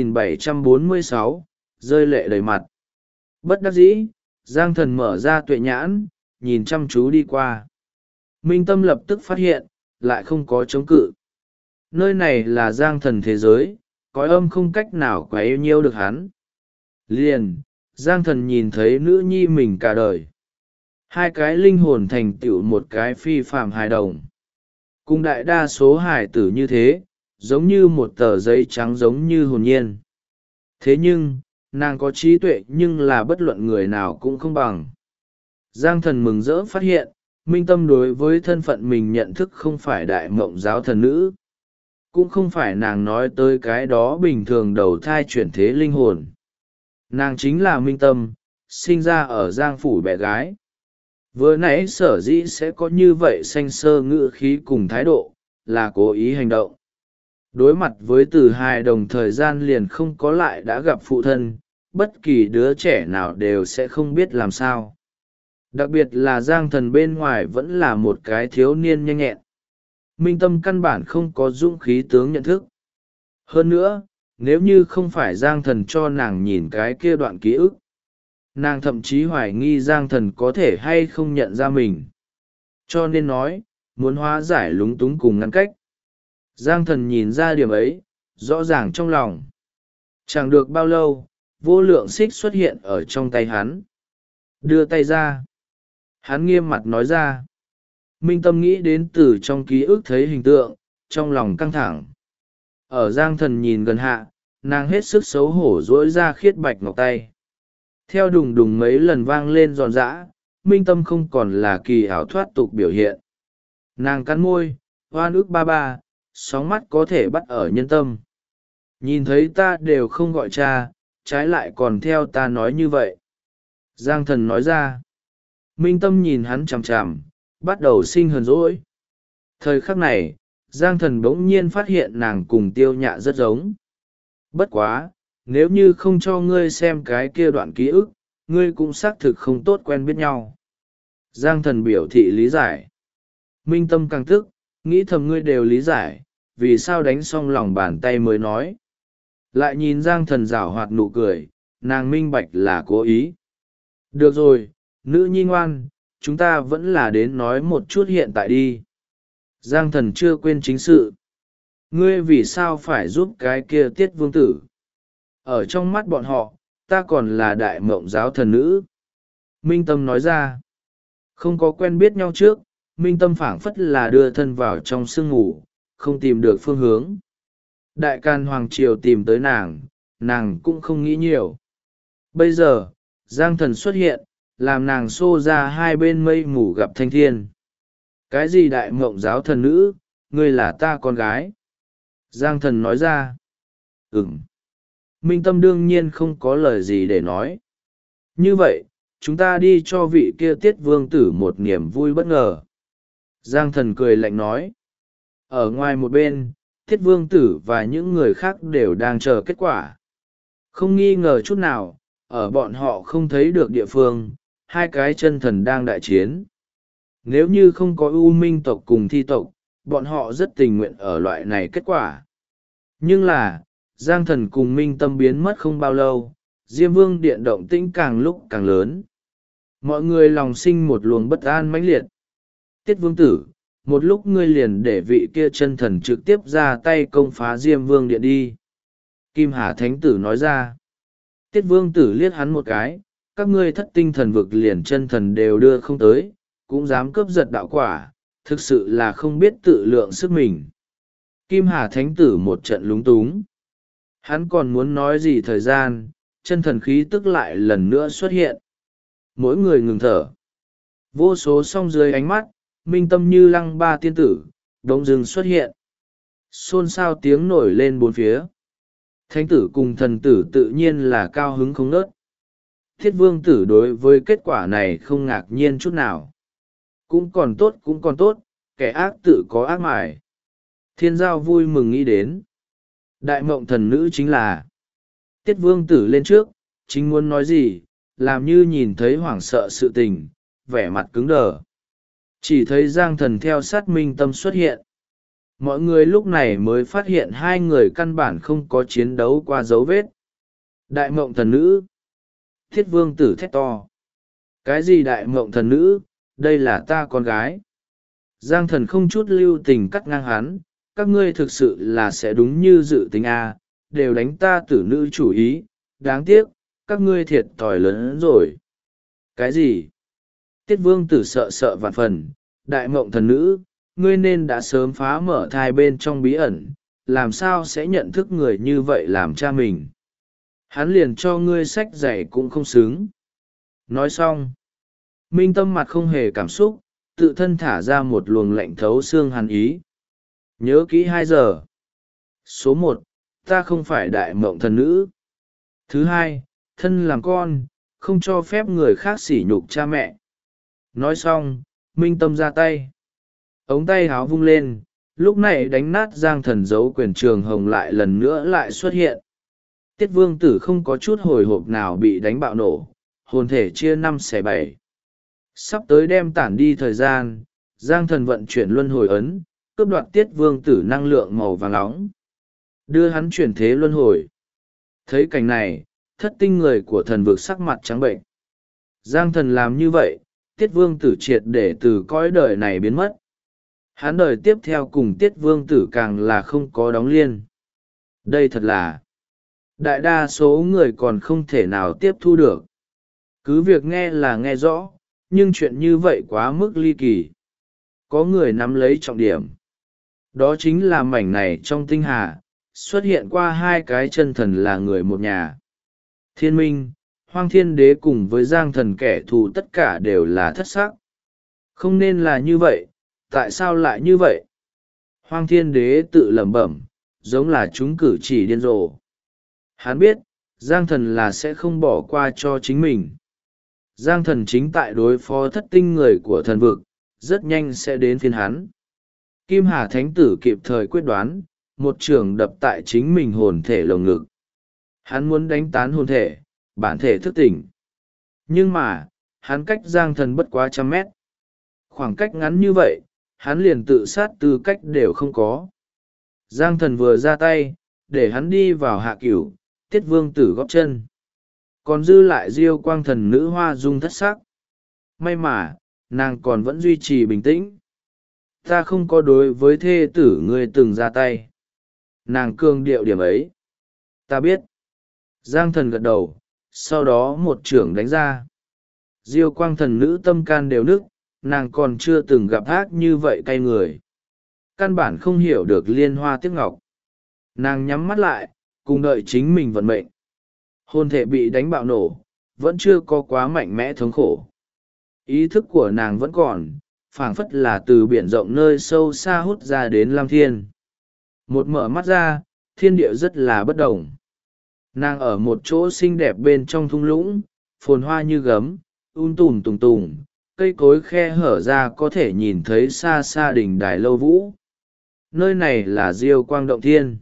2746, rơi lệ đầy mặt. Bất đắc dĩ, Giang Thần mở ra tuệ nhãn, nhìn chăm chú đi qua. Minh Tâm lập tức phát hiện, lại không có chống cự. Nơi này là Giang Thần thế giới, cõi âm không cách nào quấy nhiễu được hắn. Liền, Giang Thần nhìn thấy nữ nhi mình cả đời. Hai cái linh hồn thành tựu một cái phi phàm hài đồng. Cùng đại đa số hài tử như thế, giống như một tờ giấy trắng giống như hồn nhiên. Thế nhưng, nàng có trí tuệ nhưng là bất luận người nào cũng không bằng. Giang Thần mừng rỡ phát hiện, Minh Tâm đối với thân phận mình nhận thức không phải Đại Mộng Giáo thần nữ. Cũng không phải nàng nói tới cái đó bình thường đầu thai chuyển thế linh hồn. Nàng chính là Minh Tâm, sinh ra ở Giang Phủ bé gái. Vừa nãy sở dĩ sẽ có như vậy xanh sơ ngữ khí cùng thái độ, là cố ý hành động. Đối mặt với từ hai đồng thời gian liền không có lại đã gặp phụ thân, bất kỳ đứa trẻ nào đều sẽ không biết làm sao. Đặc biệt là Giang Thần bên ngoài vẫn là một cái thiếu niên nhanh nhẹn. Minh Tâm căn bản không có dũng khí tướng nhận thức. Hơn nữa, nếu như không phải Giang Thần cho nàng nhìn cái kia đoạn ký ức, nàng thậm chí hoài nghi Giang Thần có thể hay không nhận ra mình. Cho nên nói, muốn hóa giải lúng túng cùng ngăn cách. Giang Thần nhìn ra điểm ấy, rõ ràng trong lòng. Chẳng được bao lâu, vô lượng xích xuất hiện ở trong tay hắn. Đưa tay ra. Hắn nghiêm mặt nói ra. Minh Tâm nghĩ đến từ trong ký ức thấy hình tượng, trong lòng căng thẳng. Ở Giang Thần nhìn gần hạ, nàng hết sức xấu hổ dỗi ra khiết bạch ngọc tay. Theo đùng đùng mấy lần vang lên giòn giã, Minh Tâm không còn là kỳ ảo thoát tục biểu hiện. Nàng cắn môi, oan ức ba ba, sóng mắt có thể bắt ở nhân tâm. Nhìn thấy ta đều không gọi cha, trái lại còn theo ta nói như vậy. Giang thần nói ra. Minh tâm nhìn hắn chằm chằm, bắt đầu sinh hờn dỗi. Thời khắc này, Giang thần bỗng nhiên phát hiện nàng cùng Tiêu Nhạ rất giống. Bất quá, nếu như không cho ngươi xem cái kia đoạn ký ức, ngươi cũng xác thực không tốt quen biết nhau. Giang thần biểu thị lý giải. Minh tâm càng tức, nghĩ thầm ngươi đều lý giải, vì sao đánh xong lòng bàn tay mới nói. Lại nhìn Giang thần giảo hoạt nụ cười, nàng minh bạch là cố ý. Được rồi, nữ nhi ngoan, chúng ta vẫn là đến nói một chút hiện tại đi. Giang thần chưa quên chính sự. Ngươi vì sao phải giúp cái kia Tiết vương tử? Ở trong mắt bọn họ, ta còn là đại mộng giáo thần nữ. Minh tâm nói ra. Không có quen biết nhau trước, Minh tâm phảng phất là đưa thân vào trong sương ngủ, không tìm được phương hướng. Đại can hoàng triều tìm tới nàng cũng không nghĩ nhiều. Bây giờ, Giang thần xuất hiện, làm nàng xô ra hai bên mây mù gặp thanh thiên. Cái gì đại mộng giáo thần nữ, ngươi là ta con gái. Giang thần nói ra. Minh tâm đương nhiên không có lời gì để nói. Như vậy, chúng ta đi cho vị kia Tiết vương tử một niềm vui bất ngờ. Giang thần cười lạnh nói. Ở ngoài một bên, Tiết vương tử và những người khác đều đang chờ kết quả. Không nghi ngờ chút nào, ở bọn họ không thấy được địa phương, hai cái chân thần đang đại chiến. Nếu như không có U Minh tộc cùng Thi tộc, bọn họ rất tình nguyện ở loại này kết quả. Nhưng là, Giang thần cùng Minh tâm biến mất không bao lâu, Diêm Vương điện động tĩnh càng lúc càng lớn. Mọi người lòng sinh một luồng bất an mãnh liệt. Tiết vương tử, một lúc ngươi liền để vị kia chân thần trực tiếp ra tay công phá Diêm Vương điện đi. Kim Hà Thánh tử nói ra. Tiết vương tử liếc hắn một cái, các ngươi thất tinh thần vực liền chân thần đều đưa không tới, cũng dám cướp giật đạo quả, thực sự là không biết tự lượng sức mình. Kim Hà Thánh tử một trận lúng túng. Hắn còn muốn nói gì thời gian, chân thần khí tức lại lần nữa xuất hiện. Mỗi người ngừng thở. Vô số song dưới ánh mắt, minh tâm như lăng ba tiên tử, đống dưng xuất hiện. Xôn xao tiếng nổi lên bốn phía. Thánh tử cùng thần tử tự nhiên là cao hứng không nớt. Thiết vương tử đối với kết quả này không ngạc nhiên chút nào. Cũng còn tốt, kẻ ác tự có ác mải. Thiên giao vui mừng nghĩ đến. Đại mộng thần nữ chính là. Tiết vương tử lên trước, chính muốn nói gì, làm như nhìn thấy hoảng sợ sự tình, vẻ mặt cứng đờ. Chỉ thấy Giang thần theo sát minh tâm xuất hiện. Mọi người lúc này mới phát hiện hai người căn bản không có chiến đấu qua dấu vết. Đại mộng thần nữ. Thiết vương tử thét to. Cái gì đại mộng thần nữ, đây là ta con gái. Giang thần không chút lưu tình cắt ngang hắn, các ngươi thực sự là sẽ đúng như dự tính a, đều đánh ta tử nữ chủ ý, đáng tiếc, các ngươi thiệt thòi lớn hơn rồi. Cái gì? Tiết vương tử sợ vạn phần, đại mộng thần nữ, ngươi nên đã sớm phá mở thai bên trong bí ẩn, làm sao sẽ nhận thức người như vậy làm cha mình. Hắn liền cho ngươi sách giày cũng không xứng. Nói xong, minh tâm mặt không hề cảm xúc, tự thân thả ra một luồng lạnh thấu xương hàn ý. Nhớ kỹ 2 giờ. Số 1, ta không phải đại mộng thần nữ. Thứ 2, thân làm con, không cho phép người khác sỉ nhục cha mẹ. Nói xong, minh tâm ra tay. Ống tay háo vung lên, lúc này đánh nát Giang thần dấu quyền trường hồng lại lần nữa lại xuất hiện. Tiết vương tử không có chút hồi hộp nào bị đánh bạo nổ, hồn thể chia 5/7. Sắp tới đem tản đi thời gian, Giang thần vận chuyển luân hồi ấn, cướp đoạt Tiết vương tử năng lượng màu vàng nóng, đưa hắn chuyển thế luân hồi. Thấy cảnh này, thất tinh người của thần vực sắc mặt trắng bệnh. Giang thần làm như vậy, Tiết vương tử triệt để từ cõi đời này biến mất. Hắn đời tiếp theo cùng Tiết vương tử càng là không có đóng liên. Đây thật là đại đa số người còn không thể nào tiếp thu được. Cứ việc nghe là nghe rõ, nhưng chuyện như vậy quá mức ly kỳ. Có người nắm lấy trọng điểm. Đó chính là mảnh này trong tinh hà, xuất hiện qua 2 cái chân thần là người một nhà. Thiên Minh, Hoang Thiên Đế cùng với Giang thần kẻ thù tất cả đều là thất sắc. Không nên là như vậy, Tại sao lại như vậy? Hoang Thiên Đế tự lẩm bẩm, giống là chúng cử chỉ điên rồ. Hắn biết, Giang Thần là sẽ không bỏ qua cho chính mình. Giang Thần chính tại đối phó thất tinh người của thần vực, rất nhanh sẽ đến phiên hắn. Kim Hà Thánh Tử kịp thời quyết đoán, một trường đập tại chính mình hồn thể lồng ngực. Hắn muốn đánh tán hồn thể, bản thể thức tỉnh. Nhưng mà, hắn cách Giang Thần bất quá 100 mét. Khoảng cách ngắn như vậy, hắn liền tự sát tư cách đều không có. Giang Thần vừa ra tay, để hắn đi vào hạ cửu, Tiết Vương Tử góp chân. Còn dư lại Diêu Quang Thần nữ Hoa Dung thất sắc. May mà, nàng còn vẫn duy trì bình tĩnh. Ta không có đối với thê tử ngươi từng ra tay. Nàng cương điệu điểm ấy. Ta biết. Giang Thần gật đầu, sau đó một chưởng đánh ra. Diêu Quang Thần nữ tâm can đều nức, nàng còn chưa từng gặp ác như vậy cay người. Căn bản không hiểu được liên hoa tiếc ngọc. Nàng nhắm mắt lại, cùng đợi chính mình vận mệnh. Hồn thể bị đánh bạo nổ, vẫn chưa có quá mạnh mẽ thống khổ. Ý thức của nàng vẫn còn, phảng phất là từ biển rộng nơi sâu xa hút ra đến Lam Thiên. Một mở mắt ra, thiên địa rất là bất đồng. Nàng ở một chỗ xinh đẹp bên trong thung lũng, phồn hoa như gấm, tùm tùng tùng, cây cối khe hở ra có thể nhìn thấy xa xa đỉnh đài lâu vũ. Nơi này là Diêu Quang Động Thiên.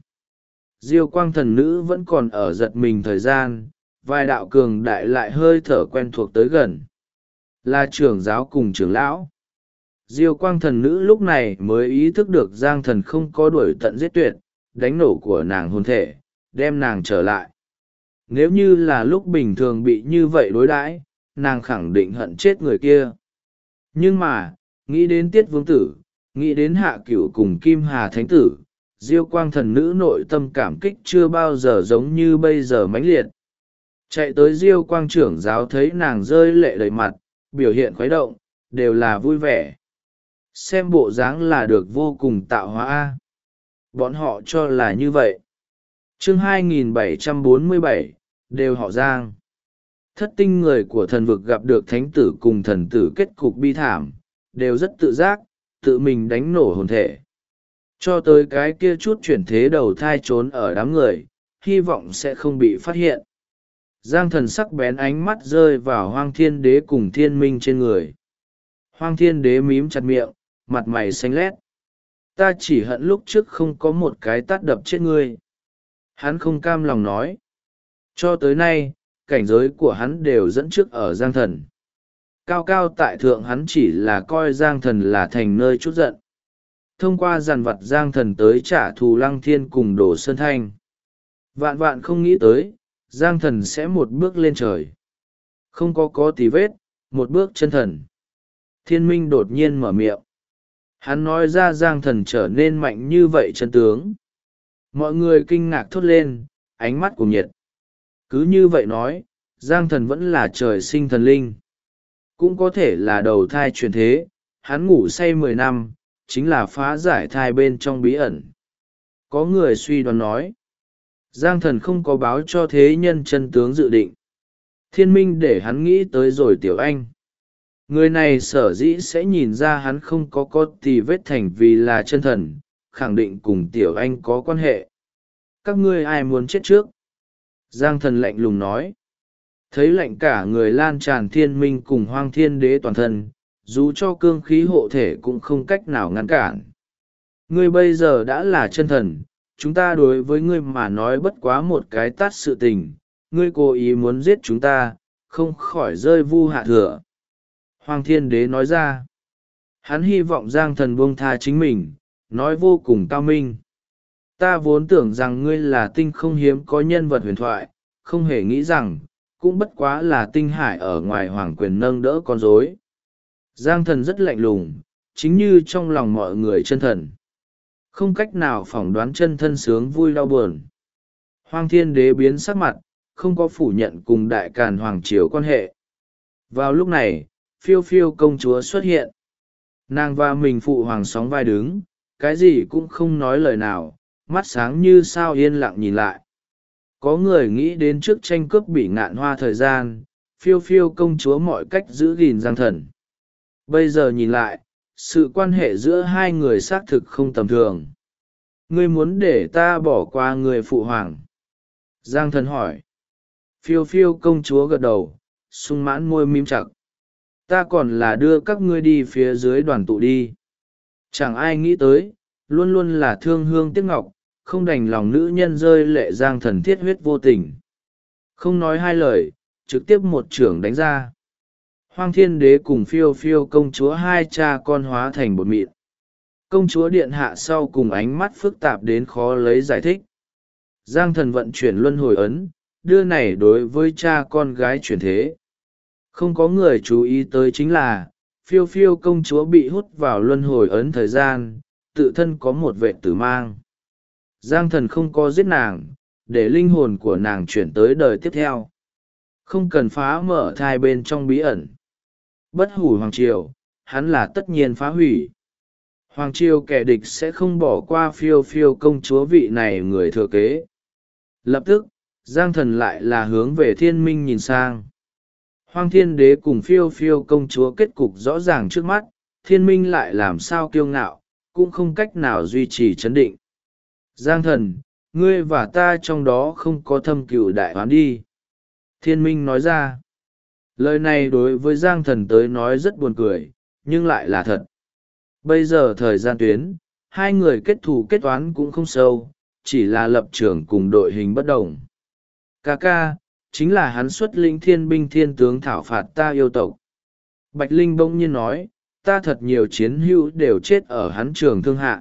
Diêu Quang Thần nữ vẫn còn ở giật mình thời gian, vài đạo cường đại lại hơi thở quen thuộc tới gần. Là trưởng giáo cùng trưởng lão. Diêu Quang Thần nữ lúc này mới ý thức được Giang Thần không có đuổi tận giết tuyệt, đánh nổ của nàng hồn thể, đem nàng trở lại. Nếu như là lúc bình thường bị như vậy đối đãi, nàng khẳng định hận chết người kia. Nhưng mà, nghĩ đến Tiết Vương Tử, nghĩ đến Hạ Cửu cùng Kim Hà Thánh Tử, Diêu Quang Thần nữ nội tâm cảm kích chưa bao giờ giống như bây giờ mãnh liệt. Chạy tới Diêu Quang trưởng giáo thấy nàng rơi lệ đầy mặt, biểu hiện khuấy động, đều là vui vẻ. Xem bộ dáng là được vô cùng tạo hóa. Bọn họ cho là như vậy. Chương 2747, đều họ Giang. Thất tinh người của thần vực gặp được thánh tử cùng thần tử kết cục bi thảm, đều rất tự giác, tự mình đánh nổ hồn thể. Cho tới cái kia chút chuyển thế đầu thai trốn ở đám người, hy vọng sẽ không bị phát hiện. Giang Thần sắc bén ánh mắt rơi vào Hoang Thiên Đế cùng Thiên Minh trên người. Hoang Thiên Đế mím chặt miệng, mặt mày xanh lét. Ta chỉ hận lúc trước không có một cái tát đập chết ngươi. Hắn không cam lòng nói. Cho tới nay, cảnh giới của hắn đều dẫn trước ở Giang Thần. Cao cao tại thượng hắn chỉ là coi Giang Thần là thành nơi chút giận. Thông qua dàn vặt Giang Thần tới trả thù Lăng Thiên cùng Đồ Sơn Thanh. Vạn vạn không nghĩ tới, Giang Thần sẽ một bước lên trời. Không có tì vết, một bước chân thần. Thiên Minh đột nhiên mở miệng. Hắn nói ra Giang Thần trở nên mạnh như vậy chân tướng. Mọi người kinh ngạc thốt lên, ánh mắt cùng nhiệt. Cứ như vậy nói, Giang Thần vẫn là trời sinh thần linh. Cũng có thể là đầu thai chuyển thế, hắn ngủ say 10 năm, chính là phá giải thai bên trong bí ẩn. Có người suy đoán nói, Giang Thần không có báo cho thế nhân chân tướng dự định. Thiên Minh để hắn nghĩ tới rồi Tiểu Anh. Người này sở dĩ sẽ nhìn ra hắn không có tì vết thành vì là chân thần, khẳng định cùng Tiểu Anh có quan hệ. Các ngươi ai muốn chết trước? Giang Thần lạnh lùng nói. Thấy lạnh cả người lan tràn Thiên Minh cùng Hoang Thiên Đế toàn thân, dù cho cương khí hộ thể cũng không cách nào ngăn cản. Ngươi bây giờ đã là chân thần, chúng ta đối với ngươi mà nói bất quá một cái tát sự tình, ngươi cố ý muốn giết chúng ta, không khỏi rơi vu hạ thừa. Hoang Thiên Đế nói ra. Hắn hy vọng Giang Thần buông tha chính mình, nói vô cùng cao minh. Ta vốn tưởng rằng ngươi là tinh không hiếm có nhân vật huyền thoại, không hề nghĩ rằng, cũng bất quá là tinh hải ở ngoài hoàng quyền nâng đỡ con rối. Giang Thần rất lạnh lùng, chính như trong lòng mọi người chân thần. Không cách nào phỏng đoán chân thân sướng vui đau buồn. Hoang Thiên Đế biến sắc mặt, không có phủ nhận cùng Đại Càn Hoàng Triều quan hệ. Vào lúc này, Phiêu Phiêu công chúa xuất hiện. Nàng và mình phụ hoàng sóng vai đứng, cái gì cũng không nói lời nào, mắt sáng như sao yên lặng nhìn lại. Có người nghĩ đến trước tranh cướp Bỉ Ngạn Hoa thời gian, Phiêu Phiêu công chúa mọi cách giữ gìn Giang Thần. Bây giờ nhìn lại, sự quan hệ giữa hai người xác thực không tầm thường. Ngươi muốn để ta bỏ qua người phụ hoàng? Giang thần hỏi. Phiêu phiêu công chúa gật đầu, sung mãn môi mím chặt. Ta còn là đưa các ngươi đi phía dưới đoàn tụ đi. Chẳng ai nghĩ tới, luôn luôn là thương hương tiếc ngọc, không đành lòng nữ nhân rơi lệ. Giang thần thiết huyết vô tình, không nói hai lời, trực tiếp một chưởng đánh ra. Hoang Thiên Đế cùng phiêu phiêu công chúa hai cha con hóa thành bột mịn. Công chúa điện hạ sau cùng ánh mắt phức tạp đến khó lấy giải thích. Giang thần vận chuyển luân hồi ấn, đưa này đối với cha con gái chuyển thế. Không có người chú ý tới chính là, phiêu phiêu công chúa bị hút vào luân hồi ấn thời gian, tự thân có một vệ tử mang. Giang thần không có giết nàng, để linh hồn của nàng chuyển tới đời tiếp theo. Không cần phá mở thai bên trong bí ẩn. Bất hủ hoàng triều, hắn là tất nhiên phá hủy. Hoàng triều kẻ địch sẽ không bỏ qua phiêu phiêu công chúa vị này người thừa kế. Lập tức, Giang thần lại là hướng về thiên minh nhìn sang. Hoang Thiên Đế cùng phiêu phiêu công chúa kết cục rõ ràng trước mắt, thiên minh lại làm sao kiêu ngạo, cũng không cách nào duy trì chấn định. Giang thần, ngươi và ta trong đó không có thâm cừu đại oán đi. Thiên minh nói ra. Lời này đối với Giang thần tới nói rất buồn cười, nhưng lại là thật. Bây giờ thời gian tuyến, hai người kết thù kết oán cũng không sâu, chỉ là lập trường cùng đội hình bất đồng. Ca ca, chính là hắn xuất lĩnh thiên binh thiên tướng thảo phạt ta yêu tộc. Bạch Linh bỗng nhiên nói, ta thật nhiều chiến hữu đều chết ở hắn trường thương hạ.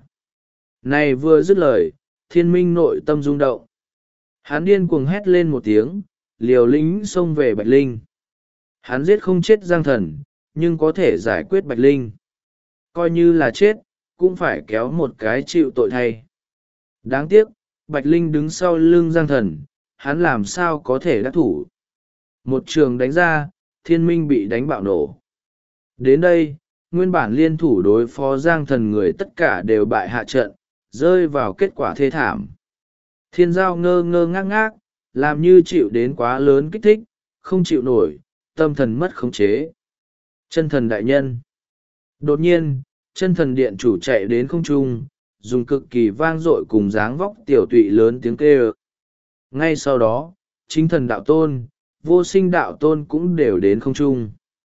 Này vừa dứt lời, thiên minh nội tâm rung động. Hắn điên cuồng hét lên một tiếng, liều lĩnh xông về Bạch Linh. Hắn giết không chết Giang thần, nhưng có thể giải quyết Bạch Linh. Coi như là chết, cũng phải kéo một cái chịu tội thay. Đáng tiếc, Bạch Linh đứng sau lưng Giang thần, hắn làm sao có thể đắc thủ. Một trường đánh ra, thiên minh bị đánh bạo nổ. Đến đây, nguyên bản liên thủ đối phó Giang thần người tất cả đều bại hạ trận, rơi vào kết quả thê thảm. Thiên giao ngơ ngơ ngác ngác, làm như chịu đến quá lớn kích thích, không chịu nổi, tâm thần mất khống chế. Chân thần đại nhân. Đột nhiên, chân thần điện chủ chạy đến không trung, dùng cực kỳ vang dội cùng dáng vóc tiểu tụy lớn tiếng kêu. Ngay sau đó, chính thần đạo tôn, vô sinh đạo tôn cũng đều đến không trung.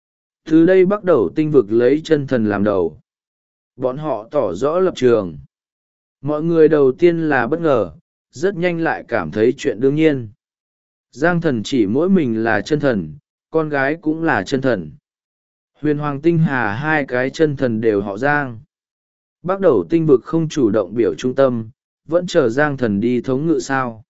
Từ đây bắt đầu tinh vực lấy chân thần làm đầu. Bọn họ tỏ rõ lập trường. Mọi người đầu tiên là bất ngờ, rất nhanh lại cảm thấy chuyện đương nhiên. Giang thần chỉ mỗi mình là chân thần, con gái cũng là chân thần. Huyền Hoàng Tinh Hà hai cái chân thần đều họ Giang. Bắt đầu tinh vực không chủ động biểu trung tâm, vẫn chờ Giang thần đi thống ngự sao.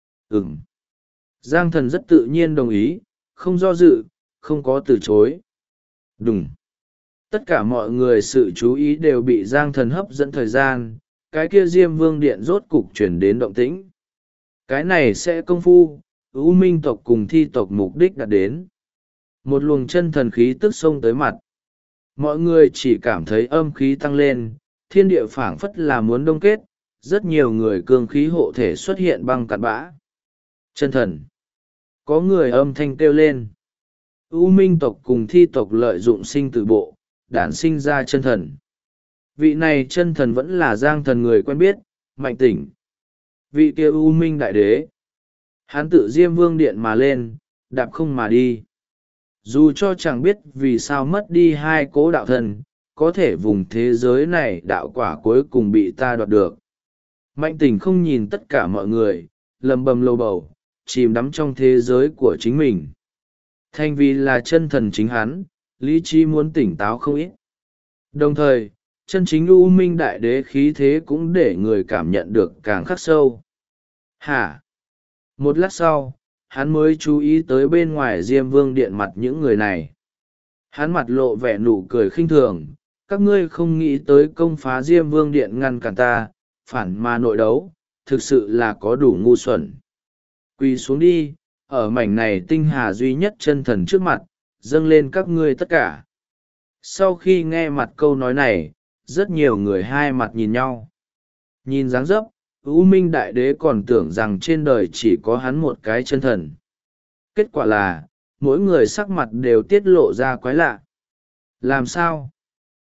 Giang thần rất tự nhiên đồng ý, không do dự, không có từ chối. Đúng. Tất cả mọi người sự chú ý đều bị Giang thần hấp dẫn thời gian, cái kia Diêm Vương Điện rốt cục chuyển đến động tĩnh. Cái này sẽ công phu, U Minh tộc cùng Thi tộc mục đích đạt đến. Một luồng chân thần khí tức xông tới mặt. Mọi người chỉ cảm thấy âm khí tăng lên, thiên địa phảng phất là muốn đông kết, rất nhiều người cương khí hộ thể xuất hiện băng cặn bã. Chân thần. Có người âm thanh kêu lên. U Minh tộc cùng Thi tộc lợi dụng sinh tử bộ, đản sinh ra chân thần. Vị này chân thần vẫn là Giang thần người quen biết, Mạnh Tỉnh. Vị kia U Minh đại đế. Hắn tự Diêm Vương Điện mà lên, đạp không mà đi. Dù cho chẳng biết vì sao mất đi hai cố đạo thần, có thể vùng thế giới này đạo quả cuối cùng bị ta đoạt được. Mạnh Tỉnh không nhìn tất cả mọi người, lầm bầm lầu bầu, chìm đắm trong thế giới của chính mình. Thành vì là chân thần chính hắn, lý trí muốn tỉnh táo không ít. Đồng thời, chân chính U Minh đại đế khí thế cũng để người cảm nhận được càng khắc sâu. Hả? Một lát sau, hắn mới chú ý tới bên ngoài Diêm Vương Điện mặt những người này. Hắn mặt lộ vẻ nụ cười khinh thường, các ngươi không nghĩ tới công phá Diêm Vương Điện ngăn cản ta, phản mà nội đấu, thực sự là có đủ ngu xuẩn. Quỳ xuống đi, ở mảnh này tinh hà duy nhất chân thần trước mặt, dâng lên các ngươi tất cả. Sau khi nghe mặt câu nói này, rất nhiều người hai mặt nhìn nhau. Nhìn dáng dấp, U Minh Đại Đế còn tưởng rằng trên đời chỉ có hắn một cái chân thần. Kết quả là, mỗi người sắc mặt đều tiết lộ ra quái lạ. Làm sao?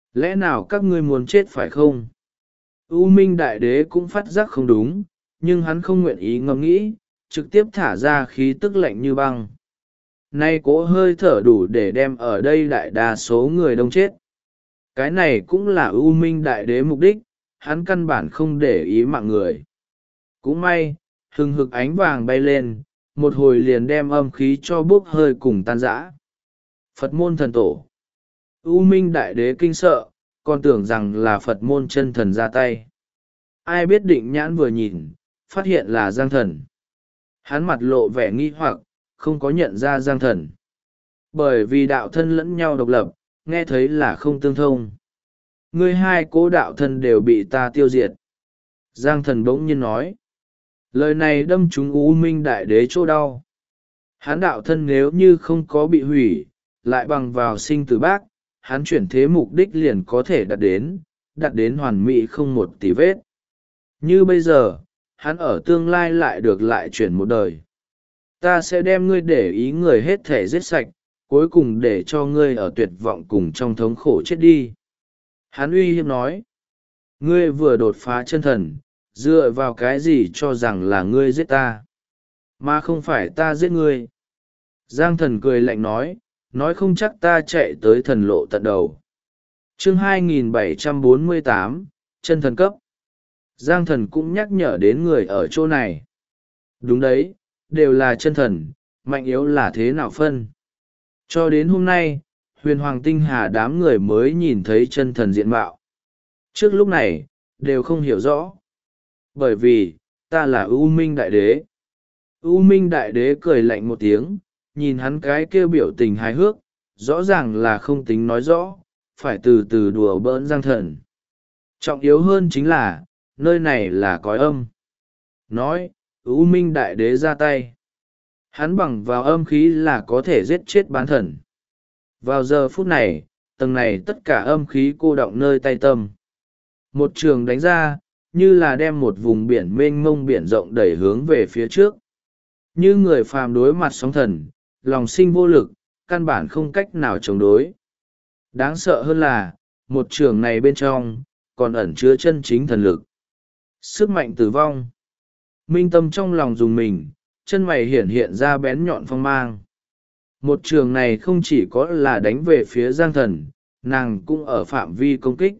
Lẽ nào các ngươi muốn chết phải không? U Minh Đại Đế cũng phát giác không đúng, nhưng hắn không nguyện ý ngẫm nghĩ, trực tiếp thả ra khí tức lạnh như băng. Nay cỗ hơi thở đủ để đem ở đây đại đa số người đông chết. Cái này cũng là U Minh Đại Đế mục đích, hắn căn bản không để ý mạng người. Cũng may, hừng hực ánh vàng bay lên, một hồi liền đem âm khí cho bốc hơi cùng tan rã. Phật môn thần tổ. U Minh Đại Đế kinh sợ, còn tưởng rằng là Phật môn chân thần ra tay. Ai biết định nhãn vừa nhìn, phát hiện là Giang Thần. Hắn mặt lộ vẻ nghi hoặc, không có nhận ra Giang Thần. Bởi vì đạo thân lẫn nhau độc lập, nghe thấy là không tương thông. Ngươi hai cố đạo thân đều bị ta tiêu diệt. Giang Thần bỗng nhiên nói. Lời này đâm trúng U Minh Đại Đế chỗ đau. Hắn đạo thân nếu như không có bị hủy, lại bằng vào sinh tử bác, hắn chuyển thế mục đích liền có thể đạt đến hoàn mỹ không một tì vết. Như bây giờ, hắn ở tương lai lại được lại chuyển một đời. Ta sẽ đem ngươi để ý người hết thể giết sạch, cuối cùng để cho ngươi ở tuyệt vọng cùng trong thống khổ chết đi. Hắn uy hiếp nói, ngươi vừa đột phá chân thần, dựa vào cái gì cho rằng là ngươi giết ta, mà không phải ta giết ngươi. Giang Thần cười lạnh nói không chắc ta chạy tới thần lộ tận đầu. Chương 2748, chân thần cấp. Giang Thần cũng nhắc nhở đến người ở chỗ này. Đúng đấy, đều là chân thần, mạnh yếu là thế nào phân. Cho đến hôm nay, huyền hoàng tinh hà đám người mới nhìn thấy chân thần diện mạo. Trước lúc này, đều không hiểu rõ. Bởi vì, ta là U Minh Đại Đế. U Minh Đại Đế cười lạnh một tiếng, nhìn hắn cái kêu biểu tình hài hước, rõ ràng là không tính nói rõ, phải từ từ đùa bỡn Giang Thần. Trọng yếu hơn chính là, nơi này là cõi âm. Nói, U Minh Đại Đế ra tay. Hắn bằng vào âm khí là có thể giết chết bán thần. Vào giờ phút này, tầng này tất cả âm khí cô đọng nơi tay tâm. Một trường đánh ra, như là đem một vùng biển mênh mông biển rộng đẩy hướng về phía trước. Như người phàm đối mặt sóng thần, lòng sinh vô lực, căn bản không cách nào chống đối. Đáng sợ hơn là, một trường này bên trong, còn ẩn chứa chân chính thần lực. Sức mạnh tử vong. Minh Tâm trong lòng dùng mình, chân mày hiện ra bén nhọn phong mang. Một trường này không chỉ có là đánh về phía Giang Thần, nàng cũng ở phạm vi công kích.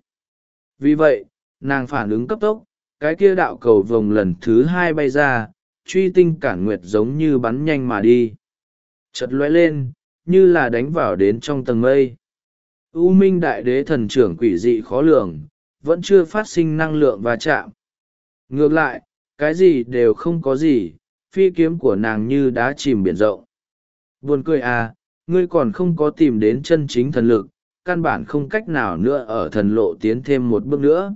Vì vậy, nàng phản ứng cấp tốc, cái kia đạo cầu vồng lần thứ hai bay ra, truy tinh cản nguyệt giống như bắn nhanh mà đi. Chật lóe lên, như là đánh vào đến trong tầng mây. U Minh Đại Đế thần trưởng quỷ dị khó lường, vẫn chưa phát sinh năng lượng va chạm. Ngược lại, cái gì đều không có gì, phi kiếm của nàng như đá chìm biển rộng. Buồn cười à, ngươi còn không có tìm đến chân chính thần lực, căn bản không cách nào nữa ở thần lộ tiến thêm một bước nữa.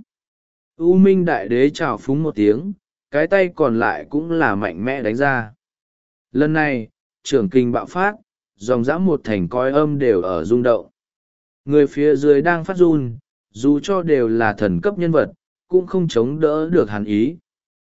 U Minh Đại Đế trào phúng một tiếng, cái tay còn lại cũng là mạnh mẽ đánh ra. Lần này, trưởng kinh bạo phát, dòng dã một thành cõi âm đều ở rung động. Người phía dưới đang phát run, dù cho đều là thần cấp nhân vật, cũng không chống đỡ được hàn ý.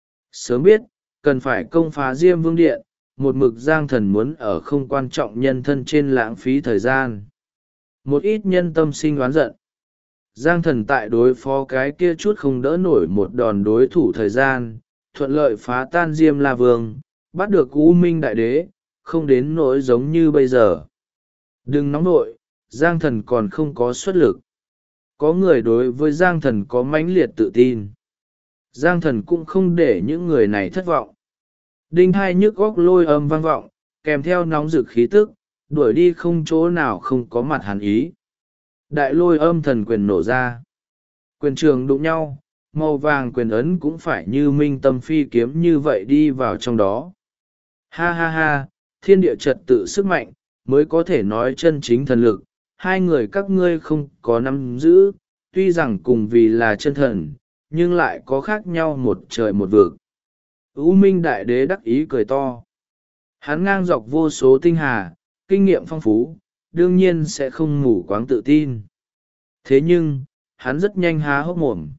Sớm biết, cần phải công phá Diêm Vương Điện, một mực Giang Thần muốn ở không quan trọng nhân thân trên lãng phí thời gian. Một ít nhân tâm sinh oán giận. Giang Thần tại đối phó cái kia chút không đỡ nổi một đòn đối thủ thời gian, thuận lợi phá tan Diêm La Vương, bắt được U Minh Đại Đế, không đến nỗi giống như bây giờ. Đừng nóng nội, Giang Thần còn không có xuất lực. Có người đối với Giang Thần có mãnh liệt tự tin. Giang Thần cũng không để những người này thất vọng. Đinh hai nhức góc lôi âm vang vọng, kèm theo nóng rực khí tức, đuổi đi không chỗ nào không có mặt hàn ý. Đại lôi âm thần quyền nổ ra. Quyền trường đụng nhau, màu vàng quyền ấn cũng phải như minh tâm phi kiếm như vậy đi vào trong đó. Ha ha ha, thiên địa trật tự sức mạnh, mới có thể nói chân chính thần lực. Hai người các ngươi không có nắm giữ, tuy rằng cùng vì là chân thần, nhưng lại có khác nhau một trời một vực. U Minh Đại Đế đắc ý cười to. Hắn ngang dọc vô số tinh hà, kinh nghiệm phong phú, đương nhiên sẽ không mù quáng tự tin. Thế nhưng, hắn rất nhanh há hốc mồm.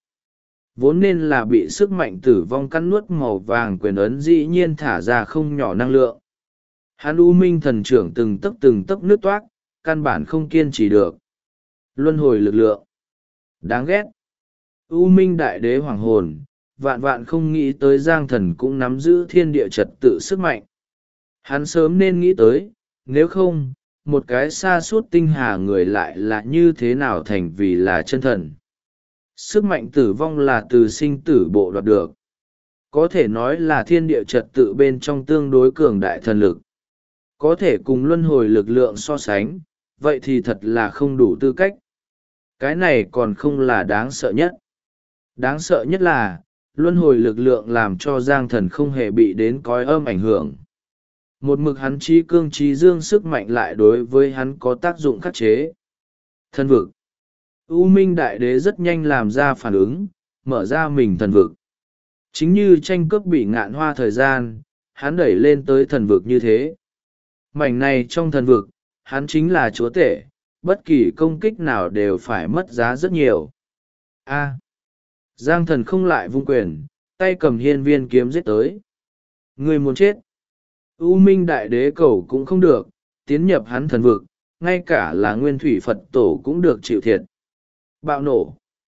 Vốn nên là bị sức mạnh tử vong cắn nuốt màu vàng quyền ấn dĩ nhiên thả ra không nhỏ năng lượng. Hắn U Minh thần trưởng từng tấc nứt toác, căn bản không kiên trì được. Luân hồi lực lượng. Đáng ghét. U Minh Đại Đế hoàng hồn, vạn vạn không nghĩ tới Giang Thần cũng nắm giữ thiên địa trật tự sức mạnh. Hắn sớm nên nghĩ tới, nếu không, một cái sa sút tinh hà người lại là như thế nào thành vì là chân thần. Sức mạnh tử vong là từ sinh tử bộ đoạt được. Có thể nói là thiên địa trật tự bên trong tương đối cường đại thần lực. Có thể cùng luân hồi lực lượng so sánh, vậy thì thật là không đủ tư cách. Cái này còn không là đáng sợ nhất. Đáng sợ nhất là, luân hồi lực lượng làm cho Giang Thần không hề bị đến cõi âm ảnh hưởng. Một mực hắn trí cương trí dương sức mạnh lại đối với hắn có tác dụng khắc chế. Thần vực. U Minh Đại Đế rất nhanh làm ra phản ứng, mở ra mình thần vực. Chính như tranh cướp bị ngạn hoa thời gian, hắn đẩy lên tới thần vực như thế. Mảnh này trong thần vực, hắn chính là chúa tể, bất kỳ công kích nào đều phải mất giá rất nhiều. Giang Thần không lại vung quyền, tay cầm hiên viên kiếm giết tới. Người muốn chết. U Minh Đại Đế cầu cũng không được, tiến nhập hắn thần vực, ngay cả là nguyên thủy Phật tổ cũng được chịu thiệt. Bạo nổ.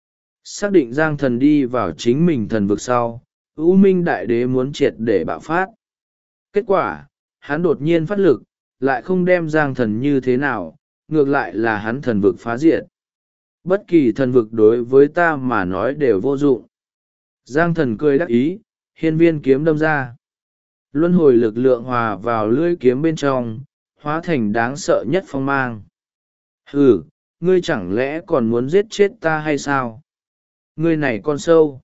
Xác định Giang Thần đi vào chính mình thần vực sau, U Minh Đại Đế muốn triệt để bạo phát. Kết quả, hắn đột nhiên phát lực, lại không đem Giang Thần như thế nào, ngược lại là hắn thần vực phá diệt. Bất kỳ thần vực đối với ta mà nói đều vô dụng. Giang Thần cười đắc ý, hiên viên kiếm đâm ra. Luân hồi lực lượng hòa vào lưỡi kiếm bên trong, hóa thành đáng sợ nhất phong mang. Hừ, ngươi chẳng lẽ còn muốn giết chết ta hay sao? Ngươi này con sâu.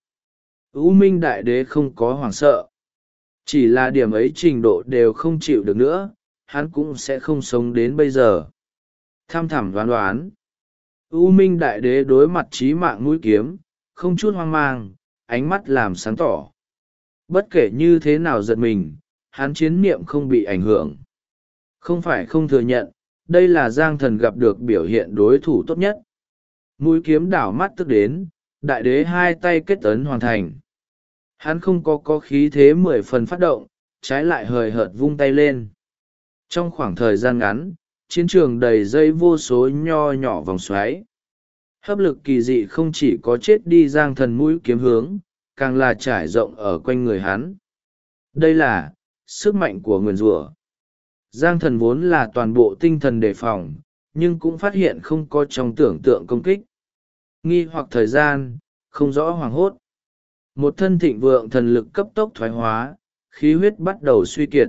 U Minh Đại Đế không có hoảng sợ. Chỉ là điểm ấy trình độ đều không chịu được nữa, hắn cũng sẽ không sống đến bây giờ. Tham thẳm đoán đoán. U Minh Đại Đế đối mặt chí mạng mũi kiếm, không chút hoang mang, ánh mắt làm sáng tỏ. Bất kể như thế nào giật mình, hắn chiến niệm không bị ảnh hưởng. Không phải không thừa nhận, đây là Giang Thần gặp được biểu hiện đối thủ tốt nhất. Mũi kiếm đảo mắt tức đến, Đại Đế hai tay kết ấn hoàn thành. Hắn không có khí thế 10 phần phát động, trái lại hời hợt vung tay lên. Trong khoảng thời gian ngắn, chiến trường đầy dây vô số nho nhỏ vòng xoáy. Hấp lực kỳ dị không chỉ có chết đi Giang Thần mũi kiếm hướng, càng là trải rộng ở quanh người hắn. Đây là sức mạnh của nguyền rủa. Giang Thần vốn là toàn bộ tinh thần đề phòng, nhưng cũng phát hiện không có trong tưởng tượng công kích. Nghi hoặc thời gian, không rõ hoàng hốt. Một thân thịnh vượng thần lực cấp tốc thoái hóa, khí huyết bắt đầu suy kiệt.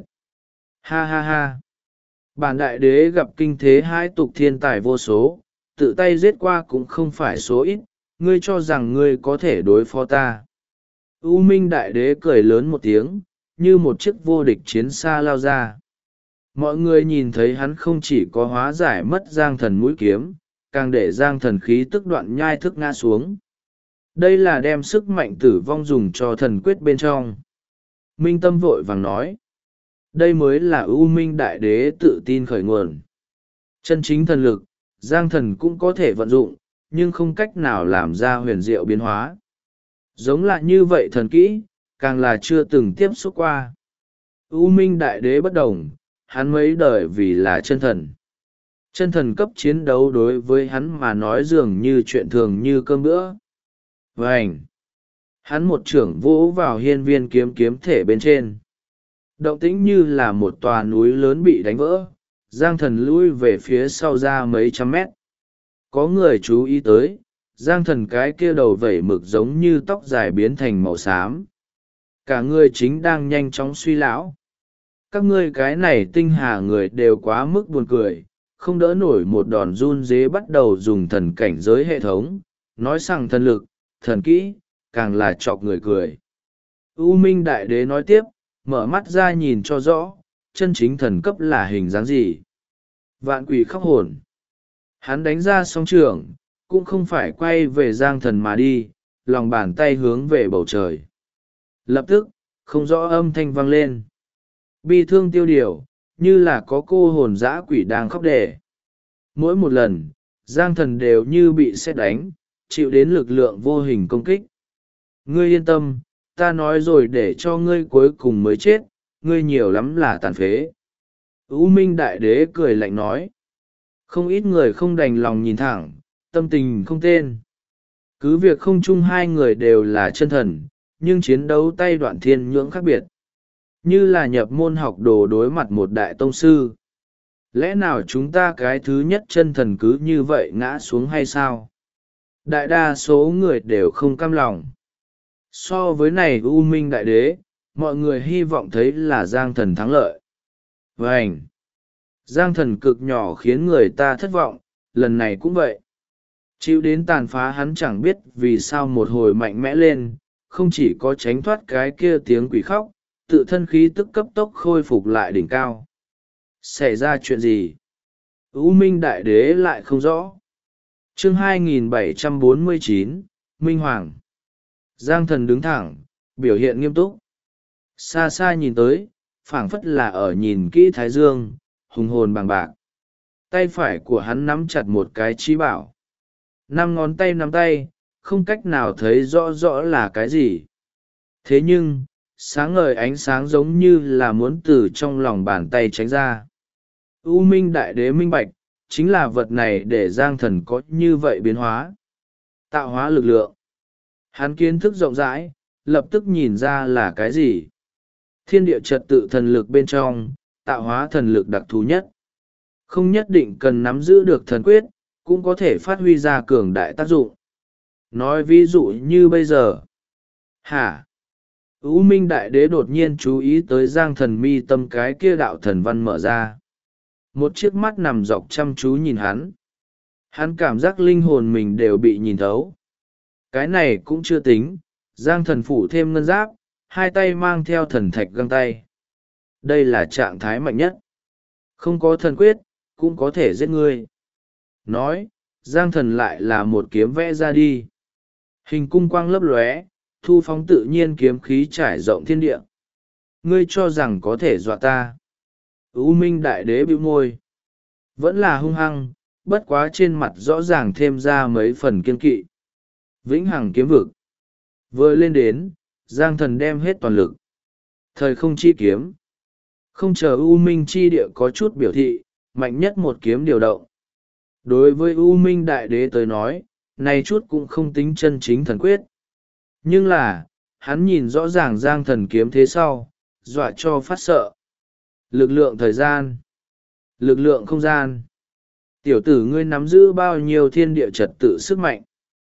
Ha ha ha! Bản Đại Đế gặp kinh thế hai tục thiên tài vô số, tự tay giết qua cũng không phải số ít, ngươi cho rằng ngươi có thể đối phó ta. U Minh Đại Đế cười lớn một tiếng, như một chiếc vô địch chiến xa lao ra. Mọi người nhìn thấy hắn không chỉ có hóa giải mất Giang Thần mũi kiếm, càng để Giang Thần khí tức đoạn nhai thức ngã xuống. Đây là đem sức mạnh tử vong dùng cho thần quyết bên trong. Minh Tâm vội vàng nói. Đây mới là U Minh Đại Đế tự tin khởi nguồn. Chân chính thần lực, Giang Thần cũng có thể vận dụng, nhưng không cách nào làm ra huyền diệu biến hóa. Giống lại như vậy thần kỹ, càng là chưa từng tiếp xúc qua. U Minh Đại Đế bất đồng, hắn mấy đời vì là chân thần. Chân thần cấp chiến đấu đối với hắn mà nói dường như chuyện thường như cơm bữa. Vânh! Hắn một trưởng vỗ vào hiên viên kiếm kiếm thể bên trên. Động tĩnh như là một tòa núi lớn bị đánh vỡ, Giang Thần lui về phía sau ra mấy trăm mét. Có người chú ý tới, Giang Thần cái kia đầu vẩy mực giống như tóc dài biến thành màu xám. Cả người chính đang nhanh chóng suy lão. Các ngươi cái này tinh hà người đều quá mức buồn cười, không đỡ nổi một đòn run dế bắt đầu dùng thần cảnh giới hệ thống, nói rằng thần lực, thần kỹ, càng là chọc người cười. U Minh Đại Đế nói tiếp, mở mắt ra nhìn cho rõ, chân chính thần cấp là hình dáng gì. Vạn quỷ khóc hồn. Hắn đánh ra song trường, cũng không phải quay về Giang Thần mà đi, lòng bàn tay hướng về bầu trời. Lập tức, không rõ âm thanh vang lên. Bi thương tiêu điều, như là có cô hồn dã quỷ đang khóc đẻ. Mỗi một lần, Giang Thần đều như bị sét đánh, chịu đến lực lượng vô hình công kích. Ngươi yên tâm, ta nói rồi để cho ngươi cuối cùng mới chết, ngươi nhiều lắm là tàn phế. U Minh Đại Đế cười lạnh nói. Không ít người không đành lòng nhìn thẳng, tâm tình không tên. Cứ việc không chung hai người đều là chân thần, nhưng chiến đấu tay đoạn thiên nhưỡng khác biệt. Như là nhập môn học đồ đối mặt một đại tông sư. Lẽ nào chúng ta cái thứ nhất chân thần cứ như vậy ngã xuống hay sao? Đại đa số người đều không cam lòng. So với này U Minh Đại Đế, mọi người hy vọng thấy là Giang Thần thắng lợi. Vânh! Giang Thần cực nhỏ khiến người ta thất vọng, lần này cũng vậy. Chịu đến tàn phá hắn chẳng biết vì sao một hồi mạnh mẽ lên, không chỉ có tránh thoát cái kia tiếng quỷ khóc, tự thân khí tức cấp tốc khôi phục lại đỉnh cao. Xảy ra chuyện gì? U Minh Đại Đế lại không rõ. Chương 2749, Minh Hoàng. Giang Thần đứng thẳng, biểu hiện nghiêm túc. Xa xa nhìn tới, phảng phất là ở nhìn kỹ Thái Dương, hùng hồn bằng bạc. Tay phải của hắn nắm chặt một cái chí bảo. 5 ngón tay nắm tay, không cách nào thấy rõ rõ là cái gì. Thế nhưng, sáng ngời ánh sáng giống như là muốn từ trong lòng bàn tay tránh ra. U Minh Đại Đế minh bạch, chính là vật này để Giang Thần có như vậy biến hóa. Tạo hóa lực lượng. Hắn kiến thức rộng rãi, lập tức nhìn ra là cái gì. Thiên địa trật tự thần lực bên trong, tạo hóa thần lực đặc thù nhất. Không nhất định cần nắm giữ được thần quyết, cũng có thể phát huy ra cường đại tác dụng. Nói ví dụ như bây giờ. Hả? U Minh Đại Đế đột nhiên chú ý tới Giang Thần mi tâm cái kia đạo thần văn mở ra. Một chiếc mắt nằm dọc chăm chú nhìn hắn. Hắn cảm giác linh hồn mình đều bị nhìn thấu. Cái này cũng chưa tính, Giang Thần phủ thêm ngân giáp, hai tay mang theo thần thạch găng tay. Đây là trạng thái mạnh nhất. Không có thần quyết, cũng có thể giết ngươi. Nói, Giang Thần lại là một kiếm vẽ ra đi. Hình cung quang lấp lóe, thu phóng tự nhiên kiếm khí trải rộng thiên địa. Ngươi cho rằng có thể dọa ta. U Minh Đại Đế bĩu môi. Vẫn là hung hăng, bất quá trên mặt rõ ràng thêm ra mấy phần kiên kỵ. Vĩnh hằng kiếm vực. Vừa lên đến, Giang Thần đem hết toàn lực. Thời không chi kiếm. Không chờ U Minh chi địa có chút biểu thị, mạnh nhất một kiếm điều động. Đối với U Minh Đại Đế tới nói, này chút cũng không tính chân chính thần quyết. Nhưng là, hắn nhìn rõ ràng Giang Thần kiếm thế sau, dọa cho phát sợ. Lực lượng thời gian. Lực lượng không gian. Tiểu tử ngươi nắm giữ bao nhiêu thiên địa trật tự sức mạnh.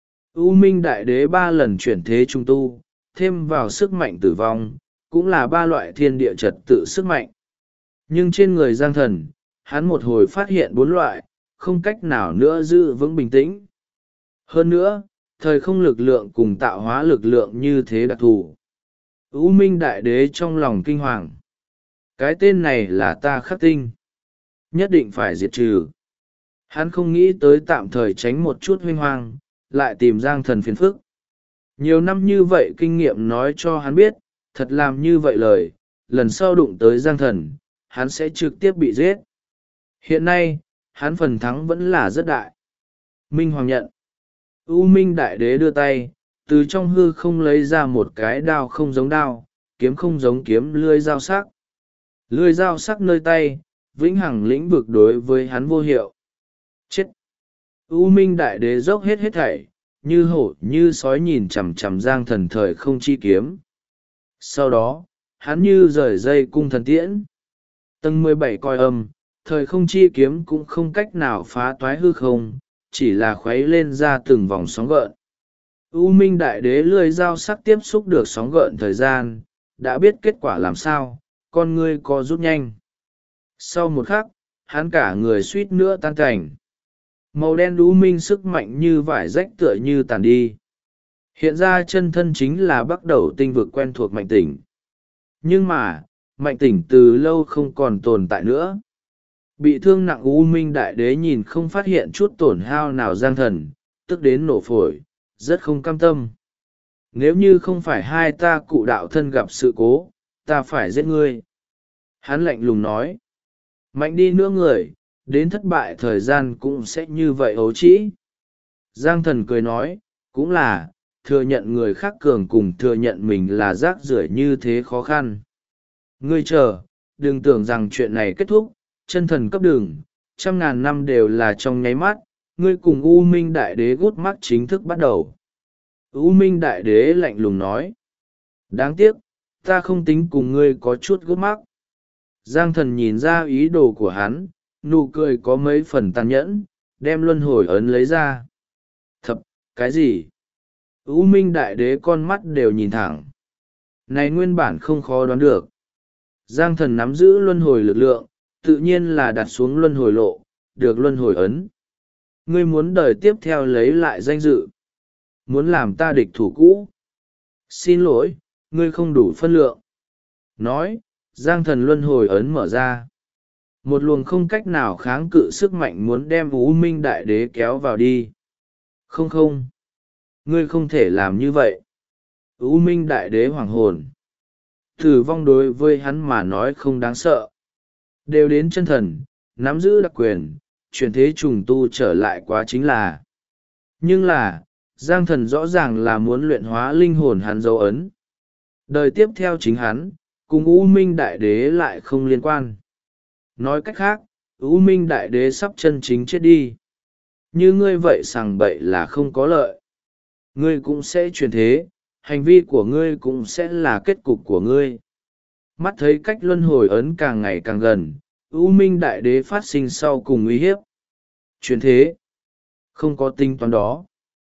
U Minh Đại Đế 3 lần chuyển thế trung tu, thêm vào sức mạnh tử vong, cũng là 3 loại thiên địa trật tự sức mạnh. Nhưng trên người Giang Thần, hắn một hồi phát hiện 4 loại, không cách nào nữa giữ vững bình tĩnh. Hơn nữa, thời không lực lượng cùng tạo hóa lực lượng như thế đặc thù. U Minh Đại Đế trong lòng kinh hoàng. Cái tên này là ta khắc tinh. Nhất định phải diệt trừ. Hắn không nghĩ tới tạm thời tránh một chút huynh hoang, lại tìm Giang Thần phiền phức. Nhiều năm như vậy kinh nghiệm nói cho hắn biết, thật làm như vậy lời, lần sau đụng tới Giang Thần, hắn sẽ trực tiếp bị giết. Hiện nay, hắn phần thắng vẫn là rất đại. Minh Hoàng nhận. U Minh Đại Đế đưa tay, từ trong hư không lấy ra một cái đao không giống đao, kiếm không giống kiếm, lưỡi dao sắc. Lưỡi dao sắc nơi tay, vĩnh hằng lĩnh vực đối với hắn vô hiệu. Chết! U Minh Đại Đế dốc hết thảy, như hổ như sói nhìn chằm chằm Giang Thần thời không chi kiếm. Sau đó, hắn như rời dây cung thần tiễn. Tầng 17 coi âm, thời không chi kiếm cũng không cách nào phá toái hư không, chỉ là khuấy lên ra từng vòng sóng gợn. U Minh Đại Đế lưỡi dao sắc tiếp xúc được sóng gợn thời gian, đã biết kết quả làm sao, con ngươi co rút nhanh. Sau một khắc, hắn cả người suýt nữa tan cảnh. Màu đen U Minh sức mạnh như vải rách tựa như tàn đi. Hiện ra chân thân chính là bắt đầu tinh vực quen thuộc Mạnh Tỉnh. Nhưng mà, Mạnh Tỉnh từ lâu không còn tồn tại nữa. Bị thương nặng U Minh Đại Đế nhìn không phát hiện chút tổn hao nào Giang Thần, tức đến nổ phổi, rất không cam tâm. Nếu như không phải hai ta cụ đạo thân gặp sự cố, ta phải giết ngươi. Hắn lạnh lùng nói. Mạnh đi nữa người, đến thất bại thời gian cũng sẽ như vậy ấu trĩ. Giang Thần cười nói, cũng là, thừa nhận người khác cường cùng thừa nhận mình là rác rưởi như thế khó khăn. Ngươi chờ, đừng tưởng rằng chuyện này kết thúc, chân thần cấp đường, 100.000 năm đều là trong nháy mắt, ngươi cùng U Minh Đại Đế gút mắt chính thức bắt đầu. U Minh Đại Đế lạnh lùng nói. Đáng tiếc, ta không tính cùng ngươi có chút gút mắc. Giang Thần nhìn ra ý đồ của hắn, nụ cười có mấy phần tàn nhẫn, đem luân hồi ấn lấy ra. Thập, cái gì? U Minh Đại Đế con mắt đều nhìn thẳng. Này nguyên bản không khó đoán được. Giang Thần nắm giữ luân hồi lực lượng, tự nhiên là đặt xuống luân hồi lộ, được luân hồi ấn. Ngươi muốn đời tiếp theo lấy lại danh dự. Muốn làm ta địch thủ cũ. Xin lỗi, ngươi không đủ phân lượng. Nói, Giang Thần luân hồi ấn mở ra. Một luồng không cách nào kháng cự sức mạnh muốn đem U Minh Đại Đế kéo vào đi. Không không. Ngươi không thể làm như vậy. U Minh Đại Đế hoảng hồn. Tử vong đối với hắn mà nói không đáng sợ. Đều đến chân thần, nắm giữ đặc quyền, chuyển thế trùng tu trở lại quá chính là. Nhưng là, Giang Thần rõ ràng là muốn luyện hóa linh hồn hắn dấu ấn. Đời tiếp theo chính hắn, cùng U Minh Đại Đế lại không liên quan. Nói cách khác, U Minh Đại Đế sắp chân chính chết đi. Như ngươi vậy sằng bậy là không có lợi. Ngươi cũng sẽ chuyển thế, hành vi của ngươi cũng sẽ là kết cục của ngươi. Mắt thấy cách luân hồi ấn càng ngày càng gần, U Minh Đại Đế phát sinh sau cùng uy hiếp. Chuyển thế. Không có tính toán đó.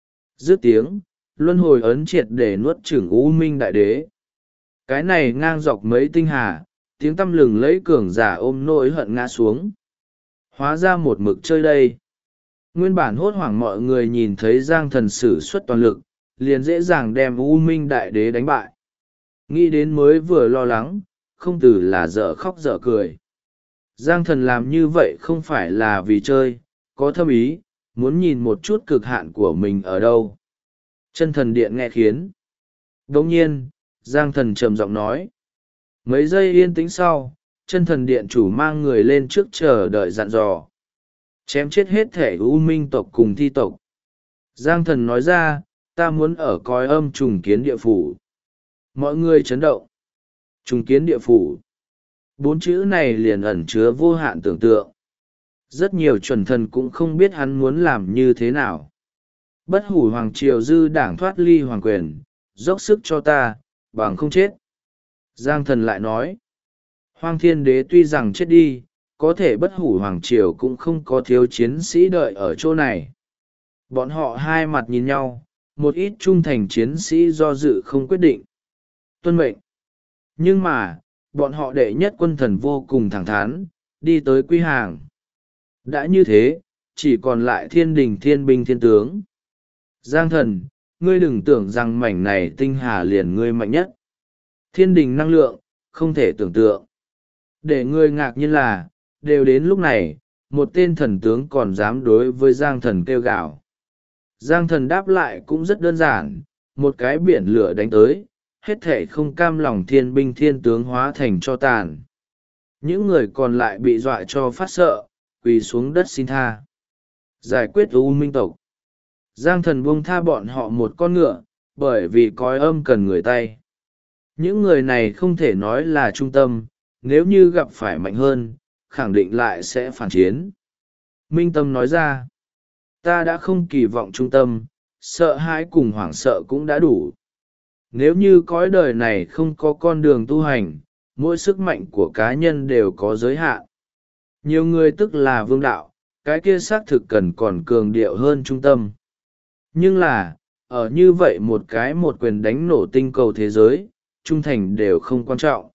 Dứt tiếng, luân hồi ấn triệt để nuốt chửng U Minh Đại Đế. Cái này ngang dọc mấy tinh hà, tiếng tăm lừng lấy cường giả ôm nỗi hận ngã xuống. Hóa ra một mực chơi đây. Nguyên bản hốt hoảng mọi người nhìn thấy Giang Thần sử xuất toàn lực, liền dễ dàng đem U Minh Đại Đế đánh bại. Nghĩ đến mới vừa lo lắng, không từ là dở khóc dở cười. Giang Thần làm như vậy không phải là vì chơi, có thâm ý, muốn nhìn một chút cực hạn của mình ở đâu. Chân Thần Điện nghe khiến. Đồng nhiên, Giang Thần trầm giọng nói. Mấy giây yên tĩnh sau, Chân Thần Điện chủ mang người lên trước chờ đợi dặn dò. Chém chết hết thể U Minh tộc cùng thi tộc. Giang Thần nói ra, ta muốn ở cõi âm trùng kiến địa phủ. Mọi người chấn động. Trùng kiến địa phủ. 4 chữ này liền ẩn chứa vô hạn tưởng tượng. Rất nhiều chuẩn thần cũng không biết hắn muốn làm như thế nào. Bất hủ hoàng triều dư đảng thoát ly hoàng quyền, dốc sức cho ta, bằng không chết. Giang Thần lại nói, Hoang Thiên Đế tuy rằng chết đi, có thể bất hủ hoàng triều cũng không có thiếu chiến sĩ đợi ở chỗ này. Bọn họ hai mặt nhìn nhau, một ít trung thành chiến sĩ do dự không quyết định. Tuân mệnh. Nhưng mà, bọn họ đệ nhất quân thần vô cùng thẳng thắn, đi tới quy hàng. Đã như thế, chỉ còn lại thiên đình thiên binh thiên tướng. Giang Thần, ngươi đừng tưởng rằng mảnh này tinh hà liền ngươi mạnh nhất. Thiên đình năng lượng, không thể tưởng tượng. Để ngươi ngạc nhiên là, đều đến lúc này, một tên thần tướng còn dám đối với Giang Thần kêu gào. Giang Thần đáp lại cũng rất đơn giản, một cái biển lửa đánh tới, hết thể không cam lòng thiên binh thiên tướng hóa thành cho tàn. Những người còn lại bị dọa cho phát sợ, quỳ xuống đất xin tha. Giải quyết U Minh tộc. Giang Thần buông tha bọn họ một con ngựa, bởi vì cõi âm cần người tay. Những người này không thể nói là trung tâm, nếu như gặp phải mạnh hơn, khẳng định lại sẽ phản chiến. Minh Tâm nói ra, ta đã không kỳ vọng trung tâm, sợ hãi cùng hoảng sợ cũng đã đủ. Nếu như cõi đời này không có con đường tu hành, mỗi sức mạnh của cá nhân đều có giới hạn. Nhiều người tức là vương đạo, cái kia xác thực cần còn cường điệu hơn trung tâm. Nhưng là, ở như vậy một quyền đánh nổ tinh cầu thế giới, trung thành đều không quan trọng.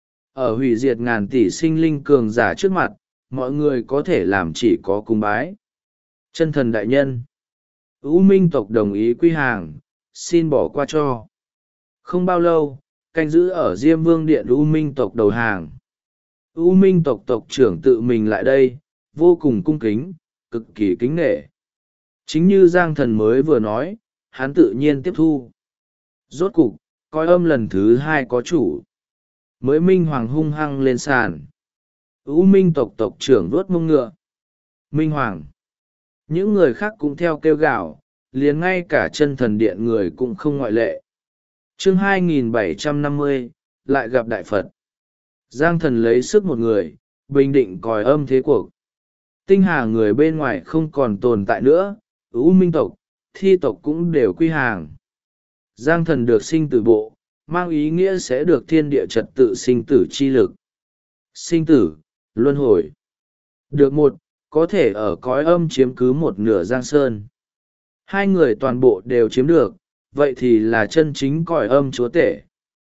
Ở hủy diệt ngàn tỷ sinh linh cường giả trước mặt, mọi người có thể làm chỉ có cung bái. Chân Thần đại nhân. U Minh tộc đồng ý quy hàng, xin bỏ qua cho. Không bao lâu, canh giữ ở Diêm Vương Điện U Minh tộc đầu hàng. U Minh tộc tộc trưởng tự mình lại đây, vô cùng cung kính, cực kỳ kính nể. Chính như Giang Thần mới vừa nói, hắn tự nhiên tiếp thu. Rốt cục, cõi âm lần thứ 2 có chủ. Mới Minh Hoàng hung hăng lên sàn. U Minh tộc tộc trưởng vuốt mông ngựa. Minh Hoàng. Những người khác cũng theo kêu gào, liền ngay cả Chân Thần Điện người cũng không ngoại lệ. Chương 2750, lại gặp Đại Phật. Giang Thần lấy sức một người, bình định còi âm thế cuộc. Tinh hà người bên ngoài không còn tồn tại nữa, U Minh tộc, thi tộc cũng đều quy hàng. Giang thần được sinh tử bộ, mang ý nghĩa sẽ được thiên địa trật tự sinh tử chi lực. Sinh tử, luân hồi. Được một, có thể ở cõi âm chiếm cứ một nửa giang sơn. Hai người toàn bộ đều chiếm được, vậy thì là chân chính cõi âm chúa tể.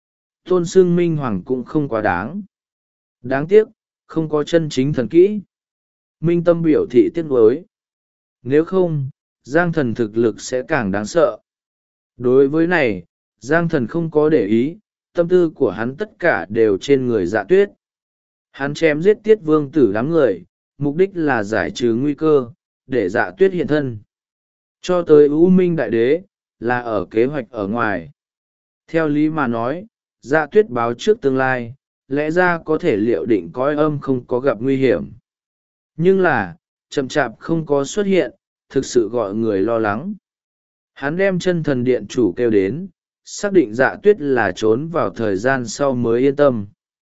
Tôn xưng minh hoàng cũng không quá đáng. Đáng tiếc, không có chân chính thần kỹ. Minh tâm biểu thị tiếc nuối. Nếu không, Giang thần thực lực sẽ càng đáng sợ. Đối với này, Giang thần không có để ý, tâm tư của hắn tất cả đều trên người Dạ Tuyết. Hắn chém giết Tiết Vương tử đám người, mục đích là giải trừ nguy cơ, để Dạ Tuyết hiện thân. Cho tới U Minh Đại Đế, là ở kế hoạch ở ngoài. Theo lý mà nói, Dạ Tuyết báo trước tương lai, lẽ ra có thể liệu định cõi âm không có gặp nguy hiểm. Nhưng là, chậm chạp không có xuất hiện, thực sự gọi người lo lắng. Hắn đem chân thần điện chủ kêu đến, xác định Dạ Tuyết là trốn vào thời gian sau mới yên tâm.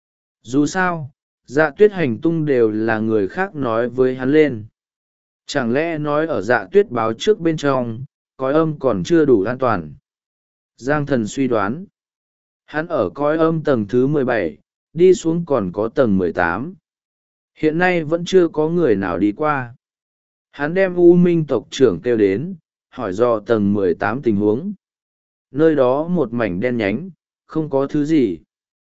Dù sao, Dạ Tuyết hành tung đều là người khác nói với hắn lên. Chẳng lẽ nói ở Dạ Tuyết báo trước bên trong, cõi âm còn chưa đủ an toàn. Giang thần suy đoán. Hắn ở cõi âm tầng thứ 17, đi xuống còn có tầng 18. Hiện nay vẫn chưa có người nào đi qua. Hắn đem U Minh tộc trưởng kêu đến, hỏi dò tầng 18 tình huống. Nơi đó một mảnh đen nhánh, không có thứ gì.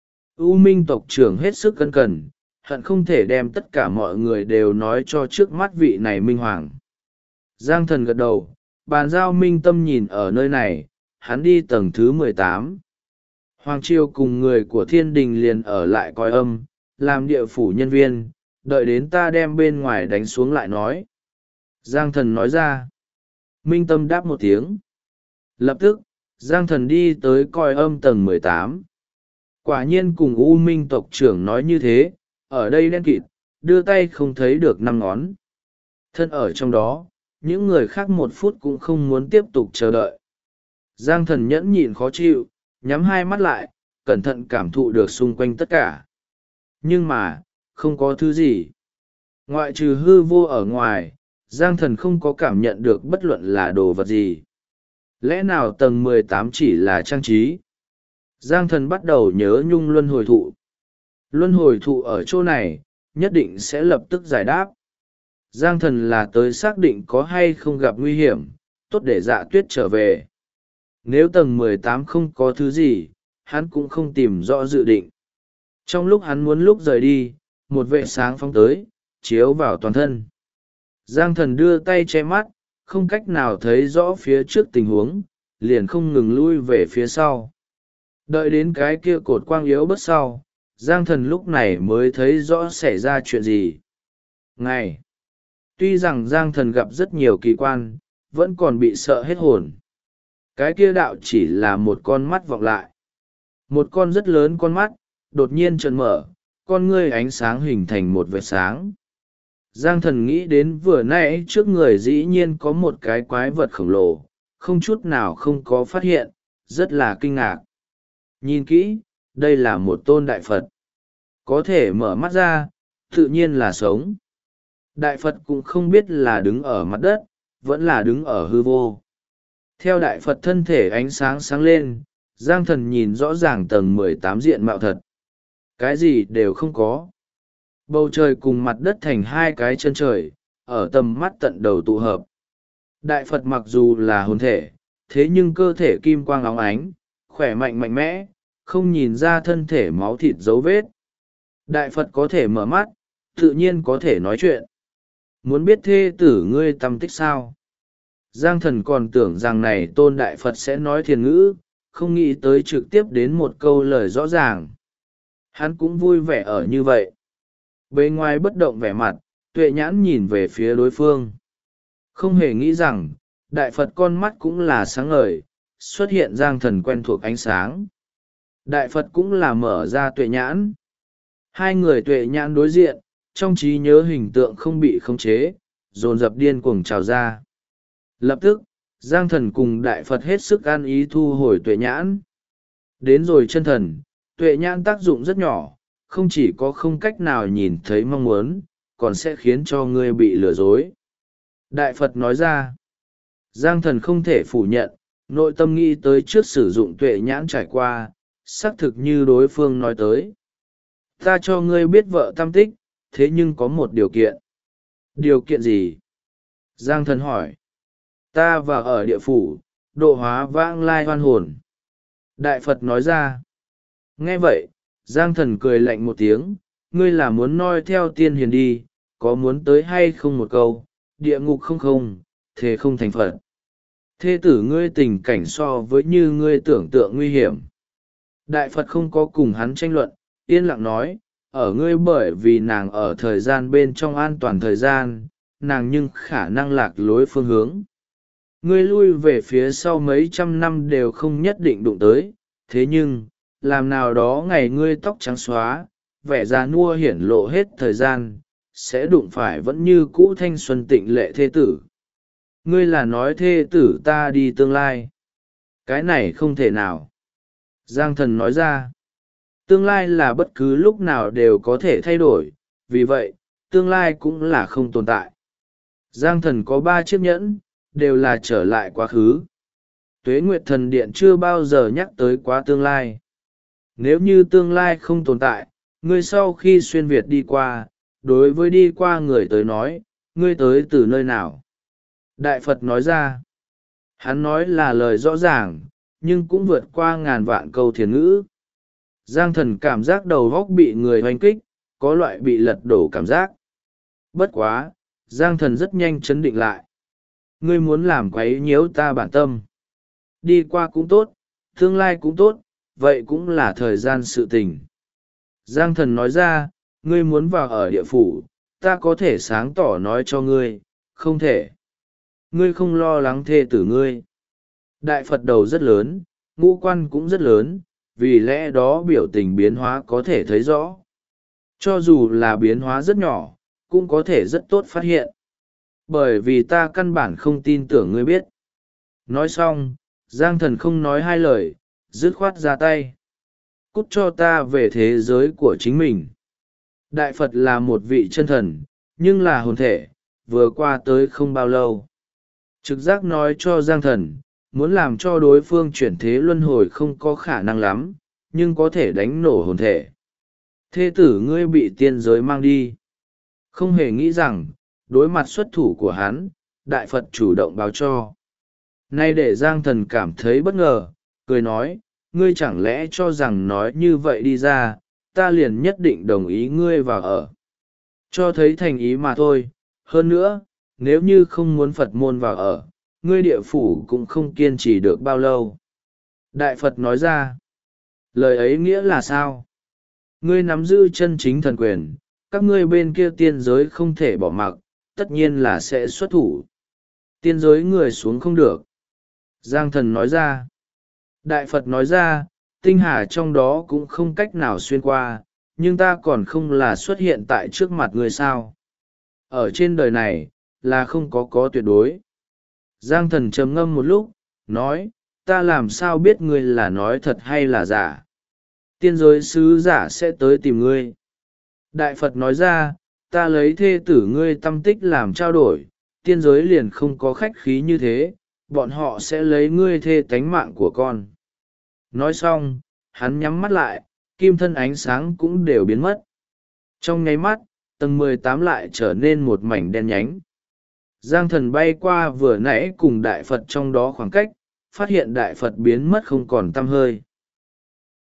U Minh tộc trưởng hết sức cân cẩn, hận không thể đem tất cả mọi người đều nói cho trước mắt vị này Minh Hoàng. Giang thần gật đầu, bàn giao Minh Tâm nhìn ở nơi này, hắn đi tầng thứ 18. Hoàng Triều cùng người của thiên đình liền ở lại cõi âm, làm địa phủ nhân viên, đợi đến ta đem bên ngoài đánh xuống lại nói. Giang thần nói ra. Minh Tâm đáp một tiếng. Lập tức, Giang thần đi tới cõi âm tầng 18. Quả nhiên cùng U Minh tộc trưởng nói như thế, ở đây đen kịt, đưa tay không thấy được 5 ngón. Thân ở trong đó, những người khác 1 phút cũng không muốn tiếp tục chờ đợi. Giang thần nhẫn nhịn khó chịu, nhắm hai mắt lại, cẩn thận cảm thụ được xung quanh tất cả. Nhưng mà, không có thứ gì. Ngoại trừ hư vô ở ngoài, Giang thần không có cảm nhận được bất luận là đồ vật gì. Lẽ nào tầng 18 chỉ là trang trí? Giang thần bắt đầu nhớ nhung luân hồi thụ. Luân hồi thụ ở chỗ này, nhất định sẽ lập tức giải đáp. Giang thần là tới xác định có hay không gặp nguy hiểm, tốt để Dạ Tuyết trở về. Nếu tầng 18 không có thứ gì, hắn cũng không tìm rõ dự định. Trong lúc hắn muốn lúc rời đi, một vệ sáng phóng tới, chiếu vào toàn thân. Giang thần đưa tay che mắt, không cách nào thấy rõ phía trước tình huống, liền không ngừng lui về phía sau. Đợi đến cái kia cột quang yếu bớt sau, Giang thần lúc này mới thấy rõ xảy ra chuyện gì. Ngày, tuy rằng Giang thần gặp rất nhiều kỳ quan, vẫn còn bị sợ hết hồn. Cái kia đạo chỉ là một con mắt vọng lại. Một con rất lớn con mắt, đột nhiên trợn mở, con ngươi ánh sáng hình thành một vệt sáng. Giang thần nghĩ đến vừa nãy trước người dĩ nhiên có một cái quái vật khổng lồ, không chút nào không có phát hiện, rất là kinh ngạc. Nhìn kỹ, đây là một tôn đại Phật. Có thể mở mắt ra, tự nhiên là sống. Đại Phật cũng không biết là đứng ở mặt đất, vẫn là đứng ở hư vô. Theo đại Phật thân thể ánh sáng sáng lên, Giang thần nhìn rõ ràng tầng 18 diện mạo thật. Cái gì đều không có. Bầu trời cùng mặt đất thành hai cái chân trời, ở tầm mắt tận đầu tụ hợp. Đại Phật mặc dù là hồn thể, thế nhưng cơ thể kim quang óng ánh, khỏe mạnh mạnh mẽ, không nhìn ra thân thể máu thịt dấu vết. Đại Phật có thể mở mắt, tự nhiên có thể nói chuyện. Muốn biết thê tử ngươi tâm tích sao? Giang thần còn tưởng rằng này tôn đại Phật sẽ nói thiền ngữ, không nghĩ tới trực tiếp đến một câu lời rõ ràng. Hắn cũng vui vẻ ở như vậy. Bề ngoài bất động vẻ mặt, tuệ nhãn nhìn về phía đối phương. Không hề nghĩ rằng, đại Phật con mắt cũng là sáng ngời, xuất hiện Giang thần quen thuộc ánh sáng. Đại Phật cũng là mở ra tuệ nhãn. Hai người tuệ nhãn đối diện, trong trí nhớ hình tượng không bị khống chế, dồn dập điên cuồng trào ra. Lập tức, Giang thần cùng đại Phật hết sức an ý thu hồi tuệ nhãn. Đến rồi chân thần, tuệ nhãn tác dụng rất nhỏ, không chỉ có không cách nào nhìn thấy mong muốn, còn sẽ khiến cho ngươi bị lừa dối. Đại Phật nói ra, Giang thần không thể phủ nhận, nội tâm nghĩ tới trước sử dụng tuệ nhãn trải qua, xác thực như đối phương nói tới. Ta cho ngươi biết vợ tam tích, thế nhưng có một điều kiện. Điều kiện gì? Giang thần hỏi. Ta vào ở địa phủ, độ hóa vãng lai hoan hồn. Đại Phật nói ra. Nghe vậy, Giang thần cười lạnh một tiếng, ngươi là muốn noi theo tiên hiền đi, có muốn tới hay không một câu, địa ngục không không, thế không thành Phật. Thê tử ngươi tình cảnh so với như ngươi tưởng tượng nguy hiểm. Đại Phật không có cùng hắn tranh luận, yên lặng nói, ở ngươi bởi vì nàng ở thời gian bên trong an toàn thời gian, nàng nhưng khả năng lạc lối phương hướng. Ngươi lui về phía sau mấy trăm năm đều không nhất định đụng tới, thế nhưng, làm nào đó ngày ngươi tóc trắng xóa, vẻ già nua hiển lộ hết thời gian, sẽ đụng phải vẫn như cũ thanh xuân tịnh lệ thê tử. Ngươi là nói thê tử ta đi tương lai. Cái này không thể nào. Giang thần nói ra. Tương lai là bất cứ lúc nào đều có thể thay đổi, vì vậy, tương lai cũng là không tồn tại. Giang thần có 3 chiếc nhẫn, đều là trở lại quá khứ. Tuế Nguyệt Thần Điện chưa bao giờ nhắc tới quá tương lai. Nếu như tương lai không tồn tại, ngươi sau khi xuyên Việt đi qua, đối với đi qua người tới nói, ngươi tới từ nơi nào? Đại Phật nói ra. Hắn nói là lời rõ ràng, nhưng cũng vượt qua ngàn vạn câu thiền ngữ. Giang thần cảm giác đầu góc bị người hoành kích, có loại bị lật đổ cảm giác. Bất quá, Giang thần rất nhanh chấn định lại. Ngươi muốn làm quấy nhiễu ta bản tâm. Đi qua cũng tốt, tương lai cũng tốt, vậy cũng là thời gian sự tình. Giang thần nói ra, ngươi muốn vào ở địa phủ, ta có thể sáng tỏ nói cho ngươi, không thể. Ngươi không lo lắng thê tử ngươi. Đại Phật đầu rất lớn, ngũ quan cũng rất lớn, vì lẽ đó biểu tình biến hóa có thể thấy rõ. Cho dù là biến hóa rất nhỏ, cũng có thể rất tốt phát hiện. Bởi vì ta căn bản không tin tưởng ngươi biết. Nói xong, Giang thần không nói 2 lời, dứt khoát ra tay. Cút cho ta về thế giới của chính mình. Đại Phật là một vị chân thần, nhưng là hồn thể, vừa qua tới không bao lâu. Trực giác nói cho Giang thần, muốn làm cho đối phương chuyển thế luân hồi không có khả năng lắm, nhưng có thể đánh nổ hồn thể. Thê tử ngươi bị tiên giới mang đi. Không hề nghĩ rằng, đối mặt xuất thủ của hắn, Đại Phật chủ động báo cho. Nay để Giang thần cảm thấy bất ngờ, cười nói, ngươi chẳng lẽ cho rằng nói như vậy đi ra, ta liền nhất định đồng ý ngươi vào ở. Cho thấy thành ý mà thôi, hơn nữa, nếu như không muốn Phật môn vào ở, ngươi địa phủ cũng không kiên trì được bao lâu. Đại Phật nói ra, lời ấy nghĩa là sao? Ngươi nắm giữ chân chính thần quyền, các ngươi bên kia tiên giới không thể bỏ mặc, tất nhiên là sẽ xuất thủ. Tiên giới người xuống không được. Giang thần nói ra. Đại Phật nói ra, tinh hà trong đó cũng không cách nào xuyên qua, nhưng ta còn không là xuất hiện tại trước mặt ngươi sao. Ở trên đời này, là không có tuyệt đối. Giang thần trầm ngâm một lúc, nói, ta làm sao biết ngươi là nói thật hay là giả. Tiên giới sứ giả sẽ tới tìm ngươi. Đại Phật nói ra, ta lấy thê tử ngươi tâm tích làm trao đổi, tiên giới liền không có khách khí như thế, bọn họ sẽ lấy ngươi thê tánh mạng của con. Nói xong, hắn nhắm mắt lại, kim thân ánh sáng cũng đều biến mất. Trong nháy mắt, tầng 18 lại trở nên một mảnh đen nhánh. Giang thần bay qua vừa nãy cùng Đại Phật trong đó khoảng cách, phát hiện Đại Phật biến mất không còn tăm hơi.